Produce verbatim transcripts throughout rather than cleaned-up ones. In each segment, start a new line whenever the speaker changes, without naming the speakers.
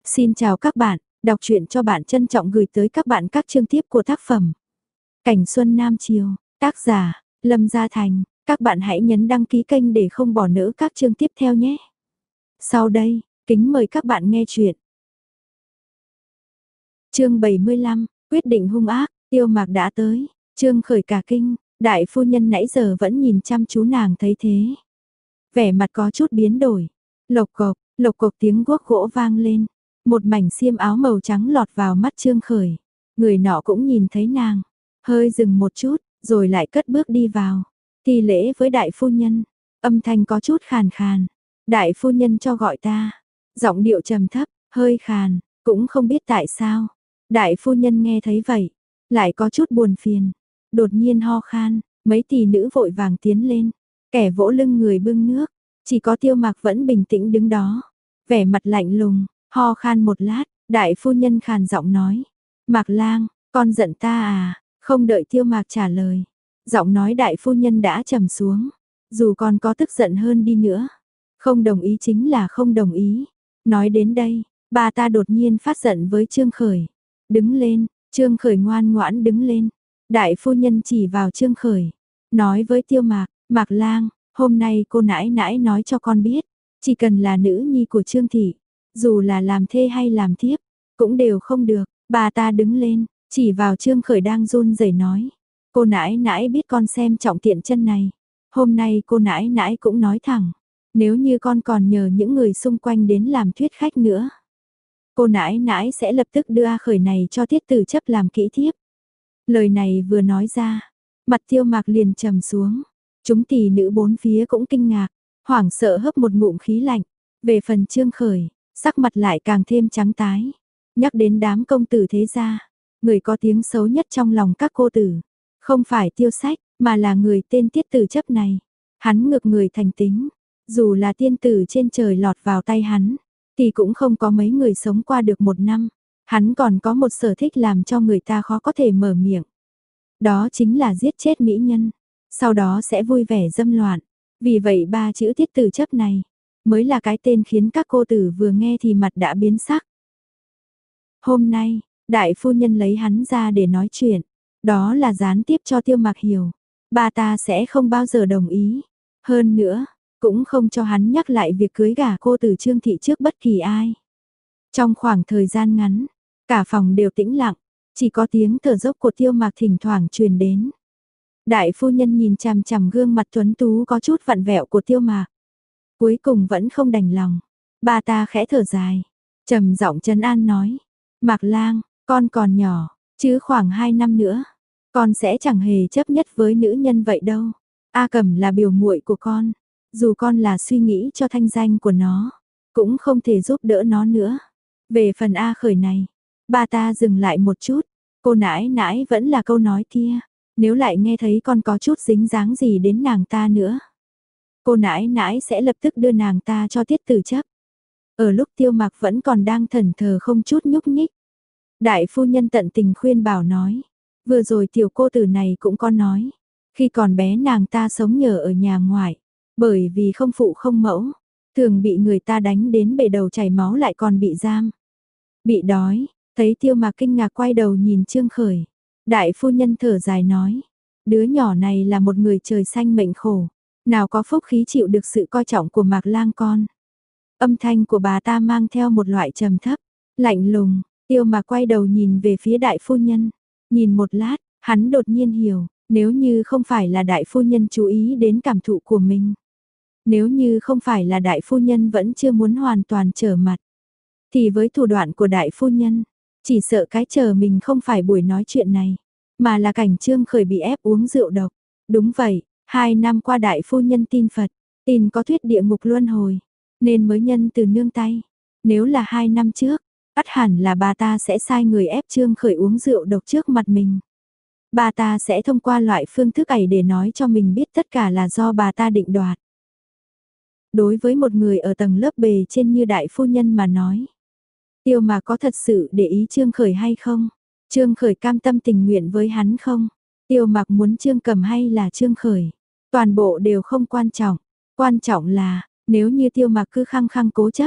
Xin chào các bạn, đọc truyện cho bạn trân trọng gửi tới các bạn các chương tiếp của tác phẩm Cảnh Xuân Nam Chiều, tác giả Lâm Gia Thành. Các bạn hãy nhấn đăng ký kênh để không bỏ lỡ các chương tiếp theo nhé. Sau đây, kính mời các bạn nghe truyện. Chương bảy mươi lăm, quyết định hung ác, Tiêu Mạc đã tới. Trương Khởi cả kinh, đại phu nhân nãy giờ vẫn nhìn chăm chú nàng thấy thế. Vẻ mặt có chút biến đổi. Lộc cộc, lộc cộc tiếng guốc gỗ vang lên. Một mảnh xiêm áo màu trắng lọt vào mắt Trương Khởi. Người nọ cũng nhìn thấy nàng, hơi dừng một chút, rồi lại cất bước đi vào. Thi lễ với đại phu nhân, âm thanh có chút khàn khàn. Đại phu nhân cho gọi ta. Giọng điệu trầm thấp, hơi khàn, cũng không biết tại sao. Đại phu nhân nghe thấy vậy, lại có chút buồn phiền. Đột nhiên ho khan, mấy tỷ nữ vội vàng tiến lên. Kẻ vỗ lưng người bưng nước, chỉ có Tiêu Mạc vẫn bình tĩnh đứng đó. Vẻ mặt lạnh lùng, ho khan một lát, đại phu nhân khàn giọng nói. Mạc Lang, con giận ta à? Không đợi Tiêu Mạc trả lời. Giọng nói đại phu nhân đã trầm xuống. Dù con có tức giận hơn đi nữa, không đồng ý chính là không đồng ý. Nói đến đây, bà ta đột nhiên phát giận với Trương Khởi. Đứng lên, Trương Khởi ngoan ngoãn đứng lên. Đại phu nhân chỉ vào Trương Khởi, nói với Tiêu Mạc, Mạc Lang, hôm nay cô nãi nãi nói cho con biết, chỉ cần là nữ nhi của Trương thị, dù là làm thê hay làm thiếp, cũng đều không được. Bà ta đứng lên, chỉ vào Trương Khởi đang run rẩy nói, cô nãi nãi biết con xem trọng tiện chân này, hôm nay cô nãi nãi cũng nói thẳng, nếu như con còn nhờ những người xung quanh đến làm thuyết khách nữa, cô nãi nãi sẽ lập tức đưa A Khởi này cho Tiết Tử chấp làm kỹ thiếp. Lời này vừa nói ra, mặt Tiêu Mạc liền trầm xuống. Chúng tỷ nữ bốn phía cũng kinh ngạc, hoảng sợ hấp một ngụm khí lạnh. Về phần Trương Khởi, sắc mặt lại càng thêm trắng tái. Nhắc đến đám công tử thế gia, người có tiếng xấu nhất trong lòng các cô tử, không phải Tiêu Sách, mà là người tên Tiết Tử chấp này. Hắn ngược người thành tính, dù là tiên tử trên trời lọt vào tay hắn, thì cũng không có mấy người sống qua được một năm. Hắn còn có một sở thích làm cho người ta khó có thể mở miệng. Đó chính là giết chết mỹ nhân, sau đó sẽ vui vẻ dâm loạn. Vì vậy ba chữ Tiết Tử chấp này, mới là cái tên khiến các cô tử vừa nghe thì mặt đã biến sắc. Hôm nay, đại phu nhân lấy hắn ra để nói chuyện, đó là gián tiếp cho Tiêu Mạc hiểu, bà ta sẽ không bao giờ đồng ý. Hơn nữa, cũng không cho hắn nhắc lại việc cưới gả cô tử Trương thị trước bất kỳ ai. Trong khoảng thời gian ngắn, cả phòng đều tĩnh lặng, chỉ có tiếng thở dốc của Tiêu Mạc thỉnh thoảng truyền đến. Đại phu nhân nhìn chằm chằm gương mặt tuấn tú có chút vặn vẹo của Tiêu Mạc. Cuối cùng vẫn không đành lòng, bà ta khẽ thở dài, trầm giọng trấn an nói, Mạc Lang, con còn nhỏ, chứ khoảng hai năm nữa, con sẽ chẳng hề chấp nhất với nữ nhân vậy đâu. A Cẩm là biểu muội của con, dù con là suy nghĩ cho thanh danh của nó, cũng không thể giúp đỡ nó nữa. Về phần A Khởi này, bà ta dừng lại một chút, cô nãi nãi vẫn là câu nói kia, nếu lại nghe thấy con có chút dính dáng gì đến nàng ta nữa, cô nãi nãi sẽ lập tức đưa nàng ta cho Tiết Tử chấp. Ở lúc Tiêu Mạc vẫn còn đang thẫn thờ không chút nhúc nhích, đại phu nhân tận tình khuyên bảo nói, vừa rồi tiểu cô tử này cũng có nói, khi còn bé nàng ta sống nhờ ở nhà ngoại, bởi vì không phụ không mẫu, thường bị người ta đánh đến bể đầu chảy máu lại còn bị giam. Bị đói, thấy Tiêu Mạc kinh ngạc quay đầu nhìn Trương Khởi. Đại phu nhân thở dài nói, đứa nhỏ này là một người trời xanh mệnh khổ, nào có phúc khí chịu được sự coi trọng của Mạc Lang con. Âm thanh của bà ta mang theo một loại trầm thấp, lạnh lùng. Tiêu Mạc quay đầu nhìn về phía đại phu nhân, nhìn một lát, hắn đột nhiên hiểu, nếu như không phải là đại phu nhân chú ý đến cảm thụ của mình, nếu như không phải là đại phu nhân vẫn chưa muốn hoàn toàn trở mặt, thì với thủ đoạn của đại phu nhân, chỉ sợ cái chờ mình không phải buổi nói chuyện này, mà là cảnh Trương Khởi bị ép uống rượu độc. Đúng vậy, hai năm qua đại phu nhân tin Phật, tin có thuyết địa ngục luân hồi, nên mới nhân từ nương tay. Nếu là hai năm trước, ắt hẳn là bà ta sẽ sai người ép Trương Khởi uống rượu độc trước mặt mình. Bà ta sẽ thông qua loại phương thức ấy để nói cho mình biết tất cả là do bà ta định đoạt. Đối với một người ở tầng lớp bề trên như đại phu nhân mà nói, Tiêu Mạc có thật sự để ý Trương Khởi hay không? Trương Khởi cam tâm tình nguyện với hắn không? Tiêu Mạc muốn Trương Cầm hay là Trương Khởi? Toàn bộ đều không quan trọng. Quan trọng là, nếu như Tiêu Mạc cứ khăng khăng cố chấp,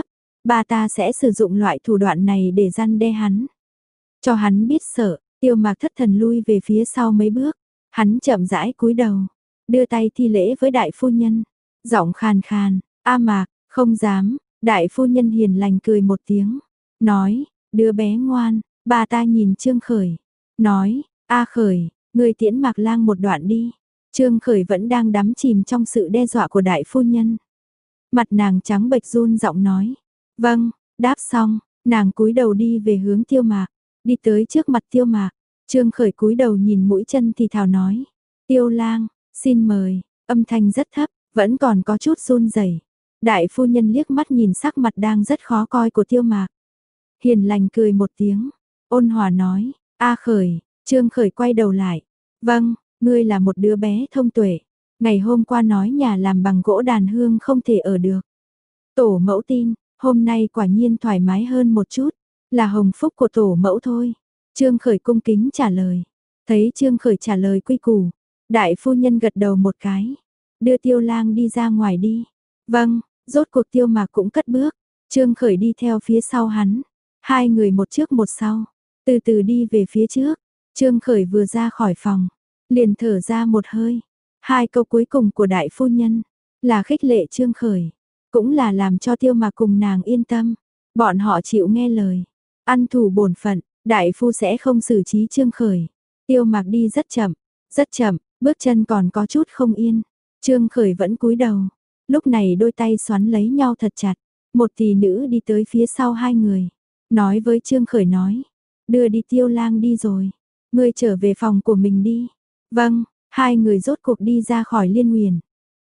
ba ta sẽ sử dụng loại thủ đoạn này để răn đe hắn. Cho hắn biết sợ, Tiêu Mạc thất thần lui về phía sau mấy bước, hắn chậm rãi cúi đầu, đưa tay thi lễ với đại phu nhân, giọng khàn khàn, "A Mạc, không dám." Đại phu nhân hiền lành cười một tiếng, nói, "Đứa bé ngoan." Bà ta nhìn Trương Khởi, nói, "A Khởi, ngươi tiễn Mạc Lang một đoạn đi." Trương Khởi vẫn đang đắm chìm trong sự đe dọa của đại phu nhân. Mặt nàng trắng bệch run giọng nói, "Vâng." Đáp xong, nàng cúi đầu đi về hướng Tiêu Mạc, đi tới trước mặt Tiêu Mạc. Trương Khởi cúi đầu nhìn mũi chân thì thào nói, "Tiêu Lang, xin mời." Âm thanh rất thấp, vẫn còn có chút run rẩy. Đại phu nhân liếc mắt nhìn sắc mặt đang rất khó coi của Tiêu Mạc, hiền lành cười một tiếng, ôn hòa nói, "A Khởi." Trương Khởi quay đầu lại, "Vâng, ngươi là một đứa bé thông tuệ. Ngày hôm qua nói nhà làm bằng gỗ đàn hương không thể ở được. Tổ mẫu tin, hôm nay quả nhiên thoải mái hơn một chút, là hồng phúc của tổ mẫu thôi." Trương Khởi cung kính trả lời. Thấy Trương Khởi trả lời quy củ, đại phu nhân gật đầu một cái, "Đưa Tiêu Lang đi ra ngoài đi." "Vâng." Rốt cuộc Tiêu Mạc cũng cất bước, Trương Khởi đi theo phía sau hắn, hai người một trước một sau, từ từ đi về phía trước. Trương Khởi vừa ra khỏi phòng, liền thở ra một hơi. Hai câu cuối cùng của đại phu nhân là khích lệ Trương Khởi, cũng là làm cho Tiêu Mạc cùng nàng yên tâm. Bọn họ chịu nghe lời, ăn thủ bổn phận, đại phu sẽ không xử trí Trương Khởi. Tiêu Mạc đi rất chậm, rất chậm, bước chân còn có chút không yên. Trương Khởi vẫn cúi đầu, lúc này đôi tay xoắn lấy nhau thật chặt. Một tỷ nữ đi tới phía sau hai người, nói với Trương Khởi nói, "Đưa đi Tiêu Lang đi rồi, ngươi trở về phòng của mình đi." "Vâng." Hai người rốt cuộc đi ra khỏi Liên Nguyền.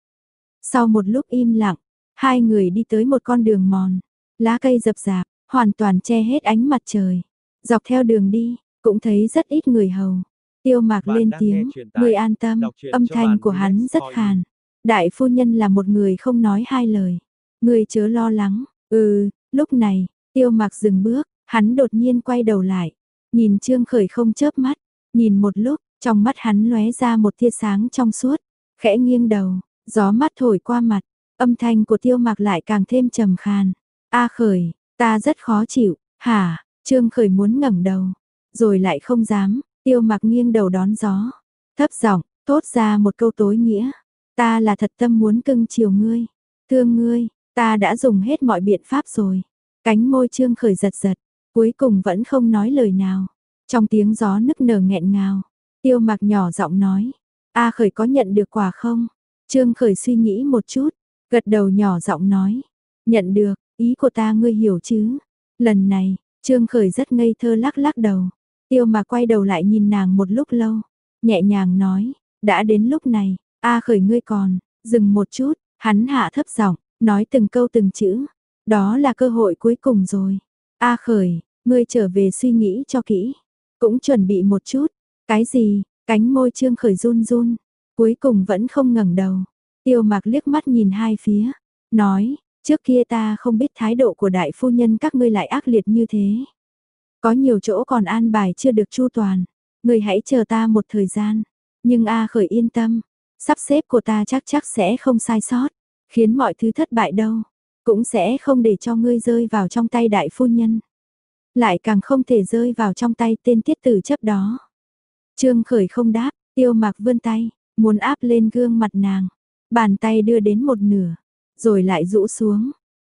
Sau một lúc im lặng, hai người đi tới một con đường mòn, lá cây rậm rạp, hoàn toàn che hết ánh mặt trời. Dọc theo đường đi, cũng thấy rất ít người hầu. Tiêu Mạc lên tiếng, "Ngươi an tâm." Âm thanh của hắn rất khàn. Đại phu nhân là một người không nói hai lời. "Ngươi chớ lo lắng." "Ừ." Lúc này, Tiêu Mạc dừng bước, hắn đột nhiên quay đầu lại, nhìn Trương Khởi không chớp mắt, nhìn một lúc, trong mắt hắn lóe ra một tia sáng trong suốt, khẽ nghiêng đầu, gió mát thổi qua mặt, âm thanh của Tiêu Mạc lại càng thêm trầm khàn. "A Khởi, ta rất khó chịu." "Hả?" Trương Khởi muốn ngẩng đầu, rồi lại không dám. Tiêu Mạc nghiêng đầu đón gió, thấp giọng thốt ra một câu tối nghĩa, "Ta là thật tâm muốn cưng chiều ngươi, thương ngươi, ta đã dùng hết mọi biện pháp rồi." Cánh môi Trương Khởi giật giật, cuối cùng vẫn không nói lời nào. Trong tiếng gió nức nở nghẹn ngào, Tiêu Mạc nhỏ giọng nói, "A Khởi có nhận được quà không?" Trương Khởi suy nghĩ một chút, gật đầu nhỏ giọng nói, "Nhận được, ý của ta ngươi hiểu chứ?" Lần này, Trương Khởi rất ngây thơ lắc lắc đầu. Tiêu Mạc quay đầu lại nhìn nàng một lúc lâu, nhẹ nhàng nói, "Đã đến lúc này, A Khởi ngươi còn." Dừng một chút, hắn hạ thấp giọng, nói từng câu từng chữ, "Đó là cơ hội cuối cùng rồi. A Khởi, ngươi trở về suy nghĩ cho kỹ, cũng chuẩn bị một chút." "Cái gì?" Cánh môi Trương Khởi run run, cuối cùng vẫn không ngẩng đầu. Tiêu Mạc liếc mắt nhìn hai phía, nói, "Trước kia ta không biết thái độ của đại phu nhân các ngươi lại ác liệt như thế. Có nhiều chỗ còn an bài chưa được chu toàn, ngươi hãy chờ ta một thời gian." Nhưng A Khởi yên tâm, sắp xếp của ta chắc chắc sẽ không sai sót, khiến mọi thứ thất bại đâu, cũng sẽ không để cho ngươi rơi vào trong tay đại phu nhân, lại càng không thể rơi vào trong tay tên tiết tử chấp đó. Trương Khởi không đáp, Tiêu Mạc vươn tay, muốn áp lên gương mặt nàng, bàn tay đưa đến một nửa, rồi lại rũ xuống.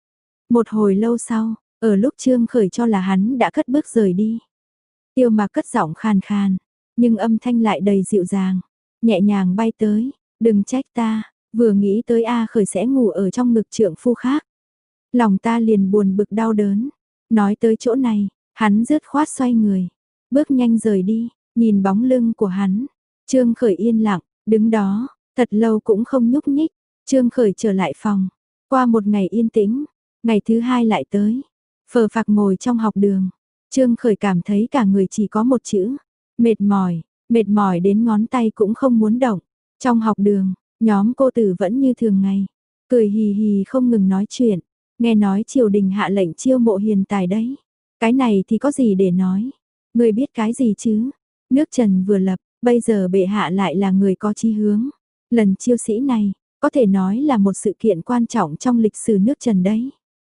Một hồi lâu sau, ở lúc Trương Khởi cho là hắn đã cất bước rời đi, Tiêu Mạc cất giọng khàn khàn, nhưng âm thanh lại đầy dịu dàng, nhẹ nhàng bay tới, "Đừng trách ta, vừa nghĩ tới A Khởi sẽ ngủ ở trong ngực trượng phu khác, lòng ta liền buồn bực đau đớn." Nói tới chỗ này, hắn dứt khoát xoay người, bước nhanh rời đi. Nhìn bóng lưng của hắn, Trương Khởi yên lặng, đứng đó, thật lâu cũng không nhúc nhích. Trương Khởi trở lại phòng, qua một ngày yên tĩnh, ngày thứ hai lại tới, phờ phạc ngồi trong học đường. Trương Khởi cảm thấy cả người chỉ có một chữ, mệt mỏi, mệt mỏi đến ngón tay cũng không muốn động. Trong học đường, nhóm cô tử vẫn như thường ngày, cười hì hì không ngừng nói chuyện, nghe nói triều đình hạ lệnh chiêu mộ hiền tài đấy. Cái này thì có gì để nói, ngươi biết cái gì chứ? Nước Trần vừa lập, bây giờ bệ hạ lại là người có chí hướng. Lần chiêu sĩ này, có thể nói là một sự kiện quan trọng trong lịch sử nước Trần đấy.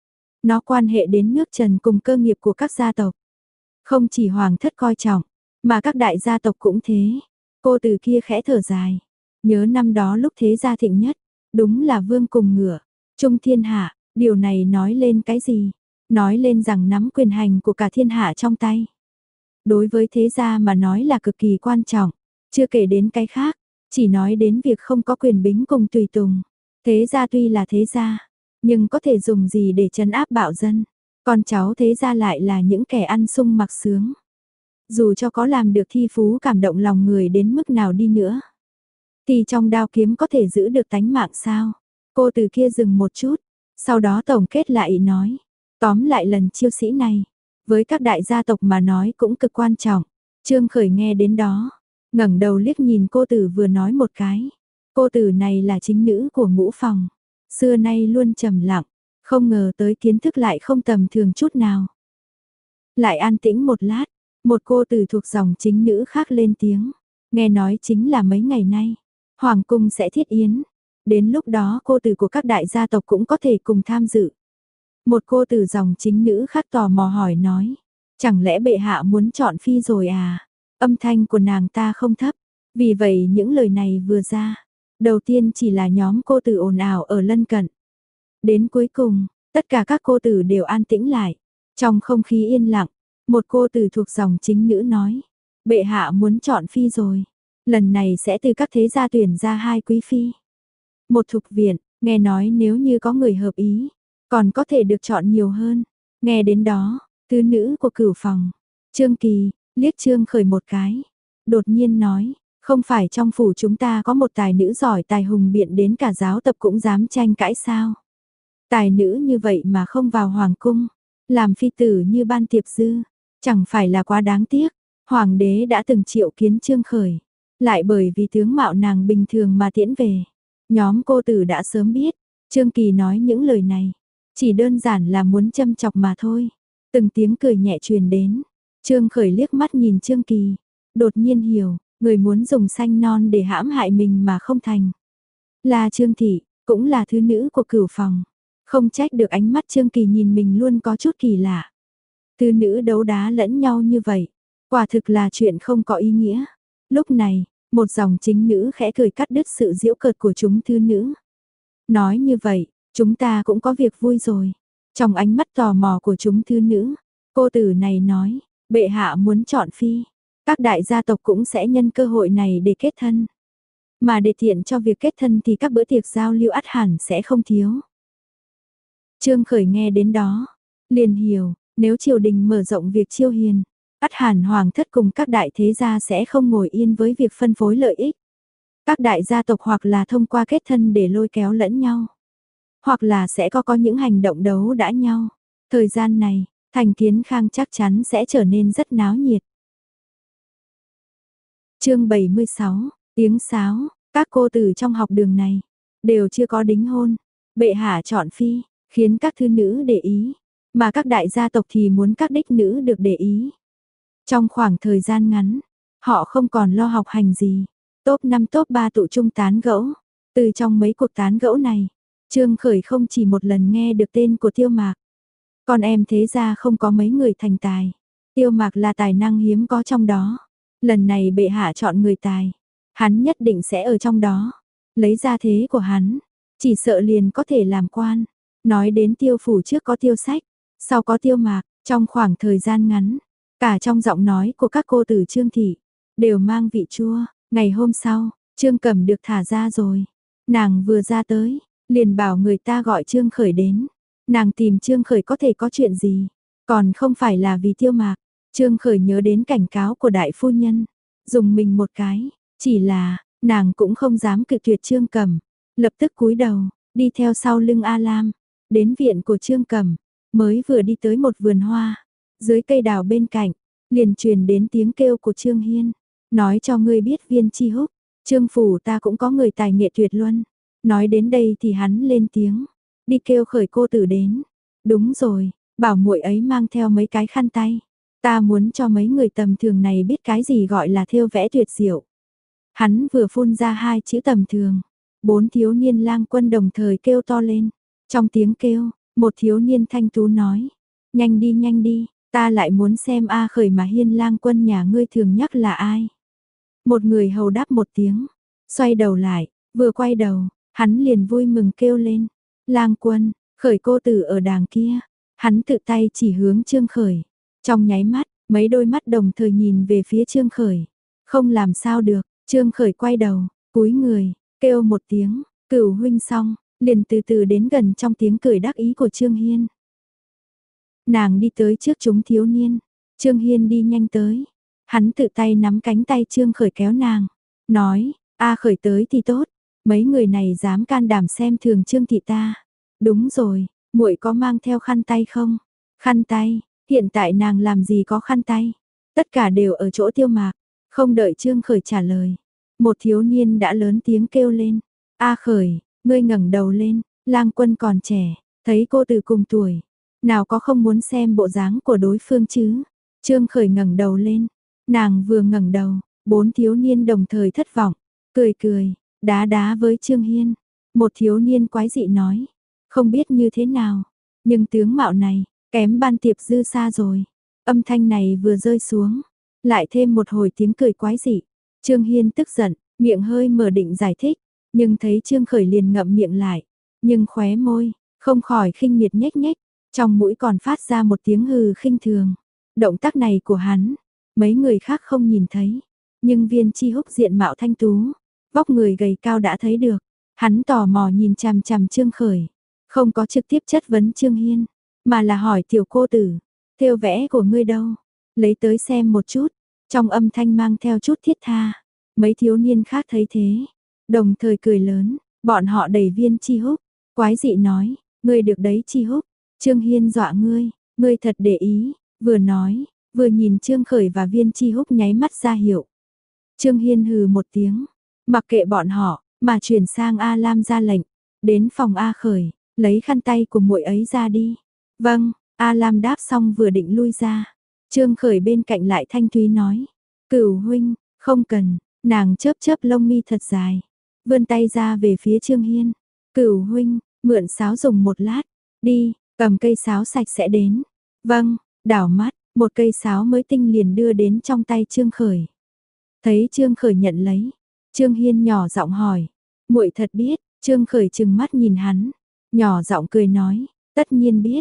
Nó quan hệ đến nước Trần cùng cơ nghiệp của các gia tộc. Không chỉ hoàng thất coi trọng, mà các đại gia tộc cũng thế. Cô từ kia khẽ thở dài. Nhớ năm đó lúc thế gia thịnh nhất, đúng là vương cùng ngựa, trung thiên hạ, điều này nói lên cái gì? Nói lên rằng nắm quyền hành của cả thiên hạ trong tay. Đối với thế gia mà nói là cực kỳ quan trọng, chưa kể đến cái khác, chỉ nói đến việc không có quyền bính cùng tùy tùng. Thế gia tuy là thế gia, nhưng có thể dùng gì để trấn áp bạo dân? Con cháu thế gia lại là những kẻ ăn sung mặc sướng. Dù cho có làm được thi phú cảm động lòng người đến mức nào đi nữa, thì trong đao kiếm có thể giữ được tánh mạng sao? Cô từ kia dừng một chút, sau đó tổng kết lại nói, tóm lại lần chiêu sĩ này, với các đại gia tộc mà nói cũng cực quan trọng. Trương Khởi nghe đến đó, ngẩng đầu liếc nhìn cô tử vừa nói một cái. Cô tử này là chính nữ của ngũ phòng, xưa nay luôn trầm lặng, không ngờ tới kiến thức lại không tầm thường chút nào. Lại an tĩnh một lát, một cô tử thuộc dòng chính nữ khác lên tiếng, nghe nói chính là mấy ngày nay, Hoàng cung sẽ thiết yến, đến lúc đó cô tử của các đại gia tộc cũng có thể cùng tham dự. Một cô tử dòng chính nữ khác tò mò hỏi nói, chẳng lẽ bệ hạ muốn chọn phi rồi à? Âm thanh của nàng ta không thấp, vì vậy những lời này vừa ra, đầu tiên chỉ là nhóm cô tử ồn ào ở lân cận. Đến cuối cùng, tất cả các cô tử đều an tĩnh lại, trong không khí yên lặng, một cô tử thuộc dòng chính nữ nói, bệ hạ muốn chọn phi rồi, lần này sẽ từ các thế gia tuyển ra hai quý phi. Một thục viện, nghe nói nếu như có người hợp ý, còn có thể được chọn nhiều hơn. Nghe đến đó, tứ nữ của cửu phòng, Trương Kỳ, liếc Trương Khởi một cái. Đột nhiên nói, không phải trong phủ chúng ta có một tài nữ giỏi tài hùng biện đến cả giáo tập cũng dám tranh cãi sao. Tài nữ như vậy mà không vào hoàng cung, làm phi tử như Ban Tiệp Dư, chẳng phải là quá đáng tiếc. Hoàng đế đã từng triệu kiến Trương Khởi, lại bởi vì tướng mạo nàng bình thường mà tiễn về. Nhóm cô tử đã sớm biết, Trương Kỳ nói những lời này, chỉ đơn giản là muốn châm chọc mà thôi. Từng tiếng cười nhẹ truyền đến, Trương Khởi liếc mắt nhìn Trương Kỳ, đột nhiên hiểu, người muốn dùng xanh non để hãm hại mình mà không thành. Là Trương Thị, cũng là thứ nữ của cửu phòng, không trách được ánh mắt Trương Kỳ nhìn mình luôn có chút kỳ lạ. Thứ nữ đấu đá lẫn nhau như vậy, quả thực là chuyện không có ý nghĩa. Lúc này, một dòng chính nữ khẽ cười cắt đứt sự giễu cợt của chúng thư nữ. Nói như vậy, chúng ta cũng có việc vui rồi. Trong ánh mắt tò mò của chúng thư nữ, cô tử này nói, bệ hạ muốn chọn phi, các đại gia tộc cũng sẽ nhân cơ hội này để kết thân. Mà để tiện cho việc kết thân thì các bữa tiệc giao lưu ắt hẳn sẽ không thiếu. Trương Khởi nghe đến đó, liền hiểu, nếu triều đình mở rộng việc chiêu hiền, ắt hẳn hoàng thất cùng các đại thế gia sẽ không ngồi yên với việc phân phối lợi ích. Các đại gia tộc hoặc là thông qua kết thân để lôi kéo lẫn nhau, hoặc là sẽ có có những hành động đấu đã nhau. Thời gian này, thành Kiến Khang chắc chắn sẽ trở nên rất náo nhiệt. Chương bảy mươi sáu, tiếng sáo, các cô tử trong học đường này đều chưa có đính hôn, bệ hạ chọn phi, khiến các thư nữ để ý, mà các đại gia tộc thì muốn các đích nữ được để ý. Trong khoảng thời gian ngắn, họ không còn lo học hành gì. Top năm top ba tụ chung tán gẫu. Từ trong mấy cuộc tán gẫu này, Trương Khởi không chỉ một lần nghe được tên của Tiêu Mạc. Con em thế ra không có mấy người thành tài. Tiêu Mạc là tài năng hiếm có trong đó. Lần này bệ hạ chọn người tài, hắn nhất định sẽ ở trong đó. Lấy ra thế của hắn, chỉ sợ liền có thể làm quan. Nói đến Tiêu phủ trước có Tiêu Sách, sau có Tiêu Mạc, trong khoảng thời gian ngắn, cả trong giọng nói của các cô tử Trương Thị, đều mang vị chua. Ngày hôm sau, Trương Cẩm được thả ra rồi. Nàng vừa ra tới, liền bảo người ta gọi Trương Khởi đến. Nàng tìm Trương Khởi có thể có chuyện gì, còn không phải là vì Tiêu Mạc. Trương Khởi nhớ đến cảnh cáo của đại phu nhân, dùng mình một cái, chỉ là, nàng cũng không dám cự tuyệt Trương Cẩm. Lập tức cúi đầu, đi theo sau lưng A Lam, đến viện của Trương Cẩm, mới vừa đi tới một vườn hoa. Dưới cây đào bên cạnh, liền truyền đến tiếng kêu của Trương Hiên. Nói cho ngươi biết Viên Chi Húc, Trương phủ ta cũng có người tài nghệ tuyệt luân. Nói đến đây thì hắn lên tiếng, đi kêu Khởi cô tử đến. Đúng rồi, bảo muội ấy mang theo mấy cái khăn tay. Ta muốn cho mấy người tầm thường này biết cái gì gọi là thêu vẽ tuyệt diệu. Hắn vừa phun ra hai chữ tầm thường, bốn thiếu niên lang quân đồng thời kêu to lên. Trong tiếng kêu, Một thiếu niên thanh tú nói, nhanh đi nhanh đi, ta lại muốn xem A Khởi mà Hiên Lang Quân nhà ngươi thường nhắc là ai. Một người hầu đáp một tiếng, xoay đầu lại, vừa quay đầu, hắn liền vui mừng kêu lên, Lang Quân, Khởi cô tử ở đàng kia. Hắn tự tay chỉ hướng Trương Khởi, trong nháy mắt, mấy đôi mắt đồng thời nhìn về phía Trương Khởi. Không làm sao được, Trương Khởi quay đầu, cúi người, kêu một tiếng, Cửu huynh xong, liền từ từ đến gần trong tiếng cười đắc ý của Trương Hiên. Nàng đi tới trước chúng thiếu niên, Trương Hiên đi nhanh tới, hắn tự tay nắm cánh tay Trương Khởi kéo nàng, nói, A Khởi tới thì tốt, mấy người này dám can đảm xem thường Trương thị ta. Đúng rồi, muội có mang theo khăn tay không? Khăn tay, hiện tại nàng làm gì có khăn tay? Tất cả đều ở chỗ Tiêu Mạc, không đợi Trương Khởi trả lời. Một thiếu niên đã lớn tiếng kêu lên, A Khởi, ngươi ngẩng đầu lên, Lang Quân còn trẻ, thấy cô từ cùng tuổi, nào có không muốn xem bộ dáng của đối phương chứ? Trương Khởi ngẩng đầu lên, nàng vừa ngẩng đầu, bốn thiếu niên đồng thời thất vọng, cười cười, đá đá với Trương Hiên. Một thiếu niên quái dị nói, không biết như thế nào, nhưng tướng mạo này, kém Ban Tiệp Dư xa rồi. Âm thanh này vừa rơi xuống, lại thêm một hồi tiếng cười quái dị. Trương Hiên tức giận, miệng hơi mở định giải thích, nhưng thấy Trương Khởi liền ngậm miệng lại, nhưng khóe môi, không khỏi khinh miệt nhếch nhếch, trong mũi còn phát ra một tiếng hừ khinh thường. Động tác này của hắn, mấy người khác không nhìn thấy, nhưng Viên Chi Húc diện mạo thanh tú, vóc người gầy cao đã thấy được. Hắn tò mò nhìn chằm chằm Trương Khởi, không có trực tiếp chất vấn Trương Hiên, mà là hỏi tiểu cô tử, thêu vẽ của ngươi đâu? Lấy tới xem một chút, trong âm thanh mang theo chút thiết tha. Mấy thiếu niên khác thấy thế, đồng thời cười lớn, bọn họ đẩy Viên Chi Húc, quái dị nói, ngươi được đấy Chi Húc, Trương Hiên dọa ngươi, ngươi thật để ý, vừa nói, vừa nhìn Trương Khởi và Viên Chi Húc nháy mắt ra hiệu. Trương Hiên hừ một tiếng, mặc kệ bọn họ, mà chuyển sang A Lam ra lệnh, đến phòng A Khởi, lấy khăn tay của muội ấy ra đi. Vâng, A Lam đáp xong vừa định lui ra. Trương Khởi bên cạnh lại thanh thúy nói, Cửu huynh, không cần, nàng chớp chớp lông mi thật dài, vươn tay ra về phía Trương Hiên. Cửu huynh, mượn sáo dùng một lát, đi, cầm cây sáo sạch sẽ đến. Vâng, đảo mắt, một cây sáo mới tinh liền đưa đến trong tay Trương Khởi. Thấy Trương Khởi nhận lấy, Trương Hiên nhỏ giọng hỏi, muội thật biết? Trương Khởi trừng mắt nhìn hắn, nhỏ giọng cười nói, tất nhiên biết.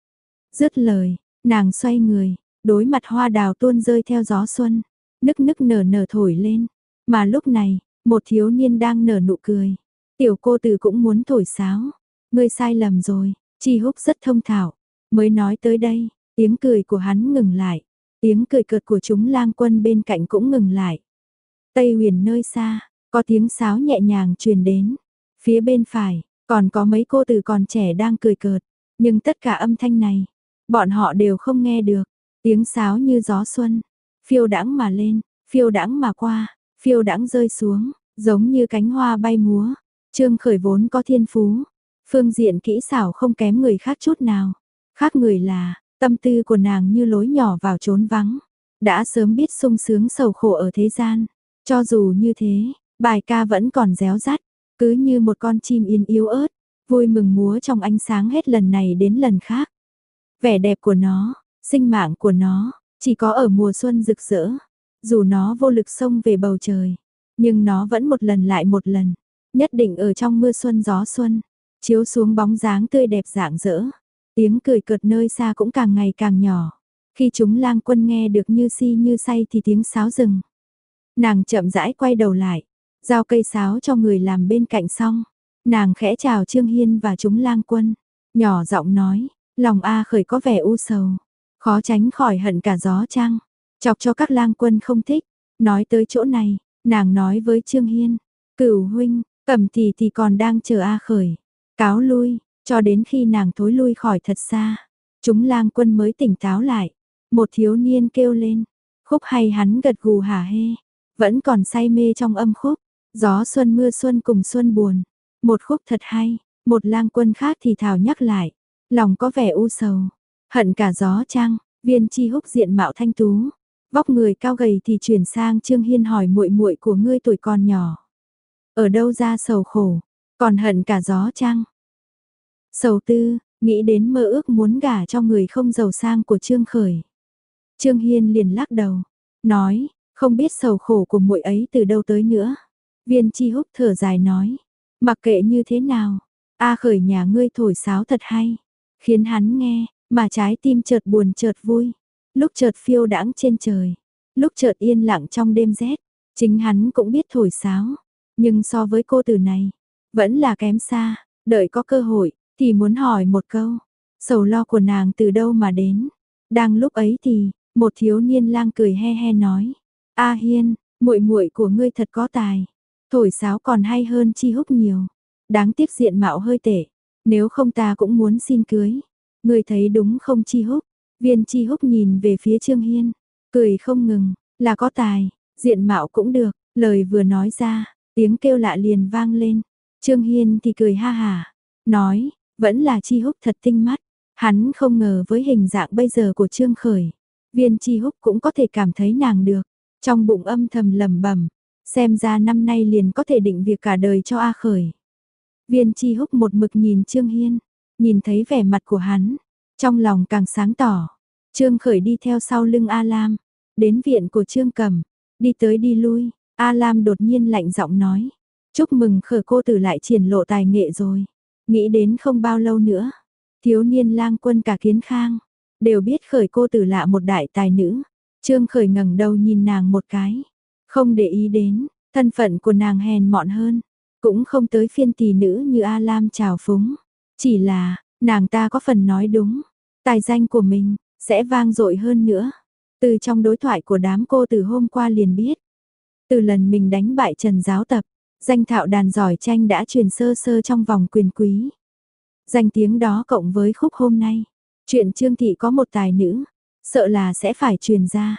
Dứt lời, nàng xoay người, đối mặt hoa đào tuôn rơi theo gió xuân, nức nức nở nở thổi lên. Mà lúc này, một thiếu niên đang nở nụ cười. Tiểu cô tử cũng muốn thổi sáo. Ngươi sai lầm rồi, Chi Húc rất thông thạo. Mới nói tới đây, tiếng cười của hắn ngừng lại. Tiếng cười cợt của chúng Lang Quân bên cạnh cũng ngừng lại. Tây Huyền nơi xa, có tiếng sáo nhẹ nhàng truyền đến. Phía bên phải, còn có mấy cô tử còn trẻ đang cười cợt. Nhưng tất cả âm thanh này, bọn họ đều không nghe được. Tiếng sáo như gió xuân, phiêu đãng mà lên, phiêu đãng mà qua, phiêu đãng rơi xuống, giống như cánh hoa bay múa. Trương Khởi vốn có thiên phú, phương diện kỹ xảo không kém người khác chút nào. Khác người là, tâm tư của nàng như lối nhỏ vào chốn vắng, đã sớm biết sung sướng sầu khổ ở thế gian. Cho dù như thế, bài ca vẫn còn réo rắt, cứ như một con chim yên yếu ớt, vui mừng múa trong ánh sáng hết lần này đến lần khác. Vẻ đẹp của nó, sinh mạng của nó, chỉ có ở mùa xuân rực rỡ. Dù nó vô lực xông về bầu trời, nhưng nó vẫn một lần lại một lần, nhất định ở trong mưa xuân gió xuân, chiếu xuống bóng dáng tươi đẹp rạng rỡ. Tiếng cười cợt nơi xa cũng càng ngày càng nhỏ. Khi chúng Lang Quân nghe được như si như say thì tiếng sáo dừng. Nàng chậm rãi quay đầu lại, giao cây sáo cho người làm bên cạnh xong. Nàng khẽ chào Trương Hiên và chúng Lang Quân, nhỏ giọng nói, lòng A Khởi có vẻ u sầu, khó tránh khỏi hận cả gió trăng, chọc cho các Lang Quân không thích. Nói tới chỗ này, nàng nói với Trương Hiên, Cửu huynh, Cẩm tỷ tỷ còn đang chờ A Khởi, cáo lui, cho đến khi nàng thối lui khỏi thật xa. Chúng Lang Quân mới tỉnh táo lại. Một thiếu niên kêu lên, khúc hay, hắn gật gù hả hê, vẫn còn say mê trong âm khúc. Gió xuân mưa xuân cùng xuân buồn, một khúc thật hay. Một Lang Quân khác thì thào nhắc lại, lòng có vẻ u sầu, hận cả gió trăng. Viên Chi Húc diện mạo thanh tú, vóc người cao gầy thì chuyển sang Trương Hiên hỏi, muội muội của ngươi tuổi còn nhỏ, ở đâu ra sầu khổ, còn hận cả gió trăng? Sầu tư, nghĩ đến mơ ước muốn gả cho người không giàu sang của Trương Khởi. Trương Hiên liền lắc đầu, nói, không biết sầu khổ của muội ấy từ đâu tới nữa. Viên Chi Húc thở dài nói, mặc kệ như thế nào, A Khởi nhà ngươi thổi sáo thật hay, khiến hắn nghe, mà trái tim chợt buồn chợt vui, lúc chợt phiêu đãng trên trời, lúc chợt yên lặng trong đêm rét, chính hắn cũng biết thổi sáo, nhưng so với cô tử này, vẫn là kém xa, đợi có cơ hội, thì muốn hỏi một câu, sầu lo của nàng từ đâu mà đến. Đang lúc ấy thì, một thiếu niên lang cười he he nói, A Hiên, muội muội của ngươi thật có tài, thổi sáo còn hay hơn Chi Húc nhiều, đáng tiếc diện mạo hơi tệ, nếu không ta cũng muốn xin cưới. Ngươi thấy đúng không Chi Húc? Viên Chi Húc nhìn về phía Trương Hiên, cười không ngừng, là có tài, diện mạo cũng được, lời vừa nói ra, tiếng kêu lạ liền vang lên. Trương Hiên thì cười ha hả, nói, vẫn là Chi Húc thật tinh mắt, hắn không ngờ với hình dạng bây giờ của Trương Khởi, Viên Chi Húc cũng có thể cảm thấy nàng được, trong bụng âm thầm lẩm bẩm, xem ra năm nay liền có thể định việc cả đời cho A Khởi. Viên Chi Húc một mực nhìn Trương Hiên, nhìn thấy vẻ mặt của hắn, trong lòng càng sáng tỏ. Trương Khởi đi theo sau lưng A Lam, đến viện của Trương Cẩm, đi tới đi lui, A Lam đột nhiên lạnh giọng nói, chúc mừng Khởi cô tử lại triển lộ tài nghệ rồi, nghĩ đến không bao lâu nữa, thiếu niên lang quân cả Kiến Khang, đều biết Khởi cô tử là một đại tài nữ. Trương Khởi ngẩng đầu nhìn nàng một cái, không để ý đến, thân phận của nàng hèn mọn hơn, cũng không tới phiên tỷ nữ như A Lam trào phúng, chỉ là, nàng ta có phần nói đúng, tài danh của mình, sẽ vang dội hơn nữa. Từ trong đối thoại của đám cô từ hôm qua liền biết, từ lần mình đánh bại Trần Giáo Tập, danh thạo đàn giỏi tranh đã truyền sơ sơ trong vòng quyền quý. Danh tiếng đó cộng với khúc hôm nay, chuyện Trương Thị có một tài nữ, sợ là sẽ phải truyền ra.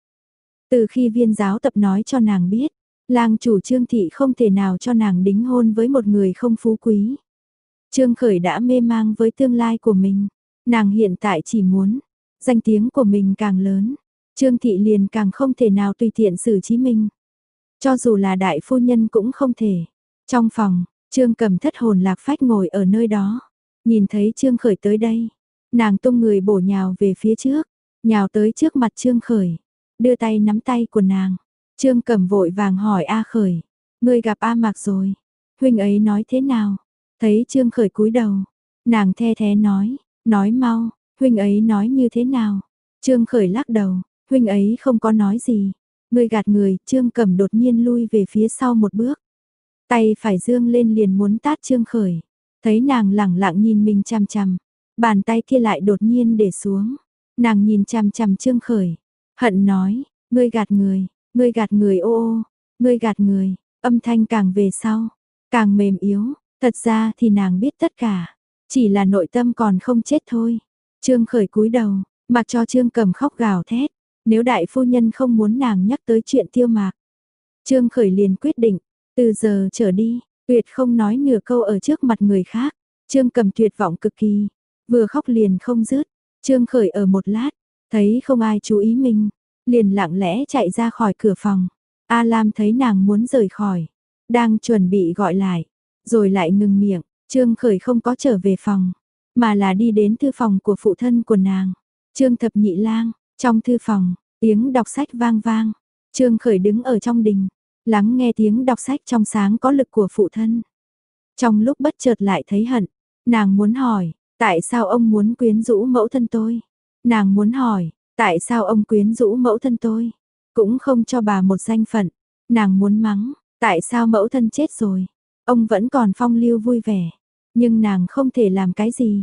Từ khi Viên Giáo Tập nói cho nàng biết, lang chủ Trương Thị không thể nào cho nàng đính hôn với một người không phú quý. Trương Khởi đã mê mang với tương lai của mình, nàng hiện tại chỉ muốn, danh tiếng của mình càng lớn, Trương Thị liền càng không thể nào tùy tiện xử trí mình. Cho dù là đại phu nhân cũng không thể. Trong phòng, Trương Cẩm thất hồn lạc phách ngồi ở nơi đó, nhìn thấy Trương Khởi tới đây, nàng tung người bổ nhào về phía trước, nhào tới trước mặt Trương Khởi, đưa tay nắm tay của nàng. Trương Cẩm vội vàng hỏi A Khởi, ngươi gặp A Mạc rồi, huynh ấy nói thế nào? Thấy Trương Khởi cúi đầu, nàng the thé nói, nói mau, huynh ấy nói như thế nào? Trương Khởi lắc đầu, huynh ấy không có nói gì. Ngươi gạt người, Trương Cẩm đột nhiên lui về phía sau một bước. Tay phải dương lên liền muốn tát Trương Khởi. Thấy nàng lẳng lặng nhìn mình chằm chằm, bàn tay kia lại đột nhiên để xuống. Nàng nhìn chằm chằm Trương Khởi, hận nói, ngươi gạt người, ngươi gạt người ô ô, ngươi gạt người, âm thanh càng về sau, càng mềm yếu, thật ra thì nàng biết tất cả, chỉ là nội tâm còn không chết thôi. Trương Khởi cúi đầu, mặc cho Trương Cẩm khóc gào thét, nếu đại phu nhân không muốn nàng nhắc tới chuyện Tiêu Mạc. Trương Khởi liền quyết định, từ giờ trở đi, tuyệt không nói nửa câu ở trước mặt người khác. Trương Cẩm tuyệt vọng cực kỳ, vừa khóc liền không dứt. Trương Khởi ở một lát, thấy không ai chú ý mình, liền lặng lẽ chạy ra khỏi cửa phòng. A Lam thấy nàng muốn rời khỏi, đang chuẩn bị gọi lại, rồi lại ngừng miệng. Trương Khởi không có trở về phòng, mà là đi đến thư phòng của phụ thân của nàng, Trương Thập Nhị Lang. Trong thư phòng, tiếng đọc sách vang vang. Trương Khởi đứng ở trong đình, lắng nghe tiếng đọc sách trong sáng có lực của phụ thân. Trong lúc bất chợt lại thấy hận, nàng muốn hỏi, tại sao ông muốn quyến rũ mẫu thân tôi? Nàng muốn hỏi, tại sao ông quyến rũ mẫu thân tôi? Cũng không cho bà một danh phận. Nàng muốn mắng, tại sao mẫu thân chết rồi? Ông vẫn còn phong lưu vui vẻ, nhưng nàng không thể làm cái gì.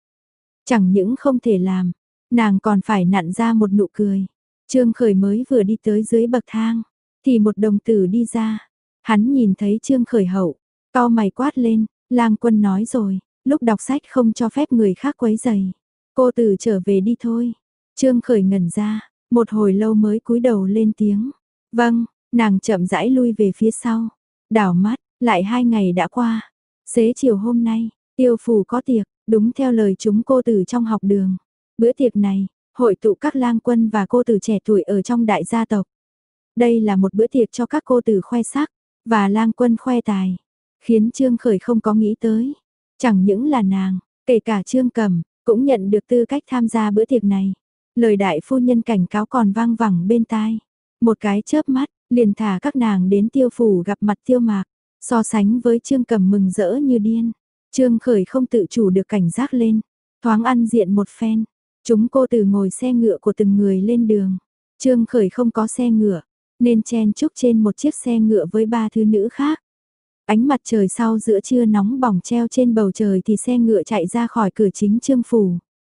Chẳng những không thể làm, nàng còn phải nặn ra một nụ cười. Trương Khởi mới vừa đi tới dưới bậc thang, thì một đồng tử đi ra. Hắn nhìn thấy Trương Khởi hậu, cau mày quát lên, Lang Quân nói rồi, lúc đọc sách không cho phép người khác quấy rầy. Cô tử trở về đi thôi. Trương Khởi ngẩn ra, một hồi lâu mới cúi đầu lên tiếng. Vâng, nàng chậm rãi lui về phía sau. Đảo mắt, lại hai ngày đã qua. Xế chiều hôm nay, Tiêu phủ có tiệc, đúng theo lời chúng cô tử trong học đường. Bữa tiệc này, hội tụ các lang quân và cô tử trẻ tuổi ở trong đại gia tộc. Đây là một bữa tiệc cho các cô tử khoe sắc, và lang quân khoe tài, khiến Trương Khởi không có nghĩ tới. Chẳng những là nàng, kể Kể cả Trương Cẩm, cũng nhận được tư cách tham gia bữa tiệc này. Lời đại phu nhân cảnh cáo còn vang vẳng bên tai. Một cái chớp mắt, liền thả các nàng đến Tiêu phủ gặp mặt Tiêu Mạc. So sánh với Trương Cẩm mừng rỡ như điên. Trương Khởi không tự chủ được cảnh giác lên. Thoáng ăn diện một phen. Chúng cô từ ngồi xe ngựa của từng người lên đường. Trương Khởi không có xe ngựa, nên chen chúc trên một chiếc xe ngựa với ba thứ nữ khác. Ánh mặt trời sau giữa trưa nóng bỏng treo trên bầu trời thì xe ngựa chạy ra khỏi cửa chính Trương phủ.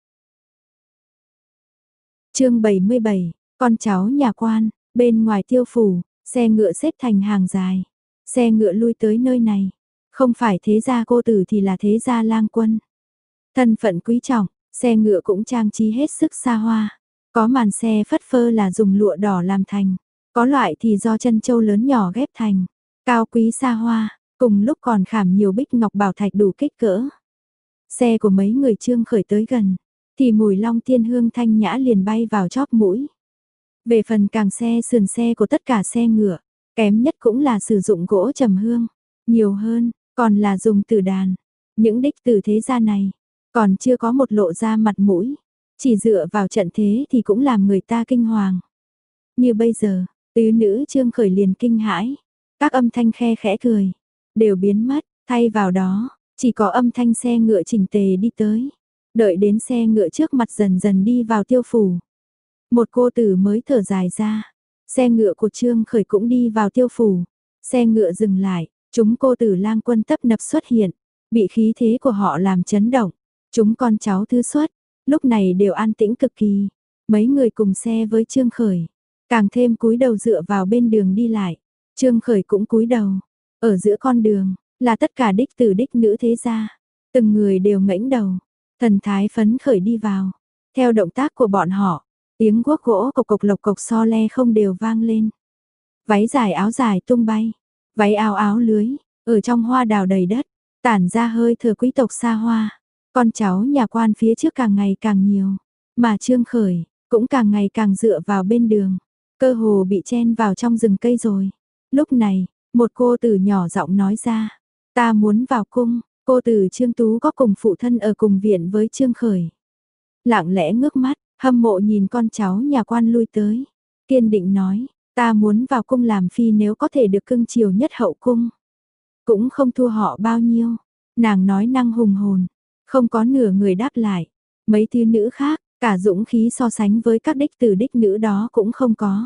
Chương bảy mươi bảy, con cháu nhà quan, bên ngoài Tiêu phủ, xe ngựa xếp thành hàng dài. Xe ngựa lui tới nơi này, không phải thế gia cô tử thì là thế gia lang quân. Thân phận quý trọng, xe ngựa cũng trang trí hết sức xa hoa. Có màn xe phất phơ là dùng lụa đỏ làm thành, có loại thì do chân châu lớn nhỏ ghép thành, cao quý xa hoa, cùng lúc còn khảm nhiều bích ngọc bảo thạch đủ kích cỡ. Xe của mấy người Trương Khởi tới gần, thì mùi long tiên hương thanh nhã liền bay vào chóp mũi. Về phần càng xe sườn xe của tất cả xe ngựa, kém nhất cũng là sử dụng gỗ trầm hương, nhiều hơn, còn là dùng tử đàn. Những đích tử thế gia này, còn chưa có một lộ ra mặt mũi, chỉ dựa vào trận thế thì cũng làm người ta kinh hoàng. Như bây giờ, tứ nữ Trương Khởi liền kinh hãi, các âm thanh khe khẽ cười, đều biến mất, thay vào đó, chỉ có âm thanh xe ngựa chỉnh tề đi tới. Đợi đến xe ngựa trước mặt dần dần đi vào Tiêu phủ. Một cô tử mới thở dài ra, xe ngựa của Trương Khởi cũng đi vào Tiêu phủ. Xe ngựa dừng lại, chúng cô tử lang quân tấp nập xuất hiện, bị khí thế của họ làm chấn động. Chúng con cháu thứ xuất, lúc này đều an tĩnh cực kỳ. Mấy người cùng xe với Trương Khởi, càng thêm cúi đầu dựa vào bên đường đi lại. Trương Khởi cũng cúi đầu, ở giữa con đường, là tất cả đích tử đích nữ thế gia. Từng người đều ngẩng đầu, thần thái phấn khởi đi vào. Theo động tác của bọn họ, tiếng guốc gỗ cộc cộc lộc cộc so le không đều vang lên. Váy dài áo dài tung bay, váy áo áo lưới, ở trong hoa đào đầy đất, tản ra hơi thở quý tộc xa hoa. Con cháu nhà quan phía trước càng ngày càng nhiều, mà Trương Khởi cũng càng ngày càng dựa vào bên đường, cơ hồ bị chen vào trong rừng cây rồi. Lúc này, một cô tử nhỏ giọng nói ra, ta muốn vào cung. Cô tử Trương Tú có cùng phụ thân ở cùng viện với Trương Khởi. Lặng lẽ ngước mắt, hâm mộ nhìn con cháu nhà quan lui tới, kiên định nói, ta muốn vào cung làm phi nếu có thể được cưng chiều nhất hậu cung. Cũng không thua họ bao nhiêu, nàng nói năng hùng hồn, không có nửa người đáp lại. Mấy thứ nữ khác, cả dũng khí so sánh với các đích tử đích nữ đó cũng không có.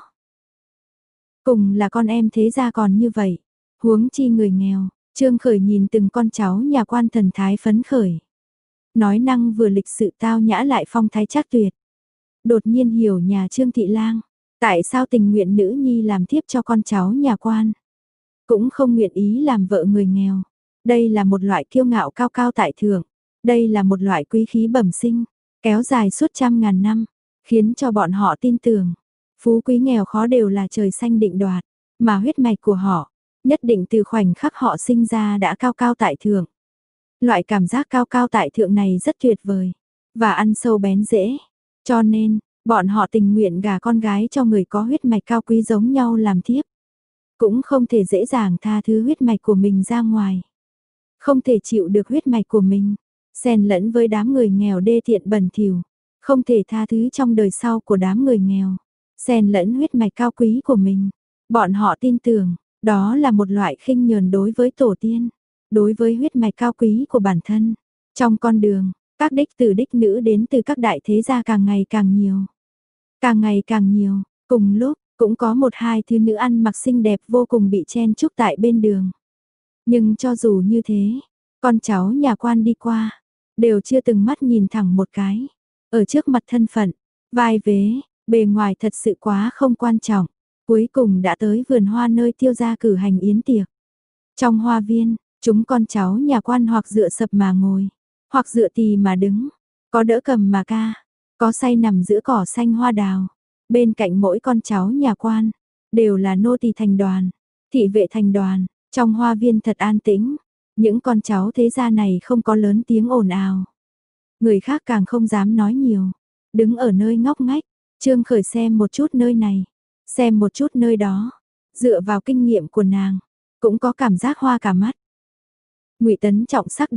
Cùng là con em thế gia còn như vậy, huống chi người nghèo. Trương Khởi nhìn từng con cháu nhà quan thần thái phấn khởi. Nói năng vừa lịch sự tao nhã lại phong thái chắc tuyệt. Đột nhiên hiểu nhà Trương Thị Lang, tại sao tình nguyện nữ nhi làm thiếp cho con cháu nhà quan. Cũng không nguyện ý làm vợ người nghèo. Đây là một loại kiêu ngạo cao cao tại thượng. Đây là một loại quý khí bẩm sinh, kéo dài suốt trăm ngàn năm, khiến cho bọn họ tin tưởng. Phú quý nghèo khó đều là trời xanh định đoạt, mà huyết mạch của họ nhất định từ khoảnh khắc họ sinh ra đã cao cao tại thượng. Loại cảm giác cao cao tại thượng này rất tuyệt vời, và ăn sâu bén rễ. Cho nên, bọn họ tình nguyện gả con gái cho người có huyết mạch cao quý giống nhau làm thiếp. Cũng không thể dễ dàng tha thứ huyết mạch của mình ra ngoài. Không thể chịu được huyết mạch của mình, xen lẫn với đám người nghèo đê tiện bẩn thỉu. Không thể tha thứ trong đời sau của đám người nghèo, xen lẫn huyết mạch cao quý của mình. Bọn họ tin tưởng, đó là một loại khinh nhờn đối với tổ tiên, đối với huyết mạch cao quý của bản thân. Trong con đường, các đích tử đích nữ đến từ các đại thế gia càng ngày càng nhiều. Càng ngày càng nhiều, cùng lúc, cũng có một hai thứ nữ ăn mặc xinh đẹp vô cùng bị chen chúc tại bên đường. Nhưng cho dù như thế, con cháu nhà quan đi qua, đều chưa từng mắt nhìn thẳng một cái. Ở trước mặt thân phận, vai vế, bề ngoài thật sự quá không quan trọng. Cuối cùng đã tới vườn hoa nơi Tiêu gia cử hành yến tiệc. Trong hoa viên, chúng con cháu nhà quan hoặc dựa sập mà ngồi, hoặc dựa tì mà đứng, có đỡ cầm mà ca, có say nằm giữa cỏ xanh hoa đào. Bên cạnh mỗi con cháu nhà quan, đều là nô tỳ thành đoàn, thị vệ thành đoàn. Trong hoa viên thật an tĩnh, những con cháu thế gia này không có lớn tiếng ồn ào. Người khác càng không dám nói nhiều, đứng ở nơi ngóc ngách. Trương Khởi xem một chút nơi này, xem một chút nơi đó, dựa vào kinh nghiệm của nàng, cũng có cảm giác hoa cả mắt. Ngụy Tấn Trọng sắc đẹp,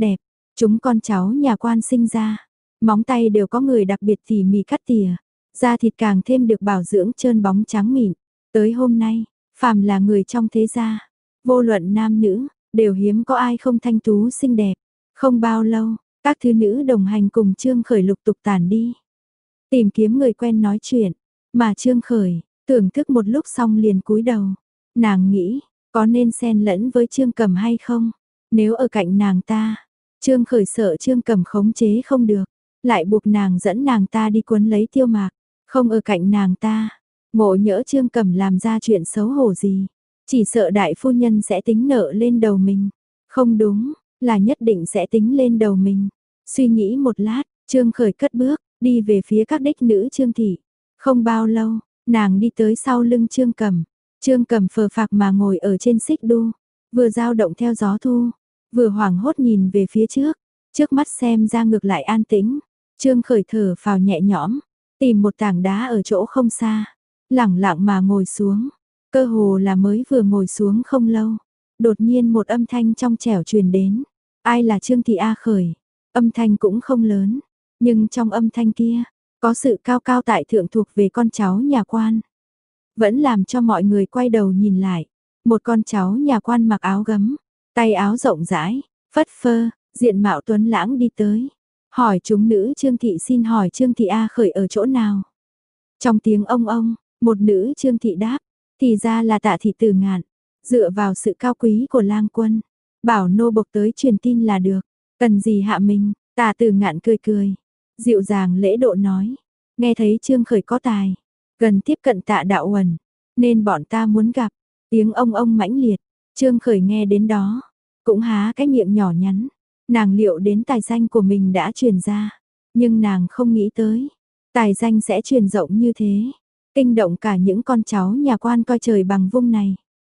Chúng con cháu nhà quan sinh ra, móng tay đều có người đặc biệt tỉ mỉ cắt tỉa, da thịt càng thêm được bảo dưỡng trơn bóng trắng mịn. Tới hôm nay, phàm là người trong thế gia, vô luận nam nữ, đều hiếm có ai không thanh tú xinh đẹp. Không bao lâu, các thứ nữ đồng hành cùng Trương Khởi lục tục tản đi. Tìm kiếm người quen nói chuyện, mà Trương Khởi, thưởng thức một lúc xong liền cúi đầu. Nàng nghĩ, có nên xen lẫn với Trương Cẩm hay không? Nếu ở cạnh nàng ta, Trương Khởi sợ Trương Cẩm khống chế không được, lại buộc nàng dẫn nàng ta đi cuốn lấy Tiêu Mạc. Không ở cạnh nàng ta, ngộ nhỡ Trương Cẩm làm ra chuyện xấu hổ gì, chỉ sợ đại phu nhân sẽ tính nợ lên đầu mình. Không đúng, là nhất định sẽ tính lên đầu mình. Suy nghĩ một lát, Trương Khởi cất bước, đi về phía các đích nữ Trương thị. Không bao lâu, nàng đi tới sau lưng Trương Cẩm. Trương Cẩm phờ phạc mà ngồi ở trên xích đu, vừa dao động theo gió thu, vừa hoảng hốt nhìn về phía trước, trước mắt xem ra ngược lại an tĩnh. Trương Khởi thở phào nhẹ nhõm, tìm một tảng đá ở chỗ không xa, lẳng lặng mà ngồi xuống. Cơ hồ là mới vừa ngồi xuống không lâu, đột nhiên một âm thanh trong trẻo truyền đến. Ai là Trương thị A Khởi? Âm thanh cũng không lớn, nhưng trong âm thanh kia, có sự cao cao tại thượng thuộc về con cháu nhà quan. Vẫn làm cho mọi người quay đầu nhìn lại. Một con cháu nhà quan mặc áo gấm, tay áo rộng rãi, phất phơ, diện mạo tuấn lãng đi tới. Hỏi chúng nữ Trương thị xin hỏi Trương thị A Khởi ở chỗ nào? Trong tiếng ông ông, một nữ Trương thị đáp, thì ra là Tạ thị Tử Ngạn. Dựa vào sự cao quý của lang quân, bảo nô bộc tới truyền tin là được. Cần gì hạ mình? Tạ Tử Ngạn cười cười, dịu dàng lễ độ nói, nghe thấy Trương Khởi có tài, gần tiếp cận Tạ đạo huẩn, nên bọn ta muốn gặp. Tiếng ông ông mãnh liệt, Trương Khởi nghe đến đó, cũng há cái miệng nhỏ nhắn. Nàng liệu đến tài danh của mình đã truyền ra, nhưng nàng không nghĩ tới, tài danh sẽ truyền rộng như thế, kinh động cả những con cháu nhà quan coi trời bằng vung này.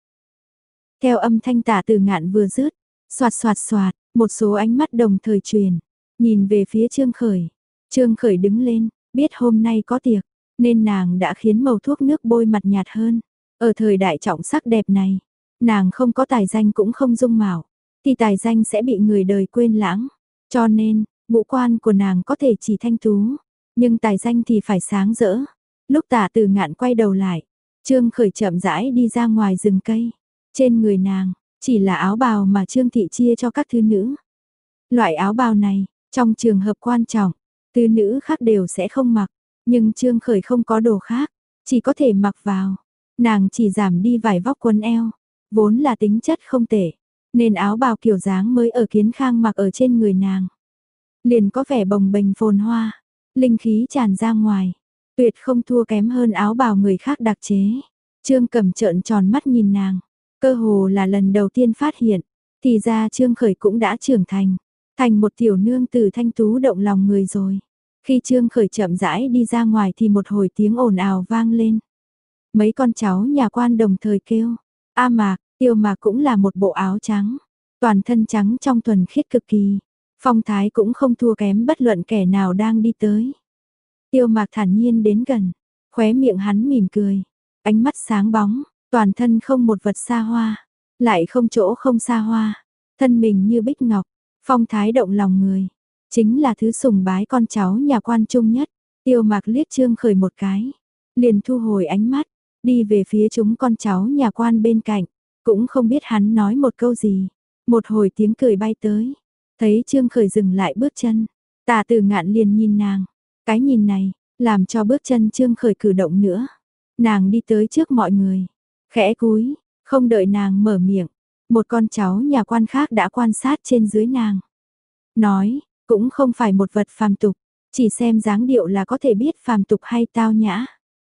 Theo âm thanh Tạ Tử Ngạn vừa dứt, xoạt xoạt xoạt, một số ánh mắt đồng thời truyền, nhìn về phía Trương Khởi. Trương Khởi đứng lên, biết hôm nay có tiệc, nên nàng đã khiến màu thuốc nước bôi mặt nhạt hơn. Ở thời đại trọng sắc đẹp này, nàng không có tài danh cũng không dung mạo, thì tài danh sẽ bị người đời quên lãng. Cho nên, ngũ quan của nàng có thể chỉ thanh tú, nhưng tài danh thì phải sáng rỡ. Lúc Tạ Tử Ngạn quay đầu lại, Trương Khởi chậm rãi đi ra ngoài rừng cây. Trên người nàng, chỉ là áo bào mà Trương thị chia cho các thư nữ. Loại áo bào này, trong trường hợp quan trọng, thư nữ khác đều sẽ không mặc, nhưng Trương Khởi không có đồ khác, chỉ có thể mặc vào. Nàng chỉ giảm đi vài vóc quần eo, vốn là tính chất không tệ, nên áo bào kiểu dáng mới ở Kiến Khang mặc ở trên người nàng. Liền có vẻ bồng bềnh phồn hoa, linh khí tràn ra ngoài, tuyệt không thua kém hơn áo bào người khác đặc chế. Trương Cẩm trợn tròn mắt nhìn nàng, cơ hồ là lần đầu tiên phát hiện, thì ra Trương Khởi cũng đã trưởng thành, thành một tiểu nương tử thanh tú động lòng người rồi. Khi Trương Khởi chậm rãi đi ra ngoài thì một hồi tiếng ồn ào vang lên. Mấy con cháu nhà quan đồng thời kêu, A Mạc, Tiêu Mạc cũng là một bộ áo trắng, toàn thân trắng trong thuần khiết cực kỳ, phong thái cũng không thua kém bất luận kẻ nào đang đi tới. Tiêu Mạc thản nhiên đến gần, khóe miệng hắn mỉm cười, ánh mắt sáng bóng, toàn thân không một vật xa hoa, lại không chỗ không xa hoa, thân mình như bích ngọc, phong thái động lòng người, chính là thứ sùng bái con cháu nhà quan trung nhất. Tiêu Mạc liếc Trương Khởi một cái, liền thu hồi ánh mắt, đi về phía chúng con cháu nhà quan bên cạnh, cũng không biết hắn nói một câu gì. Một hồi tiếng cười bay tới, thấy Trương Khởi dừng lại bước chân, Tạ Tử Ngạn liền nhìn nàng, cái nhìn này, làm cho bước chân Trương Khởi cử động nữa. Nàng đi tới trước mọi người, khẽ cúi, không đợi nàng mở miệng, một con cháu nhà quan khác đã quan sát trên dưới nàng. Nói, cũng không phải một vật phàm tục, chỉ xem dáng điệu là có thể biết phàm tục hay tao nhã.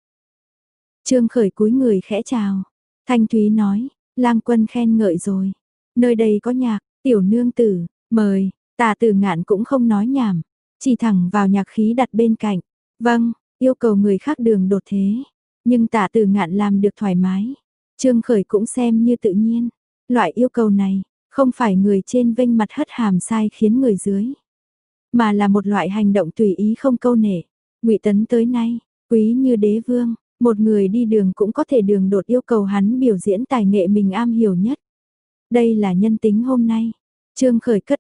Trương Khởi cúi người khẽ chào, thanh thúy nói, lang quân khen ngợi rồi, nơi đây có nhạc, tiểu nương tử, mời. Tạ Tử Ngạn cũng không nói nhảm, chỉ thẳng vào nhạc khí đặt bên cạnh. Vâng, yêu cầu người khác đường đột thế, nhưng Tạ Tử Ngạn làm được thoải mái. Trương Khởi cũng xem như tự nhiên, loại yêu cầu này, không phải người trên vênh mặt hất hàm sai khiến người dưới, mà là một loại hành động tùy ý không câu nệ. Ngụy Tấn tới nay, quý như đế vương, một người đi đường cũng có thể đường đột yêu cầu hắn biểu diễn tài nghệ mình am hiểu nhất. Đây là nhân tính hôm nay. Trương Khởi cất bước,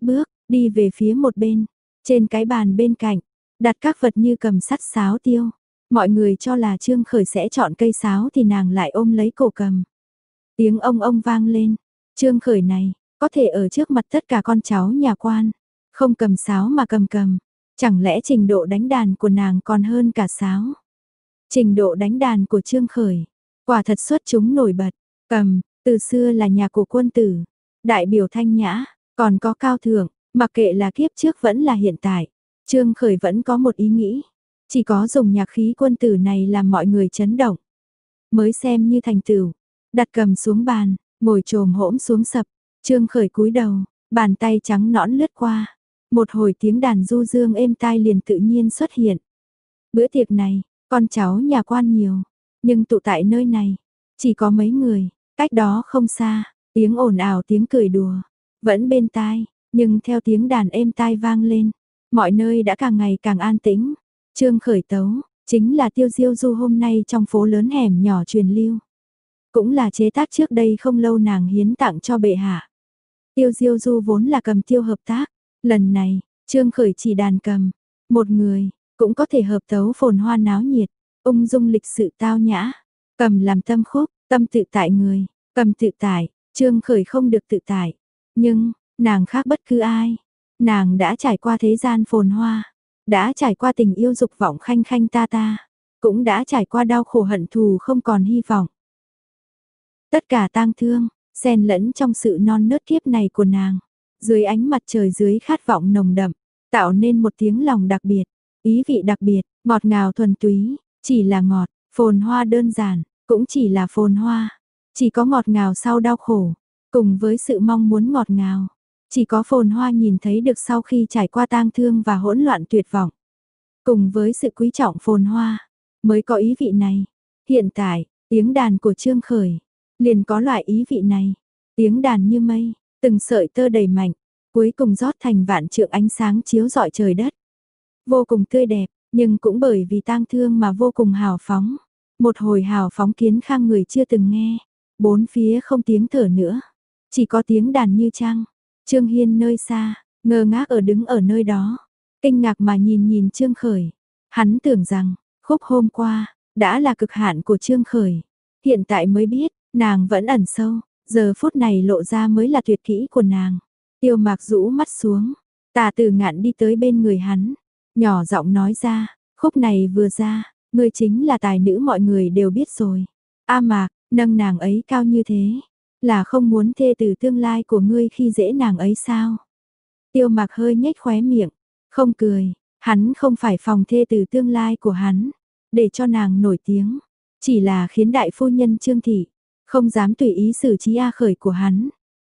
đi về phía một bên, trên cái bàn bên cạnh, đặt các vật như cầm sắt sáo tiêu. Mọi người cho là Trương Khởi sẽ chọn cây sáo thì nàng lại ôm lấy cổ cầm. Tiếng ông ông vang lên, Trương Khởi này, có thể ở trước mặt tất cả con cháu nhà quan, không cầm sáo mà cầm cầm, chẳng lẽ trình độ đánh đàn của nàng còn hơn cả sáo? Trình độ đánh đàn của Trương Khởi, quả thật xuất chúng nổi bật, cầm, từ xưa là nhà của quân tử, đại biểu thanh nhã, còn có cao thượng, mặc kệ là kiếp trước vẫn là hiện tại, Trương Khởi vẫn có một ý nghĩ, chỉ có dùng nhạc khí quân tử này làm mọi người chấn động, mới xem như thành tựu. Đặt cầm xuống bàn, ngồi chồm hỗn xuống sập, Trương Khởi cúi đầu, bàn tay trắng nõn lướt qua, một hồi tiếng đàn du dương êm tai liền tự nhiên xuất hiện. Bữa tiệc này, con cháu nhà quan nhiều, nhưng tụ tại nơi này, chỉ có mấy người, cách đó không xa, tiếng ồn ào tiếng cười đùa, vẫn bên tai, nhưng theo tiếng đàn êm tai vang lên, mọi nơi đã càng ngày càng an tĩnh. Trương Khởi tấu, chính là Tiêu Diêu Du hôm nay trong phố lớn hẻm nhỏ truyền lưu. Cũng là chế tác trước đây không lâu nàng hiến tặng cho bệ hạ. Tiêu Diêu Du vốn là cầm tiêu hợp tác, lần này, Trương Khởi chỉ đàn cầm, một người, cũng có thể hợp tấu phồn hoa náo nhiệt, ung dung lịch sự tao nhã, cầm làm tâm khúc, tâm tự tại người, cầm tự tại, Trương Khởi không được tự tại, nhưng, nàng khác bất cứ ai, nàng đã trải qua thế gian phồn hoa, đã trải qua tình yêu dục vọng khanh khanh ta ta, cũng đã trải qua đau khổ hận thù không còn hy vọng. Tất cả tang thương, xen lẫn trong sự non nớt kiếp này của nàng, dưới ánh mặt trời dưới khát vọng nồng đậm, tạo nên một tiếng lòng đặc biệt, ý vị đặc biệt, ngọt ngào thuần túy, chỉ là ngọt, phồn hoa đơn giản, cũng chỉ là phồn hoa, chỉ có ngọt ngào sau đau khổ, cùng với sự mong muốn ngọt ngào, chỉ có phồn hoa nhìn thấy được sau khi trải qua tang thương và hỗn loạn tuyệt vọng, cùng với sự quý trọng phồn hoa, mới có ý vị này. Hiện tại, tiếng đàn của Trương Khởi liền có loại ý vị này, tiếng đàn như mây, từng sợi tơ đầy mạnh, cuối cùng rót thành vạn trượng ánh sáng chiếu rọi trời đất. Vô cùng tươi đẹp, nhưng cũng bởi vì tang thương mà vô cùng hào phóng. Một hồi hào phóng kiến khang người chưa từng nghe, bốn phía không tiếng thở nữa, chỉ có tiếng đàn như trăng. Trương Hiên nơi xa, ngơ ngác ở đứng ở nơi đó, kinh ngạc mà nhìn nhìn Trương Khởi. Hắn tưởng rằng, khúc hôm qua, đã là cực hạn của Trương Khởi. Hiện tại mới biết, nàng vẫn ẩn sâu, giờ phút này lộ ra mới là tuyệt kỹ của nàng. Tiêu Mạc rũ mắt xuống, Tà Tử Ngạn đi tới bên người hắn, nhỏ giọng nói ra, khúc này vừa ra, ngươi chính là tài nữ mọi người đều biết rồi. A Mạc, nâng nàng ấy cao như thế, là không muốn thê tử tương lai của ngươi khi dễ nàng ấy sao? Tiêu Mạc hơi nhếch khóe miệng, không cười, hắn không phải phòng thê tử tương lai của hắn, để cho nàng nổi tiếng, chỉ là khiến đại phu nhân Trương thị không dám tùy ý xử trí A Khởi của hắn.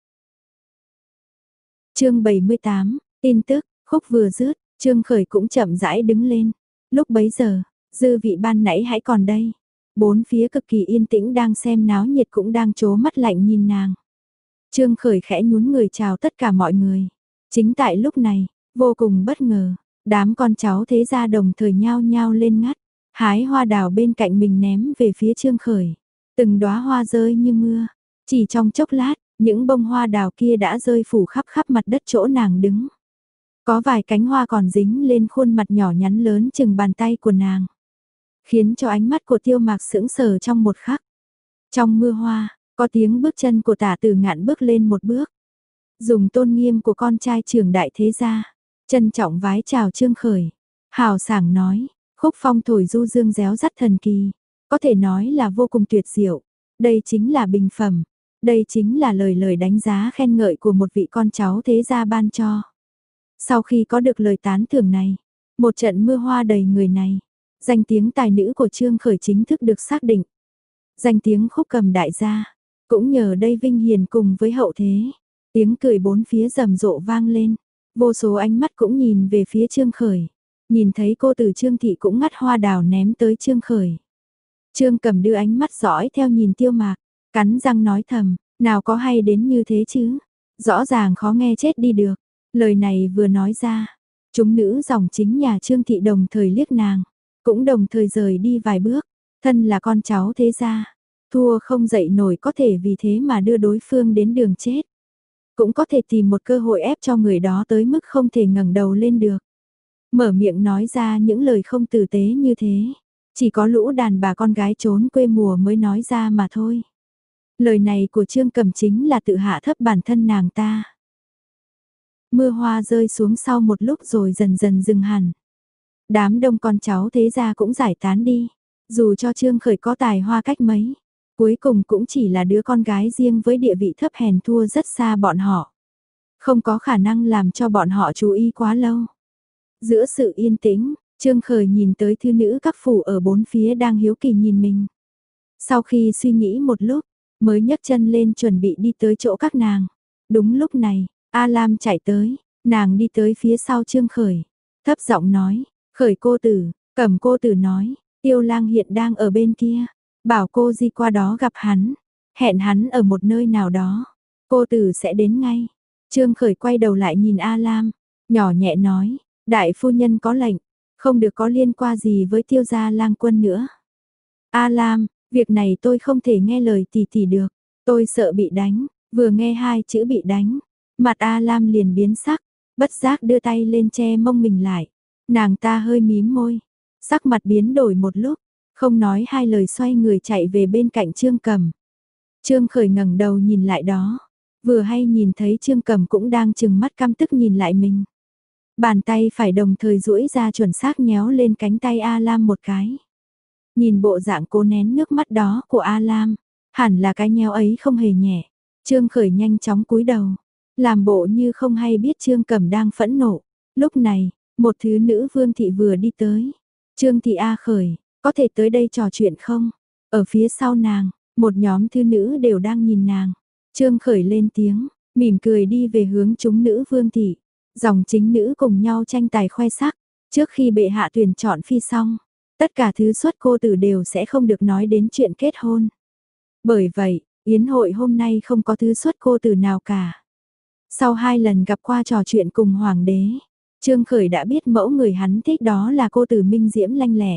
Chương bảy mươi tám, tin tức, khúc vừa dứt, Trương Khởi cũng chậm rãi đứng lên. Lúc bấy giờ, dư vị ban nãy hãy còn đây. Bốn phía cực kỳ yên tĩnh đang xem náo nhiệt cũng đang trố mắt lạnh nhìn nàng. Trương Khởi khẽ nhún người chào tất cả mọi người. Chính tại lúc này, vô cùng bất ngờ, đám con cháu thế gia đồng thời nhao nhao lên ngắt, hái hoa đào bên cạnh mình ném về phía Trương Khởi. Từng đóa hoa rơi như mưa, chỉ trong chốc lát, những bông hoa đào kia đã rơi phủ khắp khắp mặt đất chỗ nàng đứng. Có vài cánh hoa còn dính lên khuôn mặt nhỏ nhắn lớn chừng bàn tay của nàng, khiến cho ánh mắt của Tiêu Mạc sững sờ trong một khắc. Trong mưa hoa, có tiếng bước chân của Tả Tử Ngạn bước lên một bước, dùng tôn nghiêm của con trai trưởng đại thế gia, trân trọng vái chào Trương Khởi, hào sảng nói, khúc phong thổi du dương réo rắt thần kỳ, có thể nói là vô cùng tuyệt diệu, đây chính là bình phẩm, đây chính là lời lời đánh giá khen ngợi của một vị con cháu thế gia ban cho. Sau khi có được lời tán thưởng này, một trận mưa hoa đầy người này, danh tiếng tài nữ của Trương Khởi chính thức được xác định. Danh tiếng khúc cầm đại gia, cũng nhờ đây vinh hiển cùng với hậu thế. Tiếng cười bốn phía rầm rộ vang lên, vô số ánh mắt cũng nhìn về phía Trương Khởi. Nhìn thấy cô tử Trương Thị cũng ngắt hoa đào ném tới Trương Khởi. Trương Cầm đưa ánh mắt dõi theo nhìn Tiêu Mạc, cắn răng nói thầm, nào có hay đến như thế chứ, rõ ràng khó nghe chết đi được. Lời này vừa nói ra, chúng nữ dòng chính nhà Trương Thị đồng thời liếc nàng, cũng đồng thời rời đi vài bước, thân là con cháu thế gia, thua không dậy nổi có thể vì thế mà đưa đối phương đến đường chết. cũng có thể tìm một cơ hội ép cho người đó tới mức không thể ngẩng đầu lên được. Mở miệng nói ra những lời không tử tế như thế, chỉ có lũ đàn bà con gái trốn quê mùa mới nói ra mà thôi. Lời này của Trương Cẩm chính là tự hạ thấp bản thân nàng ta. Mưa hoa rơi xuống sau một lúc rồi dần dần dừng hẳn. Đám đông con cháu thế gia cũng giải tán đi. Dù cho Trương Khởi có tài hoa cách mấy, cuối cùng cũng chỉ là đứa con gái riêng với địa vị thấp hèn thua rất xa bọn họ. Không có khả năng làm cho bọn họ chú ý quá lâu. Giữa sự yên tĩnh, Trương Khởi nhìn tới thư nữ các phủ ở bốn phía đang hiếu kỳ nhìn mình. Sau khi suy nghĩ một lúc, mới nhấc chân lên chuẩn bị đi tới chỗ các nàng. Đúng lúc này, A Lam chạy tới, nàng đi tới phía sau Trương Khởi. Thấp giọng nói, Khởi cô tử, Cẩm cô tử nói, Tiêu Lang hiện đang ở bên kia. Bảo cô di qua đó gặp hắn, hẹn hắn ở một nơi nào đó. Cô tử sẽ đến ngay. Trương Khởi quay đầu lại nhìn A Lam, nhỏ nhẹ nói, đại phu nhân có lệnh, không được có liên quan gì với Tiêu gia Lang quân nữa. A Lam, việc này tôi không thể nghe lời tỷ tỷ được, tôi sợ bị đánh. Vừa nghe hai chữ bị đánh, mặt A Lam liền biến sắc, bất giác đưa tay lên che mông mình lại. Nàng ta hơi mím môi, sắc mặt biến đổi một lúc, không nói hai lời xoay người chạy về bên cạnh Trương Cẩm. Trương Khởi ngẩng đầu nhìn lại đó, vừa hay nhìn thấy Trương Cẩm cũng đang trừng mắt căm tức nhìn lại mình. Bàn tay phải đồng thời duỗi ra chuẩn xác nhéo lên cánh tay A Lam một cái. Nhìn bộ dạng cố nén nước mắt đó của A Lam, hẳn là cái nhéo ấy không hề nhẹ. Trương Khởi nhanh chóng cúi đầu, làm bộ như không hay biết Trương Cẩm đang phẫn nộ. Lúc này, một thứ nữ Vương thị vừa đi tới. Trương thị A Khởi, có thể tới đây trò chuyện không? Ở phía sau nàng, một nhóm thư nữ đều đang nhìn nàng. Trương Khởi lên tiếng, mỉm cười đi về hướng chúng nữ Vương thị. Dòng chính nữ cùng nhau tranh tài khoe sắc. Trước khi bệ hạ tuyển chọn phi xong, tất cả thứ xuất cô tử đều sẽ không được nói đến chuyện kết hôn. Bởi vậy, yến hội hôm nay không có thứ xuất cô tử nào cả. Sau hai lần gặp qua trò chuyện cùng hoàng đế, Trương Khởi đã biết mẫu người hắn thích đó là cô tử minh diễm lanh lẻ.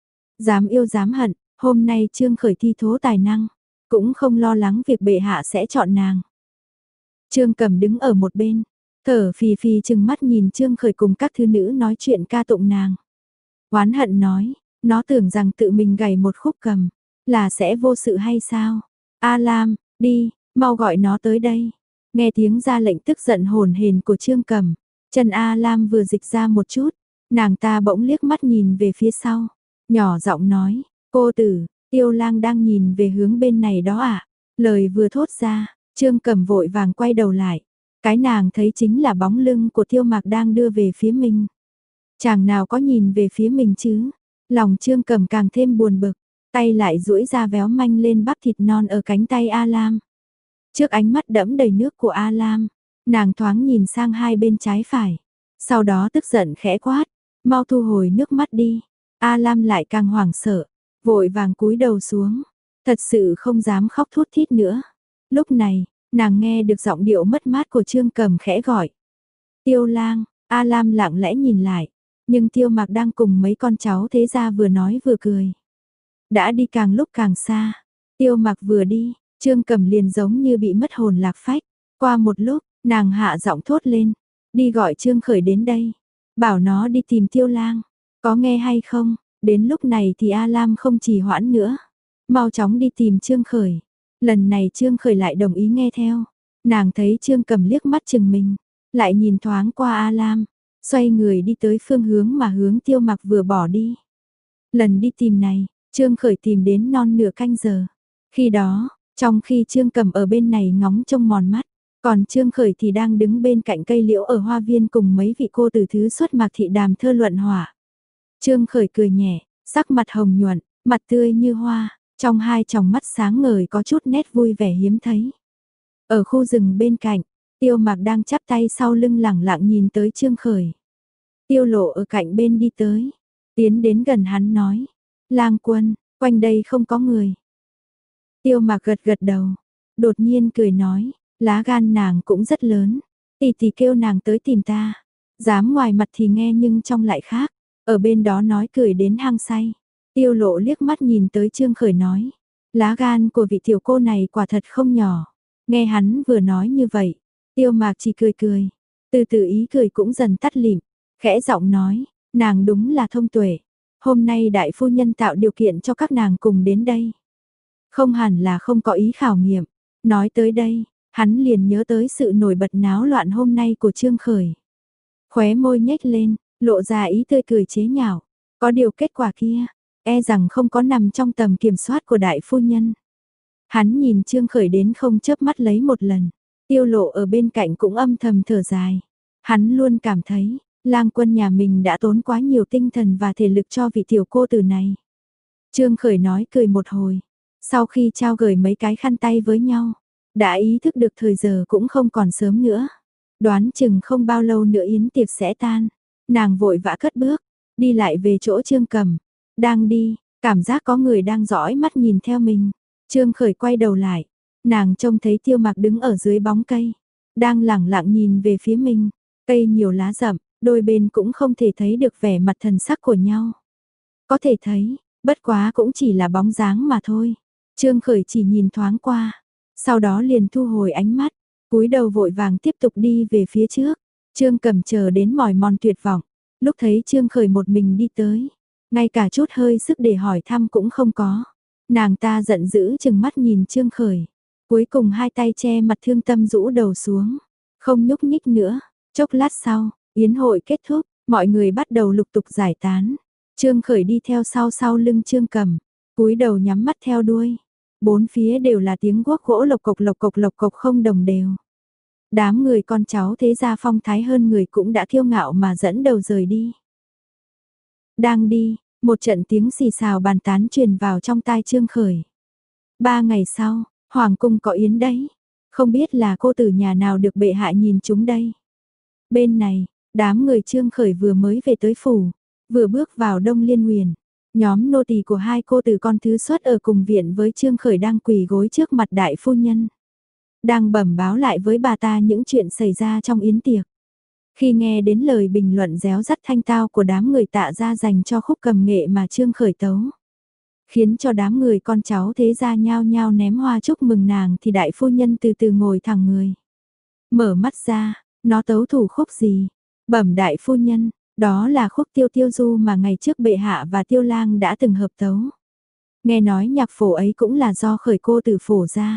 Dám yêu dám hận, hôm nay Trương Khởi thi thố tài năng, cũng không lo lắng việc bệ hạ sẽ chọn nàng. Trương Cẩm đứng ở một bên, thở phì phì chừng mắt nhìn Trương Khởi cùng các thư nữ nói chuyện ca tụng nàng. Oán hận nói, nó tưởng rằng tự mình gảy một khúc cầm, là sẽ vô sự hay sao? A Lam, đi, mau gọi nó tới đây. Nghe tiếng ra lệnh tức giận hồn hền của Trương Cẩm, chân A Lam vừa dịch ra một chút, nàng ta bỗng liếc mắt nhìn về phía sau, nhỏ giọng nói, cô tử, Tiêu Lang đang nhìn về hướng bên này đó à? Lời vừa thốt ra, Trương Cẩm vội vàng quay đầu lại, cái nàng thấy chính là bóng lưng của Tiêu Mạc đang đưa về phía mình. Chàng nào có nhìn về phía mình chứ? Lòng Trương Cẩm càng thêm buồn bực, tay lại duỗi ra véo manh lên bắp thịt non ở cánh tay A Lam. Trước ánh mắt đẫm đầy nước của A Lam, nàng thoáng nhìn sang hai bên trái phải, sau đó tức giận khẽ quát, mau thu hồi nước mắt đi. A Lam lại càng hoảng sợ, vội vàng cúi đầu xuống, thật sự không dám khóc thút thít nữa. Lúc này, nàng nghe được giọng điệu mất mát của Trương Cẩm khẽ gọi. Tiêu Lang, A Lam lặng lẽ nhìn lại, nhưng Tiêu Mạc đang cùng mấy con cháu thế gia vừa nói vừa cười. Đã đi càng lúc càng xa, Tiêu Mạc vừa đi, Trương Cẩm liền giống như bị mất hồn lạc phách. Qua một lúc, nàng hạ giọng thốt lên, đi gọi Trương Khởi đến đây, bảo nó đi tìm Tiêu Lang, có nghe hay không? Đến lúc này thì A Lam không trì hoãn nữa, mau chóng đi tìm Trương Khởi. Lần này Trương Khởi lại đồng ý nghe theo, nàng thấy Trương Cẩm liếc mắt chừng mình, lại nhìn thoáng qua A Lam, xoay người đi tới phương hướng mà hướng Tiêu Mạc vừa bỏ đi. Lần đi tìm này, Trương Khởi tìm đến non nửa canh giờ. Khi đó, trong khi Trương Cẩm ở bên này ngóng trông mòn mắt, còn Trương Khởi thì đang đứng bên cạnh cây liễu ở hoa viên cùng mấy vị cô từ thứ xuất Mạc thị đàm thơ luận hỏa. Trương Khởi cười nhẹ, sắc mặt hồng nhuận, mặt tươi như hoa, trong hai tròng mắt sáng ngời có chút nét vui vẻ hiếm thấy. Ở khu rừng bên cạnh, Tiêu Mạc đang chắp tay sau lưng lẳng lặng nhìn tới Trương Khởi. Tiêu Lộ ở cạnh bên đi tới, tiến đến gần hắn nói, Lang quân, quanh đây không có người. Tiêu Mạc gật gật đầu, đột nhiên cười nói, lá gan nàng cũng rất lớn, tỷ tỷ kêu nàng tới tìm ta, dám ngoài mặt thì nghe nhưng trong lại khác, ở bên đó nói cười đến hăng say. Tiêu Lộ liếc mắt nhìn tới Trương Khởi nói, lá gan của vị tiểu cô này quả thật không nhỏ. Nghe hắn vừa nói như vậy, Tiêu Mạc chỉ cười cười, từ từ ý cười cũng dần tắt lịm, khẽ giọng nói, nàng đúng là thông tuệ, hôm nay đại phu nhân tạo điều kiện cho các nàng cùng đến đây. Không hẳn là không có ý khảo nghiệm, nói tới đây, hắn liền nhớ tới sự nổi bật náo loạn hôm nay của Trương Khởi. Khóe môi nhếch lên, lộ ra ý tươi cười chế nhạo, có điều kết quả kia, e rằng không có nằm trong tầm kiểm soát của đại phu nhân. Hắn nhìn Trương Khởi đến không chớp mắt lấy một lần, Tiêu Lộ ở bên cạnh cũng âm thầm thở dài. Hắn luôn cảm thấy, Lang Quân nhà mình đã tốn quá nhiều tinh thần và thể lực cho vị tiểu cô tử này. Trương Khởi nói cười một hồi, sau khi trao gửi mấy cái khăn tay với nhau, đã ý thức được thời giờ cũng không còn sớm nữa. Đoán chừng không bao lâu nữa yến tiệc sẽ tan, nàng vội vã cất bước, đi lại về chỗ Trương Cầm. Đang đi, cảm giác có người đang dõi mắt nhìn theo mình. Trương Khởi quay đầu lại, nàng trông thấy Tiêu Mạc đứng ở dưới bóng cây, đang lẳng lặng nhìn về phía mình. Cây nhiều lá rậm, đôi bên cũng không thể thấy được vẻ mặt thần sắc của nhau. Có thể thấy, bất quá cũng chỉ là bóng dáng mà thôi. Trương Khởi chỉ nhìn thoáng qua, sau đó liền thu hồi ánh mắt, cúi đầu vội vàng tiếp tục đi về phía trước. Trương Cẩm chờ đến mỏi mòn tuyệt vọng, lúc thấy Trương Khởi một mình đi tới, ngay cả chút hơi sức để hỏi thăm cũng không có. Nàng ta giận dữ chừng mắt nhìn Trương Khởi, cuối cùng hai tay che mặt thương tâm rũ đầu xuống, không nhúc nhích nữa. Chốc lát sau, yến hội kết thúc, mọi người bắt đầu lục tục giải tán. Trương Khởi đi theo sau sau lưng Trương Cầm, cúi đầu nhắm mắt theo đuôi. Bốn phía đều là tiếng guốc gỗ lộc cộc lộc cộc lộc cộc không đồng đều. Đám người con cháu thế gia phong thái hơn người cũng đã kiêu ngạo mà dẫn đầu rời đi. Đang đi, một trận tiếng xì xào bàn tán truyền vào trong tai Trương Khởi. Ba ngày sau, Hoàng cung có yến đấy. Không biết là cô tử nhà nào được bệ hạ nhìn chúng đây. Bên này, đám người Trương Khởi vừa mới về tới phủ, vừa bước vào Đông Liên Nguyền. Nhóm nô tỳ của hai cô tử con thứ xuất ở cùng viện với Trương Khởi đang quỳ gối trước mặt đại phu nhân. Đang bẩm báo lại với bà ta những chuyện xảy ra trong yến tiệc. Khi nghe đến lời bình luận réo rắt thanh tao của đám người Tạ gia dành cho khúc cầm nghệ mà Trương Khởi tấu, khiến cho đám người con cháu thế gia nhao nhao ném hoa chúc mừng nàng, thì đại phu nhân từ từ ngồi thẳng người. Mở mắt ra, nó tấu thủ khúc gì? Bẩm đại phu nhân, đó là khúc Tiêu Tiêu Du mà ngày trước bệ hạ và Tiêu Lang đã từng hợp tấu. Nghe nói nhạc phổ ấy cũng là do Khởi cô tử phổ ra.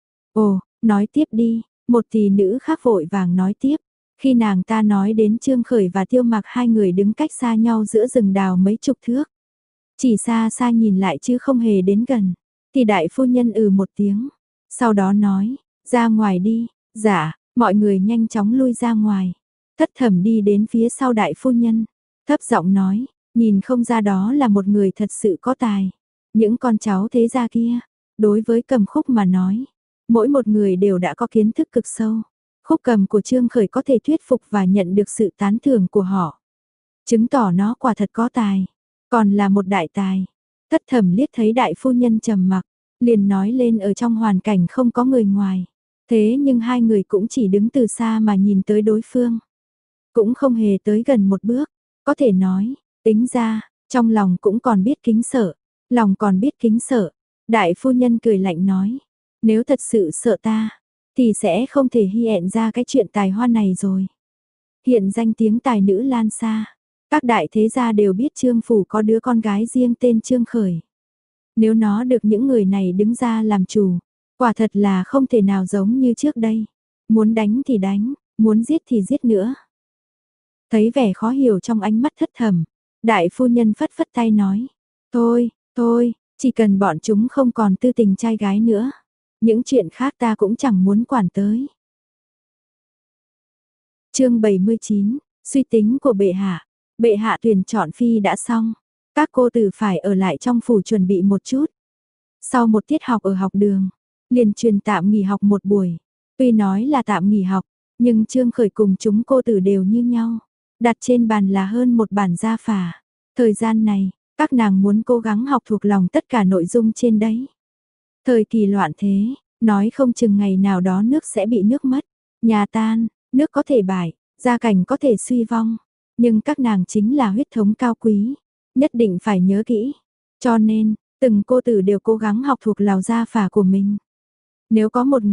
Ồ, nói tiếp đi, một tỷ nữ khác vội vàng nói tiếp. Khi nàng ta nói đến Trương Khởi và Tiêu Mạc hai người đứng cách xa nhau giữa rừng đào mấy chục thước. Chỉ xa xa nhìn lại chứ không hề đến gần. Thì đại phu nhân ừ một tiếng. Sau đó nói, ra ngoài đi. Dạ, mọi người nhanh chóng lui ra ngoài. Thất Thẩm đi đến phía sau đại phu nhân. Thấp giọng nói, nhìn không ra đó là một người thật sự có tài. Những con cháu thế gia kia, đối với cầm khúc mà nói, mỗi một người đều đã có kiến thức cực sâu. Khúc cầm của Trương Khởi có thể thuyết phục và nhận được sự tán thưởng của họ. Chứng tỏ nó quả thật có tài, còn là một đại tài. Thất Thẩm liếc thấy đại phu nhân trầm mặc, liền nói lên ở trong hoàn cảnh không có người ngoài. Thế nhưng hai người cũng chỉ đứng từ xa mà nhìn tới đối phương. Cũng không hề tới gần một bước, có thể nói, tính ra, trong lòng cũng còn biết kính sợ, lòng còn biết kính sợ. Đại phu nhân cười lạnh nói, nếu thật sự sợ ta, thì sẽ không thể hy hẹn ra cái chuyện tài hoa này rồi. Hiện danh tiếng tài nữ lan xa, các đại thế gia đều biết Trương phủ có đứa con gái riêng tên Trương Khởi. Nếu nó được những người này đứng ra làm chủ, quả thật là không thể nào giống như trước đây. Muốn đánh thì đánh, muốn giết thì giết nữa. Thấy vẻ khó hiểu trong ánh mắt Thất Thẩm, đại phu nhân phất phất tay nói, thôi, thôi, chỉ cần bọn chúng không còn tư tình trai gái nữa. Những chuyện khác ta cũng chẳng muốn quản tới. Chương bảy mươi chín, suy tính của bệ hạ. Bệ hạ tuyển chọn phi đã xong, các cô tử phải ở lại trong phủ chuẩn bị một chút. Sau một tiết học ở học đường, liền truyền tạm nghỉ học một buổi. Tuy nói là tạm nghỉ học, nhưng Trương Khởi cùng chúng cô tử đều như nhau. Đặt trên bàn là hơn một bản gia phả. Thời gian này, các nàng muốn cố gắng học thuộc lòng tất cả nội dung trên đấy. Thời kỳ loạn thế, nói không chừng ngày nào đó nước sẽ bị nước mất, nhà tan, nước có thể bại, gia cảnh có thể suy vong, nhưng các nàng chính là huyết thống cao quý, nhất định phải nhớ kỹ. Cho nên, từng cô tử đều cố gắng học thuộc lào gia phả của mình. Nếu có một ngày,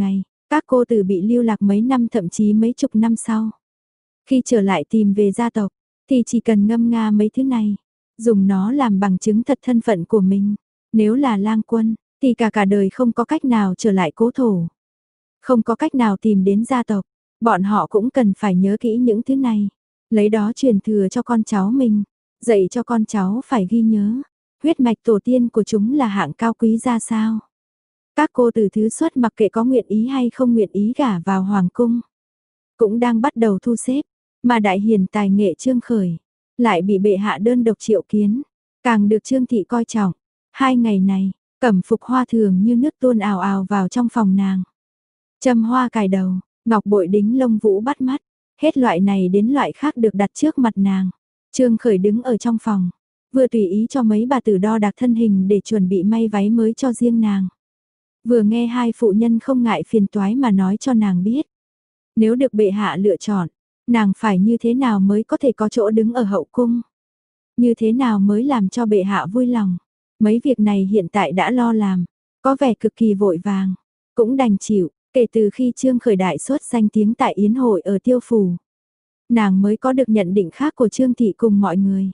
Các cô tử bị lưu lạc mấy năm thậm chí mấy chục năm sau. Khi trở lại tìm về gia tộc, thì chỉ cần ngâm nga mấy thứ này, dùng nó làm bằng chứng thật thân phận của mình. Nếu là lang quân, thì cả cả đời không có cách nào trở lại cố thổ. Không có cách nào tìm đến gia tộc, bọn họ cũng cần phải nhớ kỹ những thứ này. Lấy đó truyền thừa cho con cháu mình, dạy cho con cháu phải ghi nhớ. Huyết mạch tổ tiên của chúng là hạng cao quý ra sao. Các cô từ thứ xuất mặc kệ có nguyện ý hay không nguyện ý gả vào hoàng cung, cũng đang bắt đầu thu xếp, mà đại hiền tài nghệ Trương Khởi, lại bị bệ hạ đơn độc triệu kiến, càng được Trương thị coi trọng. Hai ngày này, cẩm phục hoa thường như nước tuôn ào ào vào trong phòng nàng. Châm hoa cài đầu, ngọc bội đính lông vũ bắt mắt, hết loại này đến loại khác được đặt trước mặt nàng. Trương Khởi đứng ở trong phòng, vừa tùy ý cho mấy bà tử đo đạc thân hình để chuẩn bị may váy mới cho riêng nàng. Vừa nghe hai phụ nhân không ngại phiền toái mà nói cho nàng biết. Nếu được bệ hạ lựa chọn, nàng phải như thế nào mới có thể có chỗ đứng ở hậu cung? Như thế nào mới làm cho bệ hạ vui lòng? Mấy việc này hiện tại đã lo làm, có vẻ cực kỳ vội vàng, cũng đành chịu, kể từ khi Trương Khởi đại xuất danh tiếng tại yến hội ở Tiêu Phủ. Nàng mới có được nhận định khác của Trương thị cùng mọi người.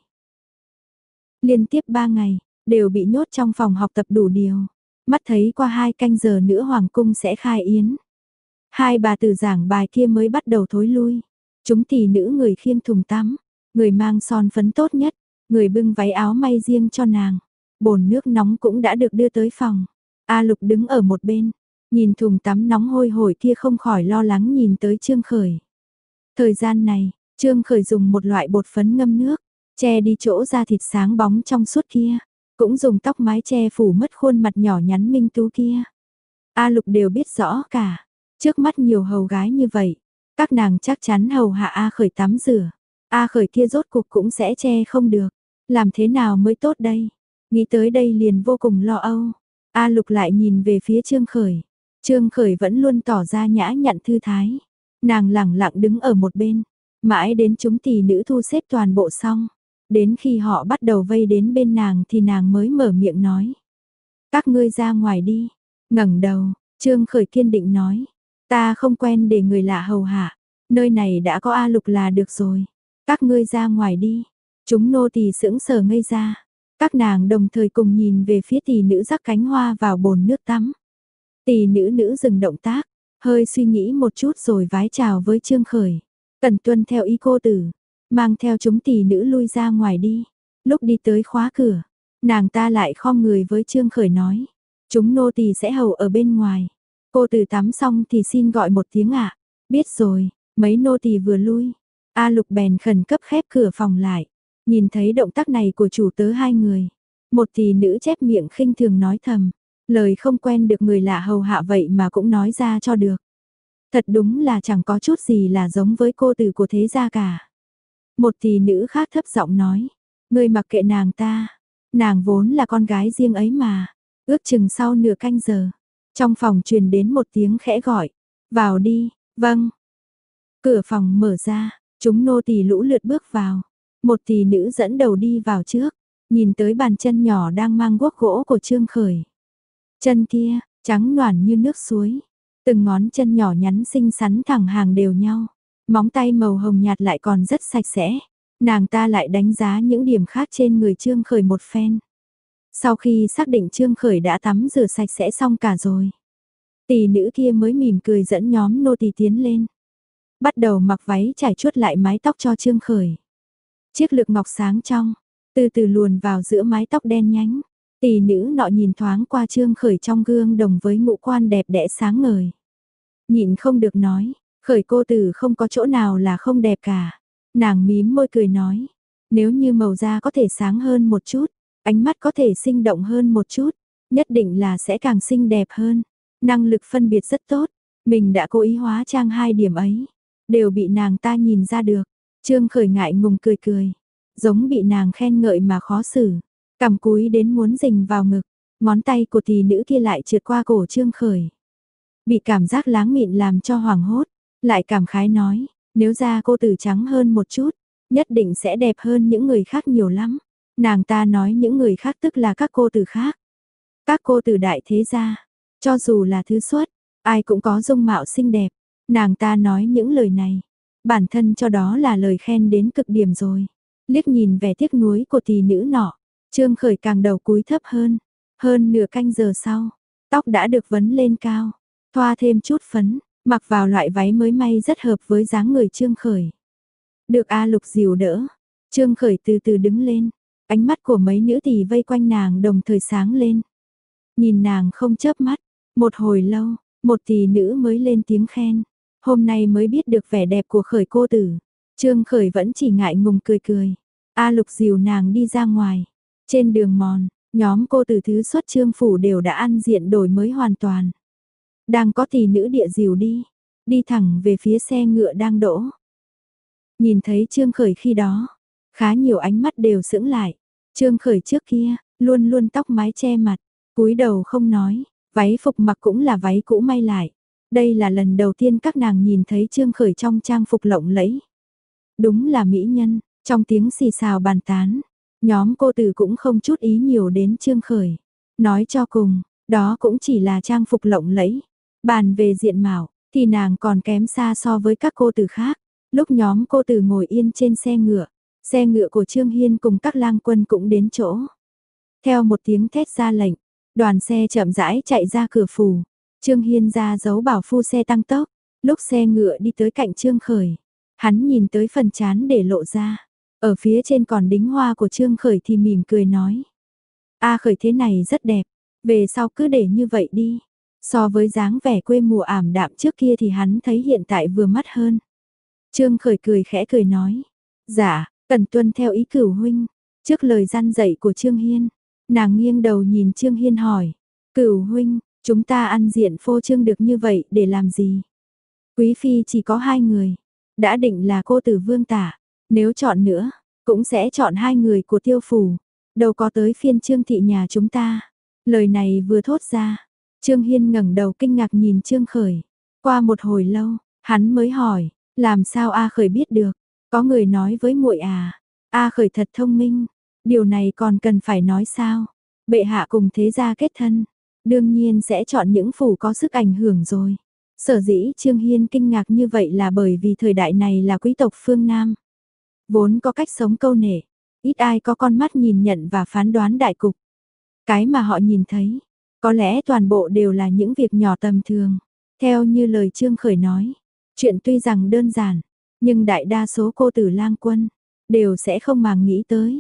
Liên tiếp ba ngày, đều bị nhốt trong phòng học tập đủ điều. Mắt thấy qua hai canh giờ nữa hoàng cung sẽ khai yến. Hai bà tử giảng bài kia mới bắt đầu thối lui. Chúng tỷ nữ người khiêng thùng tắm, người mang son phấn tốt nhất, người bưng váy áo may riêng cho nàng. Bồn nước nóng cũng đã được đưa tới phòng. A Lục đứng ở một bên, nhìn thùng tắm nóng hôi hổi kia không khỏi lo lắng nhìn tới Trương Khởi. Thời gian này, Trương Khởi dùng một loại bột phấn ngâm nước, che đi chỗ da thịt sáng bóng trong suốt kia, cũng dùng tóc mái che phủ mất khuôn mặt nhỏ nhắn minh tú kia. A Lục đều biết rõ cả, trước mắt nhiều hầu gái như vậy, các nàng chắc chắn hầu hạ A Khởi tắm rửa. A Khởi kia rốt cục cũng sẽ che không được, làm thế nào mới tốt đây? Nghĩ tới đây liền vô cùng lo âu. A Lục lại nhìn về phía Trương Khởi. Trương Khởi vẫn luôn tỏ ra nhã nhặn thư thái. Nàng lẳng lặng đứng ở một bên, mãi đến chúng tỷ nữ thu xếp toàn bộ xong. Đến khi họ bắt đầu vây đến bên nàng thì nàng mới mở miệng nói. Các ngươi ra ngoài đi. Ngẩng đầu, Trương Khởi kiên định nói. Ta không quen để người lạ hầu hạ. Nơi này đã có A Lục là được rồi. Các ngươi ra ngoài đi. Chúng nô tỳ sững sờ ngây ra. Các nàng đồng thời cùng nhìn về phía tỷ nữ rắc cánh hoa vào bồn nước tắm. Tỷ nữ nữ dừng động tác, hơi suy nghĩ một chút rồi vái chào với Trương Khởi. Cần tuân theo ý cô tử, mang theo chúng tỷ nữ lui ra ngoài đi. Lúc đi tới khóa cửa, nàng ta lại khom người với Trương Khởi nói. Chúng nô tỳ sẽ hầu ở bên ngoài. Cô tử tắm xong thì xin gọi một tiếng ạ. Biết rồi, mấy nô tỳ vừa lui. A Lục bèn khẩn cấp khép cửa phòng lại. Nhìn thấy động tác này của chủ tớ hai người. Một tỷ nữ chép miệng khinh thường nói thầm. Lời không quen được người lạ hầu hạ vậy mà cũng nói ra cho được. Thật đúng là chẳng có chút gì là giống với cô tử của thế gia cả. Một tỷ nữ khác thấp giọng nói. Ngươi mặc kệ nàng ta. Nàng vốn là con gái riêng ấy mà. Ước chừng sau nửa canh giờ. Trong phòng truyền đến một tiếng khẽ gọi. Vào đi, vâng. Cửa phòng mở ra. Chúng nô tỳ lũ lượt bước vào. Một tỷ nữ dẫn đầu đi vào trước. Nhìn tới bàn chân nhỏ đang mang guốc gỗ của Trương Khởi. Chân kia, trắng noản như nước suối. Từng ngón chân nhỏ nhắn xinh xắn thẳng hàng đều nhau. Móng tay màu hồng nhạt lại còn rất sạch sẽ. Nàng ta lại đánh giá những điểm khác trên người Trương Khởi một phen. Sau khi xác định Trương Khởi đã tắm rửa sạch sẽ xong cả rồi. Tỷ nữ kia mới mỉm cười dẫn nhóm nô tỳ tiến lên. Bắt đầu mặc váy trải chuốt lại mái tóc cho Trương Khởi. Chiếc lược ngọc sáng trong, từ từ luồn vào giữa mái tóc đen nhánh. Tỷ nữ nọ nhìn thoáng qua Trương Khởi trong gương đồng với ngũ quan đẹp đẽ sáng ngời. Nhịn không được nói, Khởi cô tử không có chỗ nào là không đẹp cả. Nàng mím môi cười nói, nếu như màu da có thể sáng hơn một chút, ánh mắt có thể sinh động hơn một chút, nhất định là sẽ càng xinh đẹp hơn. Năng lực phân biệt rất tốt, mình đã cố ý hóa trang hai điểm ấy, đều bị nàng ta nhìn ra được. Trương Khởi ngại ngùng cười cười, giống bị nàng khen ngợi mà khó xử. Cằm cúi đến muốn rình vào ngực, ngón tay của tỷ nữ kia lại trượt qua cổ Trương Khởi. Bị cảm giác láng mịn làm cho hoảng hốt, lại cảm khái nói, nếu da cô tử trắng hơn một chút, nhất định sẽ đẹp hơn những người khác nhiều lắm. Nàng ta nói những người khác tức là các cô tử khác. Các cô tử đại thế gia, cho dù là thứ xuất, ai cũng có dung mạo xinh đẹp. Nàng ta nói những lời này, bản thân cho đó là lời khen đến cực điểm rồi. Liếc nhìn vẻ tiếc nuối của tỷ nữ nọ, Trương Khởi càng đầu cúi thấp hơn. Hơn nửa canh giờ sau, tóc đã được vấn lên cao, thoa thêm chút phấn, mặc vào loại váy mới may rất hợp với dáng người Trương Khởi. Được A Lục dìu đỡ, Trương Khởi từ từ đứng lên, ánh mắt của mấy nữ tỳ vây quanh nàng đồng thời sáng lên. Nhìn nàng không chớp mắt, một hồi lâu, một tỷ nữ mới lên tiếng khen. Hôm nay mới biết được vẻ đẹp của Khởi cô tử. Trương Khởi vẫn chỉ ngại ngùng cười cười. A Lục dìu nàng đi ra ngoài. Trên đường mòn, nhóm cô tử thứ xuất Trương phủ đều đã ăn diện đổi mới hoàn toàn. Đang có tỷ nữ địa dìu đi, đi thẳng về phía xe ngựa đang đỗ. Nhìn thấy Trương Khởi khi đó, khá nhiều ánh mắt đều sững lại. Trương Khởi trước kia, luôn luôn tóc mái che mặt, cúi đầu không nói, váy phục mặc cũng là váy cũ may lại. Đây là lần đầu tiên các nàng nhìn thấy Trương Khởi trong trang phục lộng lẫy. Đúng là mỹ nhân, trong tiếng xì xào bàn tán, nhóm cô tử cũng không chút ý nhiều đến Trương Khởi. Nói cho cùng, đó cũng chỉ là trang phục lộng lẫy. Bàn về diện mạo, thì nàng còn kém xa so với các cô tử khác. Lúc nhóm cô tử ngồi yên trên xe ngựa, xe ngựa của Trương Hiên cùng các lang quân cũng đến chỗ. Theo một tiếng thét ra lệnh, đoàn xe chậm rãi chạy ra cửa phủ. Trương Hiên ra dấu bảo phu xe tăng tốc, lúc xe ngựa đi tới cạnh Trương Khởi, hắn nhìn tới phần trán để lộ ra, ở phía trên còn đính hoa của Trương Khởi thì mỉm cười nói: "A Khởi thế này rất đẹp, về sau cứ để như vậy đi." So với dáng vẻ quê mùa ảm đạm trước kia thì hắn thấy hiện tại vừa mắt hơn. Trương Khởi cười khẽ cười nói: "Dạ, cần tuân theo ý cửu huynh." Trước lời răn dạy của Trương Hiên, nàng nghiêng đầu nhìn Trương Hiên hỏi: "Cửu huynh, chúng ta ăn diện phô trương được như vậy để làm gì? Quý phi chỉ có hai người, đã định là cô tử Vương Tả, nếu chọn nữa, cũng sẽ chọn hai người của Tiêu phủ, đâu có tới phiên Trương thị nhà chúng ta." Lời này vừa thốt ra, Trương Hiên ngẩng đầu kinh ngạc nhìn Trương Khởi. Qua một hồi lâu, hắn mới hỏi: "Làm sao A Khởi biết được? Có người nói với muội à?" A Khởi thật thông minh, điều này còn cần phải nói sao? Bệ hạ cùng thế gia kết thân, đương nhiên sẽ chọn những phủ có sức ảnh hưởng rồi. Sở dĩ Trương Hiên kinh ngạc như vậy là bởi vì thời đại này là quý tộc phương Nam. Vốn có cách sống câu nệ, ít ai có con mắt nhìn nhận và phán đoán đại cục. Cái mà họ nhìn thấy, có lẽ toàn bộ đều là những việc nhỏ tầm thường. Theo như lời Trương Khởi nói, chuyện tuy rằng đơn giản, nhưng đại đa số cô tử lang quân, đều sẽ không màng nghĩ tới.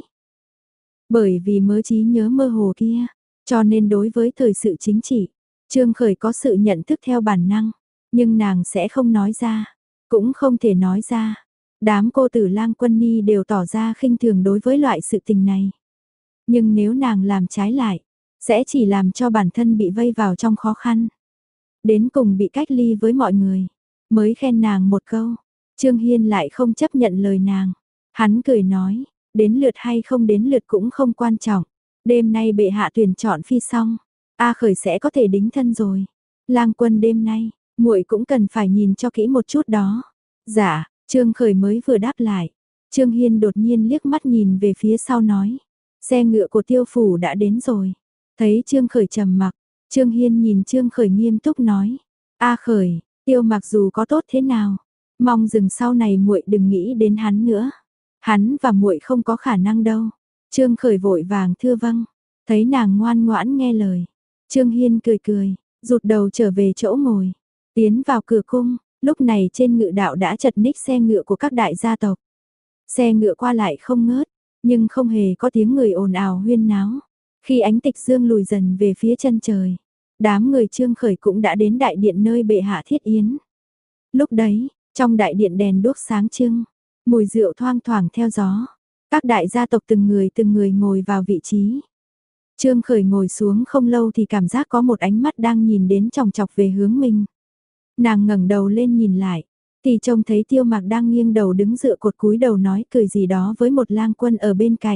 Bởi vì mớ trí nhớ mơ hồ kia, cho nên đối với thời sự chính trị, Trương Khởi có sự nhận thức theo bản năng, nhưng nàng sẽ không nói ra, cũng không thể nói ra. Đám cô tử lang quân ni đều tỏ ra khinh thường đối với loại sự tình này. Nhưng nếu nàng làm trái lại, sẽ chỉ làm cho bản thân bị vây vào trong khó khăn. Đến cùng bị cách ly với mọi người, mới khen nàng một câu. Trương Hiên lại không chấp nhận lời nàng. Hắn cười nói, đến lượt hay không đến lượt cũng không quan trọng. Đêm nay bệ hạ tuyển chọn phi xong, A Khởi sẽ có thể đính thân rồi. Lang quân đêm nay, muội cũng cần phải nhìn cho kỹ một chút đó. Dạ, Trương Khởi mới vừa đáp lại. Trương Hiên đột nhiên liếc mắt nhìn về phía sau nói, xe ngựa của Tiêu phủ đã đến rồi. Thấy Trương Khởi trầm mặc, Trương Hiên nhìn Trương Khởi nghiêm túc nói, A Khởi, Tiêu mặc dù có tốt thế nào, mong dừng sau này muội đừng nghĩ đến hắn nữa. Hắn và muội không có khả năng đâu. Trương Khởi vội vàng thưa vâng, thấy nàng ngoan ngoãn nghe lời. Trương Hiên cười cười, rụt đầu trở về chỗ ngồi, tiến vào cửa cung. Lúc này trên ngự đạo đã chật ních xe ngựa của các đại gia tộc. Xe ngựa qua lại không ngớt, nhưng không hề có tiếng người ồn ào huyên náo. Khi ánh tịch dương lùi dần về phía chân trời, đám người Trương Khởi cũng đã đến đại điện nơi bệ hạ thiết yến. Lúc đấy, trong đại điện đèn đuốc sáng trưng, mùi rượu thoang thoảng theo gió. Các đại gia tộc từng người từng người ngồi vào vị trí. Trương Khởi ngồi xuống không lâu thì cảm giác có một ánh mắt đang nhìn đến chòng chọc về hướng mình. Nàng ngẩng đầu lên nhìn lại, thì trông thấy Tiêu Mạc đang nghiêng đầu đứng dựa cột cúi đầu nói cười gì đó với một lang quân ở bên cạnh.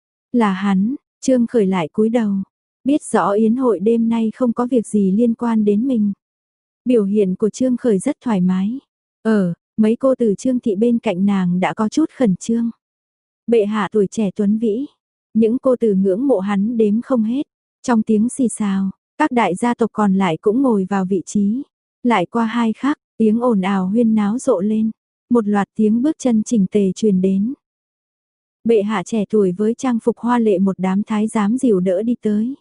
Là hắn. Trương Khởi lại cúi đầu, biết rõ yến hội đêm nay không có việc gì liên quan đến mình. Biểu hiện của Trương Khởi rất thoải mái. Ờ, mấy cô từ Trương thị bên cạnh nàng đã có chút khẩn trương. Bệ hạ tuổi trẻ tuấn vĩ, những cô tử ngưỡng mộ hắn đếm không hết. Trong tiếng xì xào, các đại gia tộc còn lại cũng ngồi vào vị trí. Lại qua hai khắc, tiếng ồn ào huyên náo rộ lên, một loạt tiếng bước chân chỉnh tề truyền đến. Bệ hạ trẻ tuổi với trang phục hoa lệ một đám thái giám dìu đỡ đi tới.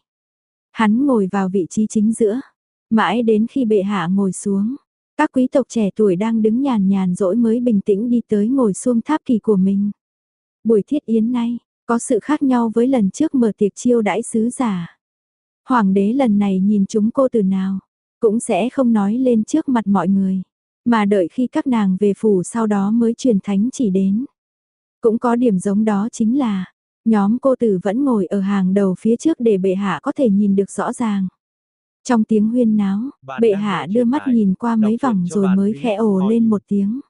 Hắn ngồi vào vị trí chính giữa, mãi đến khi bệ hạ ngồi xuống, các quý tộc trẻ tuổi đang đứng nhàn nhàn rỗi mới bình tĩnh đi tới ngồi xuống tháp kỳ của mình. Buổi thiết yến nay, có sự khác nhau với lần trước mở tiệc chiêu đãi sứ giả. Hoàng đế lần này nhìn chúng cô từ nào, cũng sẽ không nói lên trước mặt mọi người, mà đợi khi các nàng về phủ sau đó mới truyền thánh chỉ đến. Cũng có điểm giống đó chính là, nhóm cô tử vẫn ngồi ở hàng đầu phía trước để bệ hạ có thể nhìn được rõ ràng. Trong tiếng huyên náo, bệ hạ đưa mắt nhìn qua mấy vòng rồi mới khẽ ồ lên một tiếng.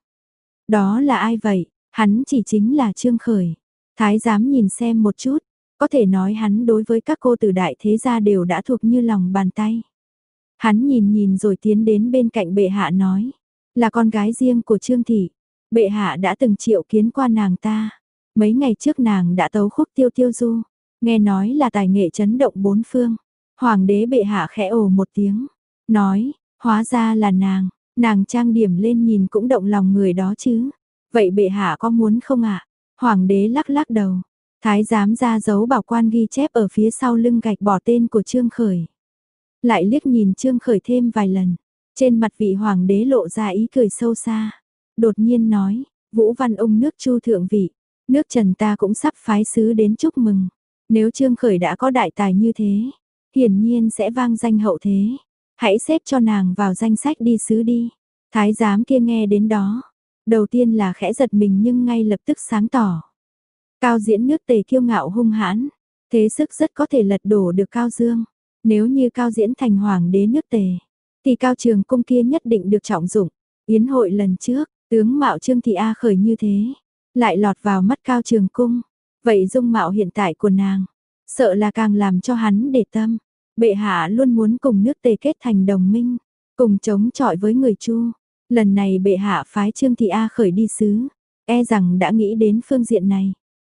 Đó là ai vậy? Hắn chỉ chính là Trương Khởi. Thái giám nhìn xem một chút, có thể nói hắn đối với các cô tử đại thế gia đều đã thuộc như lòng bàn tay. Hắn nhìn nhìn rồi tiến đến bên cạnh bệ hạ nói, là con gái riêng của Trương Thị. Bệ hạ đã từng triệu kiến qua nàng ta. Mấy ngày trước nàng đã tấu khúc Tiêu Tiêu Du, nghe nói là tài nghệ chấn động bốn phương. Hoàng đế bệ hạ khẽ ồ một tiếng, nói, hóa ra là nàng, nàng trang điểm lên nhìn cũng động lòng người đó chứ. Vậy bệ hạ có muốn không ạ? Hoàng đế lắc lắc đầu, thái giám ra dấu bảo quan ghi chép ở phía sau lưng gạch bỏ tên của Trương Khởi. Lại liếc nhìn Trương Khởi thêm vài lần, trên mặt vị hoàng đế lộ ra ý cười sâu xa. Đột nhiên nói, Vũ Văn Ung nước Chu thượng vị, nước Trần ta cũng sắp phái sứ đến chúc mừng. Nếu Trương Khởi đã có đại tài như thế, hiển nhiên sẽ vang danh hậu thế. Hãy xếp cho nàng vào danh sách đi sứ đi. Thái giám kia nghe đến đó, đầu tiên là khẽ giật mình nhưng ngay lập tức sáng tỏ. Cao Diễn nước Tề kiêu ngạo hung hãn, thế sức rất có thể lật đổ được Cao Dương. Nếu như Cao Diễn thành hoàng đế nước Tề, thì Cao Trường Cung kia nhất định được trọng dụng. Yến hội lần trước, tướng mạo Trương Thị A Khởi như thế, lại lọt vào mắt Cao Trường Cung. Vậy dung mạo hiện tại của nàng, sợ là càng làm cho hắn để tâm. Bệ hạ luôn muốn cùng nước Tề kết thành đồng minh, cùng chống chọi với người Chu. Lần này bệ hạ phái Trương Thị A Khởi đi sứ, e rằng đã nghĩ đến phương diện này.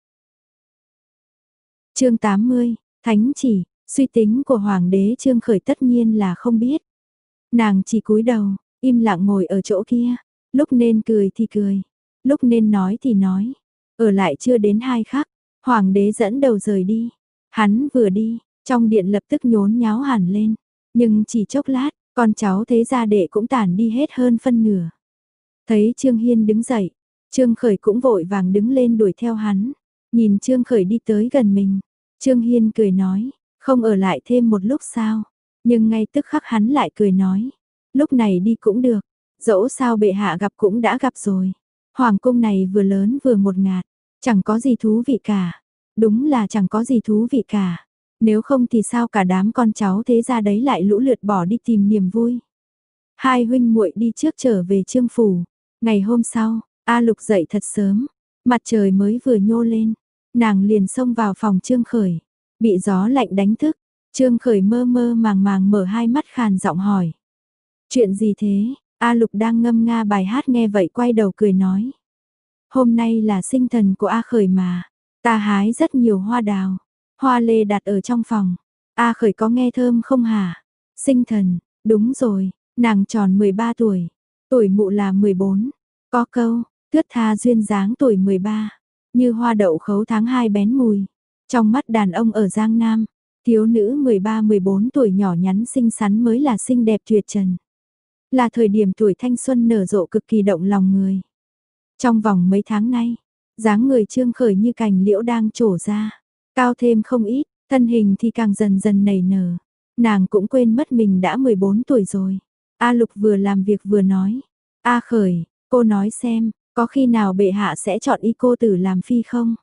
Chương tám mươi, Thánh chỉ, suy tính của hoàng đế Trương Khởi tất nhiên là không biết. Nàng chỉ cúi đầu, im lặng ngồi ở chỗ kia, lúc nên cười thì cười, lúc nên nói thì nói. Ở lại chưa đến hai khắc, hoàng đế dẫn đầu rời đi. Hắn vừa đi, trong điện lập tức nhốn nháo hẳn lên, nhưng chỉ chốc lát, con cháu thế gia đệ cũng tản đi hết hơn phân nửa. Thấy Trương Hiên đứng dậy, Trương Khởi cũng vội vàng đứng lên đuổi theo hắn. Nhìn Trương Khởi đi tới gần mình, Trương Hiên cười nói, không ở lại thêm một lúc sao? Nhưng ngay tức khắc hắn lại cười nói, lúc này đi cũng được, dẫu sao bệ hạ gặp cũng đã gặp rồi. Hoàng cung này vừa lớn vừa một ngạt, chẳng có gì thú vị cả. Đúng là chẳng có gì thú vị cả. Nếu không thì sao cả đám con cháu thế gia đấy lại lũ lượt bỏ đi tìm niềm vui. Hai huynh muội đi trước trở về Trương phủ. Ngày hôm sau, A Lục dậy thật sớm, mặt trời mới vừa nhô lên, nàng liền xông vào phòng Trương Khởi, bị gió lạnh đánh thức. Trương Khởi mơ mơ màng màng mở hai mắt khàn giọng hỏi. Chuyện gì thế? A Lục đang ngâm nga bài hát nghe vậy quay đầu cười nói. Hôm nay là sinh thần của A Khởi mà, ta hái rất nhiều hoa đào, hoa lê đặt ở trong phòng. A Khởi có nghe thơm không hả? Sinh thần, đúng rồi, nàng tròn mười ba tuổi, tuổi mụ là mười bốn. Có câu, thướt tha duyên dáng tuổi mười ba, như hoa đậu khấu tháng hai bén mùi. Trong mắt đàn ông ở Giang Nam, thiếu nữ mười ba mười bốn tuổi nhỏ nhắn xinh xắn mới là xinh đẹp tuyệt trần. Là thời điểm tuổi thanh xuân nở rộ cực kỳ động lòng người. Trong vòng mấy tháng nay, dáng người Trương Khởi như cành liễu đang trổ ra, cao thêm không ít, thân hình thì càng dần dần nảy nở. Nàng cũng quên mất mình đã mười bốn tuổi rồi. A Lục vừa làm việc vừa nói, A Khởi, cô nói xem, có khi nào bệ hạ sẽ chọn y cô tử làm phi không?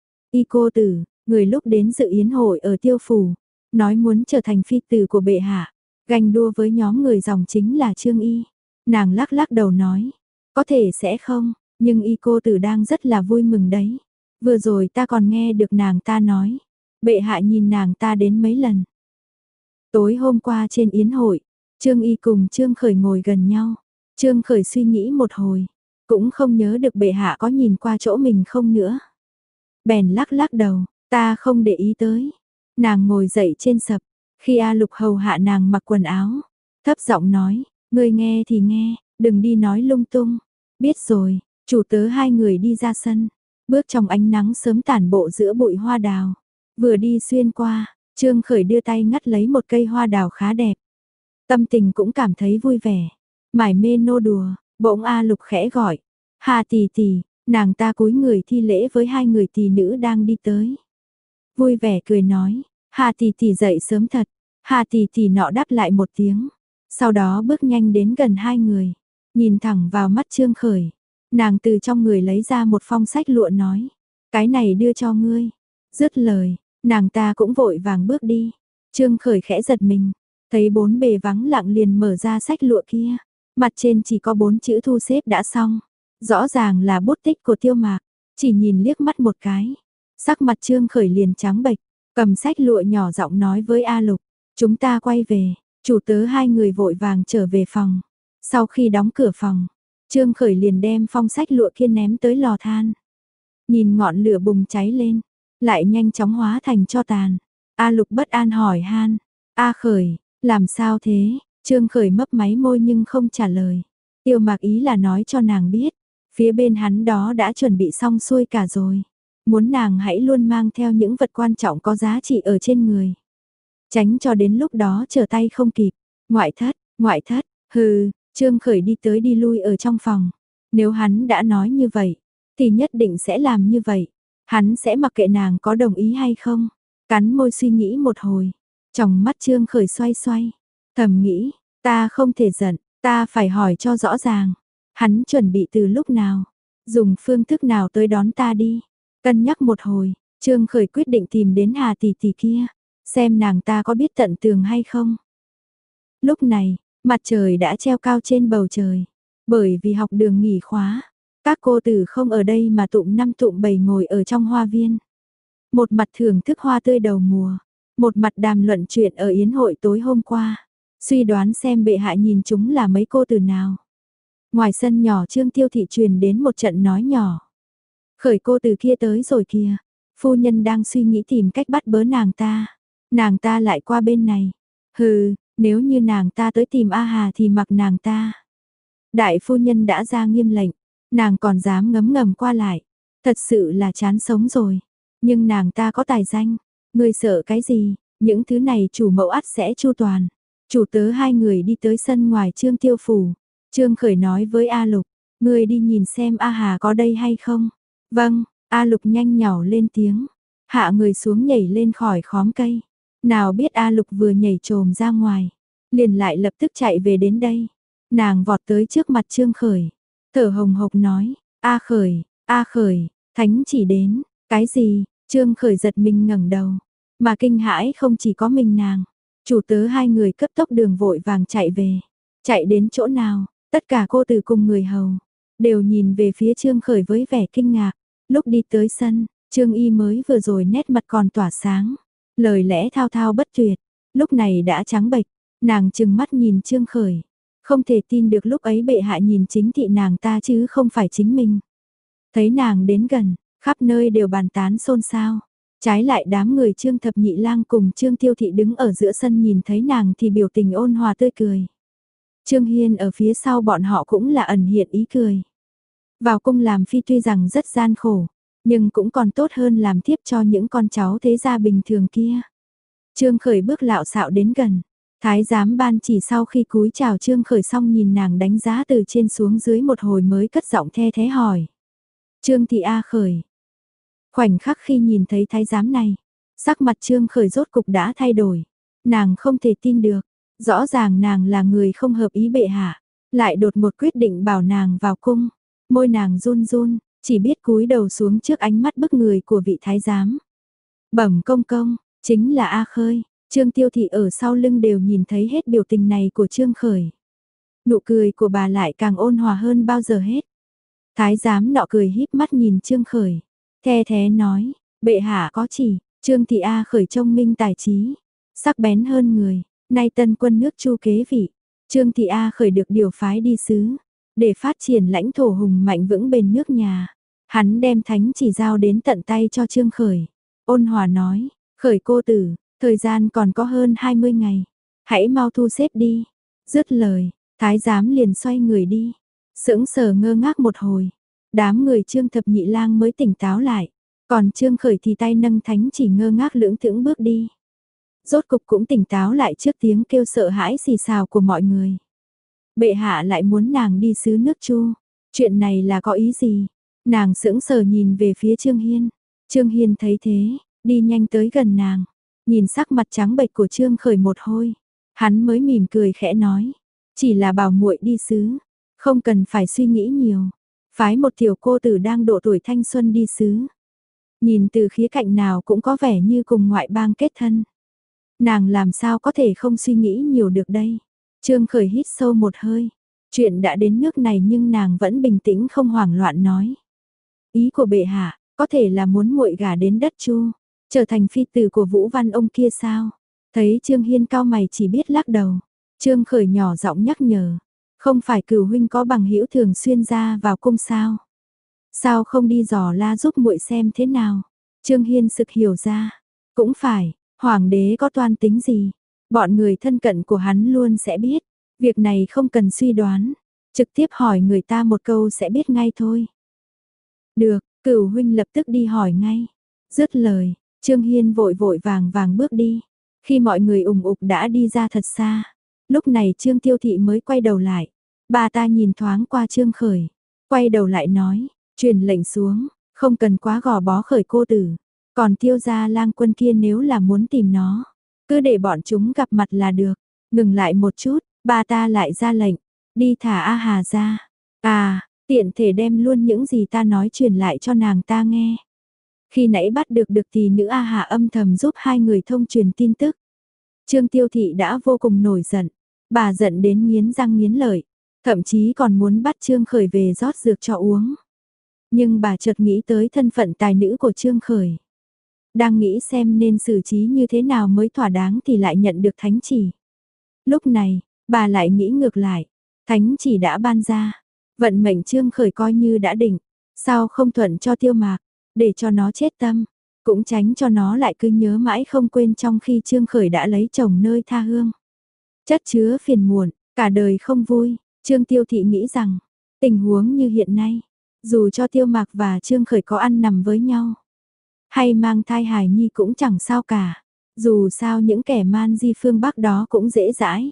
Y cô tử, người lúc đến dự yến hội ở Tiêu phủ, nói muốn trở thành phi tử của bệ hạ, ganh đua với nhóm người dòng chính là Trương Y. Nàng lắc lắc đầu nói, có thể sẽ không, nhưng y cô tử đang rất là vui mừng đấy. Vừa rồi ta còn nghe được nàng ta nói, bệ hạ nhìn nàng ta đến mấy lần. Tối hôm qua trên yến hội, Trương Y cùng Trương Khởi ngồi gần nhau. Trương Khởi suy nghĩ một hồi, cũng không nhớ được bệ hạ có nhìn qua chỗ mình không nữa. Bèn lắc lắc đầu, ta không để ý tới. Nàng ngồi dậy trên sập, khi A Lục hầu hạ nàng mặc quần áo, thấp giọng nói, Ngươi nghe thì nghe, đừng đi nói lung tung. Biết rồi, chủ tớ hai người đi ra sân, bước trong ánh nắng sớm tản bộ giữa bụi hoa đào. Vừa đi xuyên qua, Trương Khởi đưa tay ngắt lấy một cây hoa đào khá đẹp. Tâm tình cũng cảm thấy vui vẻ, mải mê nô đùa, bỗng A Lục khẽ gọi, Hà tỷ tỷ, nàng ta cúi người thi lễ với hai người tỷ nữ đang đi tới. Vui vẻ cười nói, Hà tỷ tỷ dậy sớm thật, Hà tỷ tỷ nọ đáp lại một tiếng, sau đó bước nhanh đến gần hai người, nhìn thẳng vào mắt Trương Khởi, nàng từ trong người lấy ra một phong sách lụa nói, cái này đưa cho ngươi. Dứt lời, nàng ta cũng vội vàng bước đi. Trương Khởi khẽ giật mình, thấy bốn bề vắng lặng liền mở ra sách lụa kia, mặt trên chỉ có bốn chữ thu xếp đã xong, rõ ràng là bút tích của Tiêu Mạc, chỉ nhìn liếc mắt một cái, sắc mặt Trương Khởi liền trắng bệch, cầm sách lụa nhỏ giọng nói với A Lục, chúng ta quay về. Chủ tớ hai người vội vàng trở về phòng. Sau khi đóng cửa phòng, Trương Khởi liền đem phong sách lụa kia ném tới lò than. Nhìn ngọn lửa bùng cháy lên, lại nhanh chóng hóa thành tro tàn. A Lục bất an hỏi han, A Khởi, làm sao thế? Trương Khởi mấp máy môi nhưng không trả lời. Tiêu Mạc ý là nói cho nàng biết, phía bên hắn đó đã chuẩn bị xong xuôi cả rồi. Muốn nàng hãy luôn mang theo những vật quan trọng có giá trị ở trên người. Tránh cho đến lúc đó trở tay không kịp. Ngoại thất, ngoại thất, hừ, Trương Khởi đi tới đi lui ở trong phòng. Nếu hắn đã nói như vậy, thì nhất định sẽ làm như vậy. Hắn sẽ mặc kệ nàng có đồng ý hay không. Cắn môi suy nghĩ một hồi. Trong mắt Trương Khởi xoay xoay. Thầm nghĩ, ta không thể giận, ta phải hỏi cho rõ ràng. Hắn chuẩn bị từ lúc nào, dùng phương thức nào tới đón ta đi. Cân nhắc một hồi, Trương Khởi quyết định tìm đến Hà tỷ tỷ kia. Xem nàng ta có biết tận tường hay không. Lúc này, mặt trời đã treo cao trên bầu trời. Bởi vì học đường nghỉ khóa, các cô tử không ở đây mà tụm năm tụm bảy ngồi ở trong hoa viên. Một mặt thưởng thức hoa tươi đầu mùa, một mặt đàm luận chuyện ở yến hội tối hôm qua. Suy đoán xem bệ hạ nhìn chúng là mấy cô tử nào. Ngoài sân nhỏ Trương Tiêu Thị truyền đến một trận nói nhỏ. Khởi cô tử kia tới rồi kìa, phu nhân đang suy nghĩ tìm cách bắt bớ nàng ta. Nàng ta lại qua bên này. Hừ, nếu như nàng ta tới tìm A Hà thì mặc nàng ta. Đại phu nhân đã ra nghiêm lệnh, nàng còn dám ngấm ngầm qua lại. Thật sự là chán sống rồi. Nhưng nàng ta có tài danh. Ngươi sợ cái gì, những thứ này chủ mẫu ắt sẽ chu toàn. Chủ tớ hai người đi tới sân ngoài Trương Tiêu Phủ. Trương Khởi nói với A Lục, ngươi đi nhìn xem A Hà có đây hay không. Vâng, A Lục nhanh nhảu lên tiếng. Hạ người xuống nhảy lên khỏi khóm cây. Nào biết A Lục vừa nhảy trồm ra ngoài, liền lại lập tức chạy về đến đây. Nàng vọt tới trước mặt Trương Khởi, thở hồng hộc nói, A Khởi, A Khởi, thánh chỉ đến, cái gì? Trương Khởi giật mình ngẩng đầu, mà kinh hãi không chỉ có mình nàng. Chủ tớ hai người cấp tốc đường vội vàng chạy về, chạy đến chỗ nào, tất cả cô từ cùng người hầu, đều nhìn về phía Trương Khởi với vẻ kinh ngạc. Lúc đi tới sân, Trương Y mới vừa rồi nét mặt còn tỏa sáng. Lời lẽ thao thao bất tuyệt, lúc này đã trắng bệch, nàng trừng mắt nhìn Trương Khởi, không thể tin được lúc ấy bệ hạ nhìn chính thị nàng ta chứ không phải chính mình. Thấy nàng đến gần, khắp nơi đều bàn tán xôn xao, trái lại đám người Trương Thập Nhị Lang cùng Trương Tiêu Thị đứng ở giữa sân nhìn thấy nàng thì biểu tình ôn hòa tươi cười. Trương Hiên ở phía sau bọn họ cũng là ẩn hiện ý cười. Vào cung làm phi tuy rằng rất gian khổ, nhưng cũng còn tốt hơn làm thiếp cho những con cháu thế gia bình thường kia. Trương Khởi bước lạo xạo đến gần, thái giám ban chỉ sau khi cúi chào Trương Khởi xong nhìn nàng đánh giá từ trên xuống dưới một hồi mới cất giọng the thế hỏi. Trương Thị A Khởi. Khoảnh khắc khi nhìn thấy thái giám này, sắc mặt Trương Khởi rốt cục đã thay đổi. Nàng không thể tin được, rõ ràng nàng là người không hợp ý bệ hạ, lại đột một quyết định bảo nàng vào cung. Môi nàng run run, chỉ biết cúi đầu xuống trước ánh mắt bức người của vị thái giám. Bẩm công công, chính là A Khơi. Trương Tiêu Thị ở sau lưng đều nhìn thấy hết biểu tình này của Trương Khởi. Nụ cười của bà lại càng ôn hòa hơn bao giờ hết. Thái giám nọ cười híp mắt nhìn Trương Khởi, the thế nói, bệ hạ có chỉ. Trương Thị A Khởi trông minh tài trí, sắc bén hơn người. Nay tân quân nước Chu kế vị, Trương Thị A Khởi được điều phái đi sứ, để phát triển lãnh thổ hùng mạnh vững bền nước nhà. Hắn đem thánh chỉ giao đến tận tay cho Trương Khởi. Ôn hòa nói, Khởi cô tử, thời gian còn có hơn hai mươi ngày. Hãy mau thu xếp đi. Dứt lời, Thái giám liền xoay người đi, sững sờ ngơ ngác một hồi. Đám người Trương Thập Nhị Lang mới tỉnh táo lại, còn Trương Khởi thì tay nâng thánh chỉ ngơ ngác lưỡng thững bước đi. Rốt cục cũng tỉnh táo lại trước tiếng kêu sợ hãi xì xào của mọi người. Bệ hạ lại muốn nàng đi xứ nước Chu, chuyện này là có ý gì? Nàng sững sờ nhìn về phía Trương Hiên. Trương Hiên thấy thế, đi nhanh tới gần nàng, nhìn sắc mặt trắng bệch của Trương Khởi một hồi, hắn mới mỉm cười khẽ nói, chỉ là bảo muội đi xứ, không cần phải suy nghĩ nhiều, phái một tiểu cô tử đang độ tuổi thanh xuân đi xứ. Nhìn từ khía cạnh nào cũng có vẻ như cùng ngoại bang kết thân. Nàng làm sao có thể không suy nghĩ nhiều được đây? Trương Khởi hít sâu một hơi, chuyện đã đến nước này nhưng nàng vẫn bình tĩnh không hoảng loạn nói. Ý của bệ hạ, có thể là muốn muội gả đến đất Chu, trở thành phi tử của Vũ Văn ông kia sao? Thấy Trương Hiên cao mày chỉ biết lắc đầu. Trương Khởi nhỏ giọng nhắc nhở, không phải Cửu huynh có bằng hữu thường xuyên ra vào cung sao? Sao không đi dò la giúp muội xem thế nào? Trương Hiên sực hiểu ra, cũng phải, hoàng đế có toan tính gì, bọn người thân cận của hắn luôn sẽ biết, việc này không cần suy đoán, trực tiếp hỏi người ta một câu sẽ biết ngay thôi. Được, Cửu huynh lập tức đi hỏi ngay. Dứt lời, Trương Hiên vội vội vàng vàng bước đi. Khi mọi người ùng ục đã đi ra thật xa, lúc này Trương Tiêu Thị mới quay đầu lại. Bà ta nhìn thoáng qua Trương Khởi, quay đầu lại nói, truyền lệnh xuống, không cần quá gò bó Khởi cô tử. Còn Tiêu gia lang quân kia nếu là muốn tìm nó, cứ để bọn chúng gặp mặt là được. Ngừng lại một chút, bà ta lại ra lệnh, đi thả A Hà ra. À, tiện thể đem luôn những gì ta nói truyền lại cho nàng ta nghe. Khi nãy bắt được được thì nữ A Hà âm thầm giúp hai người thông truyền tin tức. Trương Tiêu Thị đã vô cùng nổi giận, bà giận đến nghiến răng nghiến lợi, thậm chí còn muốn bắt Trương Khởi về rót dược cho uống. Nhưng bà chợt nghĩ tới thân phận tài nữ của Trương Khởi. Đang nghĩ xem nên xử trí như thế nào mới thỏa đáng thì lại nhận được thánh chỉ. Lúc này, bà lại nghĩ ngược lại, thánh chỉ đã ban ra, vận mệnh Trương Khởi coi như đã định, sao không thuận cho Tiêu Mạc, để cho nó chết tâm, cũng tránh cho nó lại cứ nhớ mãi không quên trong khi Trương Khởi đã lấy chồng nơi tha hương. Chất chứa phiền muộn, cả đời không vui, Trương Tiêu Thị nghĩ rằng, tình huống như hiện nay, dù cho Tiêu Mạc và Trương Khởi có ăn nằm với nhau, hay mang thai hài nhi cũng chẳng sao cả, dù sao những kẻ man di phương Bắc đó cũng dễ dãi.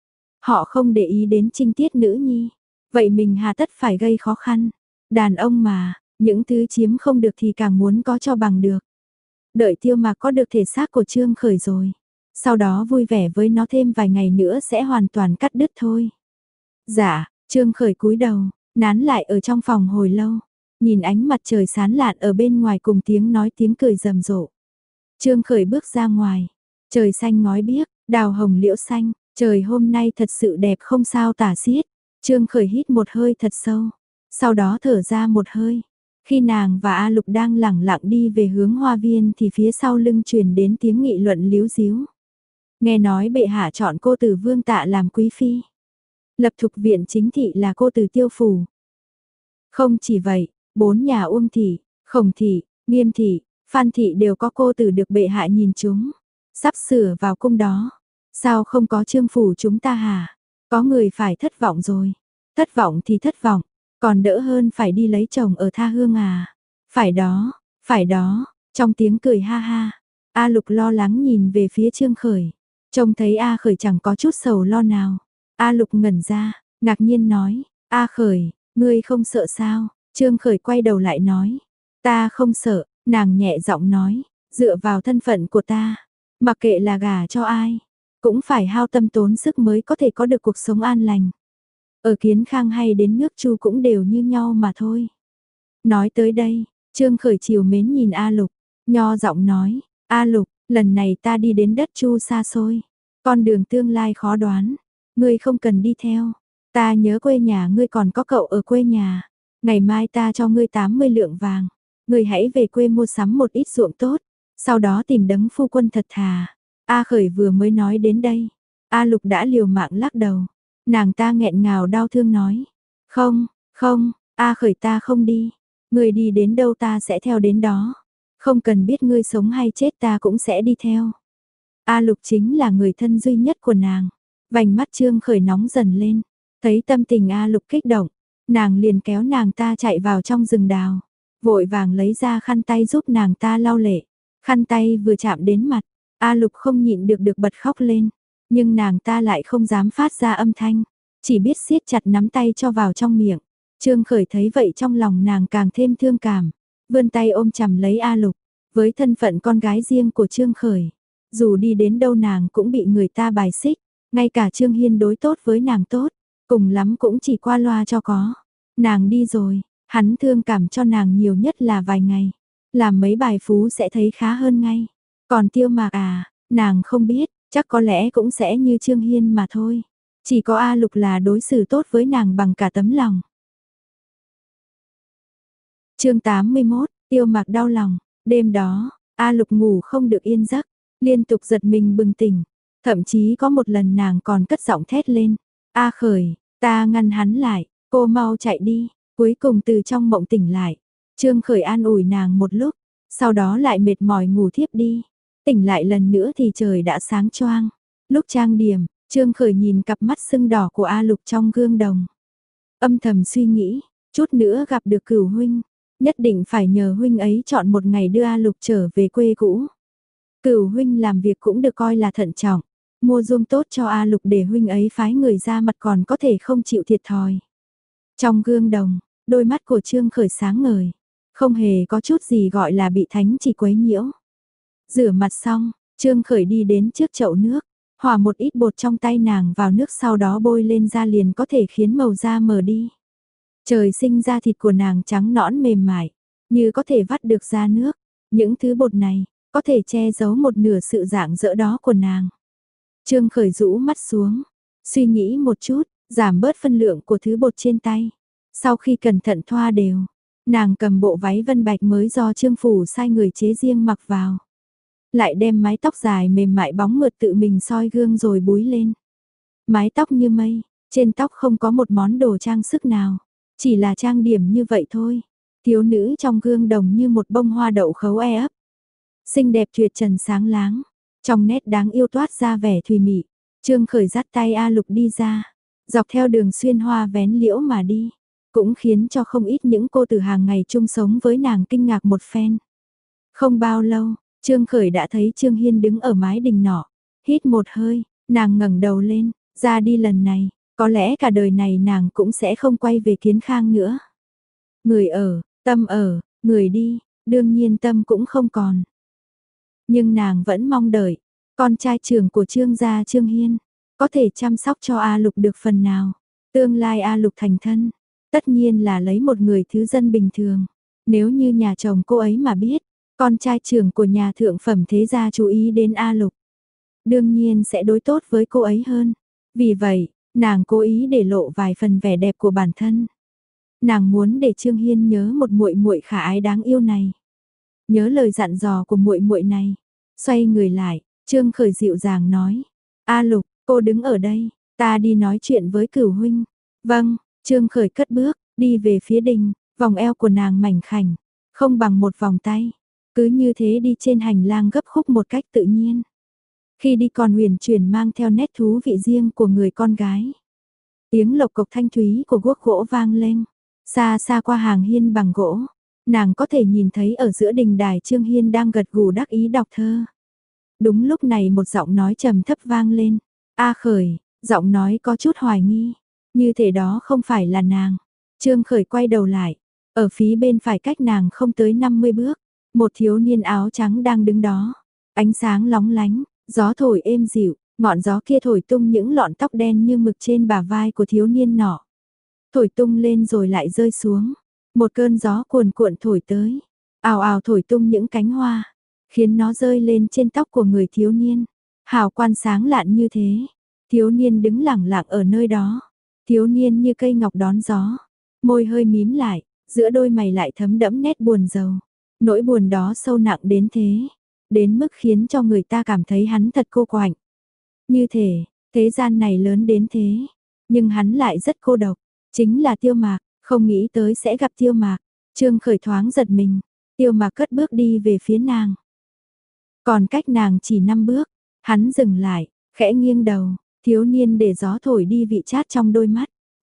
Họ không để ý đến trinh tiết nữ nhi, vậy mình hà tất phải gây khó khăn, đàn ông mà, những thứ chiếm không được thì càng muốn có cho bằng được. Đợi Tiêu Mạc có được thể xác của Trương Khởi rồi, sau đó vui vẻ với nó thêm vài ngày nữa sẽ hoàn toàn cắt đứt thôi. Dạ, Trương Khởi cúi đầu, nán lại ở trong phòng hồi lâu, nhìn ánh mặt trời sáng lạn ở bên ngoài cùng tiếng nói tiếng cười rầm rộ. Trương Khởi bước ra ngoài, trời xanh ngói biếc, đào hồng liễu xanh, trời hôm nay thật sự đẹp không sao tả xiết. Trương Khởi hít một hơi thật sâu, sau đó thở ra một hơi. Khi nàng và A Lục đang lẳng lặng đi về hướng hoa viên thì phía sau lưng truyền đến tiếng nghị luận líu díu. Nghe nói bệ hạ chọn cô tử Vương Tạ làm quý phi. Lập Thục viện chính thị là cô tử Tiêu phủ. Không chỉ vậy, bốn nhà Uông thị, Khổng thị, Nghiêm thị, Phan thị đều có cô tử được bệ hạ nhìn chúng, sắp sửa vào cung đó. Sao không có Trương phủ chúng ta hả? Có người phải thất vọng rồi. Thất vọng thì thất vọng, còn đỡ hơn phải đi lấy chồng ở tha hương à. Phải đó, phải đó, trong tiếng cười ha ha. A Lục lo lắng nhìn về phía Trương Khởi, trông thấy A Khởi chẳng có chút sầu lo nào. A Lục ngẩn ra, ngạc nhiên nói, A Khởi, ngươi không sợ sao? Trương Khởi quay đầu lại nói, ta không sợ, nàng nhẹ giọng nói, dựa vào thân phận của ta, mặc kệ là gả cho ai, cũng phải hao tâm tốn sức mới có thể có được cuộc sống an lành. Ở Kiến Khang hay đến nước Chu cũng đều như nhau mà thôi. Nói tới đây, Trương Khởi chiều mến nhìn A Lục, nho giọng nói, A Lục, lần này ta đi đến đất Chu xa xôi, con đường tương lai khó đoán, ngươi không cần đi theo, ta nhớ quê nhà ngươi còn có cậu ở quê nhà, ngày mai ta cho ngươi tám mươi lượng vàng, ngươi hãy về quê mua sắm một ít ruộng tốt, sau đó tìm đấng phu quân thật thà. A Khởi vừa mới nói đến đây, A Lục đã liều mạng lắc đầu, nàng ta nghẹn ngào đau thương nói, không, không, A Khởi ta không đi, ngươi đi đến đâu ta sẽ theo đến đó, không cần biết ngươi sống hay chết ta cũng sẽ đi theo. A Lục chính là người thân duy nhất của nàng, vành mắt Trương Khởi nóng dần lên, Thấy tâm tình A Lục kích động, nàng liền kéo nàng ta chạy vào trong rừng đào, vội vàng lấy ra khăn tay giúp nàng ta lau lệ. Khăn tay vừa chạm đến mặt, A Lục không nhịn được được bật khóc lên, nhưng nàng ta lại không dám phát ra âm thanh, chỉ biết siết chặt nắm tay cho vào trong miệng. Trương Khởi thấy vậy trong lòng nàng càng thêm thương cảm, vươn tay ôm chầm lấy A Lục, với thân phận con gái riêng của Trương Khởi, dù đi đến đâu nàng cũng bị người ta bài xích, ngay cả Trương Hiên đối tốt với nàng tốt, cùng lắm cũng chỉ qua loa cho có. Nàng đi rồi, hắn thương cảm cho nàng nhiều nhất là vài ngày, làm mấy bài phú sẽ thấy khá hơn ngay. Còn Tiêu Mạc à, nàng không biết, chắc có lẽ cũng sẽ như Trương Hiên mà thôi. Chỉ có A Lục là đối xử tốt với nàng bằng cả tấm lòng. Chương tám mươi mốt, Tiêu Mạc đau lòng. Đêm đó, A Lục ngủ không được yên giấc, liên tục giật mình bừng tỉnh. Thậm chí có một lần nàng còn cất giọng thét lên. A Khởi, ta ngăn hắn lại, cô mau chạy đi. Cuối cùng từ trong mộng tỉnh lại. Trương Khởi an ủi nàng một lúc, sau đó lại mệt mỏi ngủ thiếp đi. Tỉnh lại lần nữa thì trời đã sáng choang. Lúc trang điểm, Trương Khởi nhìn cặp mắt sưng đỏ của A Lục trong gương đồng. Âm thầm suy nghĩ, chút nữa gặp được Cửu huynh, nhất định phải nhờ huynh ấy chọn một ngày đưa A Lục trở về quê cũ. Cửu huynh làm việc cũng được coi là thận trọng, mua giùm tốt cho A Lục để huynh ấy phái người ra mặt còn có thể không chịu thiệt thòi. Trong gương đồng, đôi mắt của Trương Khởi sáng ngời, không hề có chút gì gọi là bị thánh chỉ quấy nhiễu. Rửa mặt xong, Trương Khởi đi đến trước chậu nước, hòa một ít bột trong tay nàng vào nước sau đó bôi lên da liền có thể khiến màu da mờ đi. Trời sinh da thịt của nàng trắng nõn mềm mại, như có thể vắt được ra nước. Những thứ bột này, có thể che giấu một nửa sự rạng rỡ đó của nàng. Trương Khởi rũ mắt xuống, suy nghĩ một chút, giảm bớt phân lượng của thứ bột trên tay. Sau khi cẩn thận thoa đều, nàng cầm bộ váy vân bạch mới do Trương Phủ sai người chế riêng mặc vào. Lại đem mái tóc dài mềm mại bóng mượt tự mình soi gương rồi búi lên. Mái tóc như mây, trên tóc không có một món đồ trang sức nào, chỉ là trang điểm như vậy thôi. Thiếu nữ trong gương đồng như một bông hoa đậu khấu e ấp. Xinh đẹp tuyệt trần sáng láng, trong nét đáng yêu toát ra vẻ thùy mị. Trương Khởi dắt tay A Lục đi ra, dọc theo đường xuyên hoa vén liễu mà đi, cũng khiến cho không ít những cô tử hàng ngày chung sống với nàng kinh ngạc một phen. Không bao lâu, Trương Khởi đã thấy Trương Hiên đứng ở mái đình nọ, hít một hơi, nàng ngẩng đầu lên, ra đi lần này, có lẽ cả đời này nàng cũng sẽ không quay về Kiến Khang nữa. Người ở, tâm ở, người đi, đương nhiên tâm cũng không còn. Nhưng nàng vẫn mong đợi, con trai trưởng của Trương gia Trương Hiên, có thể chăm sóc cho A Lục được phần nào. Tương lai A Lục thành thân, tất nhiên là lấy một người thứ dân bình thường. Nếu như nhà chồng cô ấy mà biết, con trai trưởng của nhà thượng phẩm thế gia chú ý đến A Lục, đương nhiên sẽ đối tốt với cô ấy hơn. Vì vậy, nàng cố ý để lộ vài phần vẻ đẹp của bản thân. Nàng muốn để Trương Hiên nhớ một muội muội khả ái đáng yêu này. Nhớ lời dặn dò của muội muội này. Xoay người lại, Trương Khởi dịu dàng nói: "A Lục, cô đứng ở đây, ta đi nói chuyện với Cửu huynh." "Vâng." Trương Khởi cất bước, đi về phía đình, vòng eo của nàng mảnh khảnh, không bằng một vòng tay. Cứ như thế đi trên hành lang gấp khúc một cách tự nhiên. Khi đi còn huyền chuyển mang theo nét thú vị riêng của người con gái. Tiếng lộc cộc thanh thúy của guốc gỗ vang lên, xa xa qua hàng hiên bằng gỗ, nàng có thể nhìn thấy ở giữa đình đài Trương Hiên đang gật gù đắc ý đọc thơ. Đúng lúc này một giọng nói trầm thấp vang lên, "A Khởi." Giọng nói có chút hoài nghi, như thể đó không phải là nàng. Trương Khởi quay đầu lại, ở phía bên phải cách nàng không tới năm mươi bước, một thiếu niên áo trắng đang đứng đó, ánh sáng lóng lánh, gió thổi êm dịu, ngọn gió kia thổi tung những lọn tóc đen như mực trên bả vai của thiếu niên nọ. Thổi tung lên rồi lại rơi xuống, một cơn gió cuồn cuộn thổi tới, ào ào thổi tung những cánh hoa, khiến nó rơi lên trên tóc của người thiếu niên. Hào quang sáng lạn như thế, thiếu niên đứng lẳng lặng ở nơi đó, thiếu niên như cây ngọc đón gió, môi hơi mím lại, giữa đôi mày lại thấm đẫm nét buồn rầu. Nỗi buồn đó sâu nặng đến thế, đến mức khiến cho người ta cảm thấy hắn thật cô quạnh. Như thể, thế gian này lớn đến thế, nhưng hắn lại rất cô độc, chính là Tiêu Mạc, không nghĩ tới sẽ gặp Tiêu Mạc. Trương Khởi thoáng giật mình, Tiêu Mạc cất bước đi về phía nàng. Còn cách nàng chỉ năm bước, hắn dừng lại, khẽ nghiêng đầu, thiếu niên để gió thổi đi vị chát trong đôi mắt,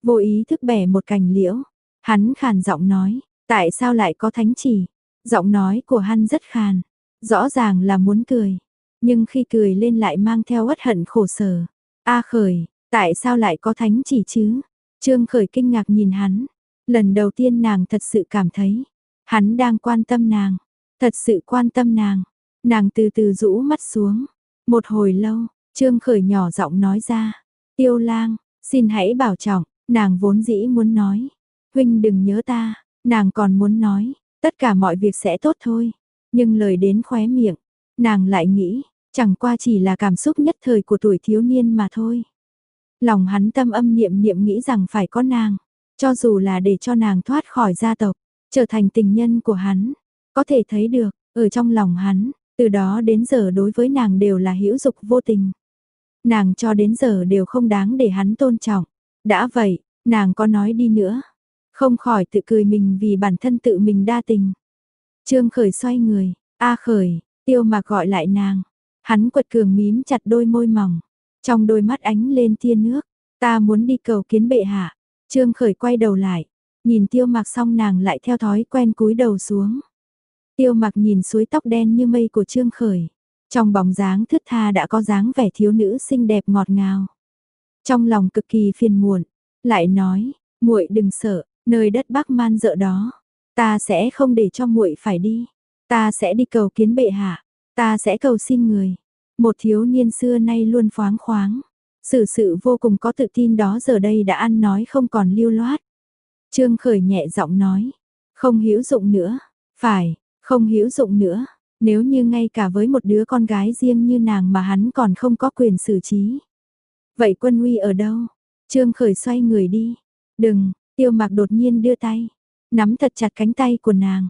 vô ý thức bẻ một cành liễu. Hắn khàn giọng nói, tại sao lại có thánh chỉ? Giọng nói của hắn rất khàn, rõ ràng là muốn cười, nhưng khi cười lên lại mang theo uất hận khổ sở. A Khởi, tại sao lại có thánh chỉ chứ? Trương Khởi kinh ngạc nhìn hắn, lần đầu tiên nàng thật sự cảm thấy, hắn đang quan tâm nàng, thật sự quan tâm nàng. Nàng từ từ rũ mắt xuống, một hồi lâu, Trương Khởi nhỏ giọng nói ra, Tiêu Lang, xin hãy bảo trọng. Nàng vốn dĩ muốn nói, huynh đừng nhớ ta, nàng còn muốn nói, tất cả mọi việc sẽ tốt thôi. Nhưng lời đến khóe miệng, nàng lại nghĩ, chẳng qua chỉ là cảm xúc nhất thời của tuổi thiếu niên mà thôi. Lòng hắn tâm âm niệm niệm nghĩ rằng phải có nàng, cho dù là để cho nàng thoát khỏi gia tộc, trở thành tình nhân của hắn. Có thể thấy được, ở trong lòng hắn, từ đó đến giờ đối với nàng đều là hữu dục vô tình. Nàng cho đến giờ đều không đáng để hắn tôn trọng. Đã vậy, nàng có nói đi nữa, không khỏi tự cười mình vì bản thân tự mình đa tình. Trương Khởi xoay người, A Khởi, Tiêu Mạc gọi lại nàng. Hắn quật cường mím chặt đôi môi mỏng, trong đôi mắt ánh lên tia nước. Ta muốn đi cầu kiến bệ hạ. Trương Khởi quay đầu lại, nhìn Tiêu Mạc xong nàng lại theo thói quen cúi đầu xuống. Tiêu Mạc nhìn suối tóc đen như mây của Trương Khởi, trong bóng dáng thướt tha đã có dáng vẻ thiếu nữ xinh đẹp ngọt ngào. Trong lòng cực kỳ phiền muộn, lại nói, muội đừng sợ, nơi đất Bắc Man dợ đó, ta sẽ không để cho muội phải đi. Ta sẽ đi cầu kiến bệ hạ, ta sẽ cầu xin người. Một thiếu niên xưa nay luôn phóng khoáng, xử sự vô cùng có tự tin đó giờ đây đã ăn nói không còn lưu loát. Trương Khởi nhẹ giọng nói, không hữu dụng nữa, phải, không hữu dụng nữa. Nếu như ngay cả với một đứa con gái riêng như nàng mà hắn còn không có quyền xử trí. Vậy Quân Huy ở đâu? Trương Khởi xoay người đi. Đừng, Tiêu Mạc đột nhiên đưa tay, nắm thật chặt cánh tay của nàng.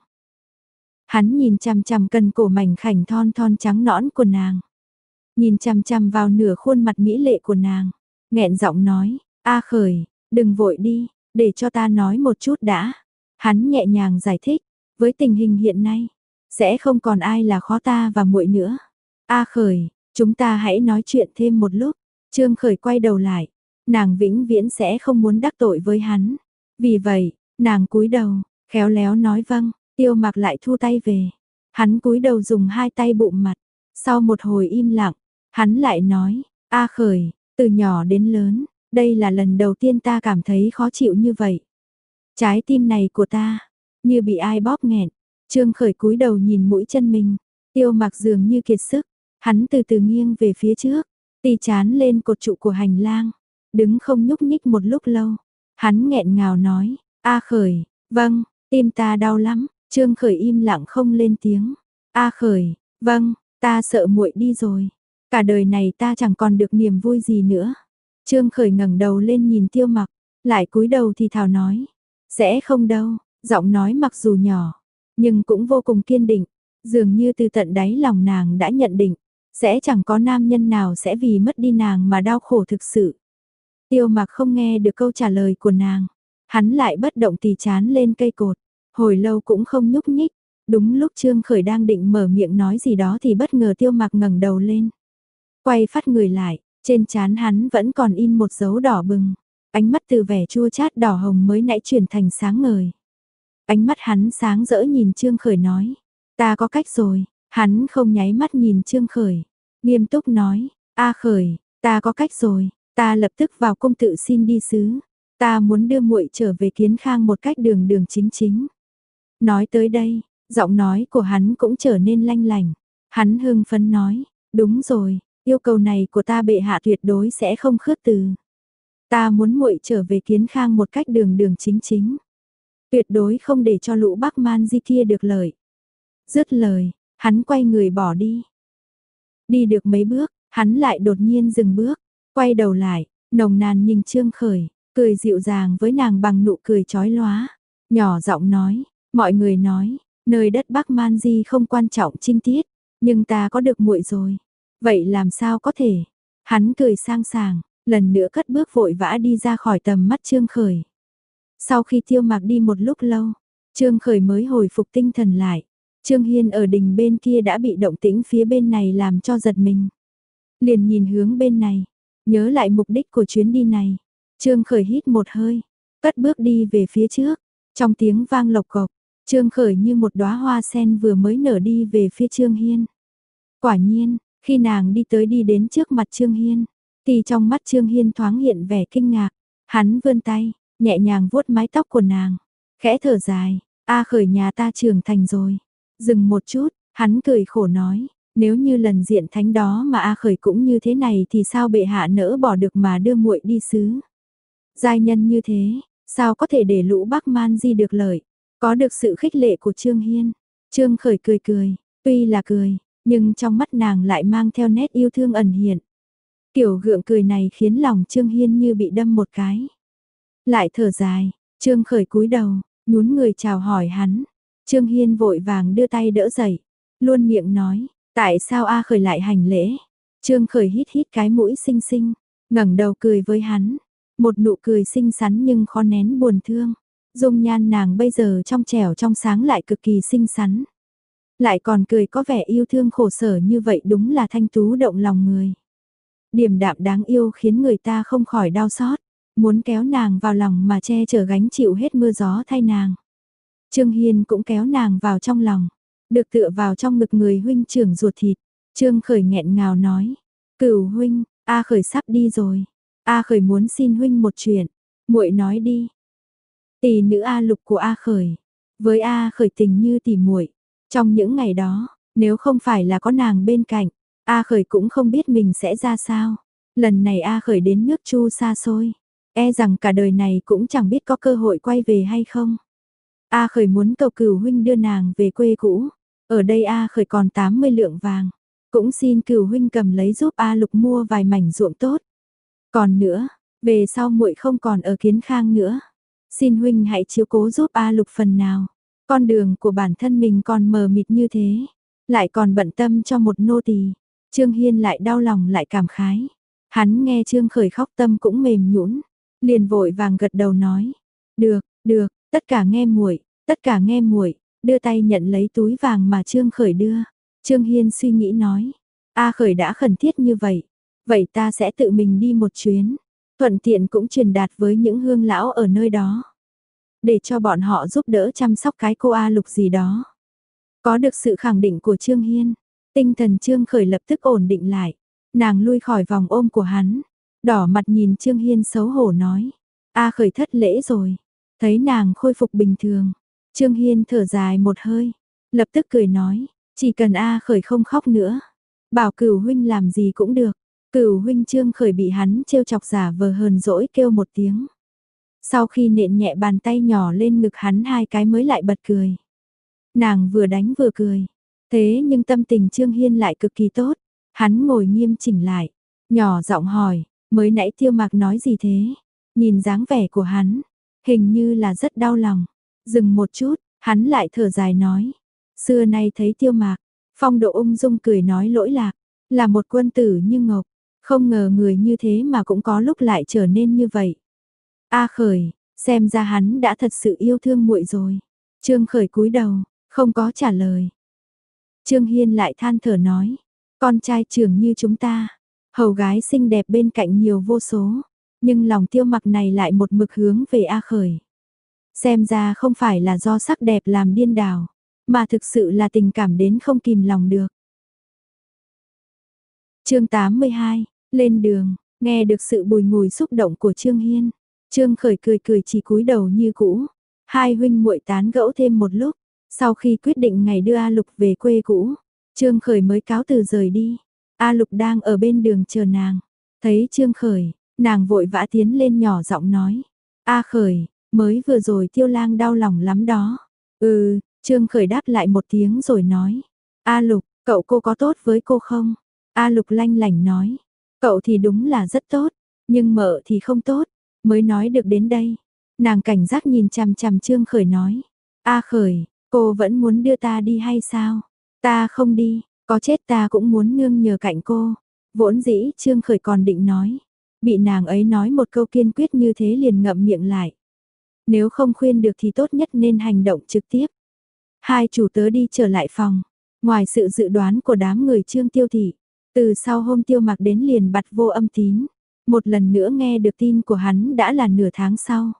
Hắn nhìn chằm chằm cần cổ mảnh khảnh thon thon trắng nõn của nàng. Nhìn chằm chằm vào nửa khuôn mặt mỹ lệ của nàng. Nghẹn giọng nói, A Khởi, đừng vội đi, để cho ta nói một chút đã. Hắn nhẹ nhàng giải thích, với tình hình hiện nay, sẽ không còn ai là khó ta và muội nữa. A Khởi, chúng ta hãy nói chuyện thêm một lúc. Trương Khởi quay đầu lại, nàng vĩnh viễn sẽ không muốn đắc tội với hắn. Vì vậy, nàng cúi đầu, khéo léo nói vâng. Tiêu Mạc lại thu tay về. Hắn cúi đầu dùng hai tay bụm mặt. Sau một hồi im lặng, hắn lại nói, A Khởi, từ nhỏ đến lớn, đây là lần đầu tiên ta cảm thấy khó chịu như vậy. Trái tim này của ta, như bị ai bóp nghẹn. Trương Khởi cúi đầu nhìn mũi chân mình. Tiêu Mạc dường như kiệt sức, hắn từ từ nghiêng về phía trước, tì chán lên cột trụ của hành lang, đứng không nhúc nhích một lúc lâu. Hắn nghẹn ngào nói, A Khởi, vâng, tim ta đau lắm. Trương Khởi im lặng không lên tiếng. A Khởi, vâng, ta sợ muội đi rồi. Cả đời này ta chẳng còn được niềm vui gì nữa. Trương Khởi ngẩng đầu lên nhìn Tiêu Mạc, lại cúi đầu thì thào nói, sẽ không đâu. Giọng nói mặc dù nhỏ, nhưng cũng vô cùng kiên định, dường như từ tận đáy lòng nàng đã nhận định, sẽ chẳng có nam nhân nào sẽ vì mất đi nàng mà đau khổ thực sự. Tiêu Mạc không nghe được câu trả lời của nàng, hắn lại bất động tì chán lên cây cột, hồi lâu cũng không nhúc nhích. Đúng lúc Trương Khởi đang định mở miệng nói gì đó thì bất ngờ Tiêu Mạc ngẩng đầu lên, quay phát người lại, trên trán hắn vẫn còn in một dấu đỏ bừng, ánh mắt từ vẻ chua chát đỏ hồng mới nãy chuyển thành sáng ngời. Ánh mắt hắn sáng rỡ nhìn Trương Khởi nói, ta có cách rồi. Hắn không nháy mắt nhìn Trương Khởi, nghiêm túc nói, A Khởi, ta có cách rồi, ta lập tức vào cung tự xin đi sứ, ta muốn đưa muội trở về Kiến Khang một cách đường đường chính chính. Nói tới đây, giọng nói của hắn cũng trở nên lanh lảnh, hắn hưng phấn nói, đúng rồi, yêu cầu này của ta bệ hạ tuyệt đối sẽ không khước từ. Ta muốn muội trở về Kiến Khang một cách đường đường chính chính, tuyệt đối không để cho lũ Bắc Man Di kia được lợi. Dứt lời, hắn quay người bỏ đi. Đi được mấy bước, hắn lại đột nhiên dừng bước, quay đầu lại, nồng nàn nhìn Trương Khởi, cười dịu dàng với nàng bằng nụ cười chói lóa, nhỏ giọng nói, mọi người nói, nơi đất Bắc Man Di không quan trọng trinh tiết, nhưng ta có được muội rồi. Vậy làm sao có thể? Hắn cười sang sảng, lần nữa cất bước vội vã đi ra khỏi tầm mắt Trương Khởi. Sau khi Tiêu Mạc đi một lúc lâu, Trương Khởi mới hồi phục tinh thần lại. Trương Hiên ở đình bên kia đã bị động tĩnh phía bên này làm cho giật mình. Liền nhìn hướng bên này, nhớ lại mục đích của chuyến đi này. Trương Khởi hít một hơi, cất bước đi về phía trước, trong tiếng vang lộc cộc, Trương Khởi như một đóa hoa sen vừa mới nở đi về phía Trương Hiên. Quả nhiên, khi nàng đi tới đi đến trước mặt Trương Hiên, thì trong mắt Trương Hiên thoáng hiện vẻ kinh ngạc, hắn vươn tay, nhẹ nhàng vuốt mái tóc của nàng, khẽ thở dài, A Khởi nhà ta trưởng thành rồi. Dừng một chút, hắn cười khổ nói, nếu như lần diện thánh đó mà A Khởi cũng như thế này thì sao bệ hạ nỡ bỏ được mà đưa muội đi xứ. Giai nhân như thế, sao có thể để lũ Bắc Man Di được lợi, có được sự khích lệ của Trương Hiên. Trương Khởi cười cười, tuy là cười, nhưng trong mắt nàng lại mang theo nét yêu thương ẩn hiện. Kiểu gượng cười này khiến lòng Trương Hiên như bị đâm một cái. Lại thở dài, Trương Khởi cúi đầu, nhún người chào hỏi hắn. Trương Hiên vội vàng đưa tay đỡ dậy, luôn miệng nói, tại sao A Khởi lại hành lễ. Trương Khởi hít hít cái mũi xinh xinh, ngẩng đầu cười với hắn. Một nụ cười xinh xắn nhưng khó nén buồn thương. Dung nhan nàng bây giờ trong trẻo trong sáng lại cực kỳ xinh xắn. Lại còn cười có vẻ yêu thương khổ sở như vậy đúng là thanh tú động lòng người. Điềm đạm đáng yêu khiến người ta không khỏi đau xót, muốn kéo nàng vào lòng mà che chở gánh chịu hết mưa gió thay nàng. Trương Hiên cũng kéo nàng vào trong lòng, được tựa vào trong ngực người huynh trưởng ruột thịt. Trương Khởi nghẹn ngào nói, Cửu huynh, A Khởi sắp đi rồi. A Khởi muốn xin huynh một chuyện, muội nói đi. Tỷ nữ A Lục của A Khởi, với A Khởi tình như tỷ muội. Trong những ngày đó, nếu không phải là có nàng bên cạnh, A Khởi cũng không biết mình sẽ ra sao. Lần này A Khởi đến nước Chu xa xôi, e rằng cả đời này cũng chẳng biết có cơ hội quay về hay không. A Khởi muốn cầu Cửu huynh đưa nàng về quê cũ. Ở đây A Khởi còn tám mươi lượng vàng, cũng xin Cửu huynh cầm lấy giúp A Lục mua vài mảnh ruộng tốt. Còn nữa, về sau muội không còn ở Kiến Khang nữa, xin huynh hãy chiếu cố giúp A Lục phần nào. Con đường của bản thân mình còn mờ mịt như thế, lại còn bận tâm cho một nô tỳ. Trương Hiên lại đau lòng lại cảm khái. Hắn nghe Trương Khởi khóc tâm cũng mềm nhũn, liền vội vàng gật đầu nói: "Được, được, tất cả nghe muội, tất cả nghe muội." Đưa tay nhận lấy túi vàng mà Trương Khởi đưa. Trương Hiên suy nghĩ nói: "A Khởi đã khẩn thiết như vậy, vậy ta sẽ tự mình đi một chuyến, thuận tiện cũng truyền đạt với những hương lão ở nơi đó, để cho bọn họ giúp đỡ chăm sóc cái cô A Lục gì đó." Có được sự khẳng định của Trương Hiên, tinh thần Trương Khởi lập tức ổn định lại. Nàng lui khỏi vòng ôm của hắn, đỏ mặt nhìn Trương Hiên xấu hổ nói: "A Khởi thất lễ rồi." Thấy nàng khôi phục bình thường, Trương Hiên thở dài một hơi, lập tức cười nói: "Chỉ cần A Khởi không khóc nữa, bảo Cửu huynh làm gì cũng được." Cửu huynh Trương Khởi bị hắn trêu chọc giả vờ hờn dỗi kêu một tiếng. Sau khi nện nhẹ bàn tay nhỏ lên ngực hắn hai cái mới lại bật cười. Nàng vừa đánh vừa cười. Thế nhưng tâm tình Trương Hiên lại cực kỳ tốt. Hắn ngồi nghiêm chỉnh lại, nhỏ giọng hỏi, mới nãy Tiêu Mạc nói gì thế? Nhìn dáng vẻ của hắn, hình như là rất đau lòng. Dừng một chút, hắn lại thở dài nói, xưa nay thấy Tiêu Mạc, phong độ ung dung cười nói lỗi lạc, là một quân tử như ngọc, không ngờ người như thế mà cũng có lúc lại trở nên như vậy. A Khởi, xem ra hắn đã thật sự yêu thương muội rồi. Trương Khởi cúi đầu, không có trả lời. Trương Hiên lại than thở nói, con trai trưởng như chúng ta, hầu gái xinh đẹp bên cạnh nhiều vô số, nhưng lòng Tiêu Mặc này lại một mực hướng về A Khởi. Xem ra không phải là do sắc đẹp làm điên đảo, mà thực sự là tình cảm đến không kìm lòng được. Chương tám mươi hai, lên đường, nghe được sự bùi ngùi xúc động của Trương Hiên, Trương Khởi cười cười chỉ cúi đầu như cũ. Hai huynh muội tán gẫu thêm một lúc, sau khi quyết định ngày đưa A Lục về quê cũ, Trương Khởi mới cáo từ rời đi. A Lục đang ở bên đường chờ nàng, thấy Trương Khởi, nàng vội vã tiến lên nhỏ giọng nói, A Khởi, mới vừa rồi Tiêu Lang đau lòng lắm đó. Ừ, Trương Khởi đáp lại một tiếng rồi nói, A Lục, cậu cô có tốt với cô không? A Lục lanh lảnh nói, cậu thì đúng là rất tốt, nhưng mợ thì không tốt. Mới nói được đến đây, nàng cảnh giác nhìn chằm chằm Trương Khởi nói, A Khởi, cô vẫn muốn đưa ta đi hay sao? Ta không đi, có chết ta cũng muốn nương nhờ cạnh cô. Vốn dĩ Trương Khởi còn định nói, bị nàng ấy nói một câu kiên quyết như thế liền ngậm miệng lại. Nếu không khuyên được thì tốt nhất nên hành động trực tiếp. Hai chủ tớ đi trở lại phòng, ngoài sự dự đoán của đám người Trương Tiêu Thị, từ sau hôm Tiêu Mặc đến liền bặt vô âm tín. Một lần nữa nghe được tin của hắn đã là nửa tháng sau.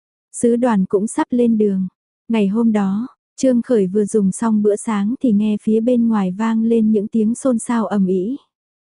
Sứ đoàn cũng sắp lên đường. Ngày hôm đó, Trương Khởi vừa dùng xong bữa sáng thì nghe phía bên ngoài vang lên những tiếng xôn xao ầm ĩ.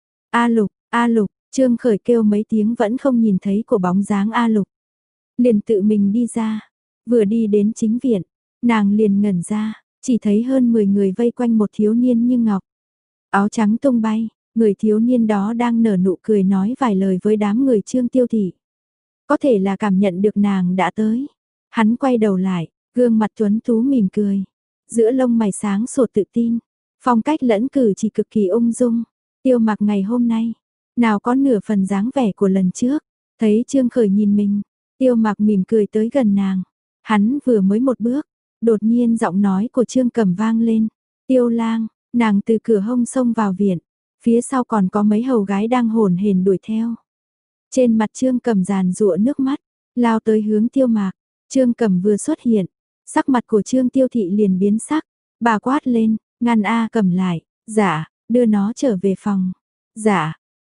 A Lục, A Lục, Trương Khởi kêu mấy tiếng vẫn không nhìn thấy của bóng dáng A Lục. Liền tự mình đi ra, vừa đi đến chính viện, nàng liền ngẩn ra, chỉ thấy hơn mười người vây quanh một thiếu niên như ngọc. Áo trắng tung bay, người thiếu niên đó đang nở nụ cười nói vài lời với đám người Trương Tiêu Thị. Có thể là cảm nhận được nàng đã tới. Hắn quay đầu lại, gương mặt tuấn tú mỉm cười. Giữa lông mày sáng sủa tự tin, phong cách lẫn cử chỉ cực kỳ ung dung. Tiêu Mặc ngày hôm nay, nào có nửa phần dáng vẻ của lần trước. Thấy Trương Khởi nhìn mình, Tiêu Mặc mỉm cười tới gần nàng. Hắn vừa mới một bước, đột nhiên giọng nói của Trương Cẩm vang lên. Tiêu Lang, nàng từ cửa hông xông vào viện. Phía sau còn có mấy hầu gái đang hồn hển đuổi theo. Trên mặt Trương Cẩm giàn giụa nước mắt, lao tới hướng Tiêu Mạc. Trương Cẩm vừa xuất hiện, sắc mặt của Trương Tiêu Thị liền biến sắc. Bà quát lên, ngăn A Cẩm lại, dạ, đưa nó trở về phòng. Dạ.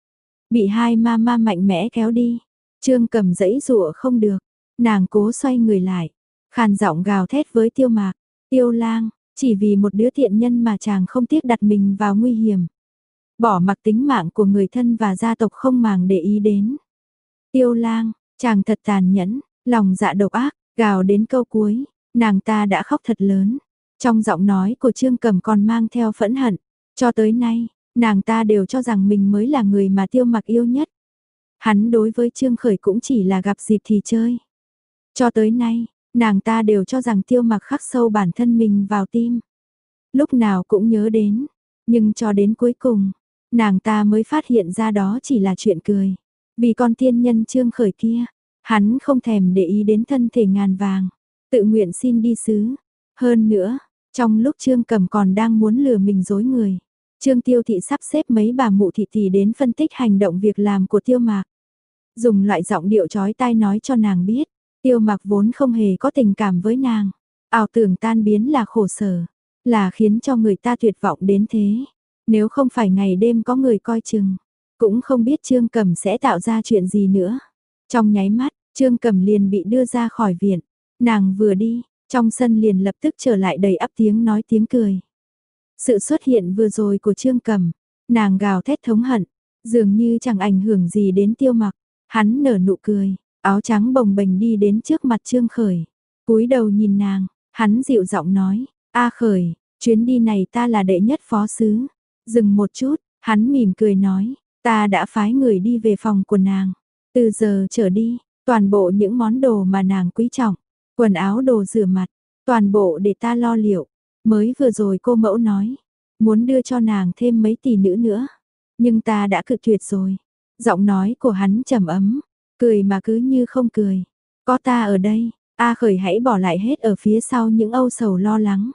Bị hai ma ma mạnh mẽ kéo đi. Trương Cẩm giãy giụa không được, nàng cố xoay người lại, khàn giọng gào thét với Tiêu Mạc, Tiêu Lang, chỉ vì một đứa thiện nhân mà chàng không tiếc đặt mình vào nguy hiểm. Bỏ mặc tính mạng của người thân và gia tộc không màng để ý đến. Tiêu Lang, chàng thật tàn nhẫn, lòng dạ độc ác, gào đến câu cuối, nàng ta đã khóc thật lớn. Trong giọng nói của Trương Cẩm còn mang theo phẫn hận, cho tới nay, nàng ta đều cho rằng mình mới là người mà Tiêu Mặc yêu nhất. Hắn đối với Trương Khởi cũng chỉ là gặp dịp thì chơi. Cho tới nay, nàng ta đều cho rằng Tiêu Mặc khắc sâu bản thân mình vào tim. Lúc nào cũng nhớ đến, nhưng cho đến cuối cùng, nàng ta mới phát hiện ra đó chỉ là chuyện cười. Vì con tiên nhân Trương Khởi kia, hắn không thèm để ý đến thân thể ngàn vàng, tự nguyện xin đi xứ. Hơn nữa, trong lúc Trương Cẩm còn đang muốn lừa mình dối người, Trương Tiêu Thị sắp xếp mấy bà mụ thị tỷ đến phân tích hành động việc làm của Tiêu Mạc. Dùng loại giọng điệu chói tai nói cho nàng biết, Tiêu Mạc vốn không hề có tình cảm với nàng. Ảo tưởng tan biến là khổ sở, là khiến cho người ta tuyệt vọng đến thế. Nếu không phải ngày đêm có người coi chừng, cũng không biết Trương Cẩm sẽ tạo ra chuyện gì nữa. Trong nháy mắt, Trương Cẩm liền bị đưa ra khỏi viện. Nàng vừa đi, trong sân liền lập tức trở lại đầy ắp tiếng nói tiếng cười. Sự xuất hiện vừa rồi của Trương Cẩm, nàng gào thét thống hận, dường như chẳng ảnh hưởng gì đến Tiêu Mặc. Hắn nở nụ cười, áo trắng bồng bềnh đi đến trước mặt Trương Khởi, cúi đầu nhìn nàng, hắn dịu giọng nói, A Khởi, chuyến đi này ta là đệ nhất phó sứ. Dừng một chút, hắn mỉm cười nói, ta đã phái người đi về phòng của nàng. Từ giờ trở đi, toàn bộ những món đồ mà nàng quý trọng, quần áo đồ rửa mặt, toàn bộ để ta lo liệu. Mới vừa rồi cô mẫu nói, muốn đưa cho nàng thêm mấy tỷ nữ nữa, nhưng ta đã cự tuyệt rồi. Giọng nói của hắn trầm ấm, cười mà cứ như không cười. Có ta ở đây, A Khởi hãy bỏ lại hết ở phía sau những âu sầu lo lắng.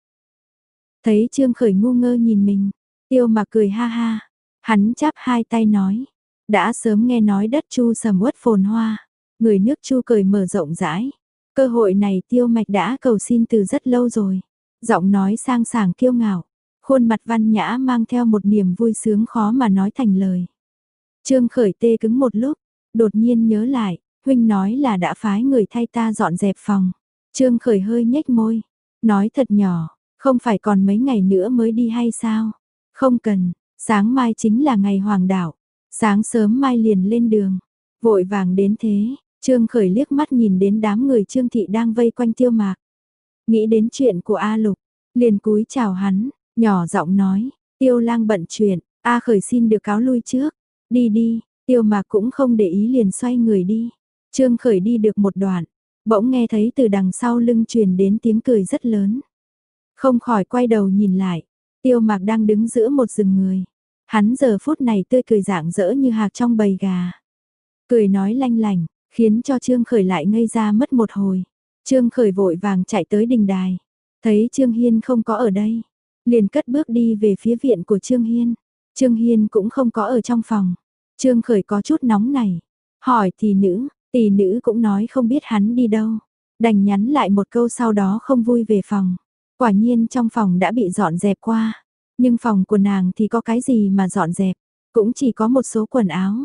Thấy Trương Khởi ngu ngơ nhìn mình, Tiêu Mặc cười ha ha. Hắn chắp hai tay nói, đã sớm nghe nói đất Chu sầm uất phồn hoa, người nước Chu cởi mở rộng rãi. Cơ hội này Tiêu Mạch đã cầu xin từ rất lâu rồi. Giọng nói sang sảng kiêu ngạo, khuôn mặt văn nhã mang theo một niềm vui sướng khó mà nói thành lời. Trương Khởi tê cứng một lúc, đột nhiên nhớ lại, huynh nói là đã phái người thay ta dọn dẹp phòng. Trương Khởi hơi nhếch môi, nói thật nhỏ, không phải còn mấy ngày nữa mới đi hay sao? Không cần, sáng mai chính là ngày hoàng đạo, sáng sớm mai liền lên đường. Vội vàng đến thế, Trương Khởi liếc mắt nhìn đến đám người Trương Thị đang vây quanh Tiêu Mạc. Nghĩ đến chuyện của A Lục, liền cúi chào hắn, nhỏ giọng nói, Tiêu Lang bận chuyện, A Khởi xin được cáo lui trước. Đi đi, Tiêu Mạc cũng không để ý liền xoay người đi. Trương Khởi đi được một đoạn, bỗng nghe thấy từ đằng sau lưng truyền đến tiếng cười rất lớn. Không khỏi quay đầu nhìn lại, Tiêu Mạc đang đứng giữa một rừng người. Hắn giờ phút này tươi cười rạng rỡ như hạc trong bầy gà. Cười nói lanh lành, khiến cho Trương Khởi lại ngây ra mất một hồi. Trương Khởi vội vàng chạy tới đình đài, thấy Trương Hiên không có ở đây, liền cất bước đi về phía viện của Trương Hiên. Trương Hiên cũng không có ở trong phòng. Trương Khởi có chút nóng này, hỏi tỷ nữ, tỷ nữ cũng nói không biết hắn đi đâu. Đành nhắn lại một câu sau đó không vui về phòng. Quả nhiên trong phòng đã bị dọn dẹp qua, nhưng phòng của nàng thì có cái gì mà dọn dẹp, cũng chỉ có một số quần áo.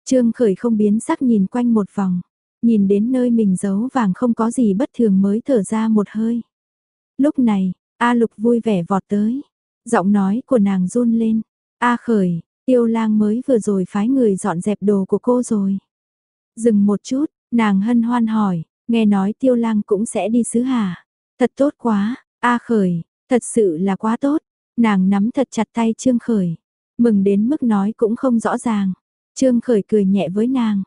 Trương Khởi không biến sắc nhìn quanh một vòng, nhìn đến nơi mình giấu vàng không có gì bất thường mới thở ra một hơi. Lúc này, A Lục vui vẻ vọt tới, giọng nói của nàng run lên, A Khởi, Tiêu Lang mới vừa rồi phái người dọn dẹp đồ của cô rồi. Dừng một chút, nàng hân hoan hỏi, nghe nói Tiêu Lang cũng sẽ đi xứ Hà. Thật tốt quá, A Khởi, thật sự là quá tốt. Nàng nắm thật chặt tay Trương Khởi, mừng đến mức nói cũng không rõ ràng. Trương Khởi cười nhẹ với nàng.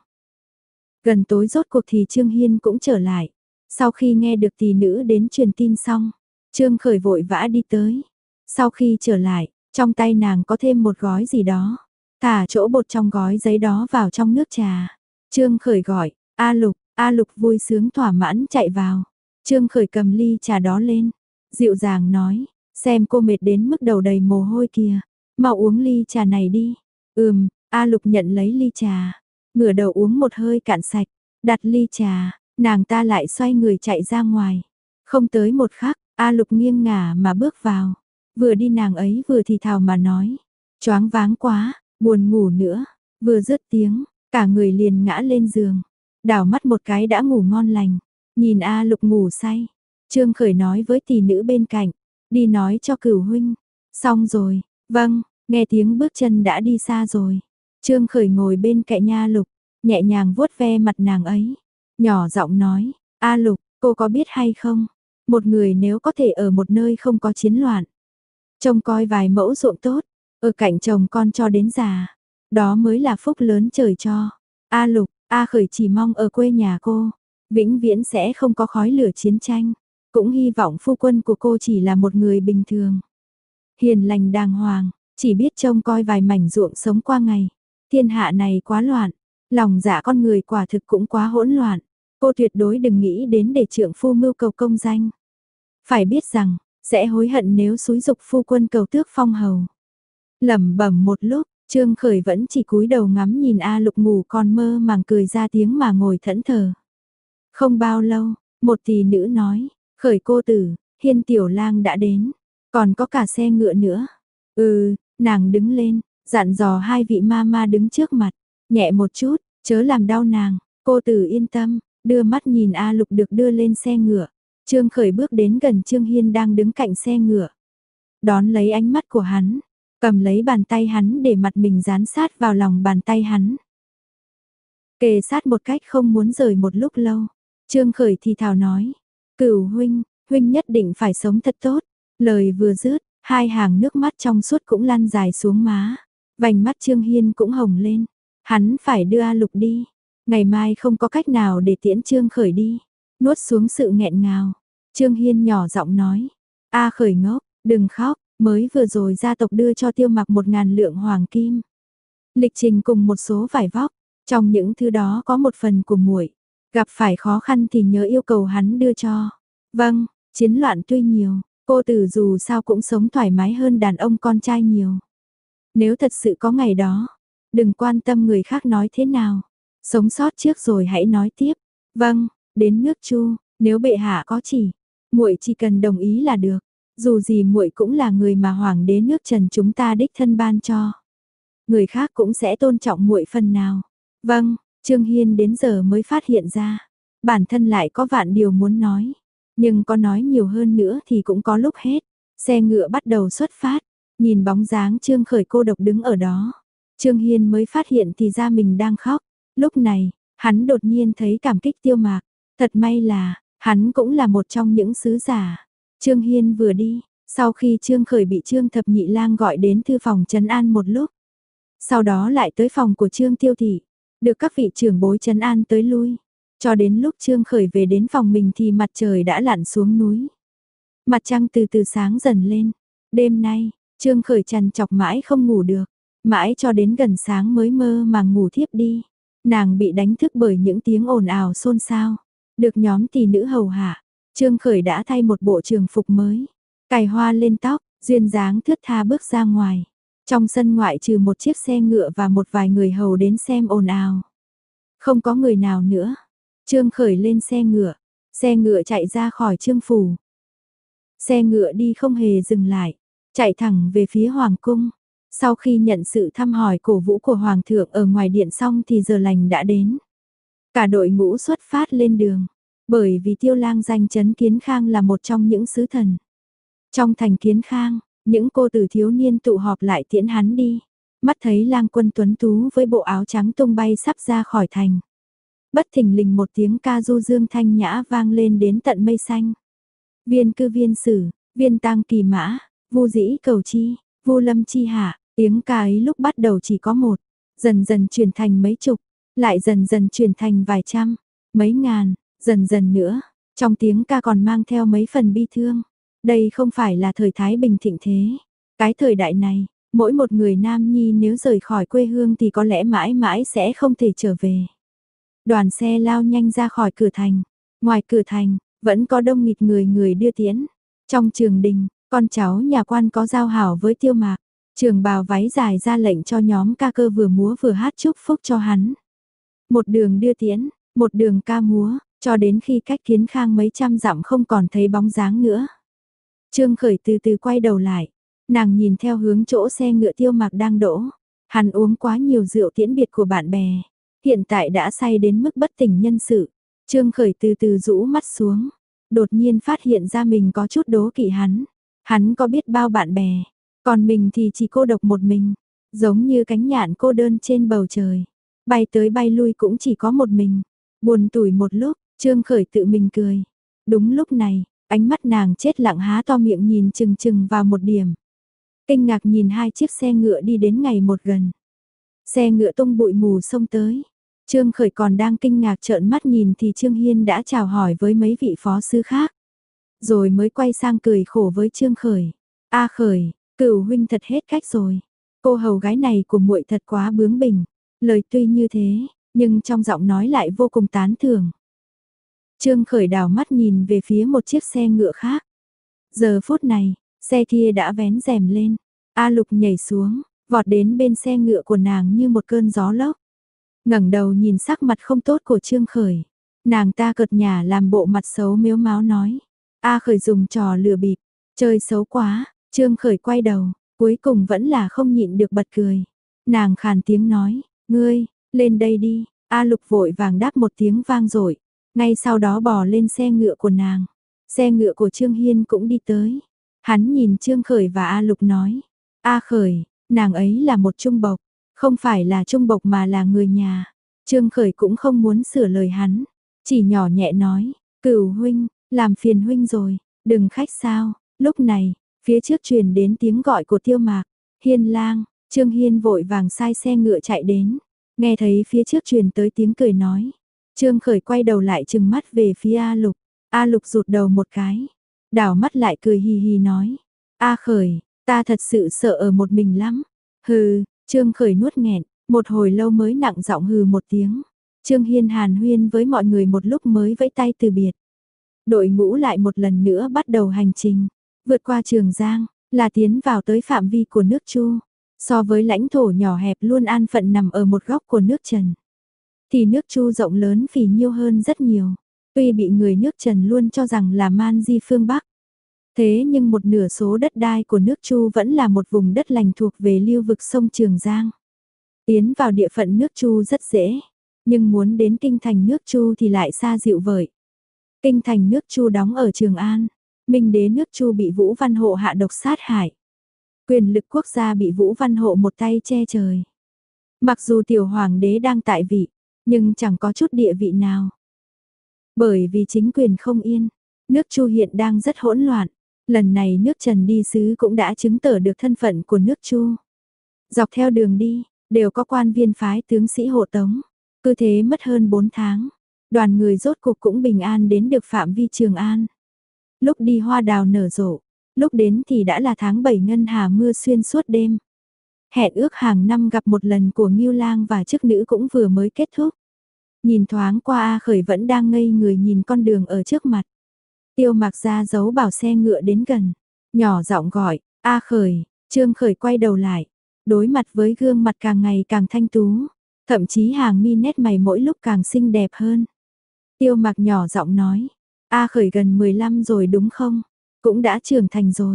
Gần tối rốt cuộc thì Trương Hiên cũng trở lại. Sau khi nghe được tỷ nữ đến truyền tin xong, Trương Khởi vội vã đi tới. Sau khi trở lại, trong tay nàng có thêm một gói gì đó. Thả chỗ bột trong gói giấy đó vào trong nước trà. Trương Khởi gọi, A Lục, A Lục vui sướng thỏa mãn chạy vào. Trương Khởi cầm ly trà đó lên, dịu dàng nói, xem cô mệt đến mức đầu đầy mồ hôi kìa, mau uống ly trà này đi. Ừm, A Lục nhận lấy ly trà, ngửa đầu uống một hơi cạn sạch, đặt ly trà, nàng ta lại xoay người chạy ra ngoài. Không tới một khắc, A Lục nghiêng ngả mà bước vào, vừa đi nàng ấy vừa thì thào mà nói, choáng váng quá, buồn ngủ nữa, vừa dứt tiếng, cả người liền ngã lên giường, đảo mắt một cái đã ngủ ngon lành, nhìn A Lục ngủ say, Trương Khởi nói với tỷ nữ bên cạnh, đi nói cho Cửu huynh, xong rồi, vâng, nghe tiếng bước chân đã đi xa rồi. Trương Khởi ngồi bên cạnh Nha Lục, nhẹ nhàng vuốt ve mặt nàng ấy, nhỏ giọng nói, A Lục, cô có biết hay không, một người nếu có thể ở một nơi không có chiến loạn, trông coi vài mẫu ruộng tốt, ở cạnh chồng con cho đến già, đó mới là phúc lớn trời cho. A Lục, A Khởi chỉ mong ở quê nhà cô, vĩnh viễn sẽ không có khói lửa chiến tranh, cũng hy vọng phu quân của cô chỉ là một người bình thường, hiền lành đàng hoàng, chỉ biết trông coi vài mảnh ruộng sống qua ngày. Thiên hạ này quá loạn, lòng dạ con người quả thực cũng quá hỗn loạn, cô tuyệt đối đừng nghĩ đến để trượng phu mưu cầu công danh. Phải biết rằng, sẽ hối hận nếu xúi dục phu quân cầu tước phong hầu. Lẩm bẩm một lúc, Trương Khởi vẫn chỉ cúi đầu ngắm nhìn A Lục ngủ còn mơ màng cười ra tiếng mà ngồi thẫn thờ. Không bao lâu, một tỷ nữ nói, Khởi cô tử, Hiên tiểu lang đã đến, còn có cả xe ngựa nữa. Ừ, nàng đứng lên, dặn dò hai vị ma ma đứng trước mặt, nhẹ một chút, chớ làm đau nàng, cô tử yên tâm, đưa mắt nhìn A Lục được đưa lên xe ngựa. Trương Khởi bước đến gần Trương Hiên đang đứng cạnh xe ngựa, đón lấy ánh mắt của hắn, cầm lấy bàn tay hắn để mặt mình dán sát vào lòng bàn tay hắn. Kề sát một cách không muốn rời một lúc lâu, Trương Khởi thì thào nói, Cửu huynh, huynh nhất định phải sống thật tốt. Lời vừa dứt, hai hàng nước mắt trong suốt cũng lăn dài xuống má, vành mắt Trương Hiên cũng hồng lên, hắn phải đưa A Lục đi, ngày mai không có cách nào để tiễn Trương Khởi đi, nuốt xuống sự nghẹn ngào. Trương Hiên nhỏ giọng nói, A Khởi ngốc, đừng khóc, mới vừa rồi gia tộc đưa cho Tiêu Mặc một ngàn lượng hoàng kim, lịch trình cùng một số vải vóc, trong những thứ đó có một phần của muội, gặp phải khó khăn thì nhớ yêu cầu hắn đưa cho. Vâng, chiến loạn tuy nhiều, cô tử dù sao cũng sống thoải mái hơn đàn ông con trai nhiều. Nếu thật sự có ngày đó, đừng quan tâm người khác nói thế nào, sống sót trước rồi hãy nói tiếp. Vâng, đến nước Chu, nếu bệ hạ có chỉ, muội chỉ cần đồng ý là được. Dù gì muội cũng là người mà hoàng đế nước Trần chúng ta đích thân ban cho, người khác cũng sẽ tôn trọng muội phần nào. Vâng, Trương Hiên đến giờ mới phát hiện ra, bản thân lại có vạn điều muốn nói, nhưng có nói nhiều hơn nữa thì cũng có lúc hết. Xe ngựa bắt đầu xuất phát, nhìn bóng dáng Trương Khởi cô độc đứng ở đó, Trương Hiên mới phát hiện thì ra mình đang khóc. Lúc này, hắn đột nhiên thấy cảm kích Tiêu Mạc, thật may là, hắn cũng là một trong những sứ giả. Trương Hiên vừa đi, sau khi Trương Khởi bị Trương Thập Nhị Lang gọi đến thư phòng trấn an một lúc, sau đó lại tới phòng của Trương Tiêu Thị, được các vị trưởng bối trấn an tới lui, cho đến lúc Trương Khởi về đến phòng mình thì mặt trời đã lặn xuống núi. Mặt trăng từ từ sáng dần lên, đêm nay, Trương Khởi trằn trọc mãi không ngủ được, mãi cho đến gần sáng mới mơ màng ngủ thiếp đi. Nàng bị đánh thức bởi những tiếng ồn ào xôn xao, được nhóm tỷ nữ hầu hạ. Trương Khởi đã thay một bộ trường phục mới, cài hoa lên tóc, duyên dáng thướt tha bước ra ngoài. Trong sân ngoại trừ một chiếc xe ngựa và một vài người hầu đến xem ồn ào, không có người nào nữa. Trương Khởi lên xe ngựa, xe ngựa chạy ra khỏi Trương phủ. Xe ngựa đi không hề dừng lại, chạy thẳng về phía hoàng cung. Sau khi nhận sự thăm hỏi cổ vũ của Hoàng thượng ở ngoài điện xong thì giờ lành đã đến. Cả đội ngũ xuất phát lên đường, bởi vì Tiêu Lang danh chấn Kiến Khang là một trong những sứ thần. Trong thành Kiến Khang, những cô tử thiếu niên tụ họp lại tiễn hắn đi. Mắt thấy Lang Quân tuấn tú với bộ áo trắng tung bay sắp ra khỏi thành. Bất thình lình một tiếng ca du dương thanh nhã vang lên đến tận mây xanh. Viên cư viên sử, viên tang kỳ mã, vu dĩ cầu chi, vu lâm chi hạ, tiếng ca ấy lúc bắt đầu chỉ có một, dần dần chuyển thành mấy chục, lại dần dần chuyển thành vài trăm, mấy ngàn, dần dần nữa, trong tiếng ca còn mang theo mấy phần bi thương. Đây không phải là thời Thái Bình thịnh thế. Cái thời đại này, mỗi một người nam nhi nếu rời khỏi quê hương thì có lẽ mãi mãi sẽ không thể trở về. Đoàn xe lao nhanh ra khỏi cửa thành. Ngoài cửa thành, vẫn có đông nghịt người người đưa tiễn. Trong trường đình, con cháu nhà quan có giao hảo với Tiêu Mạc. Trường bào váy dài ra lệnh cho nhóm ca cơ vừa múa vừa hát chúc phúc cho hắn. Một đường đưa tiễn, một đường ca múa, cho đến khi cách Kiến Khang mấy trăm dặm không còn thấy bóng dáng nữa. Trương Khởi từ từ quay đầu lại, nàng nhìn theo hướng chỗ xe ngựa Tiêu Mạc đang đỗ. Hắn uống quá nhiều rượu tiễn biệt của bạn bè, hiện tại đã say đến mức bất tỉnh nhân sự. Trương Khởi từ từ rũ mắt xuống, đột nhiên phát hiện ra mình có chút đố kỵ hắn. Hắn có biết bao bạn bè, còn mình thì chỉ cô độc một mình, giống như cánh nhạn cô đơn trên bầu trời. Bay tới bay lui cũng chỉ có một mình. Buồn tủi một lúc, Trương Khởi tự mình cười. Đúng lúc này, ánh mắt nàng chết lặng há to miệng nhìn chừng chừng vào một điểm. Kinh ngạc nhìn hai chiếc xe ngựa đi đến ngày một gần. Xe ngựa tung bụi mù xông tới. Trương Khởi còn đang kinh ngạc trợn mắt nhìn thì Trương Hiên đã chào hỏi với mấy vị phó sư khác. Rồi mới quay sang cười khổ với Trương Khởi. A Khởi, cửu huynh thật hết cách rồi. Cô hầu gái này của muội thật quá bướng bỉnh. Lời tuy như thế, nhưng trong giọng nói lại vô cùng tán thưởng. Trương Khởi đảo mắt nhìn về phía một chiếc xe ngựa khác. Giờ phút này, xe kia đã vén rèm lên. A Lục nhảy xuống, vọt đến bên xe ngựa của nàng như một cơn gió lốc. Ngẩng đầu nhìn sắc mặt không tốt của Trương Khởi. Nàng ta cợt nhả làm bộ mặt xấu mếu máo nói. A Khởi dùng trò lừa bịp, chơi xấu quá. Trương Khởi quay đầu, cuối cùng vẫn là không nhịn được bật cười. Nàng khàn tiếng nói, ngươi, lên đây đi. A Lục vội vàng đáp một tiếng vang dội, ngay sau đó bò lên xe ngựa của nàng. Xe ngựa của Trương Hiên cũng đi tới. Hắn nhìn Trương Khởi và A Lục nói, A Khởi, nàng ấy là một trung bộc, không phải là trung bộc mà là người nhà. Trương Khởi cũng không muốn sửa lời hắn, chỉ nhỏ nhẹ nói, Cửu huynh, làm phiền huynh rồi, đừng khách sao. Lúc này, phía trước truyền đến tiếng gọi của Tiêu Mạc, Hiên lang. Trương Hiên vội vàng sai xe ngựa chạy đến, nghe thấy phía trước truyền tới tiếng cười nói. Trương Khởi quay đầu lại trừng mắt về phía A Lục, A Lục rụt đầu một cái, đảo mắt lại cười hì hì nói, A Khởi, ta thật sự sợ ở một mình lắm. Hừ, Trương Khởi nuốt nghẹn, một hồi lâu mới nặng giọng hừ một tiếng. Trương Hiên hàn huyên với mọi người một lúc mới vẫy tay từ biệt. Đội ngũ lại một lần nữa bắt đầu hành trình, vượt qua Trường Giang, là tiến vào tới phạm vi của nước Chu. So với lãnh thổ nhỏ hẹp luôn an phận nằm ở một góc của nước Trần, thì nước Chu rộng lớn phì nhiêu hơn rất nhiều. Tuy bị người nước Trần luôn cho rằng là man di phương Bắc, thế nhưng một nửa số đất đai của nước Chu vẫn là một vùng đất lành thuộc về lưu vực sông Trường Giang. Tiến vào địa phận nước Chu rất dễ, nhưng muốn đến kinh thành nước Chu thì lại xa dịu vời. Kinh thành nước Chu đóng ở Trường An, Minh đế nước Chu bị Vũ Văn Hộ hạ độc sát hại. Quyền lực quốc gia bị Vũ Văn Hộ một tay che trời. Mặc dù tiểu hoàng đế đang tại vị, nhưng chẳng có chút địa vị nào. Bởi vì chính quyền không yên, nước Chu hiện đang rất hỗn loạn. Lần này nước Trần đi sứ cũng đã chứng tỏ được thân phận của nước Chu. Dọc theo đường đi, đều có quan viên phái tướng sĩ hộ tống. Cứ thế mất hơn bốn tháng, đoàn người rốt cuộc cũng bình an đến được phạm vi Trường An. Lúc đi hoa đào nở rộ, lúc đến thì đã là tháng bảy ngân hà mưa xuyên suốt đêm. Hẹn ước hàng năm gặp một lần của Ngưu Lang và chức nữ cũng vừa mới kết thúc. Nhìn thoáng qua A Khởi vẫn đang ngây người nhìn con đường ở trước mặt. Tiêu Mạc ra dấu bảo xe ngựa đến gần, nhỏ giọng gọi, A Khởi. Trương Khởi quay đầu lại, đối mặt với gương mặt càng ngày càng thanh tú, thậm chí hàng mi nét mày mỗi lúc càng xinh đẹp hơn. Tiêu Mạc nhỏ giọng nói, A Khởi gần mười lăm rồi đúng không? Cũng đã trưởng thành rồi.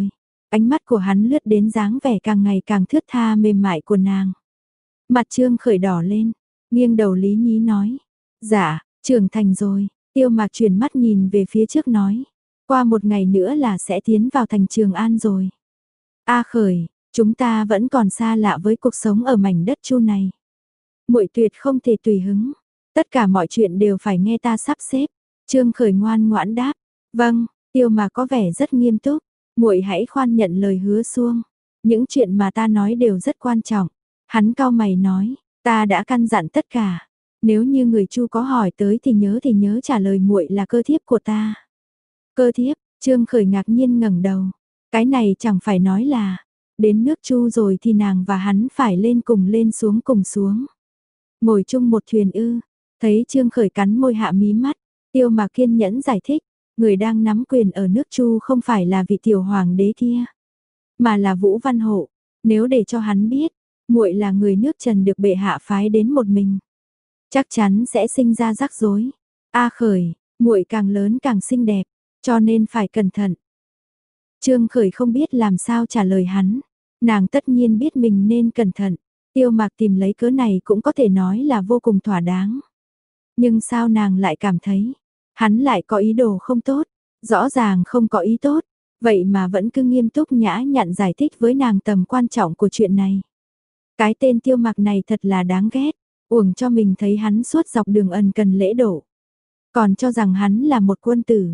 Ánh mắt của hắn lướt đến dáng vẻ càng ngày càng thướt tha mềm mại của nàng. Mặt Trương Khởi đỏ lên, nghiêng đầu lý nhí nói. Dạ, trưởng thành rồi, Tiêu Mạc chuyển mắt nhìn về phía trước nói. Qua một ngày nữa là sẽ tiến vào thành Trường An rồi. A Khởi, chúng ta vẫn còn xa lạ với cuộc sống ở mảnh đất chu này. Muội tuyệt không thể tùy hứng, tất cả mọi chuyện đều phải nghe ta sắp xếp. Trương Khởi ngoan ngoãn đáp. Vâng, Tiêu Mạc có vẻ rất nghiêm túc. Muội hãy khoan nhận lời hứa xuông. Những chuyện mà ta nói đều rất quan trọng. Hắn cau mày nói, ta đã căn dặn tất cả. Nếu như người Chu có hỏi tới thì nhớ thì nhớ trả lời muội là cơ thiếp của ta. Cơ thiếp, Trương Khởi ngạc nhiên ngẩng đầu. Cái này chẳng phải nói là, đến nước Chu rồi thì nàng và hắn phải lên cùng lên xuống cùng xuống. Ngồi chung một thuyền ư, thấy Trương Khởi cắn môi hạ mí mắt, Tiêu Mạc kiên nhẫn giải thích, người đang nắm quyền ở nước Chu không phải là vị tiểu hoàng đế kia, mà là Vũ Văn Hộ. Nếu để cho hắn biết, muội là người nước Trần được bệ hạ phái đến một mình, chắc chắn sẽ sinh ra rắc rối. A Khởi, muội càng lớn càng xinh đẹp, cho nên phải cẩn thận. Trương Khởi không biết làm sao trả lời hắn, nàng tất nhiên biết mình nên cẩn thận. Tiêu Mạc tìm lấy cớ này cũng có thể nói là vô cùng thỏa đáng. Nhưng sao nàng lại cảm thấy, hắn lại có ý đồ không tốt, rõ ràng không có ý tốt, vậy mà vẫn cứ nghiêm túc nhã nhặn giải thích với nàng tầm quan trọng của chuyện này. Cái tên Tiêu Mạc này thật là đáng ghét, uổng cho mình thấy hắn suốt dọc đường ân cần lễ độ, còn cho rằng hắn là một quân tử.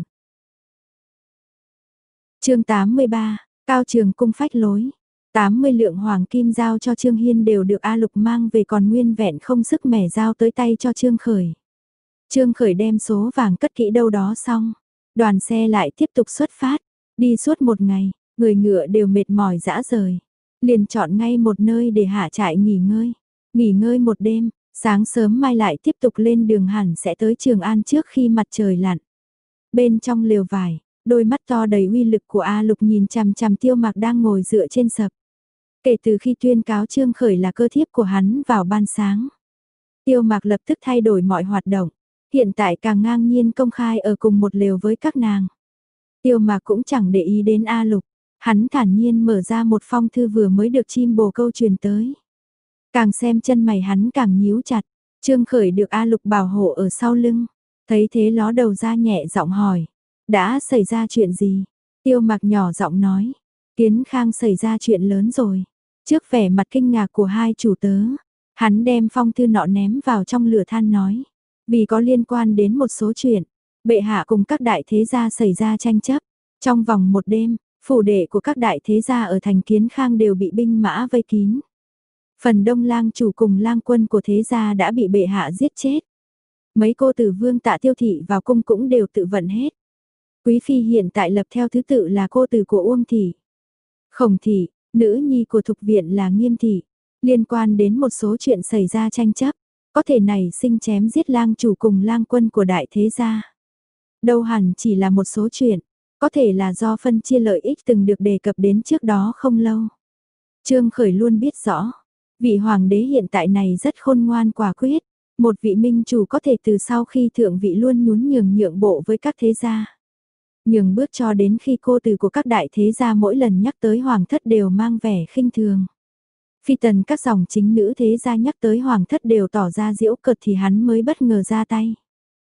Chương tám mươi ba, Cao Trường Cung phách lối. tám mươi lượng hoàng kim giao cho Trương Hiên đều được A Lục mang về, còn nguyên vẹn không sức mẻ giao tới tay cho Trương Khởi. Trương Khởi đem số vàng cất kỹ đâu đó xong, đoàn xe lại tiếp tục xuất phát, đi suốt một ngày, người ngựa đều mệt mỏi rã rời, liền chọn ngay một nơi để hạ trại nghỉ ngơi. Nghỉ ngơi một đêm, sáng sớm mai lại tiếp tục lên đường, hẳn sẽ tới Trường An trước khi mặt trời lặn. Bên trong lều vải, đôi mắt to đầy uy lực của A Lục nhìn chằm chằm Tiêu Mạc đang ngồi dựa trên sập. Kể từ khi tuyên cáo Trương Khởi là cơ thiếp của hắn vào ban sáng, Tiêu Mạc lập tức thay đổi mọi hoạt động, hiện tại càng ngang nhiên công khai ở cùng một lều với các nàng. Tiêu Mạc cũng chẳng để ý đến A Lục, hắn thản nhiên mở ra một phong thư vừa mới được chim bồ câu truyền tới. Càng xem chân mày hắn càng nhíu chặt, Trương Khởi được A Lục bảo hộ ở sau lưng, thấy thế ló đầu ra nhẹ giọng hỏi, đã xảy ra chuyện gì? Tiêu Mạc nhỏ giọng nói, Kiến Khang xảy ra chuyện lớn rồi. Trước vẻ mặt kinh ngạc của hai chủ tớ, hắn đem phong thư nọ ném vào trong lửa than nói, vì có liên quan đến một số chuyện, bệ hạ cùng các đại thế gia xảy ra tranh chấp. Trong vòng một đêm, phủ đệ của các đại thế gia ở thành Kiến Khang đều bị binh mã vây kín. Phần đông lang chủ cùng lang quân của thế gia đã bị bệ hạ giết chết. Mấy cô tử vương Tạ Tiêu thị vào cung cũng đều tự vận hết. Quý phi hiện tại lập theo thứ tự là cô tử của Uông thị, Khổng thị, nữ nhi của Thục viện là Nghiêm thị. Liên quan đến một số chuyện xảy ra tranh chấp, có thể nảy sinh chém giết lang chủ cùng lang quân của đại thế gia. Đâu hẳn chỉ là một số chuyện, có thể là do phân chia lợi ích từng được đề cập đến trước đó không lâu. Trương Khởi luôn biết rõ, vị hoàng đế hiện tại này rất khôn ngoan quả quyết, một vị minh chủ có thể từ sau khi thượng vị luôn nhún nhường nhượng bộ với các thế gia. Nhường bước cho đến khi cô từ của các đại thế gia mỗi lần nhắc tới hoàng thất đều mang vẻ khinh thường. Phi tần các dòng chính nữ thế gia nhắc tới hoàng thất đều tỏ ra giễu cợt thì hắn mới bất ngờ ra tay.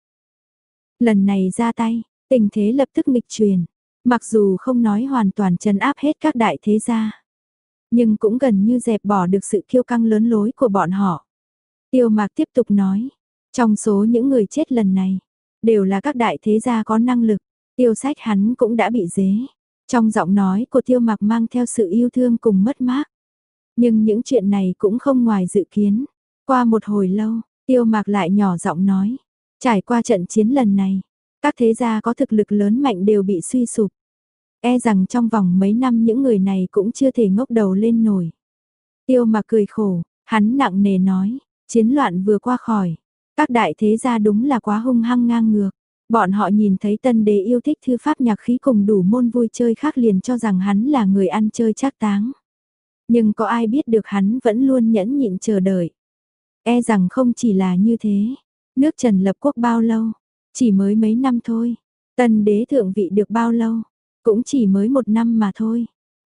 Lần này ra tay, tình thế lập tức nghịch chuyển, mặc dù không nói hoàn toàn trấn áp hết các đại thế gia, nhưng cũng gần như dẹp bỏ được sự kiêu căng lớn lối của bọn họ. Tiêu Mạc tiếp tục nói, trong số những người chết lần này, đều là các đại thế gia có năng lực. Tiêu Sách hắn cũng đã bị dế. Trong giọng nói của Tiêu Mạc mang theo sự yêu thương cùng mất mát. Nhưng những chuyện này cũng không ngoài dự kiến. Qua một hồi lâu, Tiêu Mạc lại nhỏ giọng nói, trải qua trận chiến lần này, các thế gia có thực lực lớn mạnh đều bị suy sụp. E rằng trong vòng mấy năm những người này cũng chưa thể ngóc đầu lên nổi. Tiêu Mạc cười khổ, hắn nặng nề nói, chiến loạn vừa qua khỏi, các đại thế gia đúng là quá hung hăng ngang ngược. Bọn họ nhìn thấy tân đế yêu thích thư pháp nhạc khí cùng đủ môn vui chơi khác liền cho rằng hắn là người ăn chơi trác táng. Nhưng có ai biết được hắn vẫn luôn nhẫn nhịn chờ đợi. E rằng không chỉ là như thế. Nước Trần lập quốc bao lâu? Chỉ mới mấy năm thôi. Tân đế thượng vị được bao lâu? Cũng chỉ mới một năm mà thôi.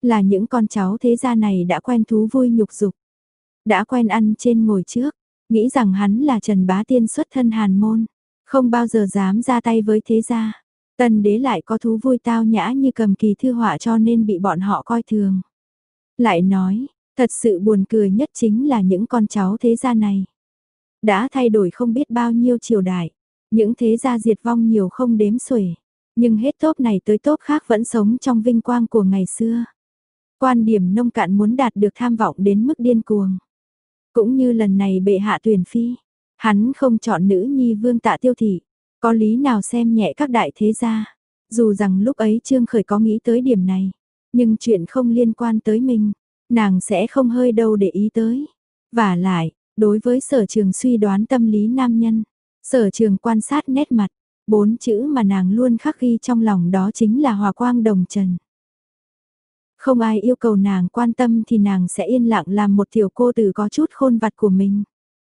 Là những con cháu thế gia này đã quen thú vui nhục dục, đã quen ăn trên ngồi trước, nghĩ rằng hắn là Trần Bá Tiên xuất thân hàn môn, không bao giờ dám ra tay với thế gia. Tân đế lại có thú vui tao nhã như cầm kỳ thư họa cho nên bị bọn họ coi thường. Lại nói, thật sự buồn cười nhất chính là những con cháu thế gia này. Đã thay đổi không biết bao nhiêu triều đại, những thế gia diệt vong nhiều không đếm xuể, nhưng hết tốp này tới tốp khác vẫn sống trong vinh quang của ngày xưa. Quan điểm nông cạn muốn đạt được tham vọng đến mức điên cuồng. Cũng như lần này bệ hạ tuyển phi, hắn không chọn nữ nhi vương Tạ Tiêu Thị, có lý nào xem nhẹ các đại thế gia. Dù rằng lúc ấy Trương Khởi có nghĩ tới điểm này, nhưng chuyện không liên quan tới mình, nàng sẽ không hơi đâu để ý tới. Và lại, đối với Sở Trường suy đoán tâm lý nam nhân, Sở Trường quan sát nét mặt, bốn chữ mà nàng luôn khắc ghi trong lòng đó chính là hòa quang đồng trần. Không ai yêu cầu nàng quan tâm thì nàng sẽ yên lặng làm một tiểu cô tử có chút khôn vặt của mình.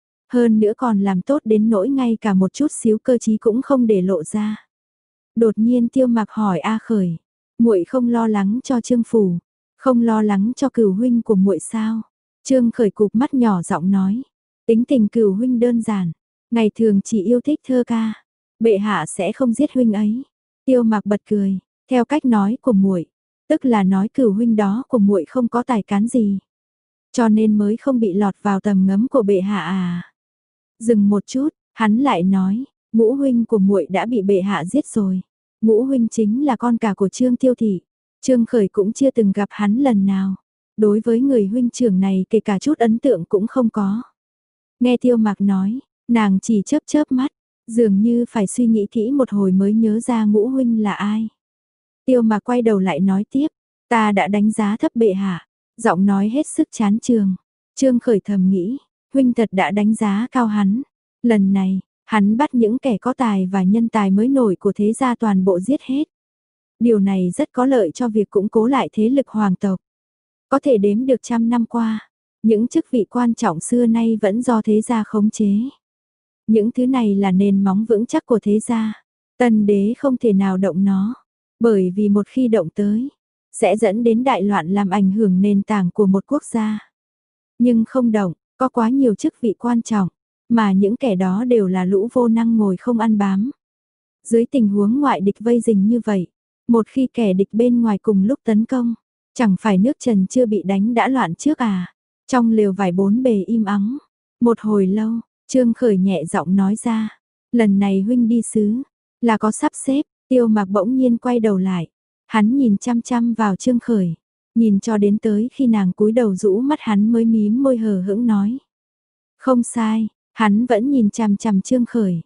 Hơn nữa còn làm tốt đến nỗi ngay cả một chút xíu cơ trí cũng không để lộ ra. Đột nhiên Tiêu Mặc hỏi A Khởi, muội không lo lắng cho Trương phủ, không lo lắng cho Cửu huynh của muội sao? Trương Khởi cụp mắt nhỏ giọng nói, tính tình Cửu huynh đơn giản, ngày thường chỉ yêu thích thơ ca, bệ hạ sẽ không giết huynh ấy. Tiêu Mặc bật cười, theo cách nói của muội, tức là nói Cửu huynh đó của muội không có tài cán gì, cho nên mới không bị lọt vào tầm ngắm của bệ hạ à? Dừng một chút, hắn lại nói, Ngũ huynh của muội đã bị bệ hạ giết rồi. Ngũ huynh chính là con cả của Trương Tiêu Thị. Trương Khởi cũng chưa từng gặp hắn lần nào. Đối với người huynh trưởng này kể cả chút ấn tượng cũng không có. Nghe Tiêu Mặc nói, nàng chỉ chớp chớp mắt, dường như phải suy nghĩ kỹ một hồi mới nhớ ra Ngũ huynh là ai. Tiêu Mặc quay đầu lại nói tiếp, ta đã đánh giá thấp bệ hạ, giọng nói hết sức chán trường. Trương Khởi thầm nghĩ, huynh thật đã đánh giá cao hắn. Lần này, hắn bắt những kẻ có tài và nhân tài mới nổi của thế gia toàn bộ giết hết. Điều này rất có lợi cho việc củng cố lại thế lực hoàng tộc. Có thể đếm được trăm năm qua, những chức vị quan trọng xưa nay vẫn do thế gia khống chế. Những thứ này là nền móng vững chắc của thế gia. Tân đế không thể nào động nó, bởi vì một khi động tới, sẽ dẫn đến đại loạn làm ảnh hưởng nền tảng của một quốc gia. Nhưng không động, có quá nhiều chức vị quan trọng, mà những kẻ đó đều là lũ vô năng ngồi không ăn bám. Dưới tình huống ngoại địch vây rình như vậy, một khi kẻ địch bên ngoài cùng lúc tấn công, chẳng phải nước Trần chưa bị đánh đã loạn trước à? Trong lều vải bốn bề im ắng, một hồi lâu, Trương Khởi nhẹ giọng nói ra, lần này huynh đi xứ, là có sắp xếp. Tiêu Mặc bỗng nhiên quay đầu lại, hắn nhìn chăm chăm vào Trương Khởi, nhìn cho đến tới khi nàng cúi đầu rũ mắt hắn mới mím môi hờ hững nói. Không sai, hắn vẫn nhìn chằm chằm Trương Khởi.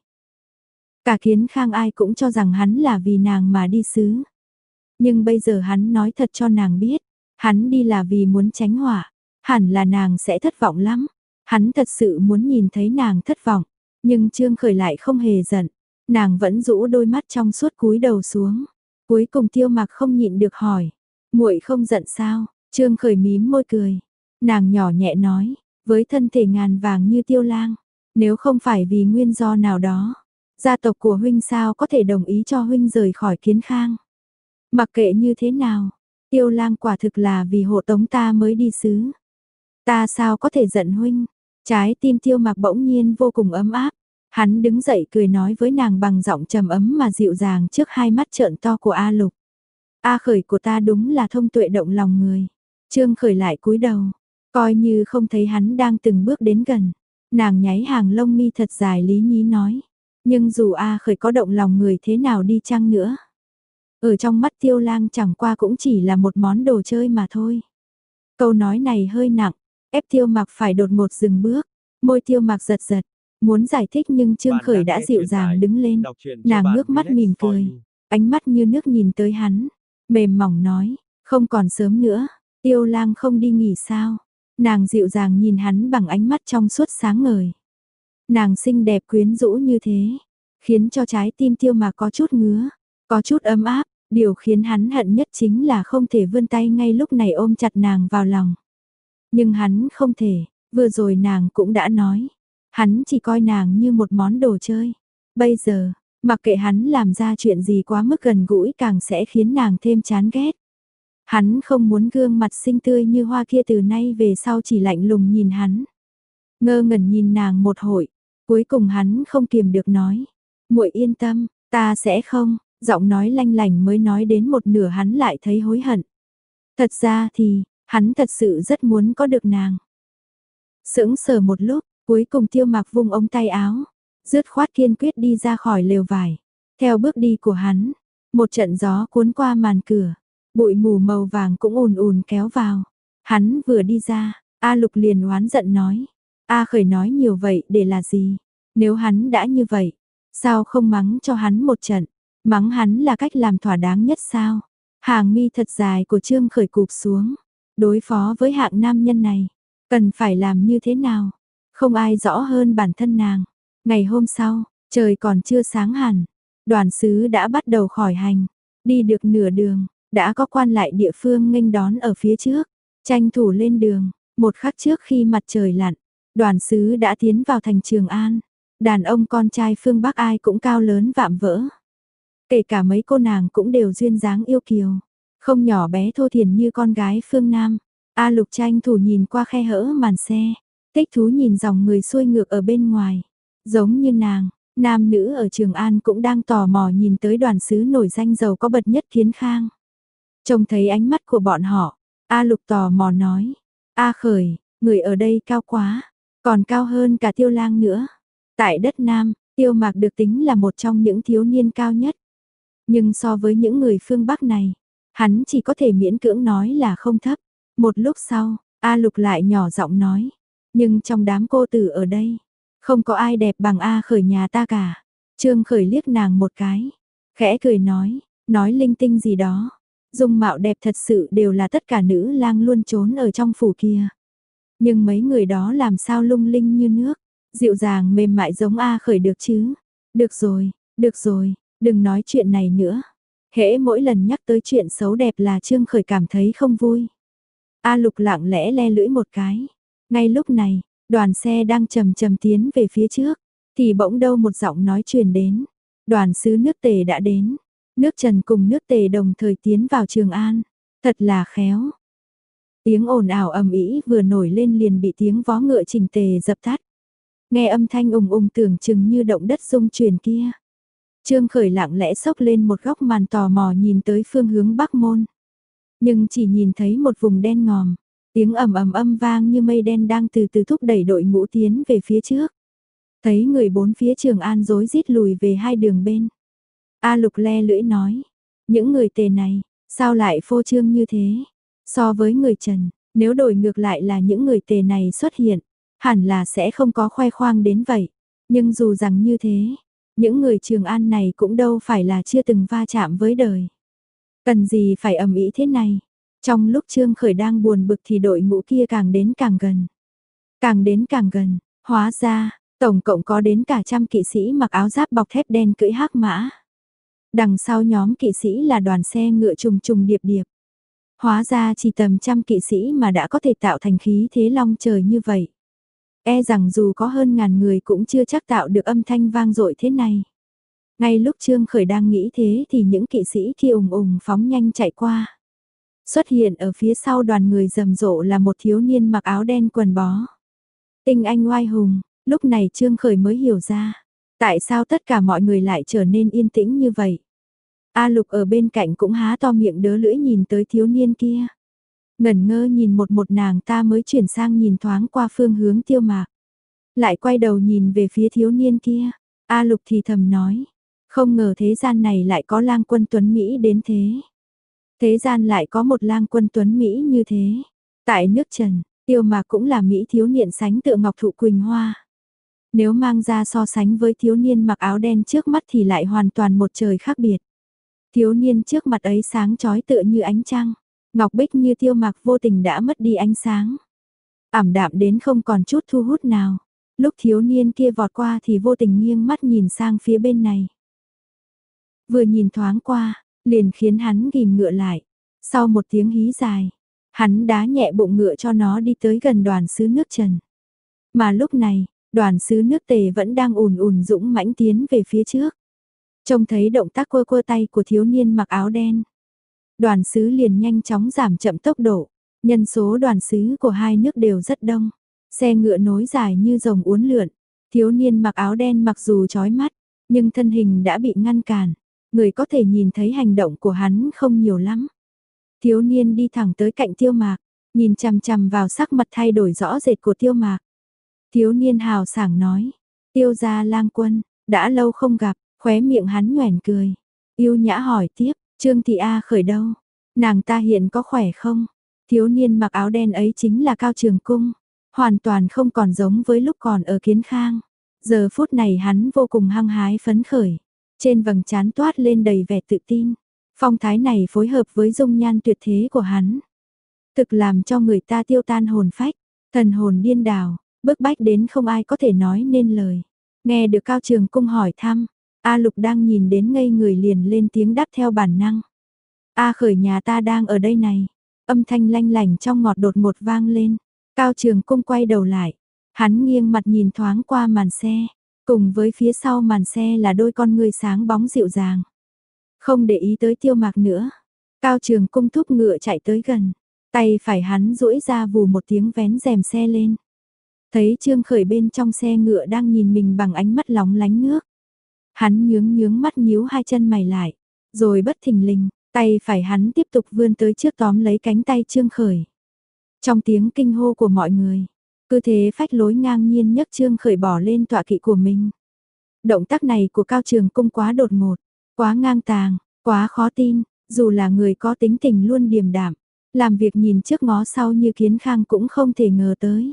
Cả Kiến Khang ai cũng cho rằng hắn là vì nàng mà đi xứ. Nhưng bây giờ hắn nói thật cho nàng biết, hắn đi là vì muốn tránh họa, hẳn là nàng sẽ thất vọng lắm. Hắn thật sự muốn nhìn thấy nàng thất vọng, nhưng Trương Khởi lại không hề giận, nàng vẫn rũ đôi mắt trong suốt cúi đầu xuống. Cuối cùng Tiêu Mặc không nhịn được hỏi, muội không giận sao? Trương Khởi mím môi cười, nàng nhỏ nhẹ nói, với thân thể ngàn vàng như Tiêu Lang, nếu không phải vì nguyên do nào đó, gia tộc của huynh sao có thể đồng ý cho huynh rời khỏi Kiến Khang? Mặc kệ như thế nào, Tiêu Lang quả thực là vì hộ tống ta mới đi xứ. Ta sao có thể giận huynh? Trái tim Tiêu Mặc bỗng nhiên vô cùng ấm áp. Hắn đứng dậy cười nói với nàng bằng giọng trầm ấm mà dịu dàng trước hai mắt trợn to của A Lục. A Khởi của ta đúng là thông tuệ động lòng người. Trương Khởi lại cúi đầu, coi như không thấy hắn đang từng bước đến gần. Nàng nháy hàng lông mi thật dài lý nhí nói. Nhưng dù A Khởi có động lòng người thế nào đi chăng nữa, ở trong mắt Tiêu Lang chẳng qua cũng chỉ là một món đồ chơi mà thôi. Câu nói này hơi nặng, ép Tiêu Mặc phải đột ngột dừng bước. Môi Tiêu Mặc giật giật, muốn giải thích nhưng Trương Khởi đã dịu dàng đứng lên. Nàng ngước mắt mỉm cười, ánh mắt như nước nhìn tới hắn, mềm mỏng nói, không còn sớm nữa, Tiêu Lang không đi nghỉ sao? Nàng dịu dàng nhìn hắn bằng ánh mắt trong suốt sáng ngời. Nàng xinh đẹp quyến rũ như thế, khiến cho trái tim Tiêu Mặc có chút ngứa, có chút ấm áp. Điều khiến hắn hận nhất chính là không thể vươn tay ngay lúc này ôm chặt nàng vào lòng. Nhưng hắn không thể, vừa rồi nàng cũng đã nói, hắn chỉ coi nàng như một món đồ chơi. Bây giờ, mặc kệ hắn làm ra chuyện gì quá mức gần gũi càng sẽ khiến nàng thêm chán ghét. Hắn không muốn gương mặt xinh tươi như hoa kia từ nay về sau chỉ lạnh lùng nhìn hắn. Ngơ ngẩn nhìn nàng một hồi, cuối cùng hắn không kiềm được nói. Muội yên tâm, ta sẽ không, giọng nói lanh lành mới nói đến một nửa hắn lại thấy hối hận. Thật ra thì, hắn thật sự rất muốn có được nàng. Sững sờ một lúc, cuối cùng Tiêu Mạc vung ống tay áo, dứt khoát kiên quyết đi ra khỏi lều vải. Theo bước đi của hắn, một trận gió cuốn qua màn cửa, bụi mù màu vàng cũng ùn ùn kéo vào. Hắn vừa đi ra, A Lục liền oán giận nói, A Khởi nói nhiều vậy để là gì? Nếu hắn đã như vậy, sao không mắng cho hắn một trận? Mắng hắn là cách làm thỏa đáng nhất sao? Hàng mi thật dài của Trương Khởi cụp xuống, đối phó với hạng nam nhân này, cần phải làm như thế nào? Không ai rõ hơn bản thân nàng. Ngày hôm sau, trời còn chưa sáng hẳn, đoàn sứ đã bắt đầu khởi hành, đi được nửa đường, đã có quan lại địa phương nghênh đón ở phía trước, tranh thủ lên đường. Một khắc trước khi mặt trời lặn, đoàn sứ đã tiến vào thành Trường An. Đàn ông con trai phương Bắc ai cũng cao lớn vạm vỡ. Kể cả mấy cô nàng cũng đều duyên dáng yêu kiều, không nhỏ bé thô thiển như con gái phương Nam. A Lục tranh thủ nhìn qua khe hở màn xe, thích thú nhìn dòng người xuôi ngược ở bên ngoài. Giống như nàng, nam nữ ở Trường An cũng đang tò mò nhìn tới đoàn sứ nổi danh giàu có bậc nhất Kiến Khang. Trông thấy ánh mắt của bọn họ, A Lục tò mò nói, A Khởi, người ở đây cao quá, còn cao hơn cả Tiêu Lang nữa. Tại đất Nam, Tiêu Mạc được tính là một trong những thiếu niên cao nhất. Nhưng so với những người phương Bắc này, hắn chỉ có thể miễn cưỡng nói là không thấp. Một lúc sau, A Lục lại nhỏ giọng nói, nhưng trong đám cô tử ở đây, không có ai đẹp bằng A Khởi nhà ta cả. Trương Khởi liếc nàng một cái, khẽ cười nói, nói linh tinh gì đó. Dung mạo đẹp thật sự đều là tất cả nữ lang luôn trốn ở trong phủ kia. Nhưng mấy người đó làm sao lung linh như nước, dịu dàng mềm mại giống A Khởi được chứ. Được rồi, được rồi, đừng nói chuyện này nữa. Hễ mỗi lần nhắc tới chuyện xấu đẹp là Trương Khởi cảm thấy không vui. A Lục lặng lẽ le lưỡi một cái. Ngay lúc này, đoàn xe đang chậm chậm tiến về phía trước, thì bỗng đâu một giọng nói truyền đến. Đoàn sứ nước Tề đã đến. Nước Trần cùng nước Tề đồng thời tiến vào Trường An. Thật là khéo. Tiếng ồn ào ầm ĩ vừa nổi lên liền bị tiếng vó ngựa chỉnh tề dập tắt. Nghe âm thanh ùng ùng tưởng chừng như động đất rung chuyển kia. Trương Khởi lặng lẽ xốc lên một góc màn tò mò nhìn tới phương hướng Bắc Môn. Nhưng chỉ nhìn thấy một vùng đen ngòm, tiếng ầm ầm âm vang như mây đen đang từ từ thúc đẩy đội ngũ tiến về phía trước. Thấy người bốn phía Trường An rối rít lùi về hai đường bên. A Lục le lưỡi nói, những người Tề này, sao lại phô trương như thế? So với người Trần, nếu đổi ngược lại là những người Tề này xuất hiện, hẳn là sẽ không có khoe khoang đến vậy. Nhưng dù rằng như thế, những người Trường An này cũng đâu phải là chưa từng va chạm với đời. Cần gì phải ầm ĩ thế này? Trong lúc Trương Khởi đang buồn bực thì đội ngũ kia càng đến càng gần. Càng đến càng gần, hóa ra, tổng cộng có đến cả trăm kỵ sĩ mặc áo giáp bọc thép đen cưỡi hắc mã. Đằng sau nhóm kỵ sĩ là đoàn xe ngựa trùng trùng điệp điệp. Hóa ra chỉ tầm trăm kỵ sĩ mà đã có thể tạo thành khí thế long trời như vậy. E rằng dù có hơn ngàn người cũng chưa chắc tạo được âm thanh vang dội thế này. Ngay lúc Trương Khởi đang nghĩ thế thì những kỵ sĩ kia ùng ùng phóng nhanh chạy qua. Xuất hiện ở phía sau đoàn người rầm rộ là một thiếu niên mặc áo đen quần bó. Tinh anh oai hùng, lúc này Trương Khởi mới hiểu ra. Tại sao tất cả mọi người lại trở nên yên tĩnh như vậy? A Lục ở bên cạnh cũng há to miệng đớ lưỡi nhìn tới thiếu niên kia. Ngẩn ngơ nhìn một một nàng ta mới chuyển sang nhìn thoáng qua phương hướng Tiêu Mạc. Lại quay đầu nhìn về phía thiếu niên kia. A Lục thì thầm nói. Không ngờ thế gian này lại có lang quân tuấn Mỹ đến thế. Thế gian lại có một lang quân tuấn Mỹ như thế. Tại nước Trần, Tiêu Mạc cũng là Mỹ thiếu niên sánh tựa ngọc thụ quỳnh hoa. Nếu mang ra so sánh với thiếu niên mặc áo đen trước mắt thì lại hoàn toàn một trời khác biệt. Thiếu niên trước mặt ấy sáng chói tựa như ánh trăng. Ngọc bích như Tiêu Mạc vô tình đã mất đi ánh sáng. Ảm đạm đến không còn chút thu hút nào. Lúc thiếu niên kia vọt qua thì vô tình nghiêng mắt nhìn sang phía bên này. Vừa nhìn thoáng qua, liền khiến hắn ghim ngựa lại. Sau một tiếng hí dài, hắn đá nhẹ bụng ngựa cho nó đi tới gần đoàn sứ nước Trần. Mà lúc này, đoàn sứ nước Tề vẫn đang ùn ùn dũng mãnh tiến về phía trước. Trông thấy động tác quơ quơ tay của thiếu niên mặc áo đen. Đoàn sứ liền nhanh chóng giảm chậm tốc độ. Nhân số đoàn sứ của hai nước đều rất đông. Xe ngựa nối dài như rồng uốn lượn. Thiếu niên mặc áo đen mặc dù chói mắt, nhưng thân hình đã bị ngăn cản. Người có thể nhìn thấy hành động của hắn không nhiều lắm. Thiếu niên đi thẳng tới cạnh Tiêu Mạc, nhìn chằm chằm vào sắc mặt thay đổi rõ rệt của Tiêu Mạc. Thiếu niên hào sảng nói, Tiêu gia lang quân, đã lâu không gặp, khóe miệng hắn nhoẻn cười. Yêu nhã hỏi tiếp, Trương Thị A khởi đâu? Nàng ta hiện có khỏe không? Thiếu niên mặc áo đen ấy chính là Cao Trường Cung, hoàn toàn không còn giống với lúc còn ở Kiến Khang. Giờ phút này hắn vô cùng hăng hái phấn khởi, trên vầng trán toát lên đầy vẻ tự tin. Phong thái này phối hợp với dung nhan tuyệt thế của hắn, thực làm cho người ta tiêu tan hồn phách, thần hồn điên đảo, bức bách đến không ai có thể nói nên lời. Nghe được Cao Trường Cung hỏi thăm, A Lục đang nhìn đến ngây người liền lên tiếng đáp theo bản năng. A khởi nhà ta đang ở đây này. Âm thanh lanh lảnh trong ngọt đột một vang lên. Cao Trường Cung quay đầu lại. Hắn nghiêng mặt nhìn thoáng qua màn xe. Cùng với phía sau màn xe là đôi con người sáng bóng dịu dàng. Không để ý tới Tiêu Mạc nữa. Cao Trường Cung thúc ngựa chạy tới gần. Tay phải hắn duỗi ra vù một tiếng vén rèm xe lên. Thấy Trương Khởi bên trong xe ngựa đang nhìn mình bằng ánh mắt lóng lánh nước. Hắn nhướng nhướng mắt nhíu hai chân mày lại. Rồi bất thình lình, tay phải hắn tiếp tục vươn tới trước tóm lấy cánh tay Trương Khởi. Trong tiếng kinh hô của mọi người, cứ thế phách lối ngang nhiên nhấc Trương Khởi bỏ lên tọa kỵ của mình. Động tác này của Cao Trường Cung quá đột ngột, quá ngang tàng, quá khó tin, dù là người có tính tình luôn điềm đạm, làm việc nhìn trước ngó sau như Kiến Khang cũng không thể ngờ tới.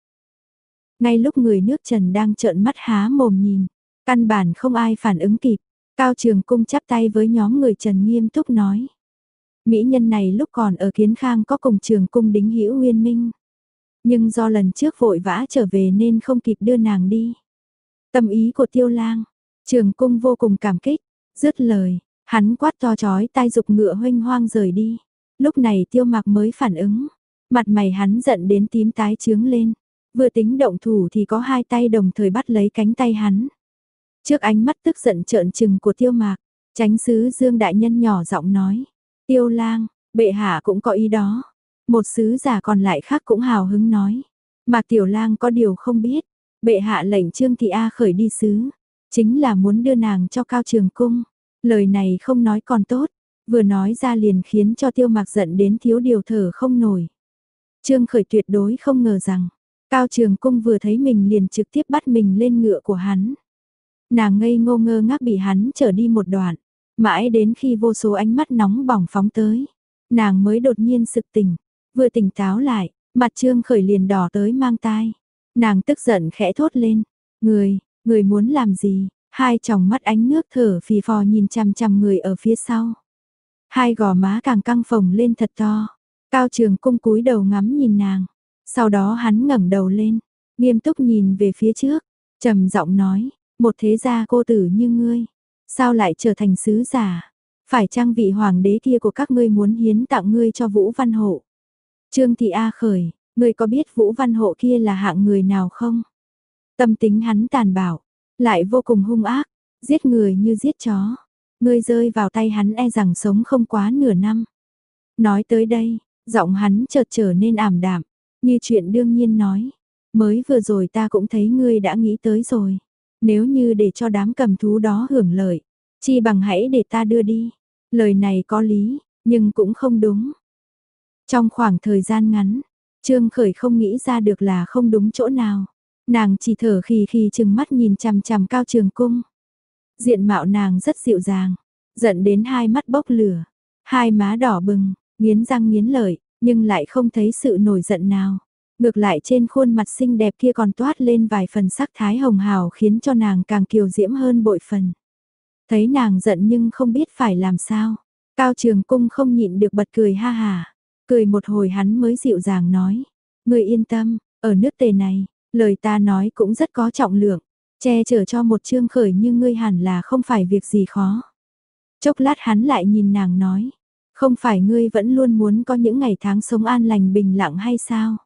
Ngay lúc người nước Trần đang trợn mắt há mồm nhìn, căn bản không ai phản ứng kịp, Cao Trường Cung chắp tay với nhóm người Trần nghiêm túc nói. Mỹ nhân này lúc còn ở Kiến Khang có cùng Trường Cung đính hữu uyên minh. Nhưng do lần trước vội vã trở về nên không kịp đưa nàng đi. Tâm ý của Tiêu Lang, Trường Cung vô cùng cảm kích, dứt lời, hắn quát to chói tai dục ngựa huênh hoang rời đi. Lúc này Tiêu Mạc mới phản ứng, mặt mày hắn giận đến tím tái chướng lên, vừa tính động thủ thì có hai tay đồng thời bắt lấy cánh tay hắn. Trước ánh mắt tức giận trợn trừng của Tiêu Mạc, Chánh sứ Dương đại nhân nhỏ giọng nói, Tiêu Lang, bệ hạ cũng có ý đó. Một sứ giả còn lại khác cũng hào hứng nói, Mạc Tiểu Lang có điều không biết, bệ hạ lệnh Trương Thị A khởi đi sứ, chính là muốn đưa nàng cho Cao Trường Cung. Lời này không nói còn tốt, vừa nói ra liền khiến cho Tiêu Mạc giận đến thiếu điều thở không nổi. Trương Khởi tuyệt đối không ngờ rằng, Cao Trường Cung vừa thấy mình liền trực tiếp bắt mình lên ngựa của hắn. Nàng ngây ngô ngơ ngác bị hắn chở đi một đoạn, mãi đến khi vô số ánh mắt nóng bỏng phóng tới, nàng mới đột nhiên sực tỉnh, vừa tỉnh táo lại, mặt Trương Khởi liền đỏ tới mang tai. Nàng tức giận khẽ thốt lên, người, người muốn làm gì? Hai tròng mắt ánh nước thở phì phò nhìn chằm chằm người ở phía sau. Hai gò má càng căng phồng lên thật to. Cao Trường Cung cúi đầu ngắm nhìn nàng, sau đó hắn ngẩng đầu lên, nghiêm túc nhìn về phía trước, trầm giọng nói, một thế gia cô tử như ngươi, sao lại trở thành sứ giả? Phải chăng vị hoàng đế kia của các ngươi muốn hiến tặng ngươi cho Vũ Văn Hộ? Trương Thị A khởi, ngươi có biết Vũ Văn Hộ kia là hạng người nào không? Tâm tính hắn tàn bạo, lại vô cùng hung ác, giết người như giết chó. Ngươi rơi vào tay hắn e rằng sống không quá nửa năm. Nói tới đây, giọng hắn chợt trở nên ảm đạm, như chuyện đương nhiên nói. Mới vừa rồi ta cũng thấy ngươi đã nghĩ tới rồi. Nếu như để cho đám cầm thú đó hưởng lợi, chi bằng hãy để ta đưa đi. Lời này có lý, nhưng cũng không đúng. Trong khoảng thời gian ngắn, Trương Khởi không nghĩ ra được là không đúng chỗ nào. Nàng chỉ thở khì khì chừng mắt nhìn chằm chằm Cao Trường Cung. Diện mạo nàng rất dịu dàng, giận đến hai mắt bốc lửa, hai má đỏ bừng, nghiến răng nghiến lợi, nhưng lại không thấy sự nổi giận nào. Ngược lại trên khuôn mặt xinh đẹp kia còn toát lên vài phần sắc thái hồng hào khiến cho nàng càng kiều diễm hơn bội phần. Thấy nàng giận nhưng không biết phải làm sao, Cao Trường Cung không nhịn được bật cười ha hà. Cười một hồi hắn mới dịu dàng nói, ngươi yên tâm, ở nước Tề này, lời ta nói cũng rất có trọng lượng, che chở cho một Trương Khởi như ngươi hẳn là không phải việc gì khó. Chốc lát hắn lại nhìn nàng nói, không phải ngươi vẫn luôn muốn có những ngày tháng sống an lành bình lặng hay sao?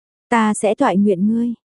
Ta sẽ toại nguyện ngươi.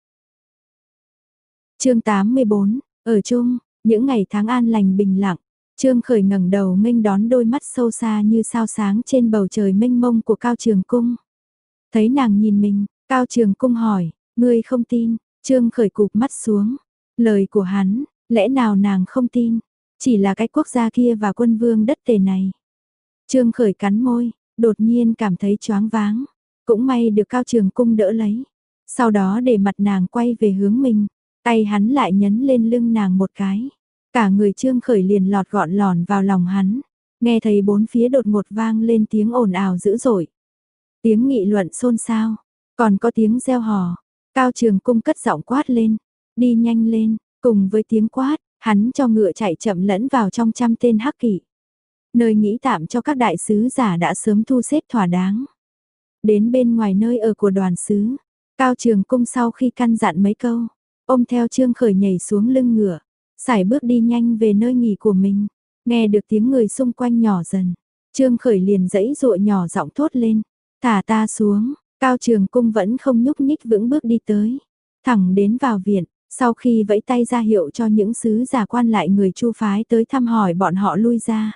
Chương tám mươi bốn, ở chung, những ngày tháng an lành bình lặng, Trương Khởi ngẩng đầu nghênh đón đôi mắt sâu xa như sao sáng trên bầu trời mênh mông của Cao Trường Cung. Thấy nàng nhìn mình, Cao Trường Cung hỏi, ngươi không tin, Trương Khởi cụp mắt xuống. Lời của hắn, lẽ nào nàng không tin, chỉ là cái quốc gia kia và quân vương đất Tề này. Trương Khởi cắn môi, đột nhiên cảm thấy choáng váng, cũng may được Cao Trường Cung đỡ lấy. Sau đó để mặt nàng quay về hướng mình, tay hắn lại nhấn lên lưng nàng một cái. Cả người Trương Khởi liền lọt gọn lòn vào lòng hắn, nghe thấy bốn phía đột ngột vang lên tiếng ồn ào dữ dội. Tiếng nghị luận xôn xao, còn có tiếng reo hò. Cao Trường Cung cất giọng quát lên, đi nhanh lên, cùng với tiếng quát, hắn cho ngựa chạy chậm lẫn vào trong trăm tên hắc kỵ. Nơi nghỉ tạm cho các đại sứ giả đã sớm thu xếp thỏa đáng. Đến bên ngoài nơi ở của đoàn sứ, Cao Trường Cung sau khi căn dặn mấy câu, ôm theo Trương Khởi nhảy xuống lưng ngựa, sải bước đi nhanh về nơi nghỉ của mình. Nghe được tiếng người xung quanh nhỏ dần, Trương Khởi liền giãy giụa nhỏ giọng thốt lên, thả ta xuống. Cao Trường Cung vẫn không nhúc nhích vững bước đi tới, thẳng đến vào viện, sau khi vẫy tay ra hiệu cho những sứ giả quan lại người Chu phái tới thăm hỏi bọn họ lui ra.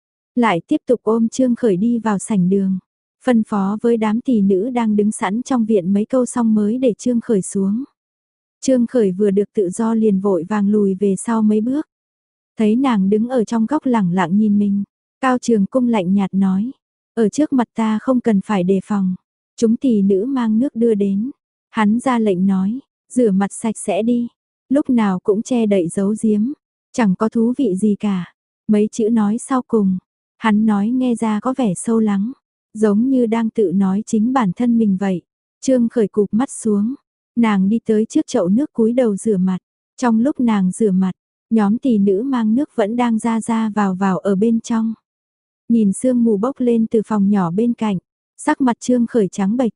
Lại tiếp tục ôm Trương Khởi đi vào sảnh đường, phân phó với đám tỷ nữ đang đứng sẵn trong viện mấy câu xong mới để Trương Khởi xuống. Trương Khởi vừa được tự do liền vội vàng lùi về sau mấy bước. Thấy nàng đứng ở trong góc lẳng lặng nhìn mình, Cao Trường Cung lạnh nhạt nói, ở trước mặt ta không cần phải đề phòng. Chúng tỷ nữ mang nước đưa đến. Hắn ra lệnh nói, rửa mặt sạch sẽ đi. Lúc nào cũng che đậy giấu giếm. Chẳng có thú vị gì cả. Mấy chữ nói sau cùng. Hắn nói nghe ra có vẻ sâu lắng. Giống như đang tự nói chính bản thân mình vậy. Trương Khởi cụp mắt xuống. Nàng đi tới trước chậu nước cúi đầu rửa mặt. Trong lúc nàng rửa mặt, nhóm tỷ nữ mang nước vẫn đang ra ra vào vào ở bên trong. Nhìn sương mù bốc lên từ phòng nhỏ bên cạnh. Sắc mặt Trương Khởi trắng bệch.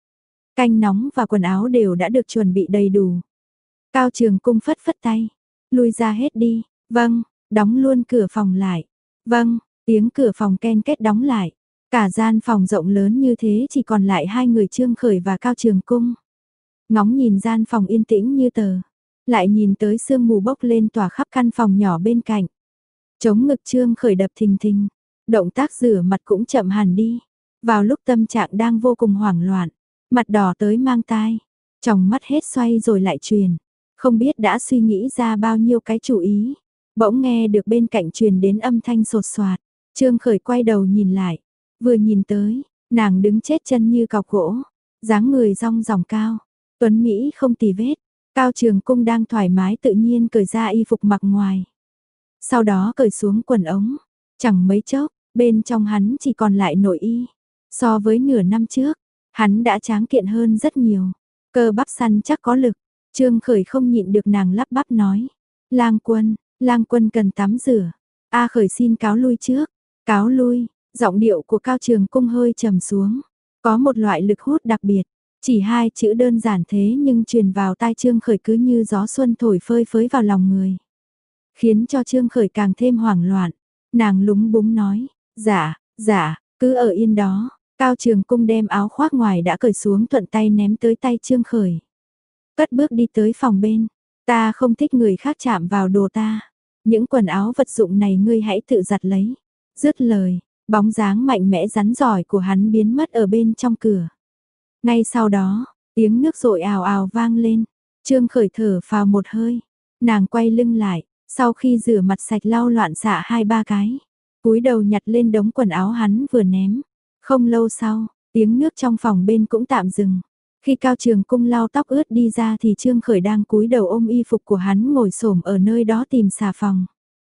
Canh nóng và quần áo đều đã được chuẩn bị đầy đủ. Cao Trường Cung phất phất tay. Lui ra hết đi. Vâng, đóng luôn cửa phòng lại. Vâng, tiếng cửa phòng ken kết đóng lại. Cả gian phòng rộng lớn như thế chỉ còn lại hai người Trương Khởi và Cao Trường Cung. Ngóng nhìn gian phòng yên tĩnh như tờ. Lại nhìn tới sương mù bốc lên tỏa khắp căn phòng nhỏ bên cạnh. Chống ngực Trương Khởi đập thình thình. Động tác rửa mặt cũng chậm hẳn đi. Vào lúc tâm trạng đang vô cùng hoảng loạn, mặt đỏ tới mang tai, tròng mắt hết xoay rồi lại truyền, không biết đã suy nghĩ ra bao nhiêu cái chủ ý. Bỗng nghe được bên cạnh truyền đến âm thanh sột soạt, Trương Khởi quay đầu nhìn lại, vừa nhìn tới, nàng đứng chết chân như cọc gỗ, dáng người rong ròng cao, tuấn mỹ không tì vết. Cao Trường Cung đang thoải mái tự nhiên cởi ra y phục mặc ngoài, sau đó cởi xuống quần ống, chẳng mấy chốc, bên trong hắn chỉ còn lại nội y. So với nửa năm trước, hắn đã tráng kiện hơn rất nhiều, cơ bắp săn chắc có lực. Trương Khởi không nhịn được nàng lắp bắp nói, Lang Quân, Lang Quân cần tắm rửa. A Khởi xin cáo lui trước. Cáo lui, giọng điệu của Cao Trường Cung hơi trầm xuống, có một loại lực hút đặc biệt. Chỉ hai chữ đơn giản thế nhưng truyền vào tai Trương Khởi cứ như gió xuân thổi phơi phới vào lòng người, khiến cho Trương Khởi càng thêm hoảng loạn. Nàng lúng búng nói, dạ, dạ, cứ ở yên đó. Cao Trường Cung đem áo khoác ngoài đã cởi xuống thuận tay ném tới tay Trương Khởi. Cất bước đi tới phòng bên. Ta không thích người khác chạm vào đồ ta. Những quần áo vật dụng này ngươi hãy tự giặt lấy. Dứt lời, bóng dáng mạnh mẽ rắn giỏi của hắn biến mất ở bên trong cửa. Ngay sau đó, tiếng nước rội ào ào vang lên. Trương Khởi thở phào một hơi. Nàng quay lưng lại, sau khi rửa mặt sạch lau loạn xạ hai ba cái, cúi đầu nhặt lên đống quần áo hắn vừa ném. Không lâu sau, tiếng nước trong phòng bên cũng tạm dừng. Khi Cao Trường Cung lau tóc ướt đi ra thì Trương Khởi đang cúi đầu ôm y phục của hắn ngồi xổm ở nơi đó tìm xà phòng.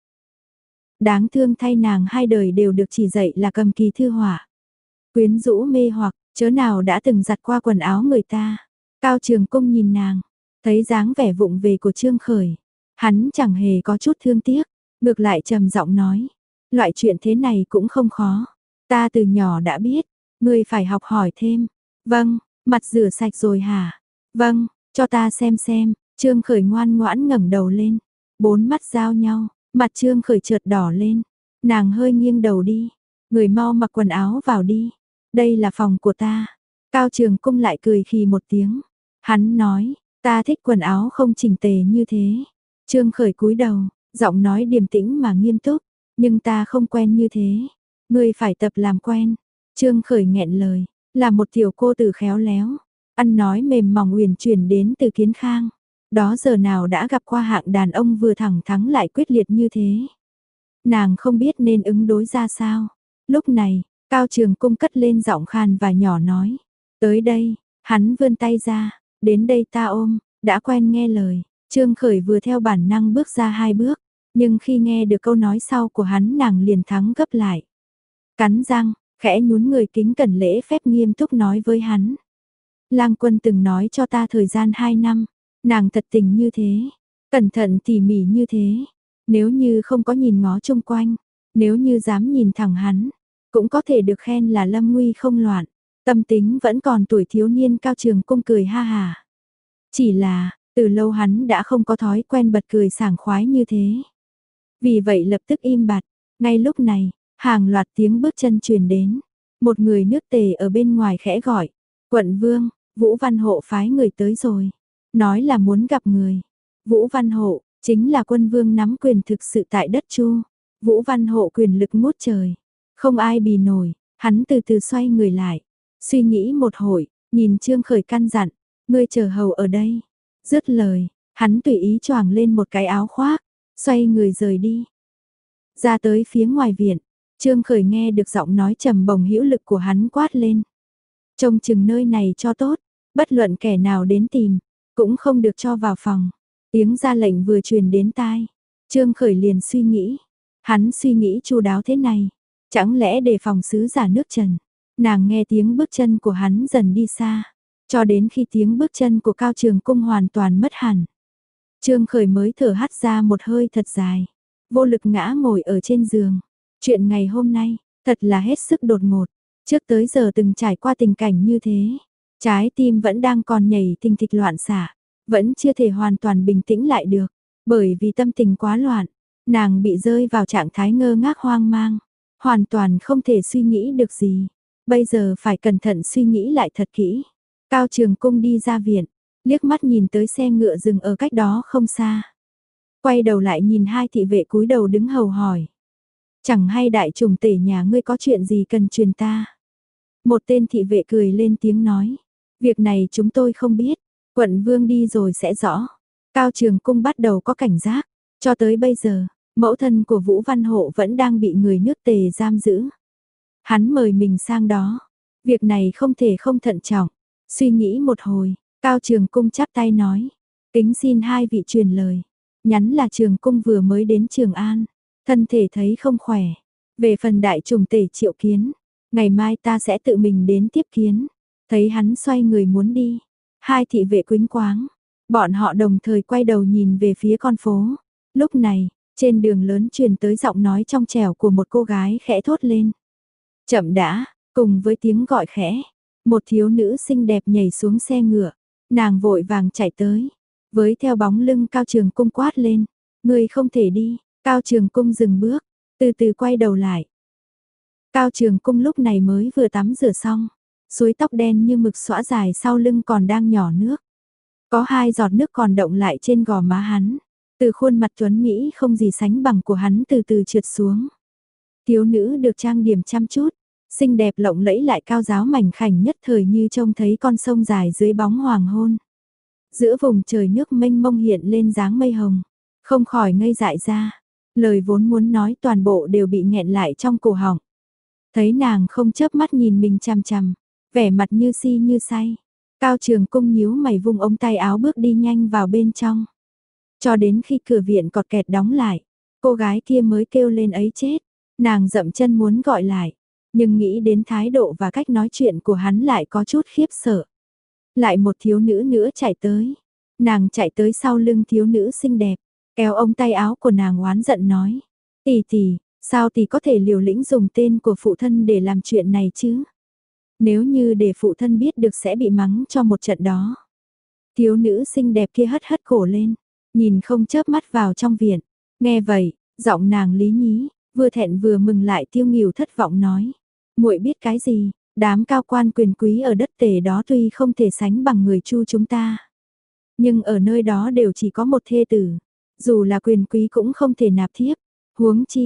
Đáng thương thay nàng hai đời đều được chỉ dạy là cầm kỳ thư họa. Quyến rũ mê hoặc, chớ nào đã từng giặt qua quần áo người ta. Cao Trường Cung nhìn nàng, thấy dáng vẻ vụng về của Trương Khởi. Hắn chẳng hề có chút thương tiếc, ngược lại trầm giọng nói. Loại chuyện thế này cũng không khó. Ta từ nhỏ đã biết, ngươi phải học hỏi thêm. Vâng, mặt rửa sạch rồi hả? Vâng, cho ta xem xem. Trương Khởi ngoan ngoãn ngẩng đầu lên. Bốn mắt giao nhau, mặt Trương Khởi chợt đỏ lên. Nàng hơi nghiêng đầu đi. Người mau mặc quần áo vào đi. Đây là phòng của ta. Cao Trường Cung lại cười khì một tiếng. Hắn nói, ta thích quần áo không chỉnh tề như thế. Trương Khởi cúi đầu, giọng nói điềm tĩnh mà nghiêm túc. nhưng ta không quen như thế. Ngươi phải tập làm quen. Trương Khởi nghẹn lời, là một tiểu cô tử khéo léo, ăn nói mềm mỏng uyển chuyển đến từ Kiến Khang. Đó giờ nào đã gặp qua hạng đàn ông vừa thẳng thắn lại quyết liệt như thế. Nàng không biết nên ứng đối ra sao. Lúc này, Cao Trường Cung cất lên giọng khan và nhỏ nói, tới đây, hắn vươn tay ra, đến đây ta ôm, đã quen nghe lời. Trương Khởi vừa theo bản năng bước ra hai bước, nhưng khi nghe được câu nói sau của hắn nàng liền thắng gấp lại. Cắn răng, khẽ nhún người kính cẩn lễ phép nghiêm túc nói với hắn. Lang Quân từng nói cho ta thời gian hai năm, nàng thật tình như thế, cẩn thận tỉ mỉ như thế. Nếu như không có nhìn ngó chung quanh, nếu như dám nhìn thẳng hắn, cũng có thể được khen là lâm nguy không loạn. Tâm tính vẫn còn tuổi thiếu niên. Cao Trường Cung cười ha hà. Chỉ là, từ lâu hắn đã không có thói quen bật cười sảng khoái như thế. Vì vậy lập tức im bặt. Ngay lúc này, hàng loạt tiếng bước chân truyền đến. Một người nước Tề ở bên ngoài khẽ gọi. Quận Vương, Vũ Văn Hộ phái người tới rồi. Nói là muốn gặp người. Vũ Văn Hộ, chính là quân vương nắm quyền thực sự tại đất Chu. Vũ Văn Hộ quyền lực ngút trời. Không ai bì nổi. Hắn từ từ xoay người lại. Suy nghĩ một hồi, nhìn Trương Khởi căn dặn. Ngươi chờ hầu ở đây. Dứt lời, hắn tùy ý choàng lên một cái áo khoác. Xoay người rời đi. Ra tới phía ngoài viện. Trương Khởi nghe được giọng nói trầm bổng hữu lực của hắn quát lên. Trông chừng nơi này cho tốt. Bất luận kẻ nào đến tìm, cũng không được cho vào phòng. Tiếng ra lệnh vừa truyền đến tai. Trương Khởi liền suy nghĩ. Hắn suy nghĩ chu đáo thế này. Chẳng lẽ đề phòng sứ giả nước Trần. Nàng nghe tiếng bước chân của hắn dần đi xa. Cho đến khi tiếng bước chân của Cao Trường Cung hoàn toàn mất hẳn. Trương Khởi mới thở hắt ra một hơi thật dài. Vô lực ngã ngồi ở trên giường. Chuyện ngày hôm nay, thật là hết sức đột ngột. Trước tới giờ từng trải qua tình cảnh như thế. Trái tim vẫn đang còn nhảy thình thịch loạn xạ. Vẫn chưa thể hoàn toàn bình tĩnh lại được. Bởi vì tâm tình quá loạn. Nàng bị rơi vào trạng thái ngơ ngác hoang mang. Hoàn toàn không thể suy nghĩ được gì. Bây giờ phải cẩn thận suy nghĩ lại thật kỹ. Cao Trường Cung đi ra viện. Liếc mắt nhìn tới xe ngựa dừng ở cách đó không xa. Quay đầu lại nhìn hai thị vệ cúi đầu đứng hầu hỏi. Chẳng hay đại trùng tể nhà ngươi có chuyện gì cần truyền ta. Một tên thị vệ cười lên tiếng nói. Việc này chúng tôi không biết. Quận Vương đi rồi sẽ rõ. Cao Trường Cung bắt đầu có cảnh giác. Cho tới bây giờ, mẫu thân của Vũ Văn Hộ vẫn đang bị người nước Tề giam giữ. Hắn mời mình sang đó. Việc này không thể không thận trọng. Suy nghĩ một hồi, Cao Trường Cung chắp tay nói. Kính xin hai vị truyền lời. Nhắn là Trường Cung vừa mới đến Trường An. Thân thể thấy không khỏe. Về phần đại trùng tể Triệu Kiến. Ngày mai ta sẽ tự mình đến tiếp kiến. Thấy hắn xoay người muốn đi. Hai thị vệ quýnh quáng. Bọn họ đồng thời quay đầu nhìn về phía con phố. Lúc này, trên đường lớn truyền tới giọng nói trong trẻo của một cô gái khẽ thốt lên. Chậm đã, cùng với tiếng gọi khẽ. Một thiếu nữ xinh đẹp nhảy xuống xe ngựa. Nàng vội vàng chạy tới. Với theo bóng lưng Cao Trường Cung quát lên. Ngươi không thể đi. Cao Trường Cung dừng bước. Từ từ quay đầu lại. Cao Trường Cung lúc này mới vừa tắm rửa xong. Suối tóc đen như mực xõa dài sau lưng còn đang nhỏ nước. Có hai giọt nước còn động lại trên gò má hắn. Từ khuôn mặt tuấn Mỹ không gì sánh bằng của hắn từ từ trượt xuống. Thiếu nữ được trang điểm chăm chút. Xinh đẹp lộng lẫy lại cao giáo mảnh khảnh nhất thời như trông thấy con sông dài dưới bóng hoàng hôn. Giữa vùng trời nước mênh mông hiện lên dáng mây hồng. Không khỏi ngây dại ra. Lời vốn muốn nói toàn bộ đều bị nghẹn lại trong cổ họng. Thấy nàng không chớp mắt nhìn mình chằm chằm. Vẻ mặt như si như say. Cao Trường Cung nhíu mày vung ống tay áo bước đi nhanh vào bên trong. Cho đến khi cửa viện cọt kẹt đóng lại. Cô gái kia mới kêu lên ấy chết. Nàng dậm chân muốn gọi lại. Nhưng nghĩ đến thái độ và cách nói chuyện của hắn lại có chút khiếp sợ. Lại một thiếu nữ nữa chạy tới. Nàng chạy tới sau lưng thiếu nữ xinh đẹp. Kéo ống tay áo của nàng oán giận nói. Tỷ tỷ, sao tỷ có thể liều lĩnh dùng tên của phụ thân để làm chuyện này chứ? Nếu như để phụ thân biết được sẽ bị mắng cho một trận đó. Thiếu nữ xinh đẹp kia hất hất cổ lên. Nhìn không chớp mắt vào trong viện. Nghe vậy, giọng nàng lý nhí. Vừa thẹn vừa mừng lại tiêu nghỉu thất vọng nói. Muội biết cái gì, đám cao quan quyền quý ở đất Tề đó tuy không thể sánh bằng người Chu chúng ta. Nhưng ở nơi đó đều chỉ có một thê tử. Dù là quyền quý cũng không thể nạp thiếp. Huống chi,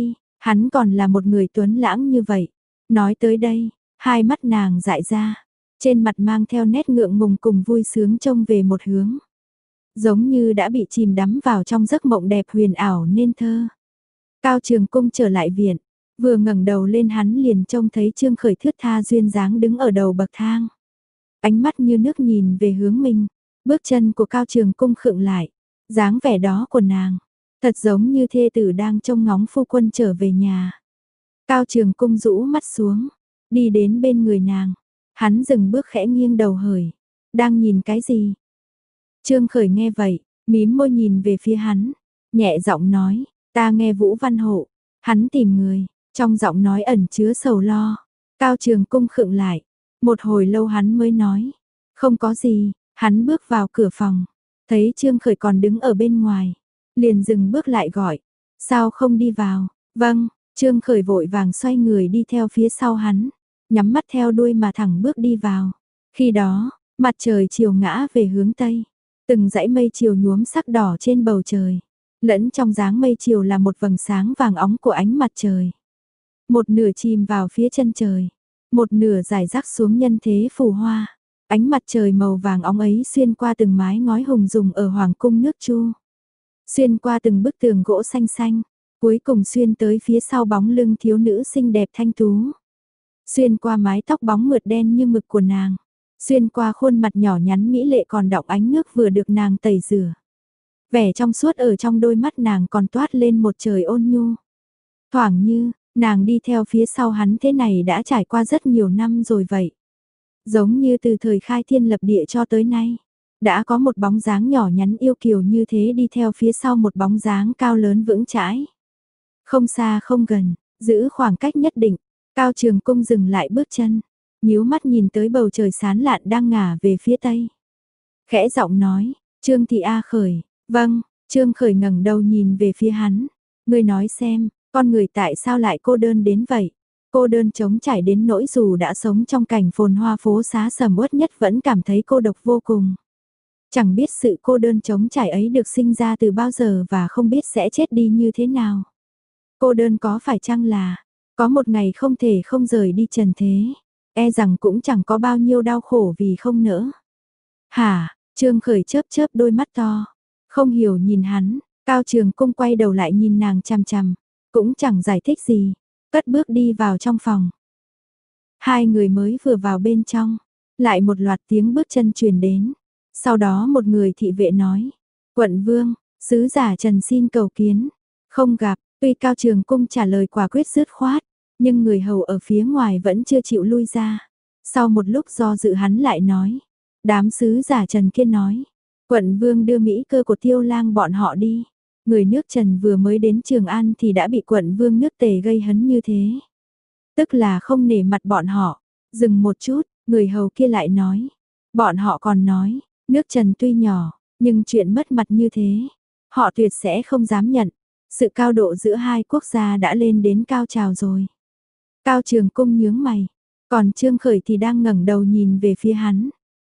Hắn còn là một người tuấn lãng như vậy. Nói tới đây, hai mắt nàng dại ra, trên mặt mang theo nét ngượng ngùng cùng vui sướng trông về một hướng. Giống như đã bị chìm đắm vào trong giấc mộng đẹp huyền ảo nên thơ. Cao Trường Cung trở lại viện, vừa ngẩng đầu lên hắn liền trông thấy Trương Khởi thướt tha duyên dáng đứng ở đầu bậc thang. Ánh mắt như nước nhìn về hướng mình, bước chân của Cao Trường Cung khựng lại, dáng vẻ đó của nàng, thật giống như thê tử đang trông ngóng phu quân trở về nhà. Cao Trường Cung rũ mắt xuống, đi đến bên người nàng, hắn dừng bước khẽ nghiêng đầu hởi, đang nhìn cái gì? Trương Khởi nghe vậy, mím môi nhìn về phía hắn, nhẹ giọng nói, ta nghe Vũ Văn Hộ, hắn tìm người, trong giọng nói ẩn chứa sầu lo. Cao Trường Cung khựng lại, một hồi lâu hắn mới nói, không có gì, hắn bước vào cửa phòng, thấy Trương Khởi còn đứng ở bên ngoài, liền dừng bước lại gọi, sao không đi vào? Vâng, Trương Khởi vội vàng xoay người đi theo phía sau hắn, nhắm mắt theo đuôi mà thẳng bước đi vào. Khi đó, mặt trời chiều ngã về hướng tây, từng dãy mây chiều nhuốm sắc đỏ trên bầu trời, lẫn trong dáng mây chiều là một vầng sáng vàng óng của ánh mặt trời. Một nửa chìm vào phía chân trời, một nửa rải rác xuống nhân thế phù hoa. Ánh mặt trời màu vàng óng ấy xuyên qua từng mái ngói hùng dùng ở hoàng cung nước Chu, xuyên qua từng bức tường gỗ xanh xanh, cuối cùng xuyên tới phía sau bóng lưng thiếu nữ xinh đẹp thanh tú. Xuyên qua mái tóc bóng mượt đen như mực của nàng, xuyên qua khuôn mặt nhỏ nhắn mỹ lệ còn đọng ánh nước vừa được nàng tẩy rửa. Vẻ trong suốt ở trong đôi mắt nàng còn toát lên một trời ôn nhu. Thoảng như, nàng đi theo phía sau hắn thế này đã trải qua rất nhiều năm rồi vậy. Giống như từ thời khai thiên lập địa cho tới nay, đã có một bóng dáng nhỏ nhắn yêu kiều như thế đi theo phía sau một bóng dáng cao lớn vững chãi. Không xa không gần, giữ khoảng cách nhất định, Cao Trường Cung dừng lại bước chân, nhíu mắt nhìn tới bầu trời sáng lạn đang ngả về phía tây. Khẽ giọng nói, Trương Thị A Khởi, vâng, Trương Khởi ngẩng đầu nhìn về phía hắn, ngươi nói xem, con người tại sao lại cô đơn đến vậy? Cô đơn trống trải đến nỗi dù đã sống trong cảnh phồn hoa phố xá sầm uất nhất vẫn cảm thấy cô độc vô cùng. Chẳng biết sự cô đơn trống trải ấy được sinh ra từ bao giờ và không biết sẽ chết đi như thế nào. Cô đơn có phải chăng là, có một ngày không thể không rời đi trần thế, e rằng cũng chẳng có bao nhiêu đau khổ vì không nỡ. Hả, Trương Khởi chớp chớp đôi mắt to, không hiểu nhìn hắn, Cao Trường Cung quay đầu lại nhìn nàng chằm chằm, cũng chẳng giải thích gì, cất bước đi vào trong phòng. Hai người mới vừa vào bên trong, lại một loạt tiếng bước chân truyền đến. Sau đó một người thị vệ nói, quận vương, sứ giả Trần xin cầu kiến, không gặp, tuy Cao Trường Cung trả lời quả quyết dứt khoát, nhưng người hầu ở phía ngoài vẫn chưa chịu lui ra. Sau một lúc do dự hắn lại nói, đám sứ giả Trần kia nói, quận vương đưa Mỹ cơ của Tiêu Lang bọn họ đi. Người nước Trần vừa mới đến Trường An thì đã bị quận vương nước Tề gây hấn như thế. Tức là không nể mặt bọn họ. Dừng một chút, người hầu kia lại nói. Bọn họ còn nói, nước Trần tuy nhỏ, nhưng chuyện mất mặt như thế, họ tuyệt sẽ không dám nhận. Sự cao độ giữa hai quốc gia đã lên đến cao trào rồi. Cao Trường Cung nhướng mày, còn Trương Khởi thì đang ngẩng đầu nhìn về phía hắn.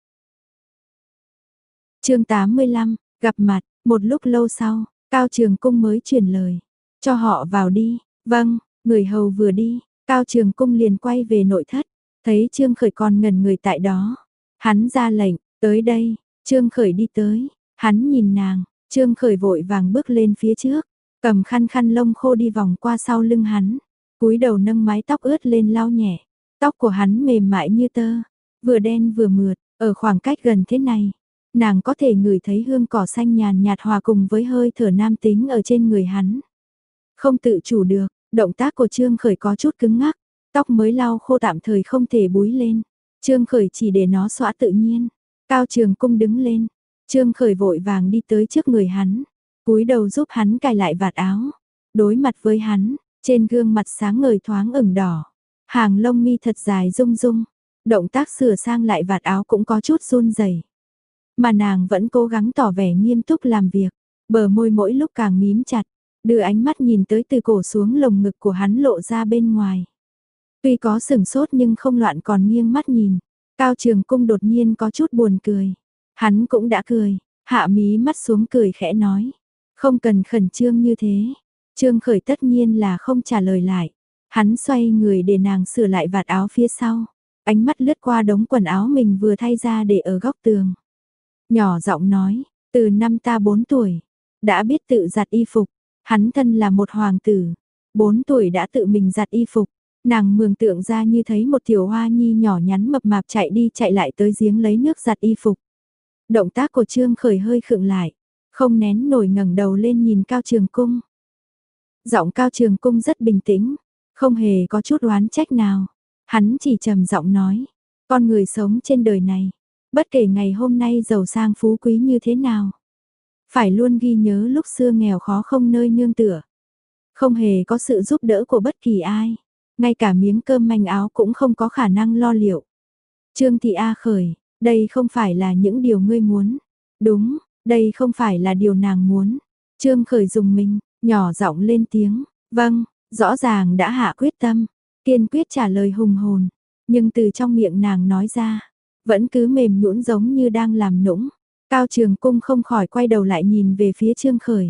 Chương tám mươi lăm, gặp mặt, một lúc lâu sau, Cao Trường Cung mới truyền lời, cho họ vào đi. Vâng, người hầu vừa đi, Cao Trường Cung liền quay về nội thất, thấy Trương Khởi còn ngẩn người tại đó. Hắn ra lệnh, tới đây, Trương Khởi đi tới, hắn nhìn nàng, Trương Khởi vội vàng bước lên phía trước, cầm khăn khăn lông khô đi vòng qua sau lưng hắn, cúi đầu nâng mái tóc ướt lên lau nhẹ. Tóc của hắn mềm mại như tơ, vừa đen vừa mượt, ở khoảng cách gần thế này, nàng có thể ngửi thấy hương cỏ xanh nhàn nhạt hòa cùng với hơi thở nam tính ở trên người hắn. Không tự chủ được, động tác của Trương Khởi có chút cứng ngắc, tóc mới lau khô tạm thời không thể búi lên. Trương Khởi chỉ để nó xõa tự nhiên. Cao Trường Cung đứng lên, Trương Khởi vội vàng đi tới trước người hắn, cúi đầu giúp hắn cài lại vạt áo. Đối mặt với hắn, trên gương mặt sáng ngời thoáng ửng đỏ, hàng lông mi thật dài rung rung, động tác sửa sang lại vạt áo cũng có chút run rẩy. Mà nàng vẫn cố gắng tỏ vẻ nghiêm túc làm việc, bờ môi mỗi lúc càng mím chặt, đưa ánh mắt nhìn tới từ cổ xuống lồng ngực của hắn lộ ra bên ngoài. Tuy có sửng sốt nhưng không loạn còn nghiêng mắt nhìn. Cao Trường Cung đột nhiên có chút buồn cười. Hắn cũng đã cười, hạ mí mắt xuống cười khẽ nói. Không cần khẩn trương như thế. Trương Khởi tất nhiên là không trả lời lại. Hắn xoay người để nàng sửa lại vạt áo phía sau. Ánh mắt lướt qua đống quần áo mình vừa thay ra để ở góc tường. Nhỏ giọng nói, từ năm ta bốn tuổi, đã biết tự giặt y phục. Hắn thân là một hoàng tử, bốn tuổi đã tự mình giặt y phục. Nàng mường tượng ra như thấy một tiểu hoa nhi nhỏ nhắn mập mạp chạy đi chạy lại tới giếng lấy nước giặt y phục. Động tác của Trương Khởi hơi khựng lại, không nén nổi ngẩng đầu lên nhìn Cao Trường Cung. Giọng Cao Trường Cung rất bình tĩnh, không hề có chút oán trách nào. Hắn chỉ trầm giọng nói, con người sống trên đời này, bất kể ngày hôm nay giàu sang phú quý như thế nào, phải luôn ghi nhớ lúc xưa nghèo khó không nơi nương tựa, không hề có sự giúp đỡ của bất kỳ ai, ngay cả miếng cơm manh áo cũng không có khả năng lo liệu. Trương Thị A Khởi, đây không phải là những điều ngươi muốn. Đúng, đây không phải là điều nàng muốn. Trương Khởi dùng mình, nhỏ giọng lên tiếng, vâng, rõ ràng đã hạ quyết tâm, kiên quyết trả lời hùng hồn, nhưng từ trong miệng nàng nói ra, vẫn cứ mềm nhũn giống như đang làm nũng. Cao Trường Cung không khỏi quay đầu lại nhìn về phía Trương Khởi.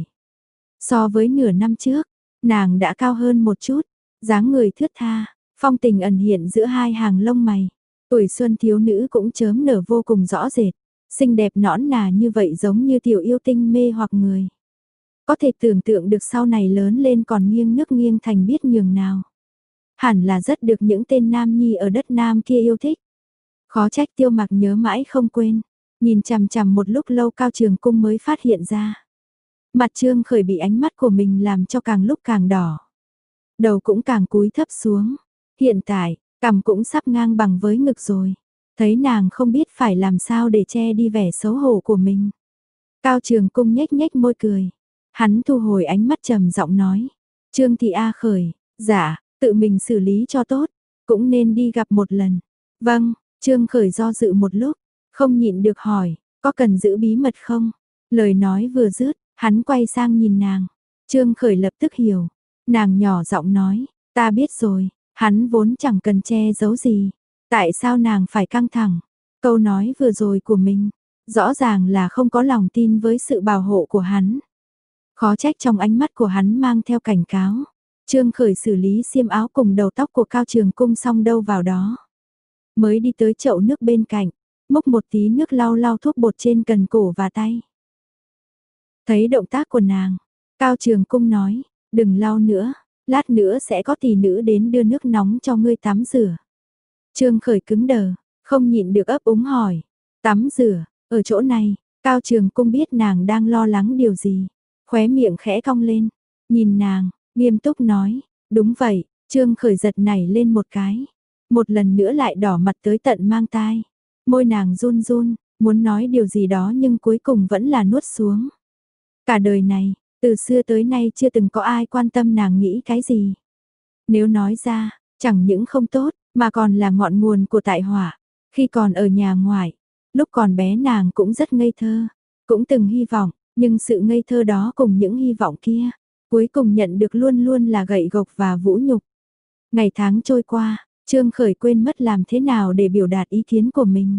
So với nửa năm trước, nàng đã cao hơn một chút, dáng người thướt tha, phong tình ẩn hiện giữa hai hàng lông mày. Tuổi xuân thiếu nữ cũng chớm nở vô cùng rõ rệt, xinh đẹp nõn nà như vậy giống như tiểu yêu tinh mê hoặc người. Có thể tưởng tượng được sau này lớn lên còn nghiêng nước nghiêng thành biết nhường nào. Hẳn là rất được những tên nam nhi ở đất nam kia yêu thích. Khó trách Tiêu Mặc nhớ mãi không quên, nhìn chằm chằm một lúc lâu Cao Trường Cung mới phát hiện ra. Mặt Trương Khởi bị ánh mắt của mình làm cho càng lúc càng đỏ. Đầu cũng càng cúi thấp xuống. Hiện tại, cằm cũng sắp ngang bằng với ngực rồi. Thấy nàng không biết phải làm sao để che đi vẻ xấu hổ của mình. Cao Trường Cung nhếch nhếch môi cười. Hắn thu hồi ánh mắt trầm giọng nói. Trương Thị A Khởi, dạ, tự mình xử lý cho tốt. Cũng nên đi gặp một lần. Vâng, Trương Khởi do dự một lúc. Không nhịn được hỏi, có cần giữ bí mật không? Lời nói vừa dứt, hắn quay sang nhìn nàng. Trương Khởi lập tức hiểu. Nàng nhỏ giọng nói, ta biết rồi. Hắn vốn chẳng cần che giấu gì. Tại sao nàng phải căng thẳng? Câu nói vừa rồi của mình, rõ ràng là không có lòng tin với sự bảo hộ của hắn. Khó trách trong ánh mắt của hắn mang theo cảnh cáo. Trương Khởi xử lý xiêm áo cùng đầu tóc của Cao Trường Cung xong đâu vào đó. Mới đi tới chậu nước bên cạnh, múc một tí nước lau lau thuốc bột trên cần cổ và tay. Thấy động tác của nàng, Cao Trường Cung nói, đừng lau nữa. Lát nữa sẽ có tỷ nữ đến đưa nước nóng cho ngươi tắm rửa. Trương Khởi cứng đờ, không nhịn được ấp úng hỏi. Tắm rửa, ở chỗ này, Cao Trường Cung biết nàng đang lo lắng điều gì. Khóe miệng khẽ cong lên, nhìn nàng, nghiêm túc nói. Đúng vậy, Trương Khởi giật nảy lên một cái. Một lần nữa lại đỏ mặt tới tận mang tai. Môi nàng run run, muốn nói điều gì đó nhưng cuối cùng vẫn là nuốt xuống. Cả đời này, từ xưa tới nay chưa từng có ai quan tâm nàng nghĩ cái gì. Nếu nói ra, chẳng những không tốt, mà còn là ngọn nguồn của tai họa. Khi còn ở nhà ngoại, lúc còn bé nàng cũng rất ngây thơ, cũng từng hy vọng, nhưng sự ngây thơ đó cùng những hy vọng kia, cuối cùng nhận được luôn luôn là gậy gộc và vũ nhục. Ngày tháng trôi qua, Trương Khởi quên mất làm thế nào để biểu đạt ý kiến của mình.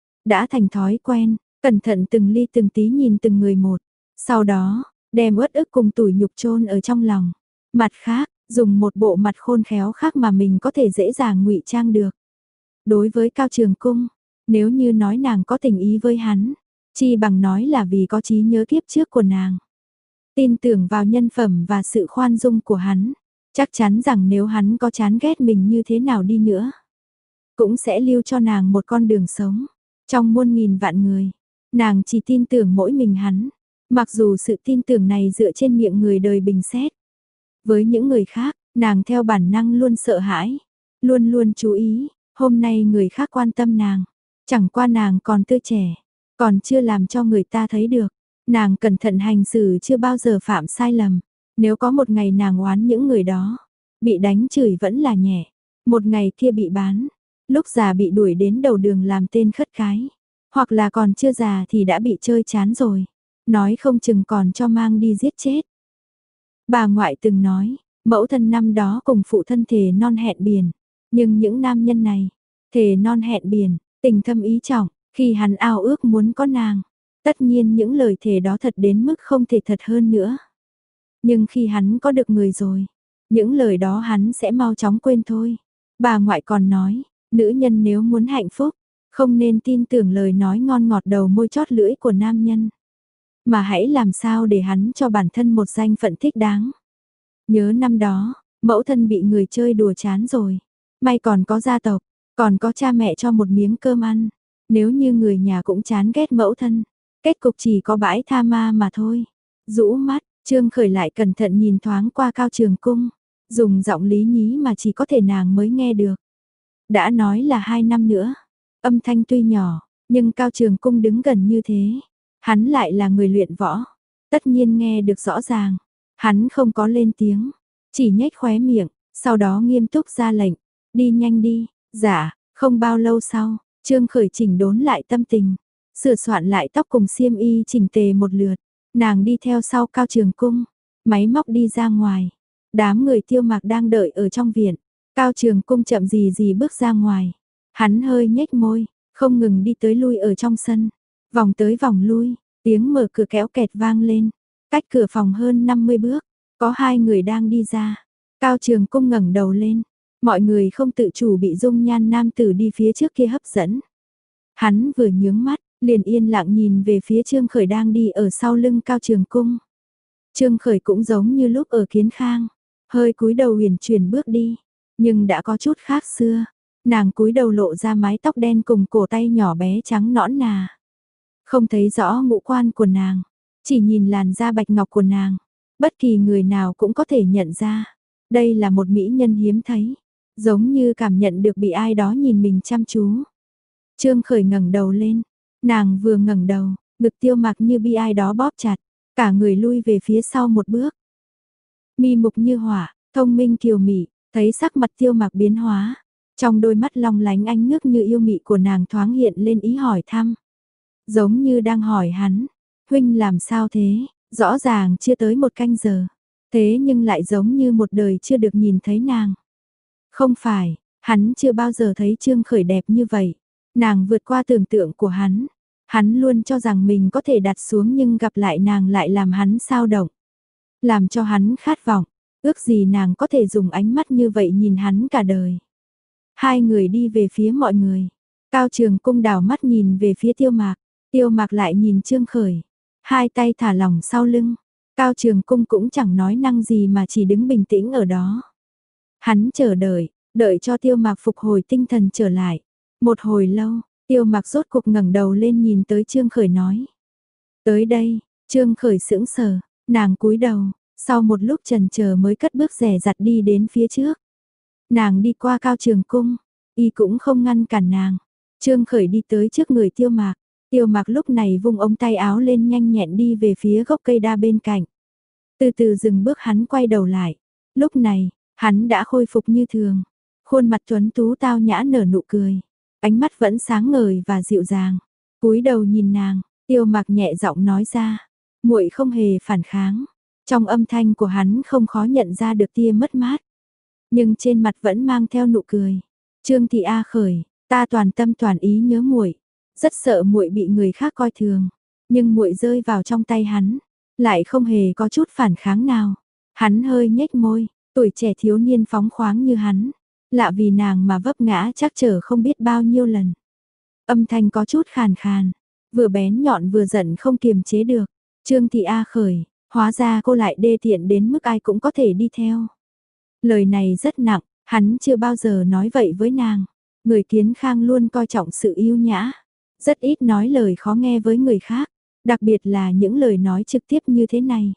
Đã thành thói quen, cẩn thận từng ly từng tí nhìn từng người một. Sau đó, đem uất ức cùng tủi nhục chôn ở trong lòng. Mặt khác, dùng một bộ mặt khôn khéo khác mà mình có thể dễ dàng ngụy trang được. Đối với Cao Trường Cung, nếu như nói nàng có tình ý với hắn, chi bằng nói là vì có trí nhớ kiếp trước của nàng. Tin tưởng vào nhân phẩm và sự khoan dung của hắn, chắc chắn rằng nếu hắn có chán ghét mình như thế nào đi nữa, cũng sẽ lưu cho nàng một con đường sống. Trong muôn nghìn vạn người, nàng chỉ tin tưởng mỗi mình hắn. Mặc dù sự tin tưởng này dựa trên miệng người đời bình xét. Với những người khác, nàng theo bản năng luôn sợ hãi, luôn luôn chú ý, hôm nay người khác quan tâm nàng, chẳng qua nàng còn tươi trẻ, còn chưa làm cho người ta thấy được, nàng cẩn thận hành xử chưa bao giờ phạm sai lầm. Nếu có một ngày nàng oán những người đó, bị đánh chửi vẫn là nhẹ, một ngày kia bị bán, lúc già bị đuổi đến đầu đường làm tên khất cái, hoặc là còn chưa già thì đã bị chơi chán rồi. Nói không chừng còn cho mang đi giết chết. Bà ngoại từng nói, mẫu thân năm đó cùng phụ thân thề non hẹn biển. Nhưng những nam nhân này, thề non hẹn biển, tình thâm ý trọng, khi hắn ao ước muốn có nàng. Tất nhiên những lời thề đó thật đến mức không thể thật hơn nữa. Nhưng khi hắn có được người rồi, những lời đó hắn sẽ mau chóng quên thôi. Bà ngoại còn nói, nữ nhân nếu muốn hạnh phúc, không nên tin tưởng lời nói ngon ngọt đầu môi chót lưỡi của nam nhân. Mà hãy làm sao để hắn cho bản thân một danh phận thích đáng. Nhớ năm đó, mẫu thân bị người chơi đùa chán rồi. May còn có gia tộc, còn có cha mẹ cho một miếng cơm ăn. Nếu như người nhà cũng chán ghét mẫu thân, kết cục chỉ có bãi tha ma mà thôi. Rũ mắt, Trương Khởi lại cẩn thận nhìn thoáng qua Cao Trường Cung, dùng giọng lý nhí mà chỉ có thể nàng mới nghe được. Đã nói là hai năm nữa, âm thanh tuy nhỏ, nhưng Cao Trường Cung đứng gần như thế. Hắn lại là người luyện võ, tất nhiên nghe được rõ ràng. Hắn không có lên tiếng, chỉ nhếch khóe miệng, sau đó nghiêm túc ra lệnh, đi nhanh đi. Dạ, không bao lâu sau, Trương Khởi chỉnh đốn lại tâm tình, sửa soạn lại tóc cùng xiêm y chỉnh tề một lượt. Nàng đi theo sau Cao Trường Cung, máy móc đi ra ngoài. Đám người Tiêu Mạc đang đợi ở trong viện. Cao Trường Cung chậm gì gì bước ra ngoài. Hắn hơi nhếch môi, không ngừng đi tới lui ở trong sân. Vòng tới vòng lui, tiếng mở cửa kéo kẹt vang lên. Cách cửa phòng hơn năm mươi bước, có hai người đang đi ra. Cao Trường Cung ngẩng đầu lên. Mọi người không tự chủ bị dung nhan nam tử đi phía trước kia hấp dẫn. Hắn vừa nhướng mắt, liền yên lặng nhìn về phía Trương Khởi đang đi ở sau lưng Cao Trường Cung. Trương Khởi cũng giống như lúc ở Kiến Khang, hơi cúi đầu huyền chuyển bước đi, nhưng đã có chút khác xưa. Nàng cúi đầu lộ ra mái tóc đen cùng cổ tay nhỏ bé trắng nõn nà. Không thấy rõ ngũ quan của nàng, chỉ nhìn làn da bạch ngọc của nàng, bất kỳ người nào cũng có thể nhận ra. Đây là một mỹ nhân hiếm thấy, giống như cảm nhận được bị ai đó nhìn mình chăm chú. Trương Khởi ngẩng đầu lên, nàng vừa ngẩng đầu, ngực Tiêu Mạc như bị ai đó bóp chặt, cả người lui về phía sau một bước. Mi mục như hỏa, thông minh kiều mị, thấy sắc mặt Tiêu Mạc biến hóa, trong đôi mắt long lánh ánh nước như yêu mị của nàng thoáng hiện lên ý hỏi thăm. Giống như đang hỏi hắn, huynh làm sao thế, rõ ràng chưa tới một canh giờ, thế nhưng lại giống như một đời chưa được nhìn thấy nàng. Không phải, hắn chưa bao giờ thấy Trương Khởi đẹp như vậy, nàng vượt qua tưởng tượng của hắn. Hắn luôn cho rằng mình có thể đặt xuống nhưng gặp lại nàng lại làm hắn xao động. Làm cho hắn khát vọng, ước gì nàng có thể dùng ánh mắt như vậy nhìn hắn cả đời. Hai người đi về phía mọi người. Cao Trường Cung đảo mắt nhìn về phía Tiêu Mạc. Tiêu Mạc lại nhìn Trương Khởi. Hai tay thả lỏng sau lưng. Cao Trường Cung cũng chẳng nói năng gì mà chỉ đứng bình tĩnh ở đó. Hắn chờ đợi, đợi cho Tiêu Mạc phục hồi tinh thần trở lại. Một hồi lâu, Tiêu Mạc rốt cuộc ngẩng đầu lên nhìn tới Trương Khởi nói. Tới đây, Trương Khởi sững sờ, nàng cúi đầu, sau một lúc chần chờ mới cất bước dè dặt đi đến phía trước. Nàng đi qua Cao Trường Cung, y cũng không ngăn cản nàng. Trương Khởi đi tới trước người Tiêu Mạc, Tiêu Mạc lúc này vung ống tay áo lên nhanh nhẹn đi về phía gốc cây đa bên cạnh. Từ từ dừng bước hắn quay đầu lại, lúc này, hắn đã khôi phục như thường, khuôn mặt tuấn tú tao nhã nở nụ cười. Ánh mắt vẫn sáng ngời và dịu dàng. Cúi đầu nhìn nàng, Tiêu Mạc nhẹ giọng nói ra, muội không hề phản kháng. Trong âm thanh của hắn không khó nhận ra được tia mất mát, nhưng trên mặt vẫn mang theo nụ cười. Trương Thị A Khởi, ta toàn tâm toàn ý nhớ muội, rất sợ muội bị người khác coi thường, nhưng muội rơi vào trong tay hắn, lại không hề có chút phản kháng nào. Hắn hơi nhếch môi, tuổi trẻ thiếu niên phóng khoáng như hắn, lạ vì nàng mà vấp ngã chắc trở không biết bao nhiêu lần. Âm thanh có chút khàn khàn, vừa bén nhọn vừa giận không kiềm chế được. Trương Thị A Khởi, hóa ra cô lại đê tiện đến mức ai cũng có thể đi theo. Lời này rất nặng, hắn chưa bao giờ nói vậy với nàng. Người Kiến Khang luôn coi trọng sự yêu nhã, rất ít nói lời khó nghe với người khác, đặc biệt là những lời nói trực tiếp như thế này.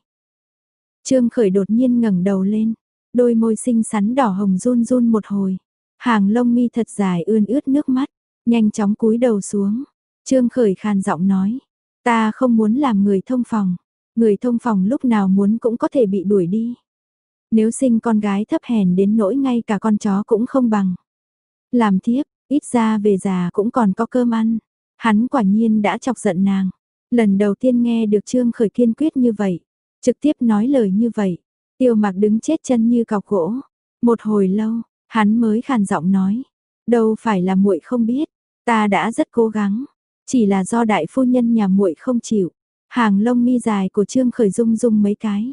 Trương Khởi đột nhiên ngẩng đầu lên, đôi môi xinh xắn đỏ hồng run run một hồi, hàng lông mi thật dài ươn ướt nước mắt, nhanh chóng cúi đầu xuống. Trương Khởi khàn giọng nói, ta không muốn làm người thông phòng, người thông phòng lúc nào muốn cũng có thể bị đuổi đi. Nếu sinh con gái thấp hèn đến nỗi ngay cả con chó cũng không bằng. Làm thiếp, ít ra về già cũng còn có cơm ăn. Hắn quả nhiên đã chọc giận nàng. Lần đầu tiên nghe được Trương Khởi kiên quyết như vậy, trực tiếp nói lời như vậy. Tiêu Mạc đứng chết chân như cọc gỗ. Một hồi lâu, hắn mới khàn giọng nói, đâu phải là muội không biết, ta đã rất cố gắng, chỉ là do đại phu nhân nhà muội không chịu. Hàng lông mi dài của Trương Khởi rung rung mấy cái,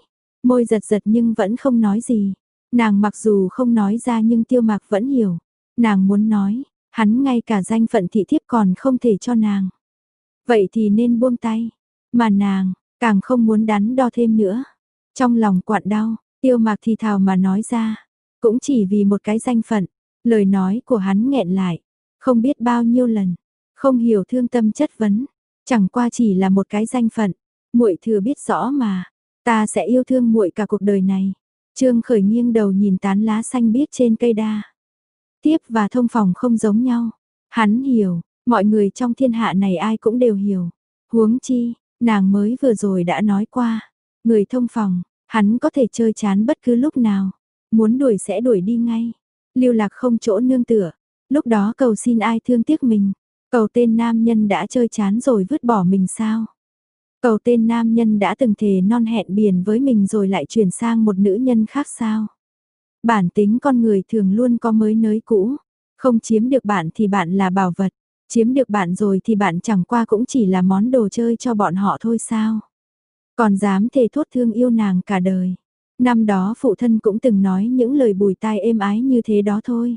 môi giật giật nhưng vẫn không nói gì. Nàng mặc dù không nói ra nhưng Tiêu Mạc vẫn hiểu. Nàng muốn nói, hắn ngay cả danh phận thị thiếp còn không thể cho nàng. Vậy thì nên buông tay. Mà nàng, càng không muốn đắn đo thêm nữa. Trong lòng quặn đau, Tiêu Mạc thì thào mà nói ra. Cũng chỉ vì một cái danh phận. Lời nói của hắn nghẹn lại. Không biết bao nhiêu lần. Không hiểu thương tâm chất vấn. Chẳng qua chỉ là một cái danh phận. Muội thừa biết rõ mà. Ta sẽ yêu thương muội cả cuộc đời này. Trương Khởi nghiêng đầu nhìn tán lá xanh biếc trên cây đa. Tiếp và thông phòng không giống nhau. Hắn hiểu, mọi người trong thiên hạ này ai cũng đều hiểu. Huống chi, nàng mới vừa rồi đã nói qua. Người thông phòng, hắn có thể chơi chán bất cứ lúc nào. Muốn đuổi sẽ đuổi đi ngay. Lưu lạc không chỗ nương tựa. Lúc đó cầu xin ai thương tiếc mình. Cầu tên nam nhân đã chơi chán rồi vứt bỏ mình sao? Cầu tên nam nhân đã từng thề non hẹn biển với mình rồi lại chuyển sang một nữ nhân khác sao? Bản tính con người thường luôn có mới nới cũ. Không chiếm được bạn thì bạn là bảo vật. Chiếm được bạn rồi thì bạn chẳng qua cũng chỉ là món đồ chơi cho bọn họ thôi sao? Còn dám thề thốt thương yêu nàng cả đời. Năm đó phụ thân cũng từng nói những lời bùi tai êm ái như thế đó thôi.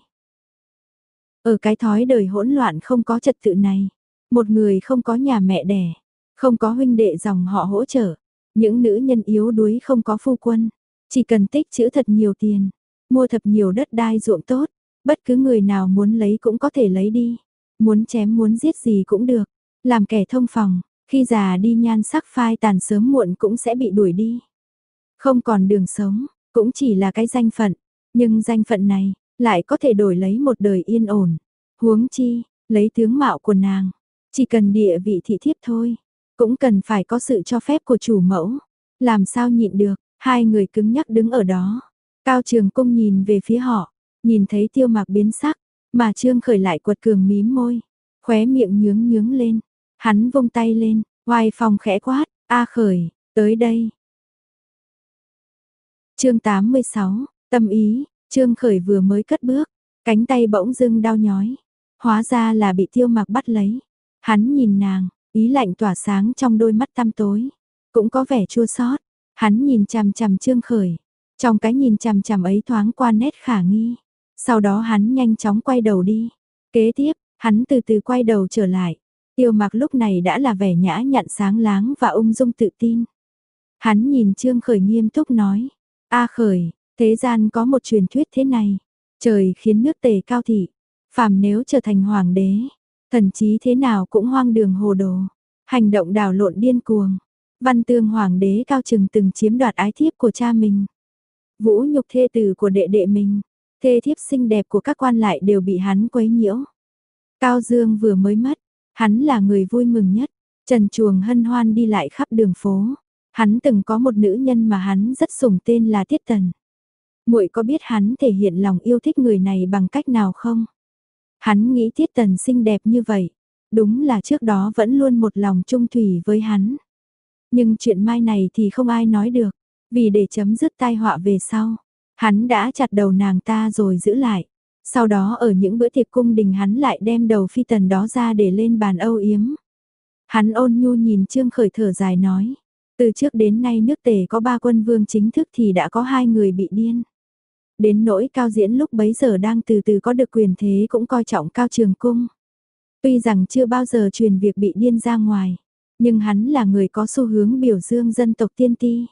Ở cái thói đời hỗn loạn không có trật tự này, một người không có nhà mẹ đẻ, không có huynh đệ dòng họ hỗ trợ, những nữ nhân yếu đuối không có phu quân, chỉ cần tích trữ thật nhiều tiền, mua thật nhiều đất đai ruộng tốt, bất cứ người nào muốn lấy cũng có thể lấy đi, muốn chém muốn giết gì cũng được, làm kẻ thông phòng, khi già đi nhan sắc phai tàn sớm muộn cũng sẽ bị đuổi đi. Không còn đường sống, cũng chỉ là cái danh phận, nhưng danh phận này lại có thể đổi lấy một đời yên ổn. Huống chi, lấy tướng mạo của nàng, chỉ cần địa vị thị thiếp thôi, cũng cần phải có sự cho phép của chủ mẫu. Làm sao nhịn được, hai người cứng nhắc đứng ở đó. Cao Trường Cung nhìn về phía họ, nhìn thấy Tiêu Mạc biến sắc, mà Trương Khởi lại quật cường mím môi, khóe miệng nhướng nhướng lên. Hắn vung tay lên, oai phong khẽ quát, "A Khởi, tới đây." Chương tám mươi sáu, tâm ý. Trương Khởi vừa mới cất bước, cánh tay bỗng dưng đau nhói, hóa ra là bị Tiêu Mạc bắt lấy. Hắn nhìn nàng, ý lạnh tỏa sáng trong đôi mắt tăm tối, cũng có vẻ chua xót. Hắn nhìn chằm chằm Trương Khởi, trong cái nhìn chằm chằm ấy thoáng qua nét khả nghi. Sau đó hắn nhanh chóng quay đầu đi. Kế tiếp, hắn từ từ quay đầu trở lại. Tiêu Mạc lúc này đã là vẻ nhã nhặn sáng láng và ung dung tự tin. Hắn nhìn Trương Khởi nghiêm túc nói, "A Khởi, thế gian có một truyền thuyết thế này, trời khiến nước Tề cao thị, phàm nếu trở thành hoàng đế, thần chí thế nào cũng hoang đường hồ đồ, hành động đảo lộn điên cuồng. Văn Tương hoàng đế Cao Trừng từng chiếm đoạt ái thiếp của cha mình, vũ nhục thê tử của đệ đệ mình, thê thiếp xinh đẹp của các quan lại đều bị hắn quấy nhiễu. Cao Dương vừa mới mất, hắn là người vui mừng nhất, trần truồng hân hoan đi lại khắp đường phố. Hắn từng có một nữ nhân mà hắn rất sủng tên là Tiết Tần. Muội có biết hắn thể hiện lòng yêu thích người này bằng cách nào không? Hắn nghĩ Tiết Tần xinh đẹp như vậy, đúng là trước đó vẫn luôn một lòng chung thủy với hắn. Nhưng chuyện mai này thì không ai nói được, vì để chấm dứt tai họa về sau, hắn đã chặt đầu nàng ta rồi giữ lại. Sau đó ở những bữa tiệc cung đình hắn lại đem đầu phi tần đó ra để lên bàn âu yếm. Hắn ôn nhu nhìn Trương Khởi thở dài nói, từ trước đến nay nước Tề có ba quân vương chính thức thì đã có hai người bị điên. Đến nỗi Cao Diễn lúc bấy giờ đang từ từ có được quyền thế cũng coi trọng Cao Trường Cung. Tuy rằng chưa bao giờ truyền việc bị điên ra ngoài, nhưng hắn là người có xu hướng biểu dương dân tộc tiên ti.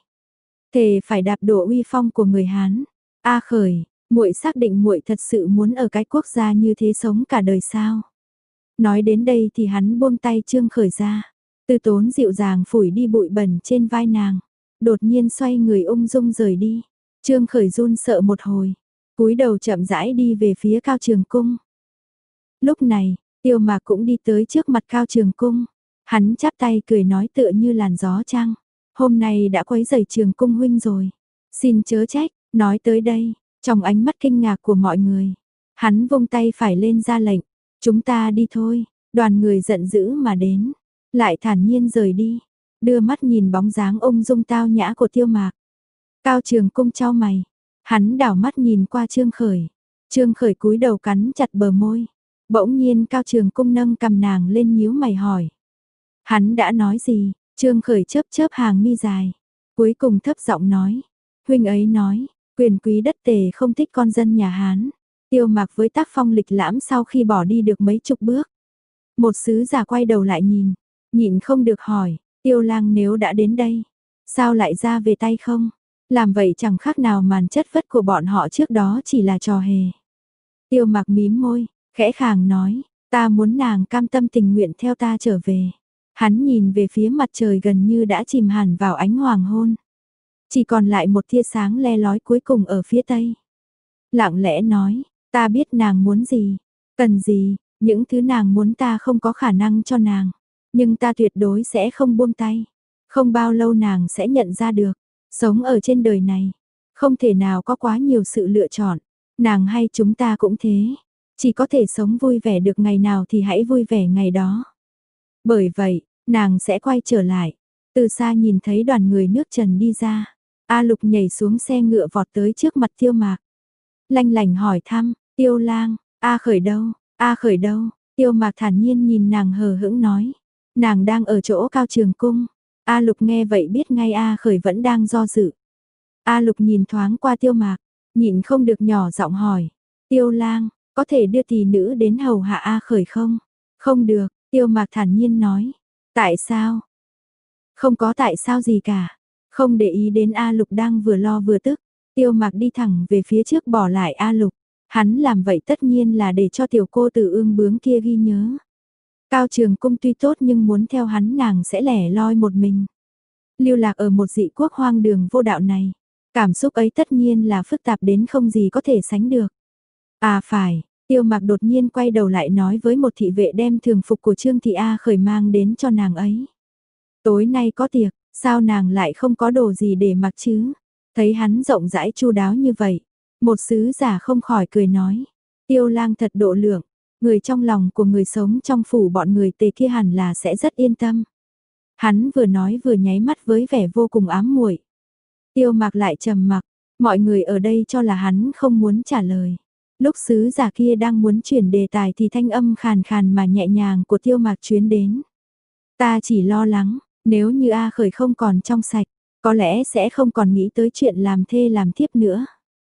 Thề phải đạp đổ uy phong của người Hán. A Khởi, muội xác định muội thật sự muốn ở cái quốc gia như thế sống cả đời sao? Nói đến đây thì hắn buông tay Trương Khởi ra. Tư Tốn dịu dàng phủi đi bụi bẩn trên vai nàng, đột nhiên xoay người ung dung rời đi. Trương Khởi run sợ một hồi, cúi đầu chậm rãi đi về phía Cao Trường Cung. Lúc này, Tiêu Mạc cũng đi tới trước mặt Cao Trường Cung, hắn chắp tay cười nói tựa như làn gió trăng, "Hôm nay đã quấy rầy Trường Cung huynh rồi, xin chớ trách." Nói tới đây, trong ánh mắt kinh ngạc của mọi người, hắn vung tay phải lên ra lệnh, "Chúng ta đi thôi." Đoàn người giận dữ mà đến, lại thản nhiên rời đi, đưa mắt nhìn bóng dáng ung dung tao nhã của Tiêu Mạc. Cao Trường Cung chau mày, hắn đảo mắt nhìn qua Trương Khởi. Trương Khởi cúi đầu cắn chặt bờ môi. Bỗng nhiên Cao Trường Cung nâng cầm nàng lên nhíu mày hỏi. Hắn đã nói gì? Trương Khởi chớp chớp hàng mi dài, cuối cùng thấp giọng nói, Huynh ấy nói, quyền quý đất Tề không thích con dân nhà Hán. Tiêu Mạc với tác phong lịch lãm sau khi bỏ đi được mấy chục bước. Một sứ giả quay đầu lại nhìn, nhịn không được hỏi, Tiêu Lang nếu đã đến đây, sao lại ra về tay không? Làm vậy chẳng khác nào màn chất vất của bọn họ trước đó chỉ là trò hề. Tiêu Mạc mím môi, khẽ khàng nói, ta muốn nàng cam tâm tình nguyện theo ta trở về. Hắn nhìn về phía mặt trời gần như đã chìm hẳn vào ánh hoàng hôn. Chỉ còn lại một tia sáng le lói cuối cùng ở phía tây. Lặng lẽ nói, ta biết nàng muốn gì, cần gì, những thứ nàng muốn ta không có khả năng cho nàng. Nhưng ta tuyệt đối sẽ không buông tay. Không bao lâu nàng sẽ nhận ra được, sống ở trên đời này, không thể nào có quá nhiều sự lựa chọn. Nàng hay chúng ta cũng thế, chỉ có thể sống vui vẻ được ngày nào thì hãy vui vẻ ngày đó. Bởi vậy, nàng sẽ quay trở lại. Từ xa nhìn thấy đoàn người nước Trần đi ra, A Lục nhảy xuống xe ngựa vọt tới trước mặt Tiêu Mạc. Lanh lảnh hỏi thăm, Tiêu Lang, A Khởi đâu, A Khởi đâu? Tiêu Mạc thản nhiên nhìn nàng hờ hững nói, nàng đang ở chỗ Cao Trường Cung. A Lục nghe vậy biết ngay A Khởi vẫn đang do dự. A Lục nhìn thoáng qua Tiêu Mạc, nhịn không được nhỏ giọng hỏi, Tiêu Lang, có thể đưa tỷ nữ đến hầu hạ A Khởi không? Không được, Tiêu Mạc thản nhiên nói, tại sao? Không có tại sao gì cả, không để ý đến A Lục đang vừa lo vừa tức. Tiêu Mạc đi thẳng về phía trước bỏ lại A Lục. Hắn làm vậy tất nhiên là để cho tiểu cô tử ương bướng kia ghi nhớ. Cao Trường Cung tuy tốt nhưng muốn theo hắn nàng sẽ lẻ loi một mình. Lưu lạc ở một dị quốc hoang đường vô đạo này. Cảm xúc ấy tất nhiên là phức tạp đến không gì có thể sánh được. À phải, Tiêu Mạc đột nhiên quay đầu lại nói với một thị vệ đem thường phục của Trương Thị A Khởi mang đến cho nàng ấy. Tối nay có tiệc, sao nàng lại không có đồ gì để mặc chứ? Thấy hắn rộng rãi chu đáo như vậy, một sứ giả không khỏi cười nói, Tiêu Lang thật độ lượng, người trong lòng của người sống trong phủ bọn người Tề kia hẳn là sẽ rất yên tâm. Hắn vừa nói vừa nháy mắt với vẻ vô cùng ám muội. Tiêu Mạc lại trầm mặc, mọi người ở đây cho là hắn không muốn trả lời. Lúc sứ giả kia đang muốn chuyển đề tài thì thanh âm khàn khàn mà nhẹ nhàng của Tiêu Mạc truyền đến. Ta chỉ lo lắng, nếu như A Khởi không còn trong sạch, có lẽ sẽ không còn nghĩ tới chuyện làm thê làm thiếp nữa.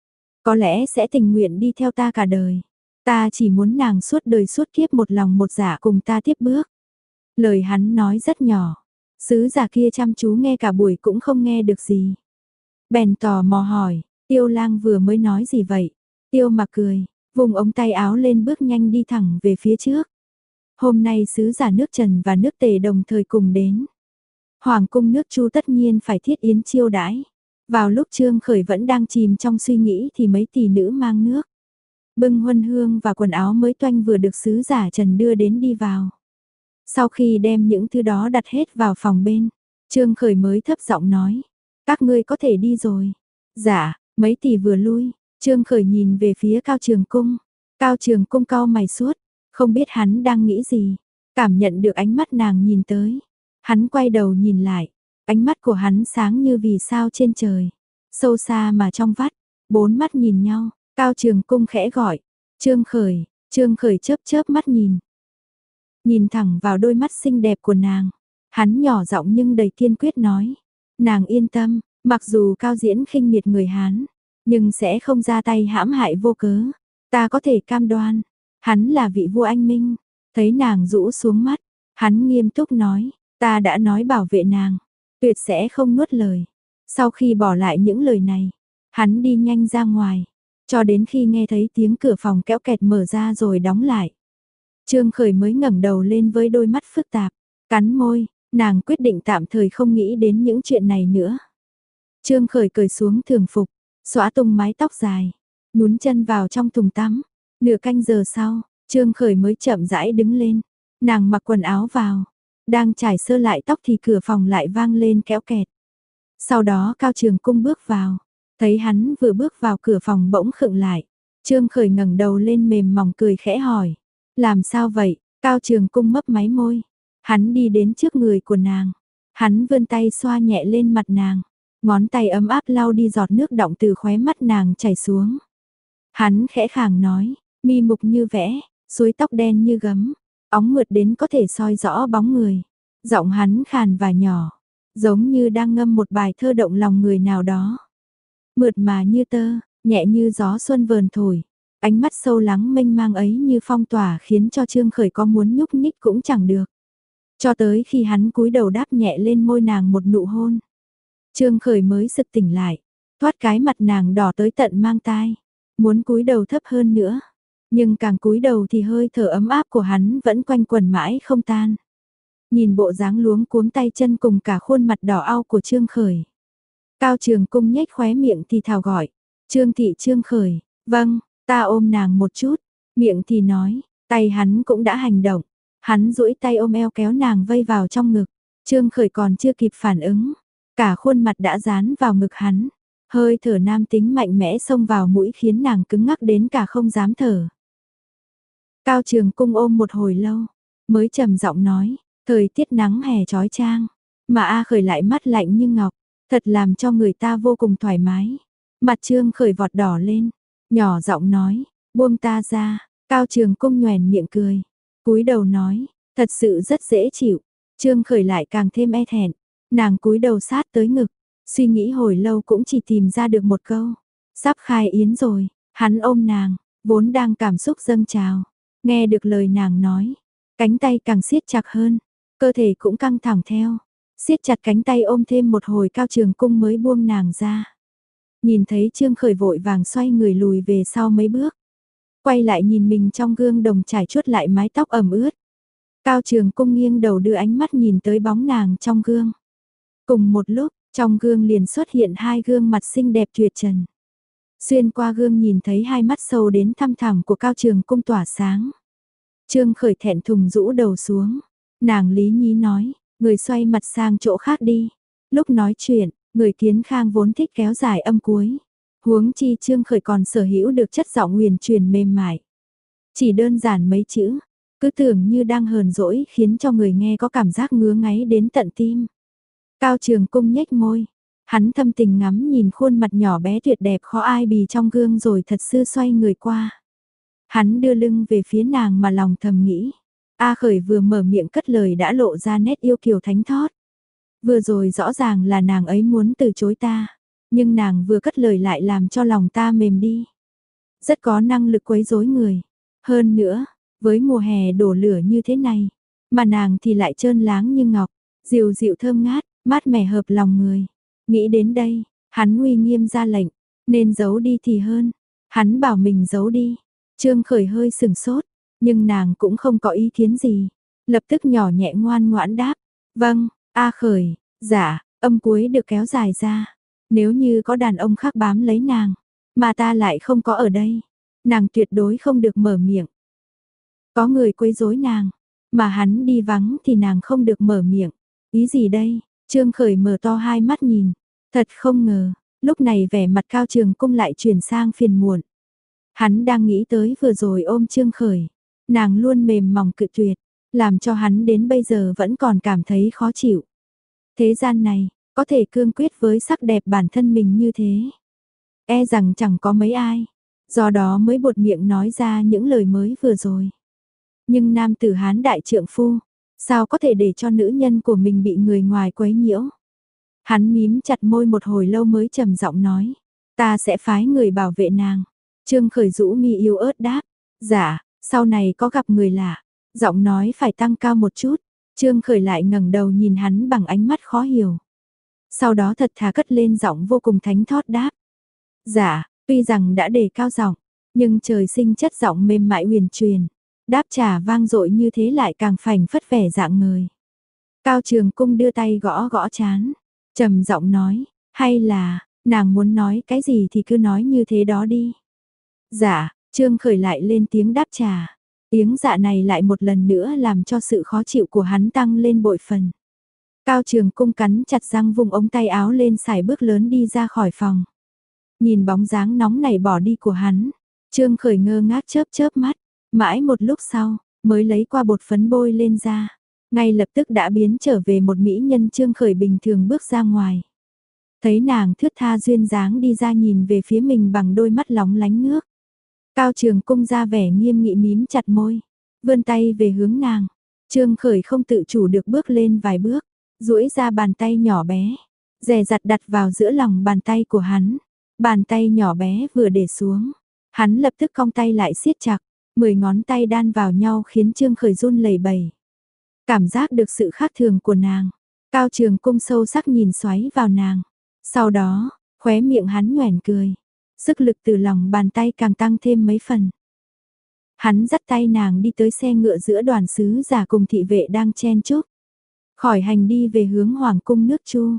Có lẽ sẽ tình nguyện đi theo ta cả đời. Ta chỉ muốn nàng suốt đời suốt kiếp một lòng một dạ cùng ta tiếp bước. Lời hắn nói rất nhỏ. Sứ giả kia chăm chú nghe cả buổi cũng không nghe được gì. Bèn tò mò hỏi, Tiêu Lang vừa mới nói gì vậy? Tiêu Mạc cười, vùng ống tay áo lên bước nhanh đi thẳng về phía trước. Hôm nay sứ giả nước Trần và nước Tề đồng thời cùng đến. Hoàng cung nước Chu tất nhiên phải thiết yến chiêu đãi. Vào lúc Trương Khởi vẫn đang chìm trong suy nghĩ thì mấy tỷ nữ mang nước, bưng huân hương và quần áo mới toanh vừa được sứ giả Trần đưa đến đi vào. Sau khi đem những thứ đó đặt hết vào phòng bên, Trương Khởi mới thấp giọng nói, các ngươi có thể đi rồi. Dạ, mấy tỷ vừa lui, Trương Khởi nhìn về phía Cao Trường Cung. Cao Trường Cung cau mày suốt, không biết hắn đang nghĩ gì, cảm nhận được ánh mắt nàng nhìn tới. Hắn quay đầu nhìn lại, ánh mắt của hắn sáng như vì sao trên trời, sâu xa mà trong vắt, bốn mắt nhìn nhau, Cao Trường Cung khẽ gọi, Trương Khởi, Trương Khởi chớp chớp mắt nhìn. Nhìn thẳng vào đôi mắt xinh đẹp của nàng, hắn nhỏ giọng nhưng đầy kiên quyết nói, nàng yên tâm, mặc dù Cao Diễn khinh miệt người Hán, nhưng sẽ không ra tay hãm hại vô cớ, ta có thể cam đoan, hắn là vị vua anh minh. Thấy nàng rũ xuống mắt, hắn nghiêm túc nói, ta đã nói bảo vệ nàng, tuyệt sẽ không nuốt lời. Sau khi bỏ lại những lời này, hắn đi nhanh ra ngoài, cho đến khi nghe thấy tiếng cửa phòng kéo kẹt mở ra rồi đóng lại. Trương Khởi mới ngẩng đầu lên với đôi mắt phức tạp, cắn môi, nàng quyết định tạm thời không nghĩ đến những chuyện này nữa. Trương Khởi cởi xuống thường phục, xõa tung mái tóc dài, nhún chân vào trong thùng tắm. Nửa canh giờ sau, Trương Khởi mới chậm rãi đứng lên, nàng mặc quần áo vào, đang trải sơ lại tóc thì cửa phòng lại vang lên kéo kẹt. Sau đó Cao Trường Cung bước vào, thấy hắn vừa bước vào cửa phòng bỗng khựng lại. Trương Khởi ngẩng đầu lên mềm mỏng cười khẽ hỏi, làm sao vậy? Cao Trường Cung mấp máy môi, hắn đi đến trước người của nàng, hắn vươn tay xoa nhẹ lên mặt nàng, ngón tay ấm áp lau đi giọt nước đọng từ khóe mắt nàng chảy xuống. Hắn khẽ khàng nói, mi mục như vẽ, suối tóc đen như gấm, óng mượt đến có thể soi rõ bóng người. Giọng hắn khàn và nhỏ, giống như đang ngâm một bài thơ động lòng người nào đó. mượt mà như tơ, nhẹ như gió xuân vờn thổi. Ánh mắt sâu lắng mênh mang ấy như phong tỏa khiến cho Trương Khởi có muốn nhúc nhích cũng chẳng được. Cho tới khi hắn cúi đầu đáp nhẹ lên môi nàng một nụ hôn. Trương Khởi mới sực tỉnh lại, thoát cái mặt nàng đỏ tới tận mang tai, muốn cúi đầu thấp hơn nữa. Nhưng càng cúi đầu thì hơi thở ấm áp của hắn vẫn quanh quẩn mãi không tan. Nhìn bộ dáng luống cuống tay chân cùng cả khuôn mặt đỏ au của Trương Khởi. Cao Trường Cung nhếch khóe miệng thì thào gọi, Trương thị Trương Khởi, vâng, ta ôm nàng một chút, miệng thì nói, tay hắn cũng đã hành động. Hắn duỗi tay ôm eo kéo nàng vây vào trong ngực, Trương Khởi còn chưa kịp phản ứng, cả khuôn mặt đã dán vào ngực hắn, hơi thở nam tính mạnh mẽ xông vào mũi khiến nàng cứng ngắc đến cả không dám thở. Cao Trường Cung ôm một hồi lâu, mới trầm giọng nói, thời tiết nắng hè chói chang, mà A Khởi lại mắt lạnh như ngọc, thật làm cho người ta vô cùng thoải mái. Mặt Trương Khởi vọt đỏ lên, nhỏ giọng nói, buông ta ra. Cao Trường Cung nhoẻn miệng cười, cúi đầu nói, thật sự rất dễ chịu. Trương Khởi lại càng thêm e thẹn, nàng cúi đầu sát tới ngực, suy nghĩ hồi lâu cũng chỉ tìm ra được một câu, sắp khai yến rồi. Hắn ôm nàng, vốn đang cảm xúc dâng trào, nghe được lời nàng nói, cánh tay càng siết chặt hơn, cơ thể cũng căng thẳng theo, siết chặt cánh tay ôm thêm một hồi. Cao Trường Cung mới buông nàng ra. Nhìn thấy Trương Khởi vội vàng xoay người lùi về sau mấy bước, quay lại nhìn mình trong gương đồng trải chuốt lại mái tóc ẩm ướt. Cao Trường Cung nghiêng đầu đưa ánh mắt nhìn tới bóng nàng trong gương. Cùng một lúc, trong gương liền xuất hiện hai gương mặt xinh đẹp tuyệt trần. Xuyên qua gương nhìn thấy hai mắt sâu đến thăm thẳm của Cao Trường Cung tỏa sáng. Trương Khởi thẹn thùng rũ đầu xuống. Nàng lý nhí nói, người xoay mặt sang chỗ khác đi. Lúc nói chuyện, người Kiến Khang vốn thích kéo dài âm cuối. Huống chi Trương Khởi còn sở hữu được chất giọng huyền truyền mềm mại. Chỉ đơn giản mấy chữ, cứ tưởng như đang hờn dỗi khiến cho người nghe có cảm giác ngứa ngáy đến tận tim. Cao Trường Cung nhếch môi, hắn thâm tình ngắm nhìn khuôn mặt nhỏ bé tuyệt đẹp khó ai bì trong gương rồi thật sự xoay người qua. Hắn đưa lưng về phía nàng mà lòng thầm nghĩ. A Khởi vừa mở miệng cất lời đã lộ ra nét yêu kiều thánh thót. Vừa rồi rõ ràng là nàng ấy muốn từ chối ta, nhưng nàng vừa cất lời lại làm cho lòng ta mềm đi. Rất có năng lực quấy rối người. Hơn nữa, với mùa hè đổ lửa như thế này, mà nàng thì lại trơn láng như ngọc, dịu dịu thơm ngát, mát mẻ hợp lòng người. Nghĩ đến đây, hắn uy nghiêm ra lệnh, nên giấu đi thì hơn. Hắn bảo mình giấu đi. Trương Khởi hơi sừng sốt, nhưng nàng cũng không có ý kiến gì. Lập tức nhỏ nhẹ ngoan ngoãn đáp, vâng, A Khởi, dạ, âm cuối được kéo dài ra. Nếu như có đàn ông khác bám lấy nàng, mà ta lại không có ở đây, nàng tuyệt đối không được mở miệng. Có người quấy rối nàng, mà hắn đi vắng thì nàng không được mở miệng. Ý gì đây? Trương Khởi mở to hai mắt nhìn, thật không ngờ, lúc này vẻ mặt Cao Trường Cung lại chuyển sang phiền muộn. Hắn đang nghĩ tới vừa rồi ôm Trương Khởi, nàng luôn mềm mỏng cự tuyệt, làm cho hắn đến bây giờ vẫn còn cảm thấy khó chịu. Thế gian này, có thể cương quyết với sắc đẹp bản thân mình như thế, e rằng chẳng có mấy ai, do đó mới buột miệng nói ra những lời mới vừa rồi. Nhưng nam tử Hán đại trượng phu, sao có thể để cho nữ nhân của mình bị người ngoài quấy nhiễu? Hắn mím chặt môi một hồi lâu mới trầm giọng nói, ta sẽ phái người bảo vệ nàng. Trương Khởi rũ mi yếu ớt đáp, dạ, sau này có gặp người lạ, giọng nói phải tăng cao một chút. Trương Khởi lại ngẩng đầu nhìn hắn bằng ánh mắt khó hiểu. Sau đó thật thà cất lên giọng vô cùng thánh thót đáp, dạ, tuy rằng đã đề cao giọng, nhưng trời sinh chất giọng mềm mại huyền truyền, đáp trả vang dội như thế lại càng phành phất vẻ dạng người. Cao Trường Cung đưa tay gõ gõ trán, trầm giọng nói, hay là, nàng muốn nói cái gì thì cứ nói như thế đó đi. Dạ, Trương Khởi lại lên tiếng đáp trả. Tiếng dạ này lại một lần nữa làm cho sự khó chịu của hắn tăng lên bội phần. Cao Trường Cung cắn chặt răng vùng ống tay áo lên xài bước lớn đi ra khỏi phòng. Nhìn bóng dáng nóng nảy bỏ đi của hắn, Trương Khởi ngơ ngác chớp chớp mắt, mãi một lúc sau, mới lấy qua bột phấn bôi lên da. Ngay lập tức đã biến trở về một mỹ nhân. Trương Khởi bình thường bước ra ngoài. Thấy nàng thướt tha duyên dáng đi ra nhìn về phía mình bằng đôi mắt lóng lánh nước. Cao Trường Cung ra vẻ nghiêm nghị mím chặt môi, vươn tay về hướng nàng. Trương Khởi không tự chủ được bước lên vài bước, duỗi ra bàn tay nhỏ bé, dè dặt đặt vào giữa lòng bàn tay của hắn. Bàn tay nhỏ bé vừa để xuống, hắn lập tức cong tay lại siết chặt, mười ngón tay đan vào nhau khiến Trương Khởi run lẩy bẩy. Cảm giác được sự khác thường của nàng, Cao Trường Cung sâu sắc nhìn xoáy vào nàng. Sau đó, khóe miệng hắn nhoẻn cười, sức lực từ lòng bàn tay càng tăng thêm mấy phần. Hắn dắt tay nàng đi tới xe ngựa giữa đoàn sứ giả cùng thị vệ đang chen chúc. Khỏi hành đi về hướng Hoàng cung nước Chu.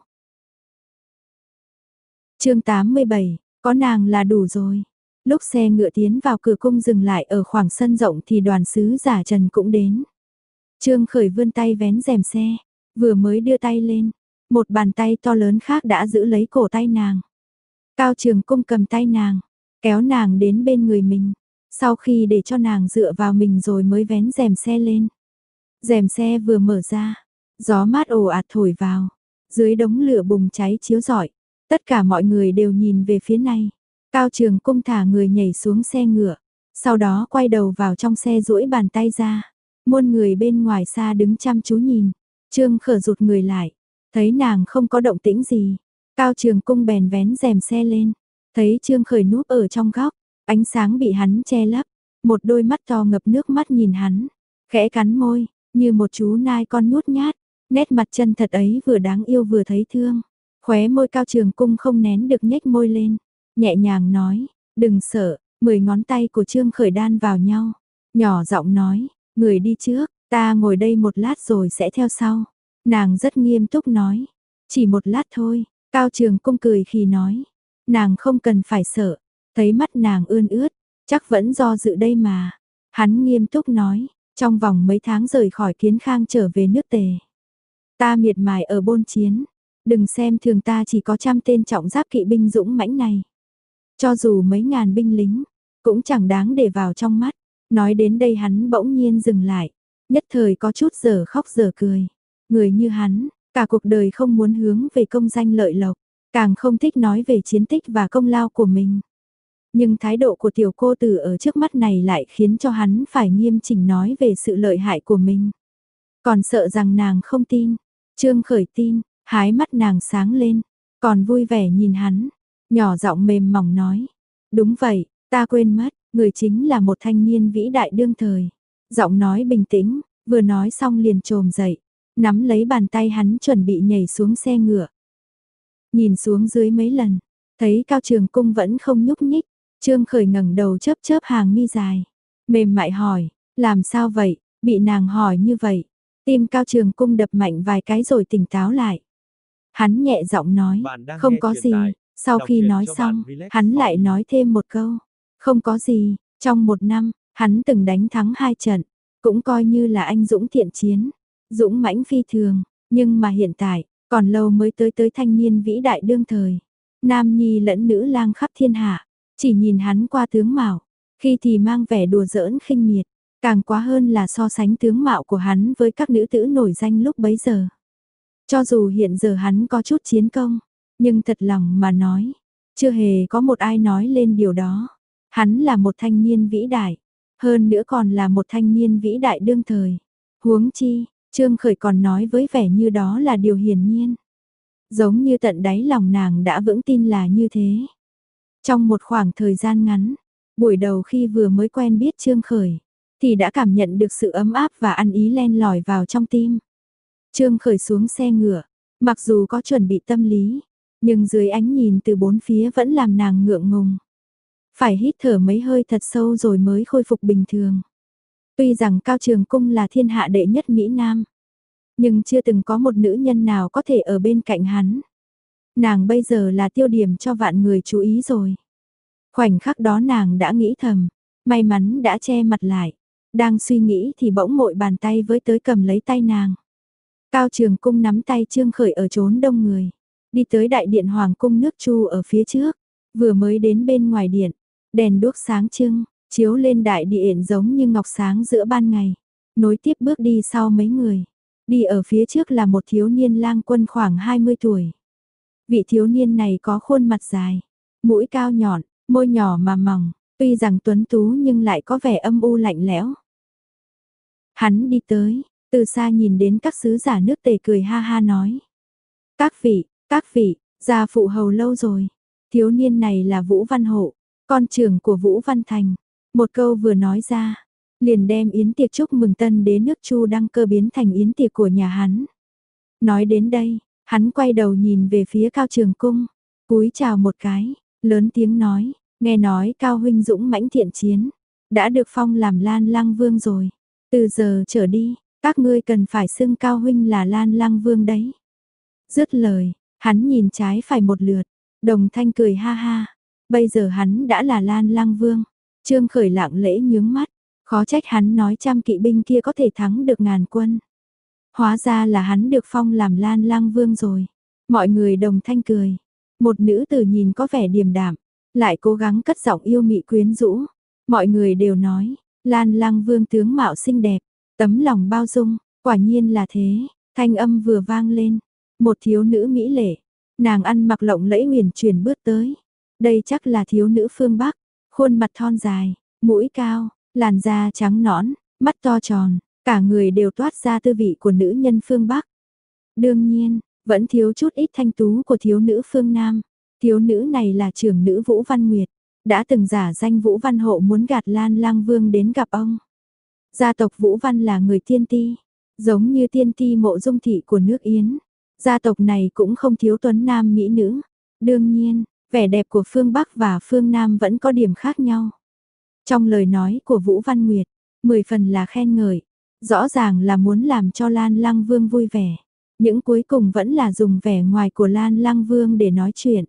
Chương tám mươi bảy, có nàng là đủ rồi. Lúc xe ngựa tiến vào cửa cung dừng lại ở khoảng sân rộng thì đoàn sứ giả Trần cũng đến. Trương Khởi vươn tay vén rèm xe, vừa mới đưa tay lên, một bàn tay to lớn khác đã giữ lấy cổ tay nàng. Cao Trường Cung cầm tay nàng, kéo nàng đến bên người mình, sau khi để cho nàng dựa vào mình rồi mới vén rèm xe lên. Rèm xe vừa mở ra, gió mát ồ ạt thổi vào, dưới đống lửa bùng cháy chiếu rọi, tất cả mọi người đều nhìn về phía này. Cao Trường Cung thả người nhảy xuống xe ngựa, sau đó quay đầu vào trong xe duỗi bàn tay ra. Muôn người bên ngoài xa đứng chăm chú nhìn, Trương Khởi rụt người lại, thấy nàng không có động tĩnh gì. Cao Trường Cung bèn vén rèm xe lên, thấy Trương Khởi núp ở trong góc, ánh sáng bị hắn che lấp, một đôi mắt to ngập nước mắt nhìn hắn, khẽ cắn môi, như một chú nai con nhút nhát, nét mặt chân thật ấy vừa đáng yêu vừa thấy thương. Khóe môi Cao Trường Cung không nén được nhếch môi lên, nhẹ nhàng nói, đừng sợ, mười ngón tay của Trương Khởi đan vào nhau, nhỏ giọng nói, người đi trước, ta ngồi đây một lát rồi sẽ theo sau. Nàng rất nghiêm túc nói, chỉ một lát thôi. Cao Trường Cung cười khi nói, nàng không cần phải sợ, thấy mắt nàng ươn ướt, chắc vẫn do dự đây mà. Hắn nghiêm túc nói, trong vòng mấy tháng rời khỏi Kiến Khang trở về nước Tề. Ta miệt mài ở bôn chiến, đừng xem thường ta chỉ có trăm tên trọng giáp kỵ binh dũng mãnh này. Cho dù mấy ngàn binh lính, cũng chẳng đáng để vào trong mắt. Nói đến đây hắn bỗng nhiên dừng lại, nhất thời có chút giờ khóc giờ cười. Người như hắn, cả cuộc đời không muốn hướng về công danh lợi lộc, càng không thích nói về chiến tích và công lao của mình. Nhưng thái độ của tiểu cô tử ở trước mắt này lại khiến cho hắn phải nghiêm chỉnh nói về sự lợi hại của mình. Còn sợ rằng nàng không tin, Trương Khởi tin, hái mắt nàng sáng lên, còn vui vẻ nhìn hắn, nhỏ giọng mềm mỏng nói, đúng vậy, ta quên mất, người chính là một thanh niên vĩ đại đương thời. Giọng nói bình tĩnh, vừa nói xong liền trồm dậy, nắm lấy bàn tay hắn chuẩn bị nhảy xuống xe ngựa. Nhìn xuống dưới mấy lần, thấy Cao Trường Cung vẫn không nhúc nhích, Trương Khởi ngẩng đầu chớp chớp hàng mi dài, mềm mại hỏi, làm sao vậy? Bị nàng hỏi như vậy, tim Cao Trường Cung đập mạnh vài cái rồi tỉnh táo lại. Hắn nhẹ giọng nói, không có gì. Sau khi nói xong, hắn lại nói thêm một câu, không có gì. Trong một năm, hắn từng đánh thắng hai trận, cũng coi như là anh dũng thiện chiến, dũng mãnh phi thường. Nhưng mà hiện tại, còn lâu mới tới tới thanh niên vĩ đại đương thời. Nam nhi lẫn nữ lang khắp thiên hạ, chỉ nhìn hắn qua tướng mạo, khi thì mang vẻ đùa giỡn khinh miệt, càng quá hơn là so sánh tướng mạo của hắn với các nữ tử nổi danh lúc bấy giờ. Cho dù hiện giờ hắn có chút chiến công, nhưng thật lòng mà nói, chưa hề có một ai nói lên điều đó. Hắn là một thanh niên vĩ đại, hơn nữa còn là một thanh niên vĩ đại đương thời. Huống chi, Trương Khởi còn nói với vẻ như đó là điều hiển nhiên. Giống như tận đáy lòng nàng đã vững tin là như thế. Trong một khoảng thời gian ngắn, buổi đầu khi vừa mới quen biết Trương Khởi, thì đã cảm nhận được sự ấm áp và ăn ý len lỏi vào trong tim. Trương Khởi xuống xe ngựa, mặc dù có chuẩn bị tâm lý, nhưng dưới ánh nhìn từ bốn phía vẫn làm nàng ngượng ngùng. Phải hít thở mấy hơi thật sâu rồi mới khôi phục bình thường. Tuy rằng Cao Trường Cung là thiên hạ đệ nhất Mỹ Nam, nhưng chưa từng có một nữ nhân nào có thể ở bên cạnh hắn. Nàng bây giờ là tiêu điểm cho vạn người chú ý rồi. Khoảnh khắc đó nàng đã nghĩ thầm, may mắn đã che mặt lại. Đang suy nghĩ thì bỗng mội bàn tay với tới cầm lấy tay nàng. Cao Trường Cung nắm tay Trương Khởi ở chốn đông người, đi tới đại điện Hoàng cung nước Chu ở phía trước, vừa mới đến bên ngoài điện, đèn đuốc sáng trưng, chiếu lên đại điện giống như ngọc sáng giữa ban ngày. Nối tiếp bước đi sau mấy người, đi ở phía trước là một thiếu niên lang quân khoảng hai mươi tuổi. Vị thiếu niên này có khuôn mặt dài, mũi cao nhọn, môi nhỏ mà mỏng, tuy rằng tuấn tú nhưng lại có vẻ âm u lạnh lẽo. Hắn đi tới, từ xa nhìn đến các sứ giả nước Tề cười ha ha nói. Các vị, các vị, gia phụ hầu lâu rồi. Thiếu niên này là Vũ Văn Hộ, con trưởng của Vũ Văn Thành. Một câu vừa nói ra, liền đem yến tiệc chúc mừng tân đế nước Chu đăng cơ biến thành yến tiệc của nhà hắn. Nói đến đây, hắn quay đầu nhìn về phía Cao Trường Cung, cúi chào một cái, lớn tiếng nói, nghe nói Cao huynh dũng mãnh thiện chiến, đã được phong làm Lan Lăng Vương rồi. Từ giờ trở đi, các ngươi cần phải xưng Cao huynh là Lan Lăng Vương đấy. Dứt lời, hắn nhìn trái phải một lượt, Đồng Thanh cười ha ha, bây giờ hắn đã là Lan Lăng Vương. Trương Khởi lặng lẽ nhướng mắt, khó trách hắn nói trăm kỵ binh kia có thể thắng được ngàn quân. Hóa ra là hắn được phong làm Lan Lăng Vương rồi. Mọi người đồng thanh cười. Một nữ tử nhìn có vẻ điềm đạm, lại cố gắng cất giọng yêu mị quyến rũ. Mọi người đều nói, Lan Lăng Vương tướng mạo xinh đẹp, tấm lòng bao dung, quả nhiên là thế. Thanh âm vừa vang lên, một thiếu nữ mỹ lệ, nàng ăn mặc lộng lẫy huyền chuyển bước tới. Đây chắc là thiếu nữ phương Bắc, khuôn mặt thon dài, mũi cao, làn da trắng nõn, mắt to tròn, cả người đều toát ra tư vị của nữ nhân phương Bắc. Đương nhiên, vẫn thiếu chút ít thanh tú của thiếu nữ phương Nam. Thiếu nữ này là trưởng nữ Vũ Văn Nguyệt, đã từng giả danh Vũ Văn Hộ muốn gạt Lan Lăng Vương đến gặp ông. Gia tộc Vũ Văn là người tiên ti, giống như tiên ti Mộ Dung thị của nước Yến. Gia tộc này cũng không thiếu tuấn nam mỹ nữ. Đương nhiên, vẻ đẹp của phương Bắc và phương Nam vẫn có điểm khác nhau. Trong lời nói của Vũ Văn Nguyệt, mười phần là khen ngợi, rõ ràng là muốn làm cho Lan Lăng Vương vui vẻ. Những cuối cùng vẫn là dùng vẻ ngoài của Lan Lăng Vương để nói chuyện.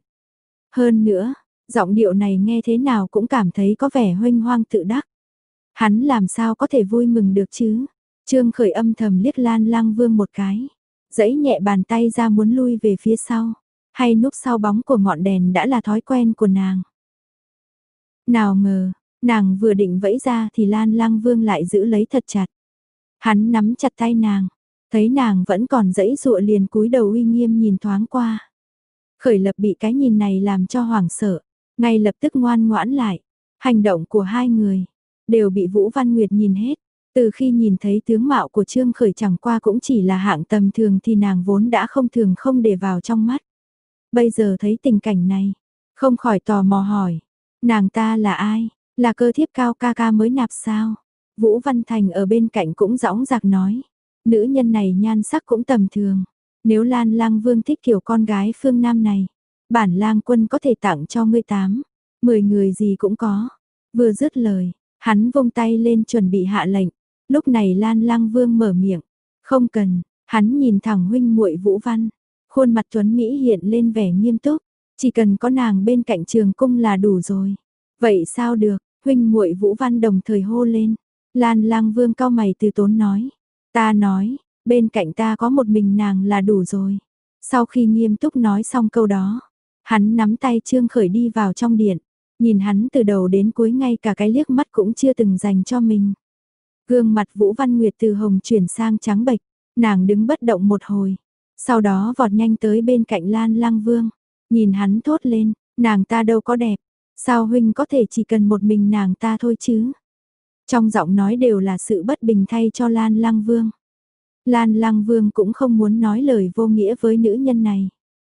Hơn nữa, giọng điệu này nghe thế nào cũng cảm thấy có vẻ huênh hoang tự đắc. Hắn làm sao có thể vui mừng được chứ? Trương Khởi âm thầm liếc Lan Lăng Vương một cái, giãy nhẹ bàn tay ra muốn lui về phía sau, hay núp sau bóng của ngọn đèn đã là thói quen của nàng. Nào ngờ, nàng vừa định vẫy ra thì Lan Lăng Vương lại giữ lấy thật chặt. Hắn nắm chặt tay nàng, thấy nàng vẫn còn giãy giụa liền cúi đầu uy nghiêm nhìn thoáng qua. Khởi Lập bị cái nhìn này làm cho hoảng sợ, ngay lập tức ngoan ngoãn lại. Hành động của hai người đều bị Vũ Văn Nguyệt nhìn hết. Từ khi nhìn thấy tướng mạo của Trương Khởi chẳng qua cũng chỉ là hạng tầm thường thì nàng vốn đã không thường không để vào trong mắt. Bây giờ thấy tình cảnh này, không khỏi tò mò hỏi, nàng ta là ai? Là Cơ Thiếp Cao ca ca mới nạp sao? Vũ Văn Thành ở bên cạnh cũng dõng dạc nói, nữ nhân này nhan sắc cũng tầm thường. Nếu Lan Lang Vương thích kiểu con gái phương Nam này, bản lang quân có thể tặng cho ngươi tám, mười người gì cũng có. Vừa dứt lời, hắn vung tay lên chuẩn bị hạ lệnh. Lúc này Lan Lang Vương mở miệng, không cần. Hắn nhìn thẳng huynh muội Vũ Văn, khuôn mặt tuấn mỹ hiện lên vẻ nghiêm túc, chỉ cần có nàng bên cạnh Trường Cung là đủ rồi. Vậy sao được? Huynh muội Vũ Văn đồng thời hô lên. Lan Lang Vương cau mày từ tốn nói, ta nói, bên cạnh ta có một mình nàng là đủ rồi. Sau khi nghiêm túc nói xong câu đó, hắn nắm tay Trương Khởi đi vào trong điện, nhìn hắn từ đầu đến cuối ngay cả cái liếc mắt cũng chưa từng dành cho mình. Gương mặt Vũ Văn Nguyệt từ hồng chuyển sang trắng bệch, nàng đứng bất động một hồi, sau đó vọt nhanh tới bên cạnh Lan Lang Vương, nhìn hắn thốt lên, nàng ta đâu có đẹp, sao huynh có thể chỉ cần một mình nàng ta thôi chứ? Trong giọng nói đều là sự bất bình thay cho Lan Lang Vương. Lan Lang Vương cũng không muốn nói lời vô nghĩa với nữ nhân này.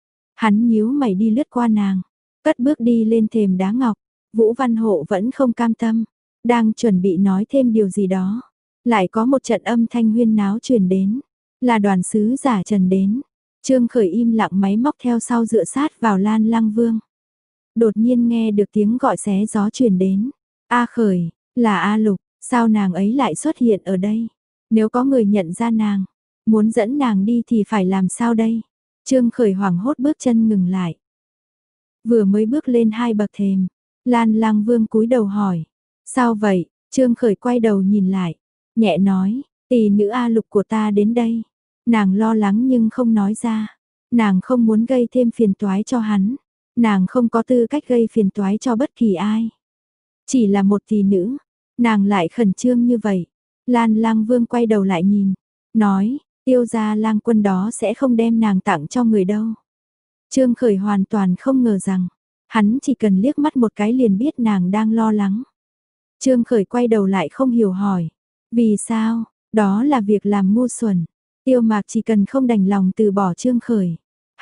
Hắn nhíu mày đi lướt qua nàng, cất bước đi lên thềm đá ngọc. Vũ Văn Hộ vẫn không cam tâm, đang chuẩn bị nói thêm điều gì đó, lại có một trận âm thanh huyên náo truyền đến, là đoàn sứ giả Trần đến. Trương Khởi im lặng máy móc theo sau dựa sát vào Lan Lang Vương. Đột nhiên nghe được tiếng gọi xé gió truyền đến. A Khởi, là A Lục, sao nàng ấy lại xuất hiện ở đây? Nếu có người nhận ra nàng, muốn dẫn nàng đi thì phải làm sao đây? Trương Khởi hoảng hốt bước chân ngừng lại. Vừa mới bước lên hai bậc thềm, Lan Lang Vương cúi đầu hỏi, sao vậy? Trương Khởi quay đầu nhìn lại, nhẹ nói, tỷ nữ A Lục của ta đến đây. Nàng lo lắng nhưng không nói ra, nàng không muốn gây thêm phiền toái cho hắn, nàng không có tư cách gây phiền toái cho bất kỳ ai. Chỉ là một tỷ nữ, nàng lại khẩn trương như vậy. Lan Lang Vương quay đầu lại nhìn, nói, Tiêu gia lang quân đó sẽ không đem nàng tặng cho người đâu. Trương Khởi hoàn toàn không ngờ rằng, hắn chỉ cần liếc mắt một cái liền biết nàng đang lo lắng. Trương Khởi quay đầu lại không hiểu hỏi, vì sao? Đó là việc làm ngu xuẩn. Tiêu Mạc chỉ cần không đành lòng từ bỏ Trương Khởi,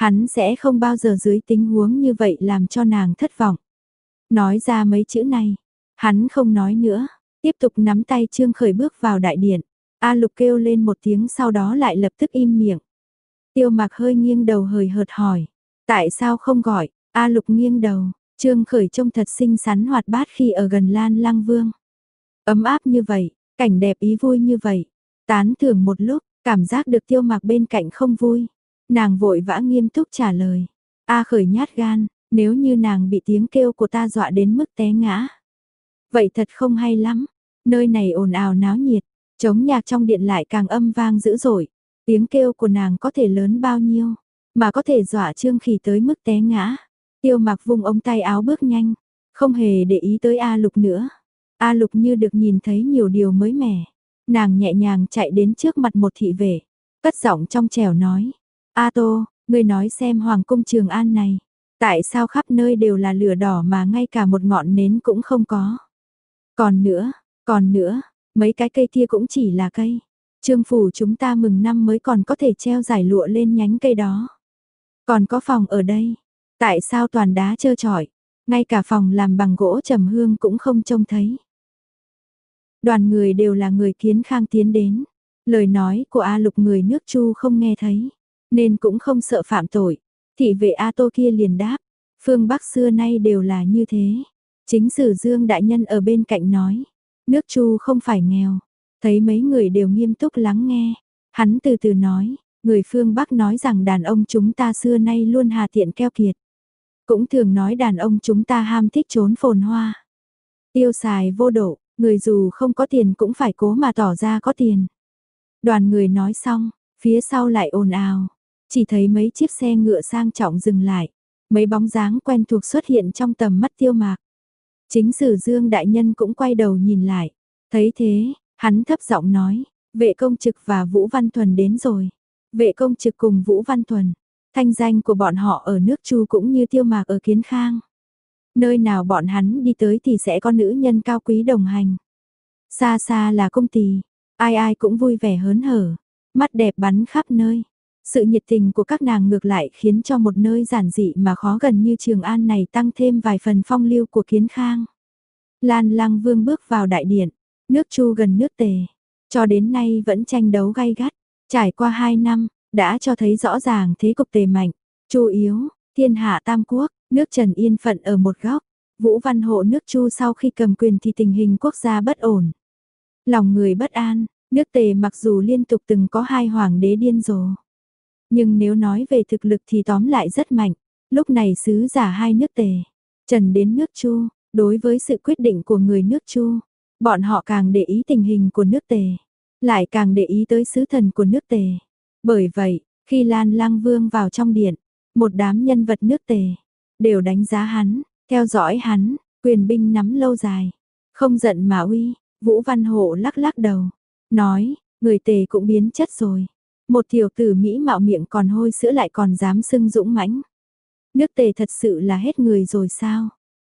Hắn sẽ không bao giờ dưới tình huống như vậy làm cho nàng thất vọng. Nói ra mấy chữ này, hắn không nói nữa, tiếp tục nắm tay Trương Khởi bước vào đại điện. A Lục kêu lên một tiếng sau đó lại lập tức im miệng. Tiêu Mạc hơi nghiêng đầu hời hợt hỏi, tại sao không gọi? A Lục nghiêng đầu, Trương Khởi trông thật xinh xắn hoạt bát khi ở gần Lan Lăng Vương. Ấm áp như vậy, cảnh đẹp ý vui như vậy. Tán thưởng một lúc, cảm giác được Tiêu Mạc bên cạnh không vui. Nàng vội vã nghiêm túc trả lời. A Khởi nhát gan, nếu như nàng bị tiếng kêu của ta dọa đến mức té ngã. Vậy thật không hay lắm, nơi này ồn ào náo nhiệt, trống nhạc trong điện lại càng âm vang dữ dội. Tiếng kêu của nàng có thể lớn bao nhiêu, mà có thể dọa Trương Khỉ tới mức té ngã. Tiêu Mạc vung ống tay áo bước nhanh, không hề để ý tới A Lục nữa. A Lục như được nhìn thấy nhiều điều mới mẻ. Nàng nhẹ nhàng chạy đến trước mặt một thị vệ, cất giọng trong trẻo nói. A Tô, ngươi nói xem Hoàng cung Trường An này, tại sao khắp nơi đều là lửa đỏ mà ngay cả một ngọn nến cũng không có. Còn nữa, còn nữa, mấy cái cây kia cũng chỉ là cây. Trương phủ chúng ta mừng năm mới còn có thể treo giải lụa lên nhánh cây đó. Còn có phòng ở đây, tại sao toàn đá trơ trọi, ngay cả phòng làm bằng gỗ trầm hương cũng không trông thấy. Đoàn người đều là người Kiến Khang tiến đến, lời nói của A Lục người nước Chu không nghe thấy, nên cũng không sợ phạm tội. Thị vệ A Tô kia liền đáp, phương Bắc xưa nay đều là như thế. Chính sử Dương đại nhân ở bên cạnh nói, nước Chu không phải nghèo. Thấy mấy người đều nghiêm túc lắng nghe, hắn từ từ nói, người phương Bắc nói rằng đàn ông chúng ta xưa nay luôn hà tiện keo kiệt. Cũng thường nói đàn ông chúng ta ham thích trốn phồn hoa. Tiêu xài vô độ, người dù không có tiền cũng phải cố mà tỏ ra có tiền. Đoàn người nói xong, phía sau lại ồn ào, chỉ thấy mấy chiếc xe ngựa sang trọng dừng lại, mấy bóng dáng quen thuộc xuất hiện trong tầm mắt Tiêu Mạc. Chính sử Dương đại nhân cũng quay đầu nhìn lại, thấy thế, hắn thấp giọng nói, vệ công trực và Vũ Văn Thuần đến rồi. Vệ công trực cùng Vũ Văn Thuần, thanh danh của bọn họ ở nước Chu cũng như Tiêu Mạc ở Kiến Khang. Nơi nào bọn hắn đi tới thì sẽ có nữ nhân cao quý đồng hành. Xa xa là công tỳ, ai ai cũng vui vẻ hớn hở, mắt đẹp bắn khắp nơi. Sự nhiệt tình của các nàng ngược lại khiến cho một nơi giản dị mà khó gần như Trường An này tăng thêm vài phần phong lưu của Kiến Khang. Lan Lăng Vương bước vào đại điện, nước Chu gần nước Tề, cho đến nay vẫn tranh đấu gay gắt. Trải qua hai năm, đã cho thấy rõ ràng thế cục Tề mạnh, Chu yếu, thiên hạ tam quốc, nước Trần yên phận ở một góc. Vũ Văn Hộ nước Chu sau khi cầm quyền thì tình hình quốc gia bất ổn. Lòng người bất an, nước Tề mặc dù liên tục từng có hai hoàng đế điên rồ. Nhưng nếu nói về thực lực thì tóm lại rất mạnh. Lúc này sứ giả hai nước Tề, Trần đến nước Chu, đối với sự quyết định của người nước Chu, bọn họ càng để ý tình hình của nước Tề, lại càng để ý tới sứ thần của nước Tề. Bởi vậy, khi Lan Lăng Vương vào trong điện, một đám nhân vật nước Tề đều đánh giá hắn, theo dõi hắn, quyền binh nắm lâu dài, không giận mà uy. Vũ Văn Hộ lắc lắc đầu, nói, người Tề cũng biến chất rồi. Một tiểu tử Mỹ mạo miệng còn hôi sữa lại còn dám xưng dũng mãnh. Nước Tề thật sự là hết người rồi sao?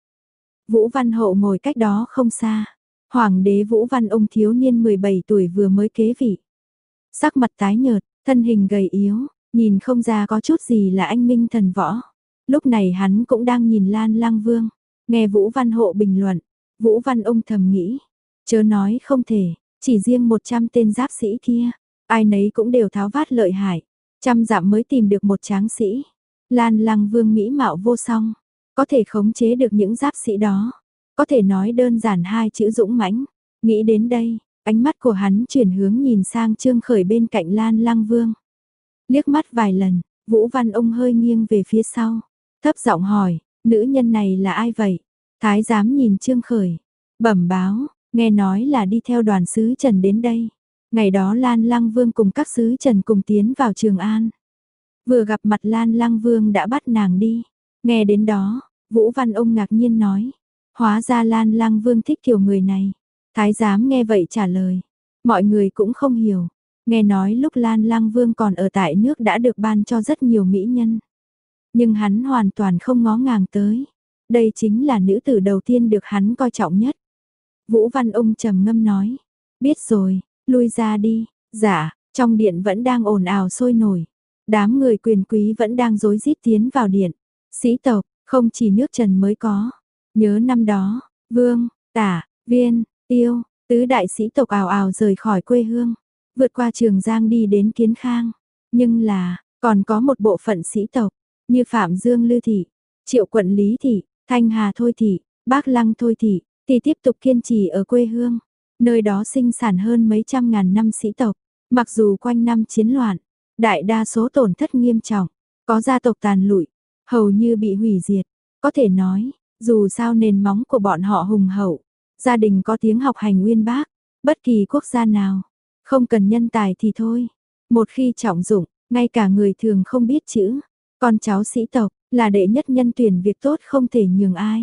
Vũ Văn Hậu ngồi cách đó không xa. Hoàng đế Vũ Văn ông thiếu niên mười bảy tuổi vừa mới kế vị. Sắc mặt tái nhợt, thân hình gầy yếu, nhìn không ra có chút gì là anh minh thần võ. Lúc này hắn cũng đang nhìn Lan Lăng Vương, nghe Vũ Văn Hộ bình luận. Vũ Văn ông thầm nghĩ, chớ nói không thể, chỉ riêng một trăm tên giáp sĩ kia, ai nấy cũng đều tháo vát lợi hại, trăm dặm mới tìm được một tráng sĩ. Lan Lăng Vương mỹ mạo vô song, có thể khống chế được những giáp sĩ đó, có thể nói đơn giản hai chữ dũng mãnh. Nghĩ đến đây, ánh mắt của hắn chuyển hướng nhìn sang Trương Khởi bên cạnh Lan Lăng Vương. Liếc mắt vài lần, Vũ Văn ông hơi nghiêng về phía sau, thấp giọng hỏi, nữ nhân này là ai vậy? Thái giám nhìn Trương Khởi, bẩm báo, nghe nói là đi theo đoàn sứ Trần đến đây. Ngày đó Lan Lăng Vương cùng các sứ Trần cùng tiến vào Trường An. Vừa gặp mặt Lan Lăng Vương đã bắt nàng đi. Nghe đến đó, Vũ Văn ông ngạc nhiên nói, hóa ra Lan Lăng Vương thích kiểu người này. Thái giám nghe vậy trả lời, mọi người cũng không hiểu. Nghe nói lúc Lan Lăng Vương còn ở tại nước đã được ban cho rất nhiều mỹ nhân. Nhưng hắn hoàn toàn không ngó ngàng tới. Đây chính là nữ tử đầu tiên được hắn coi trọng nhất. Vũ Văn ông trầm ngâm nói, biết rồi, lui ra đi. Dạ, trong điện vẫn đang ồn ào sôi nổi. Đám người quyền quý vẫn đang rối rít tiến vào điện. Sĩ tộc, không chỉ nước Trần mới có. Nhớ năm đó, Vương, Tả, Viên, Tiêu, tứ đại sĩ tộc ào ào rời khỏi quê hương, vượt qua Trường Giang đi đến Kiến Khang. Nhưng là, còn có một bộ phận sĩ tộc, như Phạm Dương Lư Thị, Triệu Quận Lý Thị, Thanh Hà Thôi Thị, Bác Lăng Thôi Thị, thì tiếp tục kiên trì ở quê hương. Nơi đó sinh sản hơn mấy trăm ngàn năm sĩ tộc, mặc dù quanh năm chiến loạn, đại đa số tổn thất nghiêm trọng, có gia tộc tàn lụi, hầu như bị hủy diệt. Có thể nói, dù sao nền móng của bọn họ hùng hậu, gia đình có tiếng học hành uyên bác, bất kỳ quốc gia nào, không cần nhân tài thì thôi. Một khi trọng dụng, ngay cả người thường không biết chữ, con cháu sĩ tộc là đệ nhất nhân tuyển việc tốt không thể nhường ai.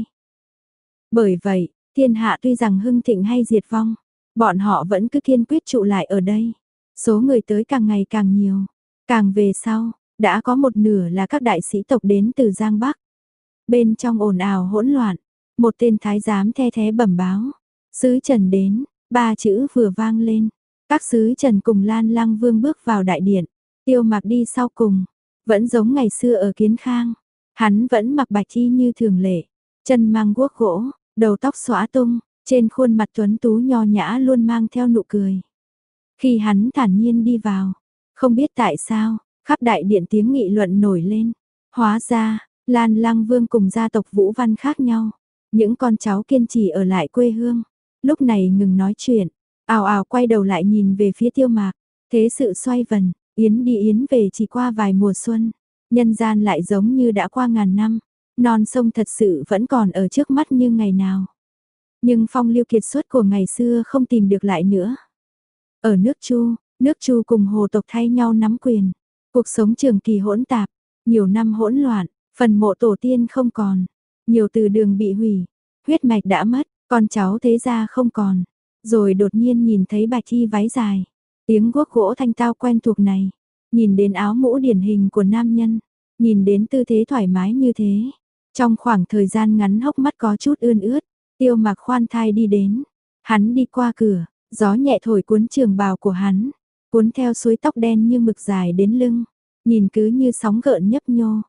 Bởi vậy, thiên hạ tuy rằng hưng thịnh hay diệt vong, bọn họ vẫn cứ kiên quyết trụ lại ở đây. Số người tới càng ngày càng nhiều, càng về sau, đã có một nửa là các đại sĩ tộc đến từ Giang Bắc. Bên trong ồn ào hỗn loạn, một tên thái giám the thé bẩm báo, sứ Trần đến, ba chữ vừa vang lên, các sứ Trần cùng Lan Lăng Vương bước vào đại điện, Tiêu Mạc đi sau cùng, vẫn giống ngày xưa ở Kiến Khang, hắn vẫn mặc bạch y như thường lệ, chân mang guốc gỗ, đầu tóc xõa tung, trên khuôn mặt tuấn tú nho nhã luôn mang theo nụ cười. Khi hắn thản nhiên đi vào, không biết tại sao, khắp đại điện tiếng nghị luận nổi lên, hóa ra, Lan Lăng Vương cùng gia tộc Vũ Văn khác nhau, những con cháu kiên trì ở lại quê hương, lúc này ngừng nói chuyện, ào ào quay đầu lại nhìn về phía Tiêu Mạc, thế sự xoay vần, yến đi yến về chỉ qua vài mùa xuân, nhân gian lại giống như đã qua ngàn năm, non sông thật sự vẫn còn ở trước mắt như ngày nào. Nhưng phong lưu kiệt xuất của ngày xưa không tìm được lại nữa. Ở nước Chu, nước Chu cùng Hồ tộc thay nhau nắm quyền, cuộc sống trường kỳ hỗn tạp, nhiều năm hỗn loạn, phần mộ tổ tiên không còn, nhiều từ đường bị hủy, huyết mạch đã mất, con cháu thế gia không còn. Rồi đột nhiên nhìn thấy bạch y váy dài, tiếng guốc gỗ thanh tao quen thuộc này, nhìn đến áo mũ điển hình của nam nhân, nhìn đến tư thế thoải mái như thế. Trong khoảng thời gian ngắn hốc mắt có chút ươn ướt, Tiêu Mạc khoan thai đi đến, hắn đi qua cửa, gió nhẹ thổi cuốn trường bào của hắn, cuốn theo suối tóc đen như mực dài đến lưng, nhìn cứ như sóng gợn nhấp nhô.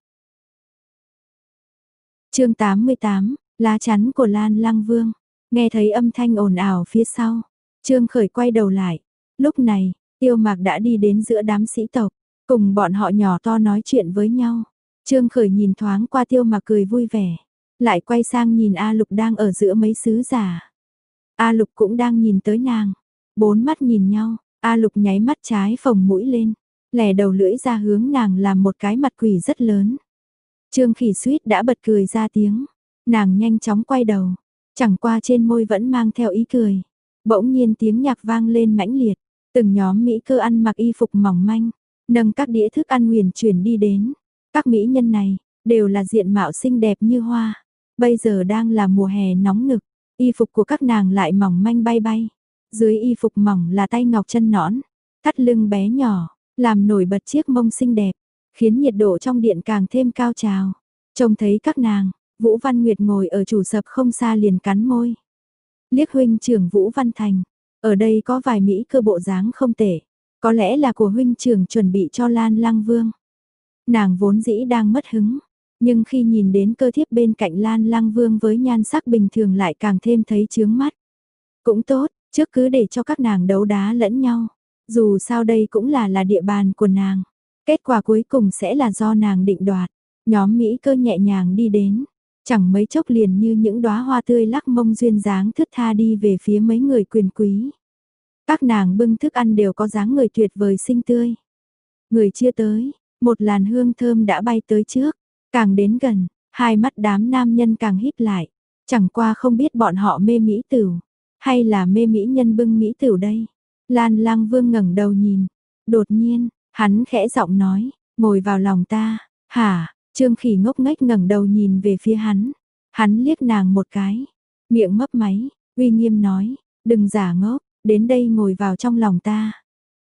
Chương tám mươi tám, lá chắn của Lan Lăng Vương. Nghe thấy âm thanh ồn ào phía sau, Trương Khởi quay đầu lại. Lúc này, Tiêu Mạc đã đi đến giữa đám sĩ tộc, cùng bọn họ nhỏ to nói chuyện với nhau. Trương Khởi nhìn thoáng qua Tiêu Mạc cười vui vẻ, lại quay sang nhìn A Lục đang ở giữa mấy sứ giả. A Lục cũng đang nhìn tới nàng, bốn mắt nhìn nhau, A Lục nháy mắt trái phồng mũi lên, lè đầu lưỡi ra hướng nàng làm một cái mặt quỷ rất lớn. Trương Khỉ suýt đã bật cười ra tiếng, nàng nhanh chóng quay đầu, chẳng qua trên môi vẫn mang theo ý cười. Bỗng nhiên tiếng nhạc vang lên mãnh liệt, từng nhóm mỹ cơ ăn mặc y phục mỏng manh, nâng các đĩa thức ăn huyền chuyển đi đến. Các mỹ nhân này đều là diện mạo xinh đẹp như hoa, bây giờ đang là mùa hè nóng nực, y phục của các nàng lại mỏng manh bay bay. Dưới y phục mỏng là tay ngọc chân nõn, thắt lưng bé nhỏ, làm nổi bật chiếc mông xinh đẹp, khiến nhiệt độ trong điện càng thêm cao trào. Trông thấy các nàng, Vũ Văn Nguyệt ngồi ở chủ sập không xa liền cắn môi. Liếc huynh trưởng Vũ Văn Thành, ở đây có vài mỹ cơ bộ dáng không tệ, có lẽ là của huynh trưởng chuẩn bị cho Lan Lăng Vương. Nàng vốn dĩ đang mất hứng, nhưng khi nhìn đến cơ thiếp bên cạnh Lan Lăng Vương với nhan sắc bình thường lại càng thêm thấy chướng mắt. Cũng tốt, trước cứ để cho các nàng đấu đá lẫn nhau, dù sao đây cũng là là địa bàn của nàng. Kết quả cuối cùng sẽ là do nàng định đoạt. Nhóm mỹ cơ nhẹ nhàng đi đến, chẳng mấy chốc liền như những đóa hoa tươi lắc mông duyên dáng thướt tha đi về phía mấy người quyền quý. Các nàng bưng thức ăn đều có dáng người tuyệt vời xinh tươi. Người chưa tới, một làn hương thơm đã bay tới trước, càng đến gần, hai mắt đám nam nhân càng híp lại, chẳng qua không biết bọn họ mê mỹ tửu, hay là mê mỹ nhân bưng mỹ tửu đây. Lan Lăng Vương ngẩng đầu nhìn, đột nhiên, hắn khẽ giọng nói, ngồi vào lòng ta. Hả? Trương Khỉ ngốc nghếch ngẩng đầu nhìn về phía hắn. Hắn liếc nàng một cái, miệng mấp máy, uy nghiêm nói, đừng giả ngốc, đến đây ngồi vào trong lòng ta.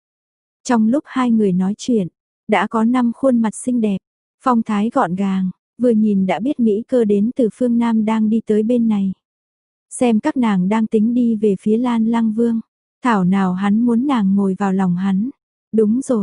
Trong lúc hai người nói chuyện, đã có năm khuôn mặt xinh đẹp, phong thái gọn gàng, vừa nhìn đã biết mỹ cơ đến từ phương Nam đang đi tới bên này. Xem các nàng đang tính đi về phía Lan Lăng Vương, thảo nào hắn muốn nàng ngồi vào lòng hắn. Đúng rồi,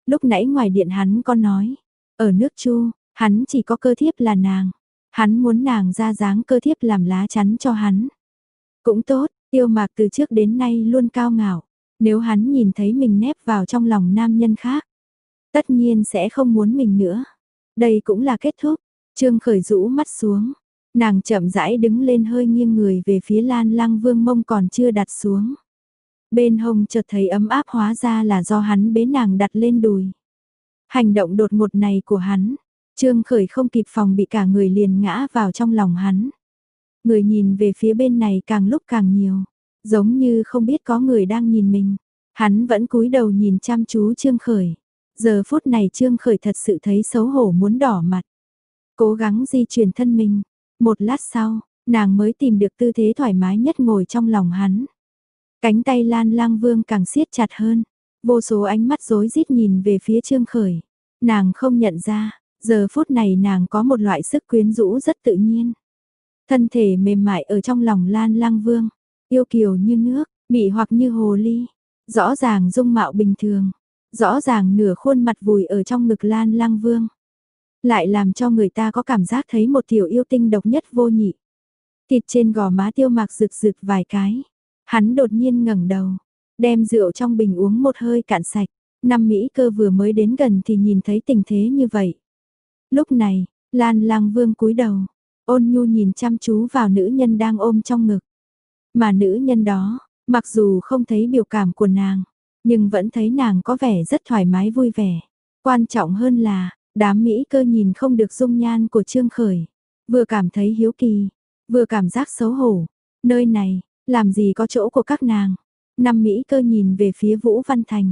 Lúc nãy ngoài điện hắn có nói, ở nước Chu, hắn chỉ có cơ thiếp là nàng. Hắn muốn nàng ra dáng cơ thiếp làm lá chắn cho hắn. Cũng tốt, Tiêu Mạc từ trước đến nay luôn cao ngạo. Nếu hắn nhìn thấy mình nép vào trong lòng nam nhân khác, tất nhiên sẽ không muốn mình nữa. Đây cũng là kết thúc. Trương Khởi rũ mắt xuống. Nàng chậm rãi đứng lên hơi nghiêng người về phía Lan Lăng Vương mông còn chưa đặt xuống. Bên hông chợt thấy ấm áp hóa ra là do hắn bế nàng đặt lên đùi. Hành động đột ngột này của hắn, Trương Khởi không kịp phòng bị cả người liền ngã vào trong lòng hắn. Người nhìn về phía bên này càng lúc càng nhiều, giống như không biết có người đang nhìn mình. Hắn vẫn cúi đầu nhìn chăm chú Trương Khởi. Giờ phút này Trương Khởi thật sự thấy xấu hổ muốn đỏ mặt. Cố gắng di chuyển thân mình. Một lát sau, nàng mới tìm được tư thế thoải mái nhất ngồi trong lòng hắn. Cánh tay Lan Lang Vương càng siết chặt hơn. Vô số ánh mắt rối rít nhìn về phía Trương Khởi. Nàng không nhận ra, giờ phút này nàng có một loại sức quyến rũ rất tự nhiên. Thân thể mềm mại ở trong lòng Lan Lang Vương, yêu kiều như nước, mị hoặc như hồ ly, rõ ràng dung mạo bình thường, rõ ràng nửa khuôn mặt vùi ở trong ngực Lan Lang Vương. Lại làm cho người ta có cảm giác thấy một tiểu yêu tinh độc nhất vô nhị. Thịt trên gò má Tiêu Mạc rực rực vài cái, hắn đột nhiên ngẩng đầu, đem rượu trong bình uống một hơi cạn sạch. Năm Mỹ Cơ vừa mới đến gần thì nhìn thấy tình thế như vậy. Lúc này, Lan Lang Vương cúi đầu, ôn nhu nhìn chăm chú vào nữ nhân đang ôm trong ngực. Mà nữ nhân đó, mặc dù không thấy biểu cảm của nàng, nhưng vẫn thấy nàng có vẻ rất thoải mái vui vẻ. Quan trọng hơn là, đám Mỹ Cơ nhìn không được dung nhan của Trương Khởi, vừa cảm thấy hiếu kỳ, vừa cảm giác xấu hổ. Nơi này, làm gì có chỗ của các nàng? Năm Mỹ Cơ nhìn về phía Vũ Văn Thành.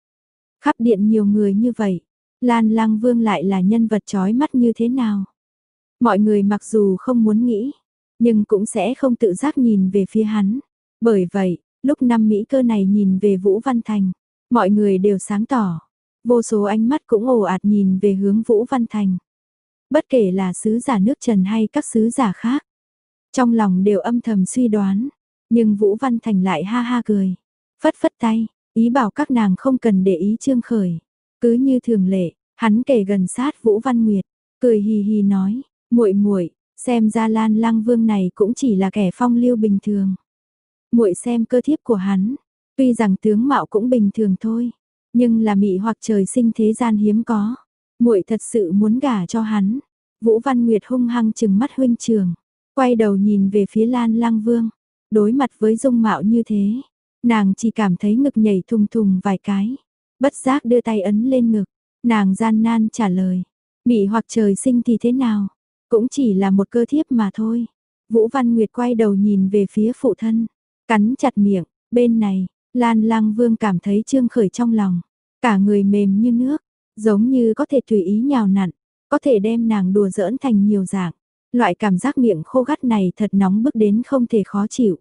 Khắp điện nhiều người như vậy, Lan Lang Vương lại là nhân vật chói mắt như thế nào? Mọi người mặc dù không muốn nghĩ, nhưng cũng sẽ không tự giác nhìn về phía hắn. Bởi vậy, lúc năm Mỹ Cơ này nhìn về Vũ Văn Thành, mọi người đều sáng tỏ. Vô số ánh mắt cũng ồ ạt nhìn về hướng Vũ Văn Thành. Bất kể là sứ giả nước Trần hay các sứ giả khác, trong lòng đều âm thầm suy đoán. Nhưng Vũ Văn Thành lại ha ha cười, phất phất tay, ý bảo các nàng không cần để ý Trương Khởi. Cứ như thường lệ, hắn kể gần sát Vũ Văn Nguyệt, cười hì hì nói, muội muội, xem ra Lan Lang Vương này cũng chỉ là kẻ phong lưu bình thường. Muội xem cơ thiếp của hắn, tuy rằng tướng mạo cũng bình thường thôi, nhưng là mị hoặc trời sinh thế gian hiếm có. Muội thật sự muốn gả cho hắn. Vũ Văn Nguyệt hung hăng trừng mắt huynh trưởng, quay đầu nhìn về phía Lan Lang Vương. Đối mặt với dung mạo như thế, nàng chỉ cảm thấy ngực nhảy thùng thùng vài cái, bất giác đưa tay ấn lên ngực. Nàng gian nan trả lời, mị hoặc trời sinh thì thế nào, cũng chỉ là một cơ thiếp mà thôi. Vũ Văn Nguyệt quay đầu nhìn về phía phụ thân, cắn chặt miệng. Bên này, Lan Lang Vương cảm thấy Trương Khởi trong lòng, cả người mềm như nước, giống như có thể tùy ý nhào nặn, có thể đem nàng đùa giỡn thành nhiều dạng. Loại cảm giác miệng khô gắt này thật nóng bức đến không thể khó chịu.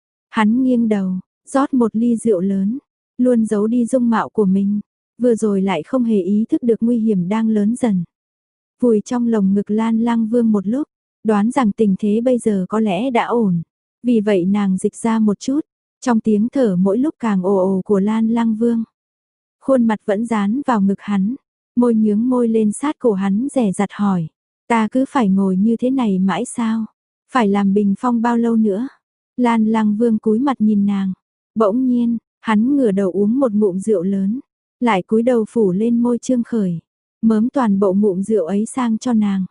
Hắn nghiêng đầu, rót một ly rượu lớn, luôn giấu đi dung mạo của mình, vừa rồi lại không hề ý thức được nguy hiểm đang lớn dần. Vùi trong lồng ngực Lan Lang Vương một lúc, đoán rằng tình thế bây giờ có lẽ đã ổn. Vì vậy nàng dịch ra một chút, trong tiếng thở mỗi lúc càng ồ ồ của Lan Lang Vương. Khuôn mặt vẫn dán vào ngực hắn, môi nhướng môi lên sát cổ hắn dè dặt hỏi, ta cứ phải ngồi như thế này mãi sao? Phải làm bình phong bao lâu nữa? Lan Lang Vương cúi mặt nhìn nàng, bỗng nhiên, hắn ngửa đầu uống một ngụm rượu lớn, lại cúi đầu phủ lên môi Trương Khởi, mớm toàn bộ ngụm rượu ấy sang cho nàng.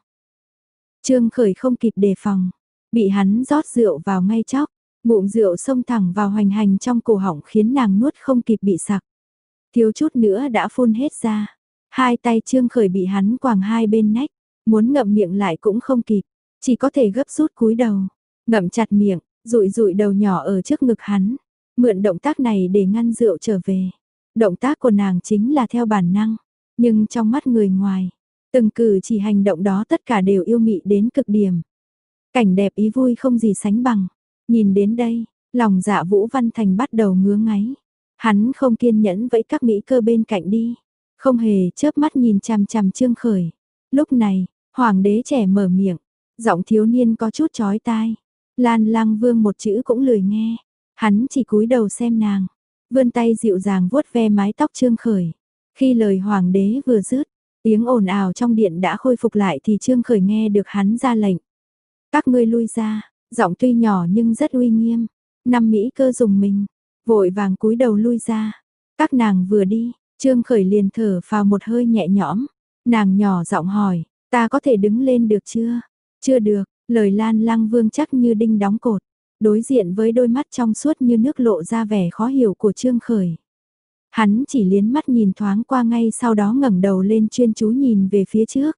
Trương Khởi không kịp đề phòng, bị hắn rót rượu vào ngay chóc, ngụm rượu xông thẳng vào hoành hành trong cổ họng khiến nàng nuốt không kịp bị sặc. Thiếu chút nữa đã phun hết ra, hai tay Trương Khởi bị hắn quàng hai bên nách, muốn ngậm miệng lại cũng không kịp, chỉ có thể gấp rút cúi đầu, ngậm chặt miệng, dụi dụi đầu nhỏ ở trước ngực hắn, mượn động tác này để ngăn rượu trở về. Động tác của nàng chính là theo bản năng, nhưng trong mắt người ngoài, từng cử chỉ hành động đó tất cả đều yêu mị đến cực điểm. Cảnh đẹp ý vui không gì sánh bằng. Nhìn đến đây, lòng dạ Vũ Văn Thành bắt đầu ngứa ngáy. Hắn không kiên nhẫn vẫy các Mỹ Cơ bên cạnh đi, không hề chớp mắt nhìn chằm chằm Trương Khởi. Lúc này, hoàng đế trẻ mở miệng, giọng thiếu niên có chút chói tai. Lan Lang Vương một chữ cũng lười nghe, hắn chỉ cúi đầu xem nàng, vươn tay dịu dàng vuốt ve mái tóc Trương Khởi, Khi lời hoàng đế vừa dứt, tiếng ồn ào trong điện đã khôi phục lại thì Trương Khởi nghe được hắn ra lệnh. Các ngươi lui ra, giọng tuy nhỏ nhưng rất uy nghiêm. Năm Mỹ Cơ dùng mình, vội vàng cúi đầu lui ra. Các nàng vừa đi, Trương Khởi liền thở phào một hơi nhẹ nhõm. Nàng nhỏ giọng hỏi, ta có thể đứng lên được chưa? Chưa được, lời Lan Lăng Vương chắc như đinh đóng cột. Đối diện với đôi mắt trong suốt như nước lộ ra vẻ khó hiểu của Trương Khởi. Hắn chỉ liến mắt nhìn thoáng qua ngay sau đó ngẩng đầu lên chuyên chú nhìn về phía trước.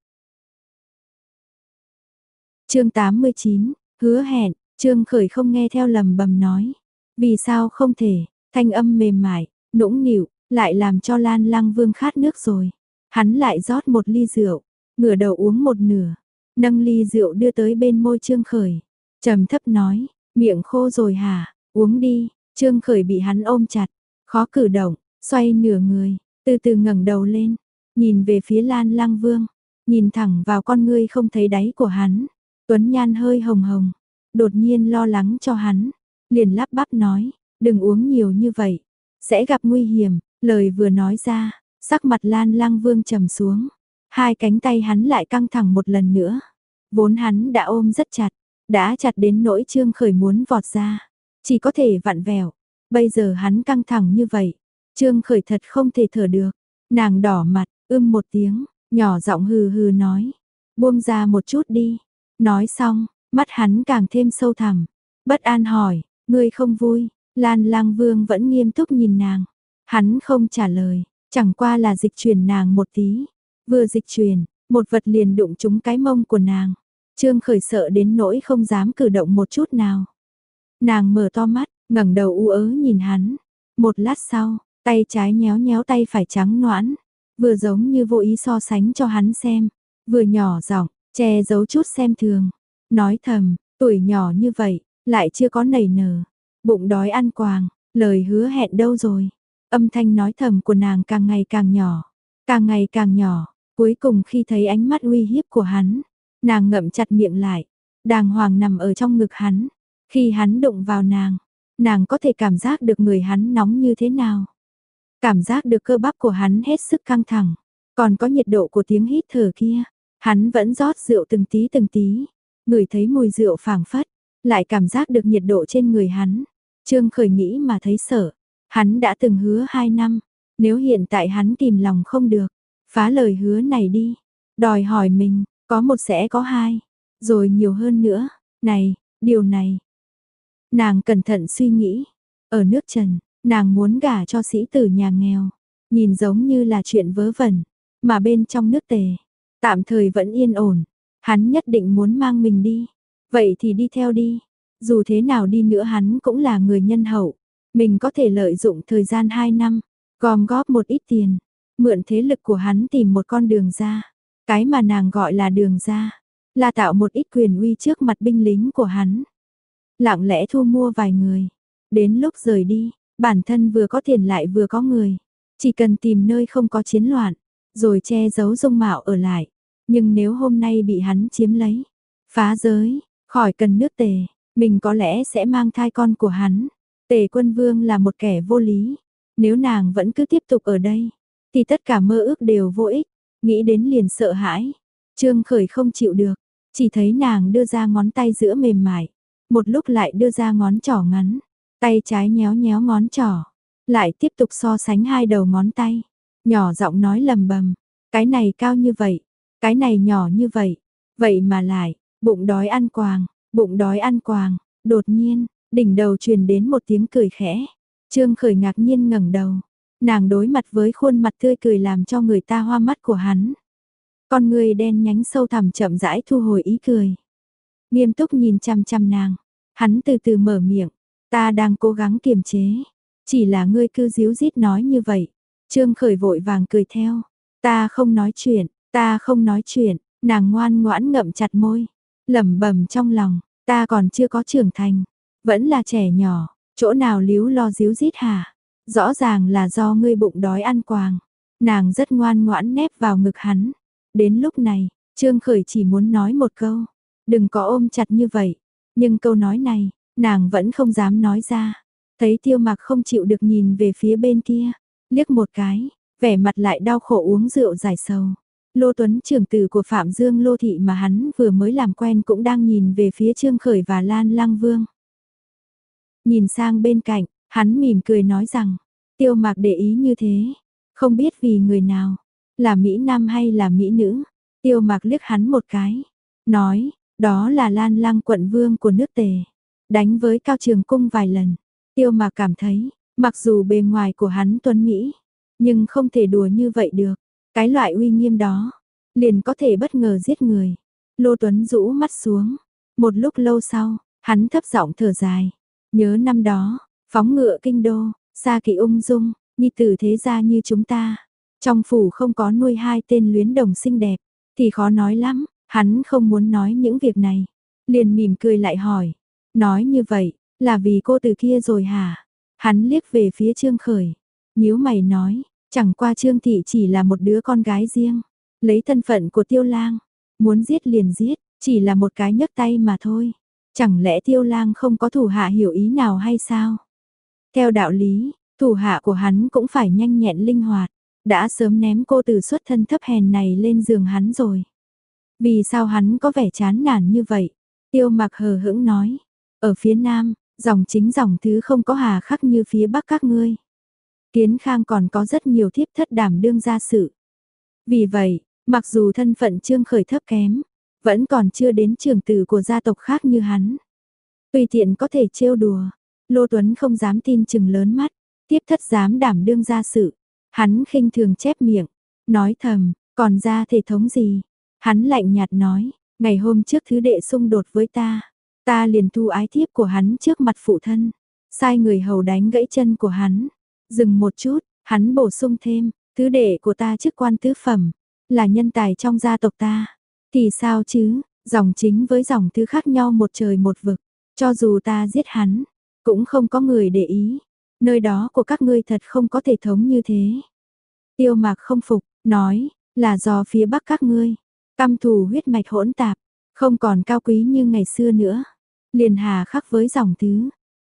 Chương tám mươi chín, hứa hẹn, Trương Khởi không nghe theo lầm bầm nói. Vì sao không thể, thanh âm mềm mại, nũng nịu, lại làm cho Lan Lăng Vương khát nước rồi. Hắn lại rót một ly rượu, ngửa đầu uống một nửa, nâng ly rượu đưa tới bên môi Trương Khởi. Trầm thấp nói, miệng khô rồi hả, uống đi. Trương Khởi bị hắn ôm chặt, khó cử động, xoay nửa người, từ từ ngẩng đầu lên, nhìn về phía Lan Lăng Vương, nhìn thẳng vào con ngươi không thấy đáy của hắn. Tuấn nhan hơi hồng hồng, đột nhiên lo lắng cho hắn, liền lắp bắp nói, đừng uống nhiều như vậy, sẽ gặp nguy hiểm. Lời vừa nói ra, sắc mặt Lan Lăng Vương trầm xuống, hai cánh tay hắn lại căng thẳng một lần nữa. Vốn hắn đã ôm rất chặt, đã chặt đến nỗi Trương Khởi muốn vọt ra, chỉ có thể vặn vẹo. Bây giờ hắn căng thẳng như vậy, Trương Khởi thật không thể thở được. Nàng đỏ mặt, ưm một tiếng, nhỏ giọng hừ hừ nói, buông ra một chút đi. Nói xong, mắt hắn càng thêm sâu thẳm, bất an hỏi, ngươi không vui? Lan Lăng Vương vẫn nghiêm túc nhìn nàng. Hắn không trả lời, chẳng qua là dịch chuyển nàng một tí. Vừa dịch chuyển, một vật liền đụng trúng cái mông của nàng. Trương Khởi sợ đến nỗi không dám cử động một chút nào. Nàng mở to mắt, ngẩng đầu u ớ nhìn hắn. Một lát sau, tay trái nhéo nhéo tay phải trắng noãn, vừa giống như vô ý so sánh cho hắn xem, vừa nhỏ giọng che giấu chút xem thường, nói thầm, tuổi nhỏ như vậy, lại chưa có nảy nở, bụng đói ăn quàng, lời hứa hẹn đâu rồi? Âm thanh nói thầm của nàng càng ngày càng nhỏ, càng ngày càng nhỏ, cuối cùng khi thấy ánh mắt uy hiếp của hắn, nàng ngậm chặt miệng lại, đàng hoàng nằm ở trong ngực hắn. Khi hắn đụng vào nàng, nàng có thể cảm giác được người hắn nóng như thế nào. Cảm giác được cơ bắp của hắn hết sức căng thẳng, còn có nhiệt độ của tiếng hít thở kia. Hắn vẫn rót rượu từng tí từng tí, ngửi thấy mùi rượu phảng phất, lại cảm giác được nhiệt độ trên người hắn. Trương Khởi nghĩ mà thấy sợ, hắn đã từng hứa hai năm, nếu hiện tại hắn kìm lòng không được, phá lời hứa này đi, đòi hỏi mình, có một sẽ có hai, rồi nhiều hơn nữa, này, điều này. Nàng cẩn thận suy nghĩ, ở nước Trần, nàng muốn gả cho sĩ tử nhà nghèo, nhìn giống như là chuyện vớ vẩn, mà bên trong nước Tề, tạm thời vẫn yên ổn, hắn nhất định muốn mang mình đi, vậy thì đi theo đi, dù thế nào đi nữa hắn cũng là người nhân hậu, mình có thể lợi dụng thời gian hai năm, gom góp một ít tiền, mượn thế lực của hắn tìm một con đường ra, cái mà nàng gọi là đường ra, là tạo một ít quyền uy trước mặt binh lính của hắn, lặng lẽ thu mua vài người, đến lúc rời đi, bản thân vừa có tiền lại vừa có người, chỉ cần tìm nơi không có chiến loạn, rồi che giấu dung mạo ở lại. Nhưng nếu hôm nay bị hắn chiếm lấy, phá giới, khỏi cần nước Tề, mình có lẽ sẽ mang thai con của hắn. Tề Quân Vương là một kẻ vô lý, nếu nàng vẫn cứ tiếp tục ở đây, thì tất cả mơ ước đều vô ích, nghĩ đến liền sợ hãi. Trương Khởi không chịu được, chỉ thấy nàng đưa ra ngón tay giữa mềm mại, một lúc lại đưa ra ngón trỏ ngắn, tay trái nhéo nhéo ngón trỏ, lại tiếp tục so sánh hai đầu ngón tay, nhỏ giọng nói lầm bầm, cái này cao như vậy, cái này nhỏ như vậy, vậy mà lại, bụng đói ăn quàng, bụng đói ăn quàng. Đột nhiên, đỉnh đầu truyền đến một tiếng cười khẽ. Trương Khởi ngạc nhiên ngẩng đầu, nàng đối mặt với khuôn mặt tươi cười làm cho người ta hoa mắt của hắn. Con người đen nhánh sâu thẳm chậm rãi thu hồi ý cười. Nghiêm túc nhìn chăm chăm nàng, hắn từ từ mở miệng, ta đang cố gắng kiềm chế, chỉ là ngươi cứ díu dít nói như vậy. Trương Khởi vội vàng cười theo, ta không nói chuyện, ta không nói chuyện, nàng ngoan ngoãn ngậm chặt môi, lẩm bẩm trong lòng, ta còn chưa có trưởng thành, vẫn là trẻ nhỏ, chỗ nào líu lo díu dít hả? Rõ ràng là do ngươi bụng đói ăn quàng. Nàng rất ngoan ngoãn nép vào ngực hắn. Đến lúc này, Trương Khởi chỉ muốn nói một câu, đừng có ôm chặt như vậy. Nhưng câu nói này, nàng vẫn không dám nói ra. Thấy Tiêu Mặc không chịu được nhìn về phía bên kia, liếc một cái, vẻ mặt lại đau khổ uống rượu giải sầu. Lô Tuấn trưởng tử của Phạm Dương Lô Thị mà hắn vừa mới làm quen cũng đang nhìn về phía Trương Khởi và Lan Lăng Vương. Nhìn sang bên cạnh, hắn mỉm cười nói rằng, Tiêu Mạc để ý như thế, không biết vì người nào, là Mỹ Nam hay là Mỹ Nữ. Tiêu Mạc liếc hắn một cái, nói, đó là Lan Lăng quận vương của nước Tề, đánh với Cao Trường Cung vài lần. Tiêu Mạc cảm thấy, mặc dù bề ngoài của hắn tuấn Mỹ, nhưng không thể đùa như vậy được. Cái loại uy nghiêm đó, liền có thể bất ngờ giết người. Lô Tuấn rũ mắt xuống. Một lúc lâu sau, hắn thấp giọng thở dài. Nhớ năm đó, phóng ngựa kinh đô, xa kỳ ung dung, nhi tử thế gia như chúng ta. Trong phủ không có nuôi hai tên luyến đồng xinh đẹp, thì khó nói lắm. Hắn không muốn nói những việc này. Liền mỉm cười lại hỏi. Nói như vậy, là vì cô từ kia rồi hả? Hắn liếc về phía Trương Khởi. Nhíu mày nói. Chẳng qua Trương Thị chỉ là một đứa con gái riêng, lấy thân phận của Tiêu Lang, muốn giết liền giết, chỉ là một cái nhấc tay mà thôi. Chẳng lẽ Tiêu Lang không có thủ hạ hiểu ý nào hay sao? Theo đạo lý, thủ hạ của hắn cũng phải nhanh nhẹn linh hoạt, đã sớm ném cô từ xuất thân thấp hèn này lên giường hắn rồi. Vì sao hắn có vẻ chán nản như vậy? Tiêu Mạc hờ hững nói, ở phía nam, dòng chính dòng thứ không có hà khắc như phía bắc các ngươi. Kiến Khang còn có rất nhiều thiếp thất đảm đương gia sự. Vì vậy, mặc dù thân phận Trương Khởi thấp kém, vẫn còn chưa đến trưởng tử của gia tộc khác như hắn. Tùy tiện có thể trêu đùa, Lô Tuấn không dám tin chừng lớn mắt, tiếp thất dám đảm đương gia sự. Hắn khinh thường chép miệng, nói thầm, còn ra thể thống gì? Hắn lạnh nhạt nói, ngày hôm trước thứ đệ xung đột với ta, ta liền thu ái thiếp của hắn trước mặt phụ thân, sai người hầu đánh gãy chân của hắn. Dừng một chút, hắn bổ sung thêm, thứ đệ của ta chức quan tứ phẩm, là nhân tài trong gia tộc ta. Thì sao chứ, dòng chính với dòng thứ khác nhau một trời một vực, cho dù ta giết hắn, cũng không có người để ý. Nơi đó của các ngươi thật không có thể thống như thế. Tiêu Mạc không phục, nói, là do phía bắc các ngươi, căm thù huyết mạch hỗn tạp, không còn cao quý như ngày xưa nữa, liền hà khắc với dòng thứ.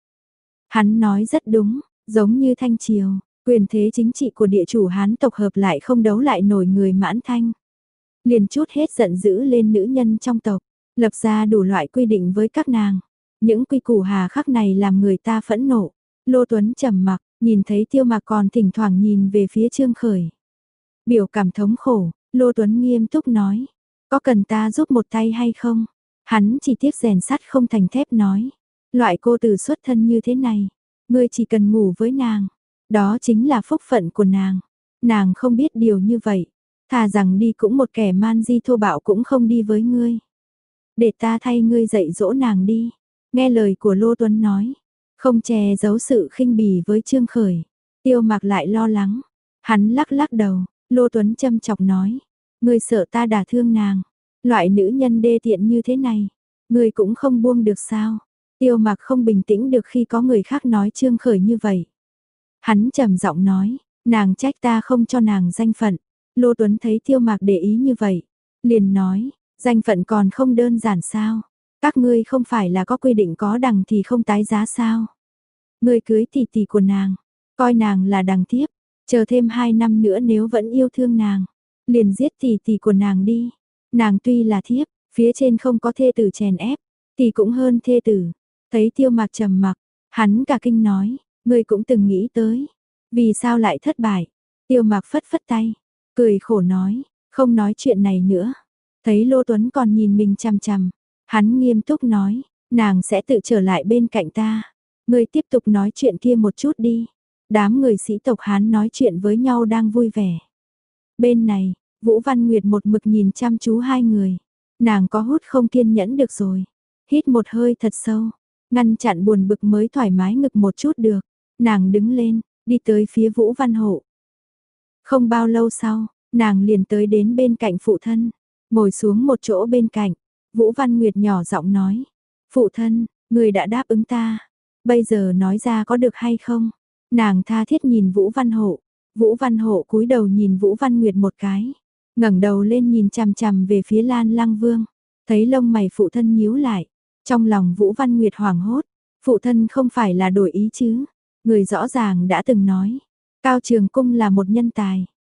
Hắn nói rất đúng. Giống như Thanh Triều, quyền thế chính trị của địa chủ Hán tộc hợp lại không đấu lại nổi người Mãn Thanh. Liền chút hết giận dữ lên nữ nhân trong tộc, lập ra đủ loại quy định với các nàng. Những quy củ hà khắc này làm người ta phẫn nộ. Lô Tuấn trầm mặc, nhìn thấy Tiêu Mạc còn thỉnh thoảng nhìn về phía Trương Khởi. Biểu cảm thống khổ, Lô Tuấn nghiêm túc nói, có cần ta giúp một tay hay không? Hắn chỉ tiếc rèn sắt không thành thép nói, loại cô từ xuất thân như thế này. Ngươi chỉ cần ngủ với nàng, đó chính là phúc phận của nàng. Nàng không biết điều như vậy, thà rằng đi cũng một kẻ man di thô bạo cũng không đi với ngươi. Để ta thay ngươi dạy dỗ nàng đi. Nghe lời của Lô Tuấn nói, không che giấu sự khinh bỉ với Trương Khởi. Tiêu Mạc lại lo lắng, hắn lắc lắc đầu, Lô Tuấn châm chọc nói, ngươi sợ ta đả thương nàng, loại nữ nhân đê tiện như thế này, ngươi cũng không buông được sao? Tiêu Mạc không bình tĩnh được khi có người khác nói Trương Khởi như vậy. Hắn trầm giọng nói, nàng trách ta không cho nàng danh phận. Lô Tuấn thấy Tiêu Mạc để ý như vậy, liền nói, danh phận còn không đơn giản sao? Các ngươi không phải là có quy định có đằng thì không tái giá sao? Ngươi cưới tỷ tỷ của nàng, coi nàng là đằng thiếp, chờ thêm hai năm nữa nếu vẫn yêu thương nàng, liền giết tỷ tỷ của nàng đi. Nàng tuy là thiếp, phía trên không có thê tử chèn ép, thì cũng hơn thê tử. Thấy Tiêu Mạc trầm mặc, hắn cả kinh nói, ngươi cũng từng nghĩ tới, vì sao lại thất bại? Tiêu Mạc phất phất tay, cười khổ nói, không nói chuyện này nữa. Thấy Lô Tuấn còn nhìn mình chằm chằm, hắn nghiêm túc nói, nàng sẽ tự trở lại bên cạnh ta. Ngươi tiếp tục nói chuyện kia một chút đi. Đám người sĩ tộc Hán nói chuyện với nhau đang vui vẻ. Bên này, Vũ Văn Nguyệt một mực nhìn chăm chú hai người. Nàng có hút không kiên nhẫn được rồi. Hít một hơi thật sâu, ngăn chặn buồn bực mới thoải mái ngực một chút được. Nàng đứng lên, đi tới phía Vũ Văn Hộ. Không bao lâu sau, nàng liền tới đến bên cạnh phụ thân, ngồi xuống một chỗ bên cạnh. Vũ Văn Nguyệt nhỏ giọng nói, phụ thân, người đã đáp ứng ta, bây giờ nói ra có được hay không? Nàng tha thiết nhìn Vũ Văn Hộ. Vũ Văn Hộ cúi đầu nhìn Vũ Văn Nguyệt một cái, ngẩng đầu lên nhìn chằm chằm về phía Lan Lăng Vương, thấy lông mày phụ thân nhíu lại, trong lòng Vũ Văn Nguyệt hoảng hốt, phụ thân không phải là đổi ý chứ? Người rõ ràng đã từng nói, Cao Trường Cung là một nhân tài,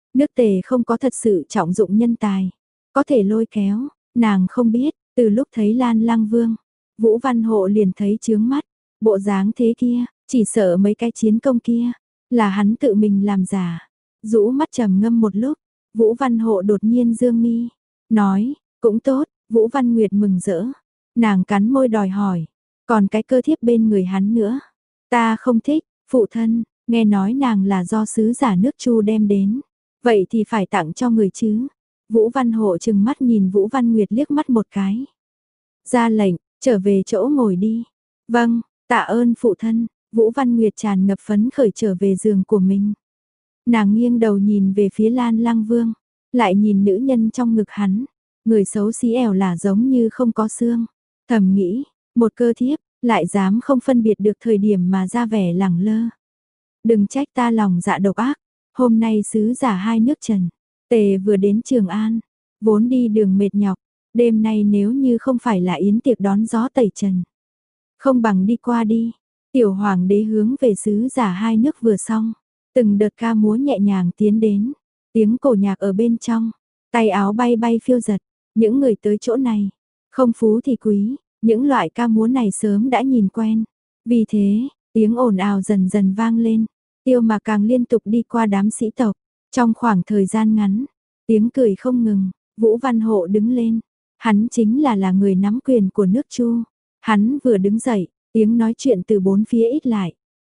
Nước Tề không có thật sự trọng dụng nhân tài, có thể lôi kéo, nàng không biết, từ lúc thấy Lan Lang Vương, Vũ Văn Hộ liền thấy chướng mắt, bộ dáng thế kia, chỉ sợ mấy cái chiến công kia, là hắn tự mình làm giả. Rũ mắt trầm ngâm một lúc, Vũ Văn Hộ đột nhiên dương mi, nói, cũng tốt, Vũ Văn Nguyệt mừng rỡ, nàng cắn môi đòi hỏi, còn cái cơ thiếp bên người hắn nữa, ta không thích, phụ thân, nghe nói nàng là do sứ giả nước Chu đem đến, vậy thì phải tặng cho người chứ. Vũ Văn Hộ trừng mắt nhìn Vũ Văn Nguyệt liếc mắt một cái. Ra lệnh, trở về chỗ ngồi đi. Vâng, tạ ơn phụ thân, Vũ Văn Nguyệt tràn ngập phấn khởi trở về giường của mình. Nàng nghiêng đầu nhìn về phía Lan Lang Vương, lại nhìn nữ nhân trong ngực hắn, người xấu xí ẻo là giống như không có xương. Thầm nghĩ, một cơ thiếp, lại dám không phân biệt được thời điểm mà ra vẻ lẳng lơ. Đừng trách ta lòng dạ độc ác, hôm nay sứ giả hai nước Trần, Tề vừa đến Trường An, vốn đi đường mệt nhọc, đêm nay nếu như không phải là yến tiệc đón gió tẩy trần, không bằng đi qua đi. Tiểu hoàng đế hướng về sứ giả hai nước vừa xong, từng đợt ca múa nhẹ nhàng tiến đến, tiếng cổ nhạc ở bên trong, tay áo bay bay phiêu giật, những người tới chỗ này, không phú thì quý, những loại ca múa này sớm đã nhìn quen. Vì thế, tiếng ồn ào dần dần vang lên, Tiêu Mạc càng liên tục đi qua đám sĩ tộc, trong khoảng thời gian ngắn, tiếng cười không ngừng. Vũ Văn Hộ đứng lên, hắn chính là là người nắm quyền của nước Chu. Hắn vừa đứng dậy, tiếng nói chuyện từ bốn phía ít lại.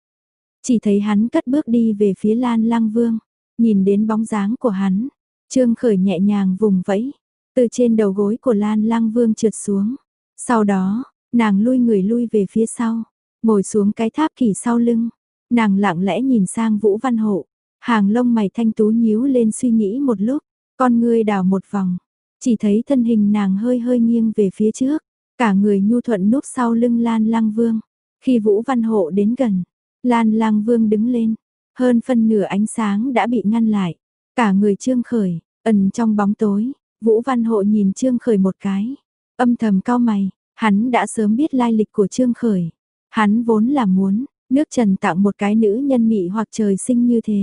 Chỉ thấy hắn cất bước đi về phía Lan Lang Vương, nhìn đến bóng dáng của hắn, Trương Khởi nhẹ nhàng vùng vẫy, từ trên đầu gối của Lan Lang Vương trượt xuống. Sau đó, nàng lui người lui về phía sau, ngồi xuống cái tháp kỷ sau lưng, nàng lặng lẽ nhìn sang Vũ Văn Hộ, hàng lông mày thanh tú nhíu lên suy nghĩ một lúc, con ngươi đảo một vòng, chỉ thấy thân hình nàng hơi hơi nghiêng về phía trước, cả người nhu thuận núp sau lưng Lan Lang Vương. Khi Vũ Văn Hộ đến gần, Lan Lang Vương đứng lên, hơn phân nửa ánh sáng đã bị ngăn lại, cả người Trương Khởi, ẩn trong bóng tối. Vũ Văn Hộ nhìn Trương Khởi một cái, âm thầm cau mày, hắn đã sớm biết lai lịch của Trương Khởi. Hắn vốn là muốn, nước Trần tặng một cái nữ nhân mị hoặc trời sinh như thế.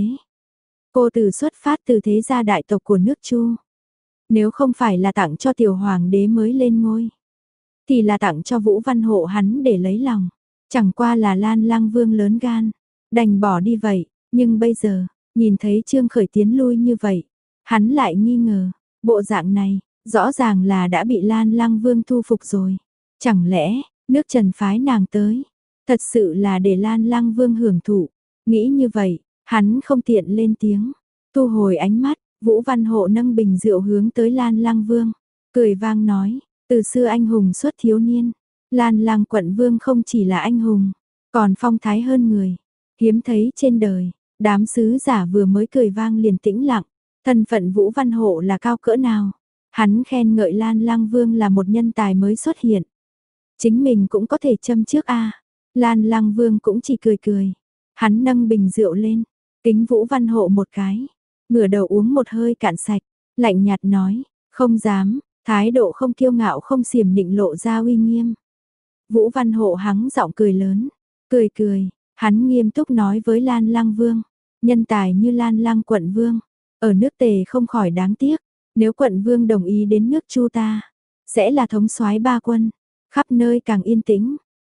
Cô từ xuất phát từ thế gia đại tộc của nước Chu. Nếu không phải là tặng cho tiểu hoàng đế mới lên ngôi, thì là tặng cho Vũ Văn Hộ hắn để lấy lòng. Chẳng qua là Lan Lang Vương lớn gan, đành bỏ đi vậy. Nhưng bây giờ, nhìn thấy Trương Khởi tiến lui như vậy, hắn lại nghi ngờ, bộ dạng này, rõ ràng là đã bị Lan Lang Vương thu phục rồi. Chẳng lẽ, nước Trần phái nàng tới, thật sự là để Lan Lang Vương hưởng thụ. Nghĩ như vậy, hắn không tiện lên tiếng, thu hồi ánh mắt. Vũ Văn Hộ nâng bình rượu hướng tới Lan Lang Vương, cười vang nói, từ xưa anh hùng xuất thiếu niên, Lan Lang quận vương không chỉ là anh hùng, còn phong thái hơn người, hiếm thấy trên đời. Đám sứ giả vừa mới cười vang liền tĩnh lặng, thân phận Vũ Văn Hộ là cao cỡ nào, hắn khen ngợi Lan Lang Vương là một nhân tài mới xuất hiện. Chính mình cũng có thể châm trước a. Lan Lang Vương cũng chỉ cười cười, hắn nâng bình rượu lên, kính Vũ Văn Hộ một cái, ngửa đầu uống một hơi cạn sạch, lạnh nhạt nói, không dám, thái độ không kiêu ngạo không xiểm nịnh lộ ra uy nghiêm. Vũ Văn Hộ hắng giọng cười lớn, cười cười, hắn nghiêm túc nói với Lan Lang Vương, nhân tài như Lan Lang quận vương, ở nước Tề không khỏi đáng tiếc, nếu quận vương đồng ý đến nước Chu ta, sẽ là thống soái ba quân, khắp nơi càng yên tĩnh.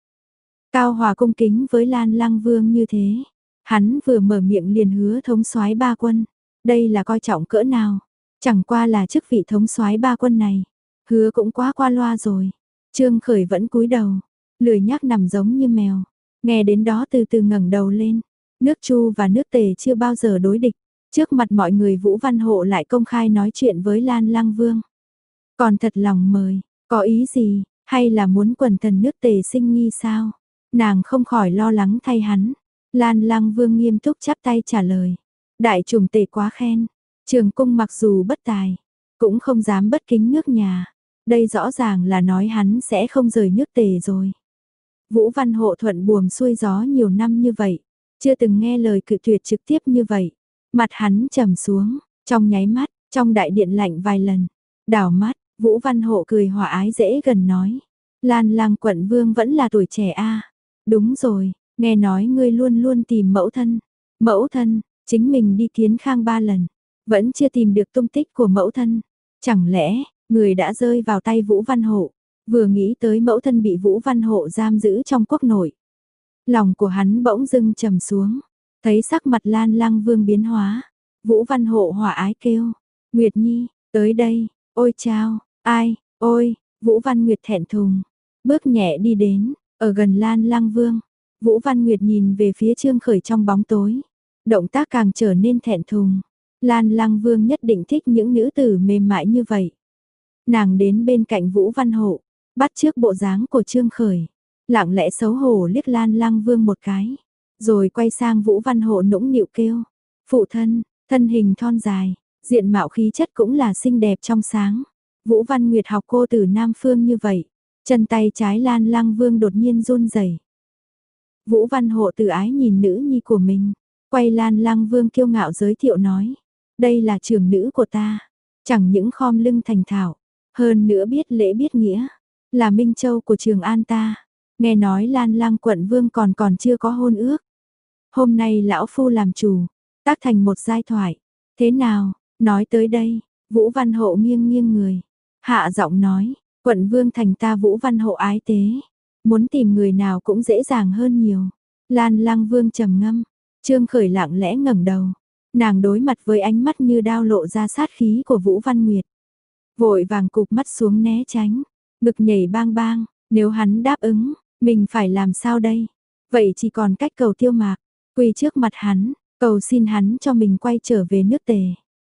Cao Hòa cung kính với Lan Lang Vương như thế, hắn vừa mở miệng liền hứa thống soái ba quân. Đây là coi trọng cỡ nào, chẳng qua là chức vị thống soái ba quân này, hứa cũng quá qua loa rồi. Trương Khởi vẫn cúi đầu, lười nhác nằm giống như mèo, nghe đến đó từ từ ngẩng đầu lên. Nước Chu và nước Tề chưa bao giờ đối địch, trước mặt mọi người Vũ Văn Hộ lại công khai nói chuyện với Lan Lang Vương. Còn thật lòng mời, có ý gì, hay là muốn quần thần nước Tề sinh nghi sao? Nàng không khỏi lo lắng thay hắn. Lan Lang Vương nghiêm túc chắp tay trả lời. Đại trùng Tề quá khen, Trường cung mặc dù bất tài, cũng không dám bất kính nước nhà. Đây rõ ràng là nói hắn sẽ không rời nước Tề rồi. Vũ Văn Hộ thuận buồm xuôi gió nhiều năm như vậy, chưa từng nghe lời cự tuyệt trực tiếp như vậy. Mặt hắn trầm xuống, trong nháy mắt, trong đại điện lạnh vài lần. Đảo mắt, Vũ Văn Hộ cười hòa ái dễ gần nói. Lan Lang quận vương vẫn là tuổi trẻ a. Đúng rồi, nghe nói ngươi luôn luôn tìm mẫu thân. Mẫu thân, chính mình đi kiến khang ba lần. vẫn chưa tìm được tung tích của mẫu thân. Chẳng lẽ, người đã rơi vào tay Vũ Văn Hộ? Vừa nghĩ tới mẫu thân bị Vũ Văn Hộ giam giữ trong quốc nội. Lòng của hắn bỗng dưng trầm xuống, thấy sắc mặt Lan Lăng Vương biến hóa. Vũ Văn Hộ hòa ái kêu, Nguyệt Nhi, tới đây, ôi chao, ai, ôi, Vũ Văn Nguyệt thẹn thùng, bước nhẹ đi đến, ở gần Lan Lăng Vương. Vũ Văn Nguyệt nhìn về phía Trương Khởi trong bóng tối, động tác càng trở nên thẹn thùng. Lan Lăng Vương nhất định thích những nữ tử mềm mại như vậy. Nàng đến bên cạnh Vũ Văn Hộ, bắt chước bộ dáng của Trương Khởi, lặng lẽ xấu hổ liếc Lan Lăng Vương một cái, rồi quay sang Vũ Văn Hộ nũng nịu kêu, phụ thân, thân hình thon dài, diện mạo khí chất cũng là xinh đẹp trong sáng. Vũ Văn Nguyệt học cô từ Nam Phương như vậy, chân tay trái Lan Lăng Vương đột nhiên run rẩy. Vũ Văn Hộ từ ái nhìn nữ nhi của mình, quay Lan Lăng Vương kiêu ngạo giới thiệu nói, đây là trưởng nữ của ta, chẳng những khom lưng thành thạo, hơn nữa biết lễ biết nghĩa, là Minh Châu của Trường An ta. Nghe nói Lan Lăng quận vương còn còn chưa có hôn ước. Hôm nay lão phu làm chủ, tác thành một giai thoại. Thế nào, nói tới đây, Vũ Văn Hộ nghiêng nghiêng người, hạ giọng nói, quận vương thành ta Vũ Văn Hộ ái tế, muốn tìm người nào cũng dễ dàng hơn nhiều. Lan Lăng Vương trầm ngâm, Trương Khởi lặng lẽ ngẩng đầu, nàng đối mặt với ánh mắt như đao lộ ra sát khí của Vũ Văn Nguyệt. Vội vàng cụp mắt xuống né tránh, ngực nhảy bang bang, nếu hắn đáp ứng, mình phải làm sao đây? Vậy chỉ còn cách cầu Tiêu Mạc, quỳ trước mặt hắn, cầu xin hắn cho mình quay trở về nước Tề.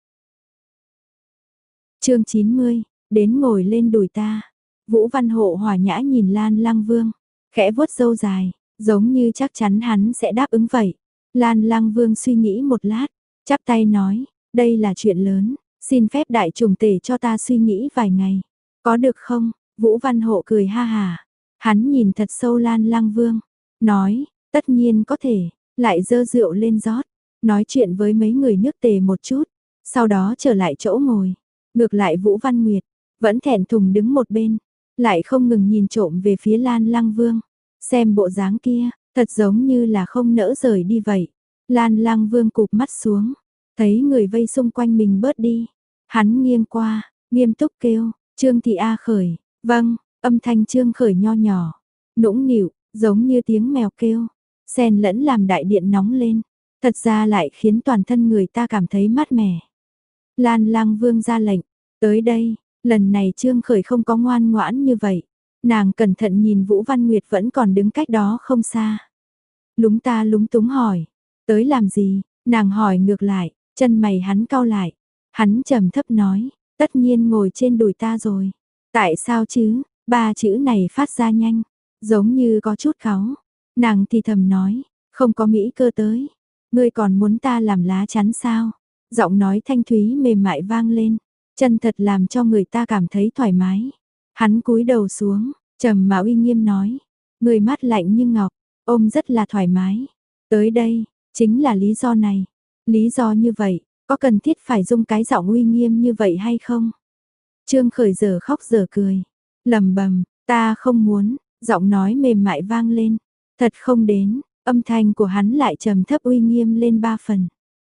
Chương chín mươi, đến ngồi lên đùi ta. Vũ Văn Hộ hòa nhã nhìn Lan Lăng Vương, khẽ vuốt râu dài, giống như chắc chắn hắn sẽ đáp ứng vậy. Lan Lăng Vương suy nghĩ một lát, chắp tay nói, đây là chuyện lớn, xin phép đại trùng tể cho ta suy nghĩ vài ngày. Có được không? Vũ Văn Hộ cười ha hà. Hắn nhìn thật sâu Lan Lăng Vương, nói, tất nhiên có thể, lại dơ rượu lên rót, nói chuyện với mấy người nước Tề một chút, sau đó trở lại chỗ ngồi. Ngược lại Vũ Văn Nguyệt, vẫn thẹn thùng đứng một bên, lại không ngừng nhìn trộm về phía Lan Lăng Vương. Xem bộ dáng kia, thật giống như là không nỡ rời đi vậy. Lan Lăng Vương cụp mắt xuống, thấy người vây xung quanh mình bớt đi. Hắn nghiêng qua, nghiêm túc kêu, Trương Thị A Khởi, vâng. Âm thanh Trương Khởi nho nhỏ, nũng nịu, giống như tiếng mèo kêu, xen lẫn làm đại điện nóng lên, thật ra lại khiến toàn thân người ta cảm thấy mát mẻ. Lan Lăng Vương ra lệnh, tới đây, lần này Trương Khởi không có ngoan ngoãn như vậy, nàng cẩn thận nhìn Vũ Văn Nguyệt vẫn còn đứng cách đó không xa. Lúng ta lúng túng hỏi, tới làm gì, nàng hỏi ngược lại, chân mày hắn cau lại, hắn trầm thấp nói, tất nhiên ngồi trên đùi ta rồi, tại sao chứ? Ba chữ này phát ra nhanh, giống như có chút cáu. Nàng thì thầm nói, không có mỹ cơ tới. Ngươi còn muốn ta làm lá chắn sao? Giọng nói thanh thúy mềm mại vang lên, chân thật làm cho người ta cảm thấy thoải mái. Hắn cúi đầu xuống, trầm mà uy nghiêm nói, người mát lạnh như ngọc, ôm rất là thoải mái. Tới đây, chính là lý do này. Lý do như vậy, có cần thiết phải dùng cái giọng uy nghiêm như vậy hay không? Trương Khởi giờ khóc giờ cười. Lầm bầm, ta không muốn, giọng nói mềm mại vang lên, thật không đến, âm thanh của hắn lại trầm thấp uy nghiêm lên ba phần.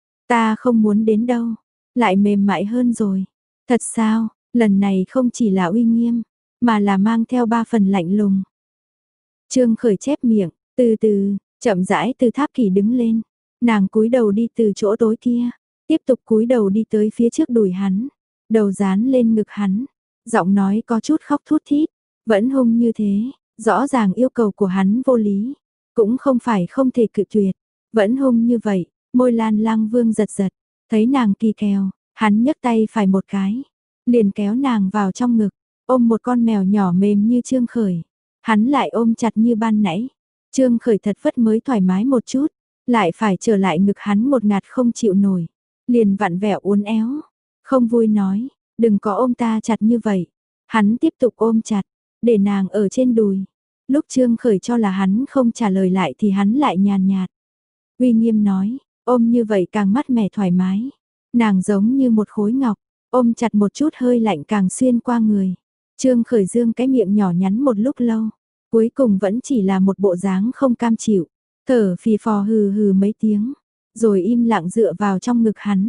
Ta không muốn đến đâu, lại mềm mại hơn rồi. Thật sao, lần này không chỉ là uy nghiêm, mà là mang theo ba phần lạnh lùng. Trương Khởi chép miệng, từ từ, chậm rãi từ tháp kỷ đứng lên, nàng cúi đầu đi từ chỗ tối kia, tiếp tục cúi đầu đi tới phía trước đùi hắn, đầu dán lên ngực hắn. Giọng nói có chút khóc thút thít, vẫn hung như thế, rõ ràng yêu cầu của hắn vô lý, cũng không phải không thể cự tuyệt, vẫn hung như vậy, môi Lan Lăng Vương giật giật, thấy nàng kỳ kèo, hắn nhấc tay phải một cái, liền kéo nàng vào trong ngực, ôm một con mèo nhỏ mềm như Trương Khởi, hắn lại ôm chặt như ban nãy, Trương Khởi thật vất mới thoải mái một chút, lại phải trở lại ngực hắn một ngạt không chịu nổi, liền vặn vẹo uốn éo, không vui nói. Đừng có ôm ta chặt như vậy. Hắn tiếp tục ôm chặt, để nàng ở trên đùi. Lúc Trương Khởi cho là hắn không trả lời lại thì hắn lại nhàn nhạt. Uy nghiêm nói, ôm như vậy càng mát mẻ thoải mái. Nàng giống như một khối ngọc, ôm chặt một chút hơi lạnh càng xuyên qua người. Trương Khởi dương cái miệng nhỏ nhắn một lúc lâu, cuối cùng vẫn chỉ là một bộ dáng không cam chịu. Thở phì phò hừ hừ mấy tiếng, rồi im lặng dựa vào trong ngực hắn.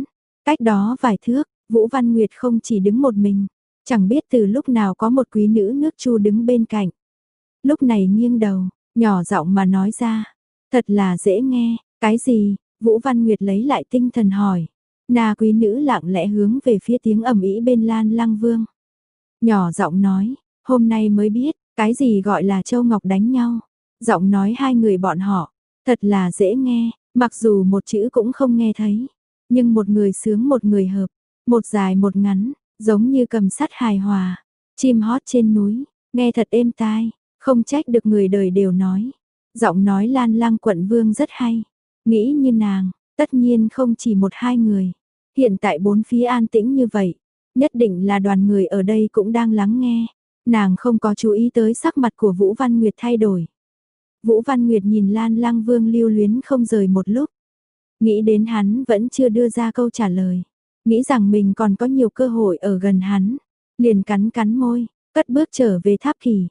Cách đó vài thước, Vũ Văn Nguyệt không chỉ đứng một mình, chẳng biết từ lúc nào có một quý nữ nước Chu đứng bên cạnh. Lúc này nghiêng đầu, nhỏ giọng mà nói ra, thật là dễ nghe, cái gì? Vũ Văn Nguyệt lấy lại tinh thần hỏi. Na quý nữ lặng lẽ hướng về phía tiếng ầm ĩ bên Lan Lăng Vương. Nhỏ giọng nói, hôm nay mới biết, cái gì gọi là Châu Ngọc đánh nhau. Giọng nói hai người bọn họ, thật là dễ nghe, mặc dù một chữ cũng không nghe thấy. Nhưng một người sướng một người hợp, một dài một ngắn, giống như cầm sắt hài hòa. Chim hót trên núi, nghe thật êm tai, không trách được người đời đều nói. Giọng nói Lan Lăng quận vương rất hay, nghĩ như nàng, tất nhiên không chỉ một hai người. Hiện tại bốn phía an tĩnh như vậy, nhất định là đoàn người ở đây cũng đang lắng nghe. Nàng không có chú ý tới sắc mặt của Vũ Văn Nguyệt thay đổi. Vũ Văn Nguyệt nhìn Lan Lăng Vương lưu luyến không rời một lúc. Nghĩ đến hắn vẫn chưa đưa ra câu trả lời. Nghĩ rằng mình còn có nhiều cơ hội ở gần hắn. Liền cắn cắn môi, cất bước trở về tháp kỳ.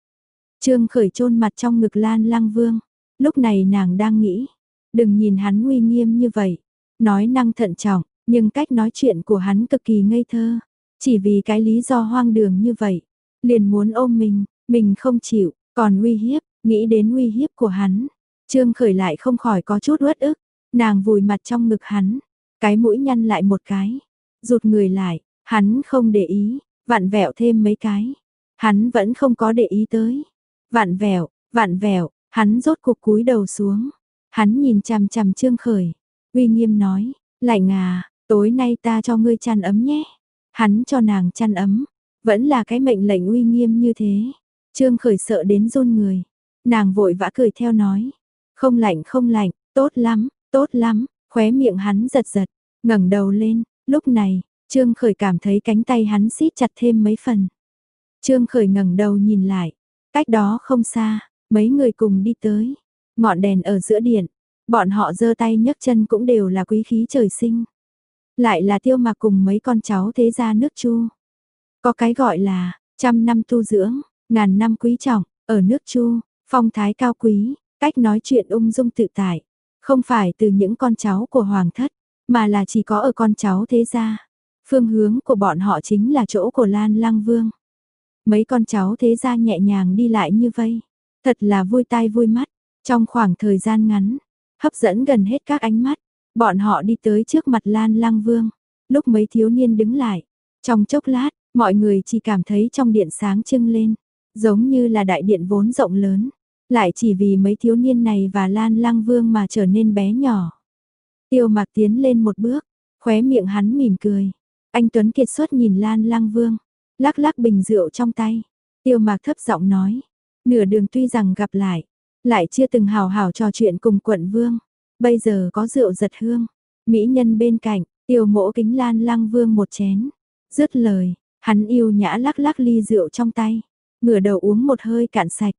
Trương Khởi chôn mặt trong ngực Lan Lăng Vương. Lúc này nàng đang nghĩ. Đừng nhìn hắn uy nghiêm như vậy. Nói năng thận trọng, nhưng cách nói chuyện của hắn cực kỳ ngây thơ. Chỉ vì cái lý do hoang đường như vậy. Liền muốn ôm mình, mình không chịu, còn uy hiếp, nghĩ đến uy hiếp của hắn. Trương Khởi lại không khỏi có chút uất ức. Nàng vùi mặt trong ngực hắn, cái mũi nhăn lại một cái, rụt người lại, hắn không để ý, vặn vẹo thêm mấy cái. Hắn vẫn không có để ý tới. Vặn vẹo, vặn vẹo, hắn rốt cuộc cúi đầu xuống. Hắn nhìn chằm chằm Trương Khởi, uy nghiêm nói, lạnh à, tối nay ta cho ngươi chăn ấm nhé. Hắn cho nàng chăn ấm, vẫn là cái mệnh lệnh uy nghiêm như thế. Trương Khởi sợ đến run người. Nàng vội vã cười theo nói, không lạnh không lạnh, tốt lắm, tốt lắm, khóe miệng hắn giật giật, ngẩng đầu lên, lúc này, Trương Khởi cảm thấy cánh tay hắn siết chặt thêm mấy phần. Trương Khởi ngẩng đầu nhìn lại, cách đó không xa, mấy người cùng đi tới, ngọn đèn ở giữa điện, bọn họ giơ tay nhấc chân cũng đều là quý khí trời sinh. Lại là Tiêu Mạc cùng mấy con cháu thế gia nước Chu. Có cái gọi là, trăm năm tu dưỡng, ngàn năm quý trọng, ở nước Chu, phong thái cao quý, cách nói chuyện ung dung tự tại. Không phải từ những con cháu của hoàng thất, mà là chỉ có ở con cháu thế gia. Phương hướng của bọn họ chính là chỗ của Lan Lăng Vương. Mấy con cháu thế gia nhẹ nhàng đi lại như vây, thật là vui tai vui mắt. Trong khoảng thời gian ngắn, hấp dẫn gần hết các ánh mắt, bọn họ đi tới trước mặt Lan Lăng Vương. Lúc mấy thiếu niên đứng lại, trong chốc lát, mọi người chỉ cảm thấy trong điện sáng trưng lên, giống như là đại điện vốn rộng lớn. Lại chỉ vì mấy thiếu niên này và Lan Lăng Vương mà trở nên bé nhỏ. Tiêu Mạc tiến lên một bước, khóe miệng hắn mỉm cười. Anh Tuấn kiệt xuất nhìn Lan Lăng Vương, lắc lắc bình rượu trong tay. Tiêu Mạc thấp giọng nói, nửa đường tuy rằng gặp lại, lại chưa từng hào hào trò chuyện cùng quận vương. Bây giờ có rượu giật hương, mỹ nhân bên cạnh, Tiêu Mỗ kính Lan Lăng Vương một chén. Dứt lời, hắn yêu nhã lắc lắc ly rượu trong tay, ngửa đầu uống một hơi cạn sạch.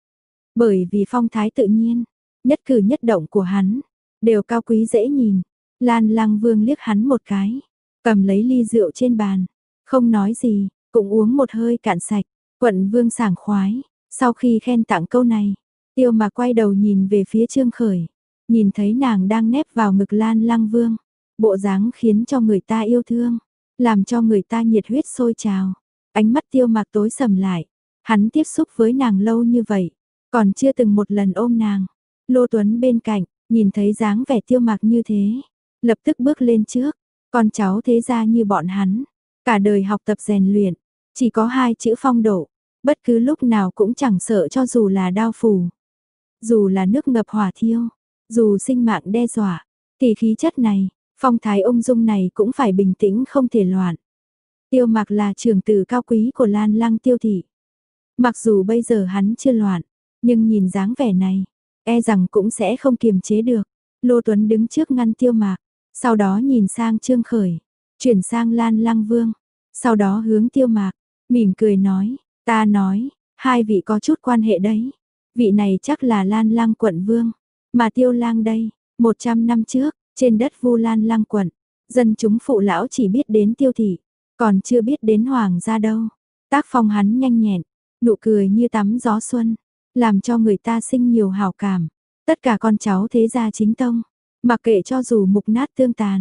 Bởi vì phong thái tự nhiên, nhất cử nhất động của hắn, đều cao quý dễ nhìn. Lan Lăng Vương liếc hắn một cái, cầm lấy ly rượu trên bàn, không nói gì, cũng uống một hơi cạn sạch. Quận Vương sảng khoái, sau khi khen tặng câu này, Tiêu Mạc quay đầu nhìn về phía Trương Khởi, nhìn thấy nàng đang nép vào ngực Lan Lăng Vương, bộ dáng khiến cho người ta yêu thương, làm cho người ta nhiệt huyết sôi trào. Ánh mắt Tiêu Mạc tối sầm lại, hắn tiếp xúc với nàng lâu như vậy, còn chưa từng một lần ôm nàng. Lô Tuấn bên cạnh, nhìn thấy dáng vẻ Tiêu Mạc như thế, lập tức bước lên trước. Con cháu thế gia như bọn hắn, cả đời học tập rèn luyện, chỉ có hai chữ phong độ, bất cứ lúc nào cũng chẳng sợ cho dù là đao phủ, dù là nước ngập hỏa thiêu, dù sinh mạng đe dọa, thì khí chất này, phong thái ung dung này cũng phải bình tĩnh không thể loạn. Tiêu Mạc là trưởng tử cao quý của Lan Lăng Tiêu thị. Mặc dù bây giờ hắn chưa loạn, nhưng nhìn dáng vẻ này, e rằng cũng sẽ không kiềm chế được. Lô Tuấn đứng trước ngăn Tiêu Mạc, sau đó nhìn sang Trương Khởi, chuyển sang Lan Lăng Vương, sau đó hướng Tiêu Mạc, mỉm cười nói, ta nói, hai vị có chút quan hệ đấy. Vị này chắc là Lan Lăng quận vương, mà Tiêu Lang đây, một trăm năm trước, trên đất Vu Lan Lăng quận, dân chúng phụ lão chỉ biết đến Tiêu thị, còn chưa biết đến hoàng gia đâu. Tác phong hắn nhanh nhẹn, nụ cười như tắm gió xuân, làm cho người ta sinh nhiều hảo cảm. Tất cả con cháu thế gia chính tông, mặc kệ cho dù mục nát tương tàn,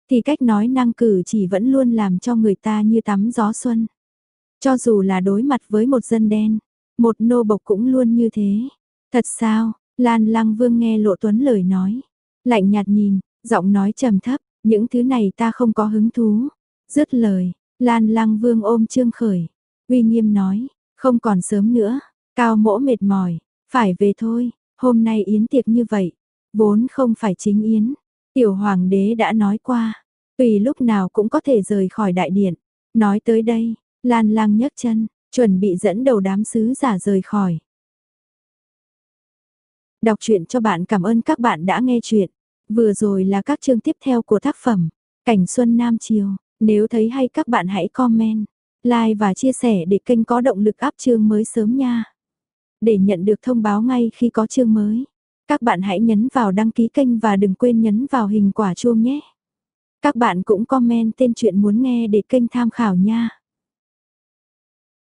thì cách nói năng cử chỉ vẫn luôn làm cho người ta như tắm gió xuân. Cho dù là đối mặt với một dân đen, một nô bộc cũng luôn như thế. Thật sao? Lan Lăng Vương nghe Lộ Tuấn lời nói, lạnh nhạt nhìn, giọng nói trầm thấp, những thứ này ta không có hứng thú. Dứt lời, Lan Lăng Vương ôm Trương Khởi, uy nghiêm nói, không còn sớm nữa, Cao Mỗ mệt mỏi, phải về thôi, hôm nay yến tiệc như vậy, vốn không phải chính yến. Tiểu hoàng đế đã nói qua, tùy lúc nào cũng có thể rời khỏi đại điện. Nói tới đây, Lan Lang nhấc chân, chuẩn bị dẫn đầu đám sứ giả rời khỏi. Đọc truyện cho bạn, cảm ơn các bạn đã nghe truyện. Vừa rồi là các chương tiếp theo của tác phẩm Cảnh Xuân Nam Chiều. Nếu thấy hay các bạn hãy comment, like và chia sẻ để kênh có động lực up chương mới sớm nha. Để nhận được thông báo ngay khi có chương mới, các bạn hãy nhấn vào đăng ký kênh và đừng quên nhấn vào hình quả chuông nhé. Các bạn cũng comment tên truyện muốn nghe để kênh tham khảo nha.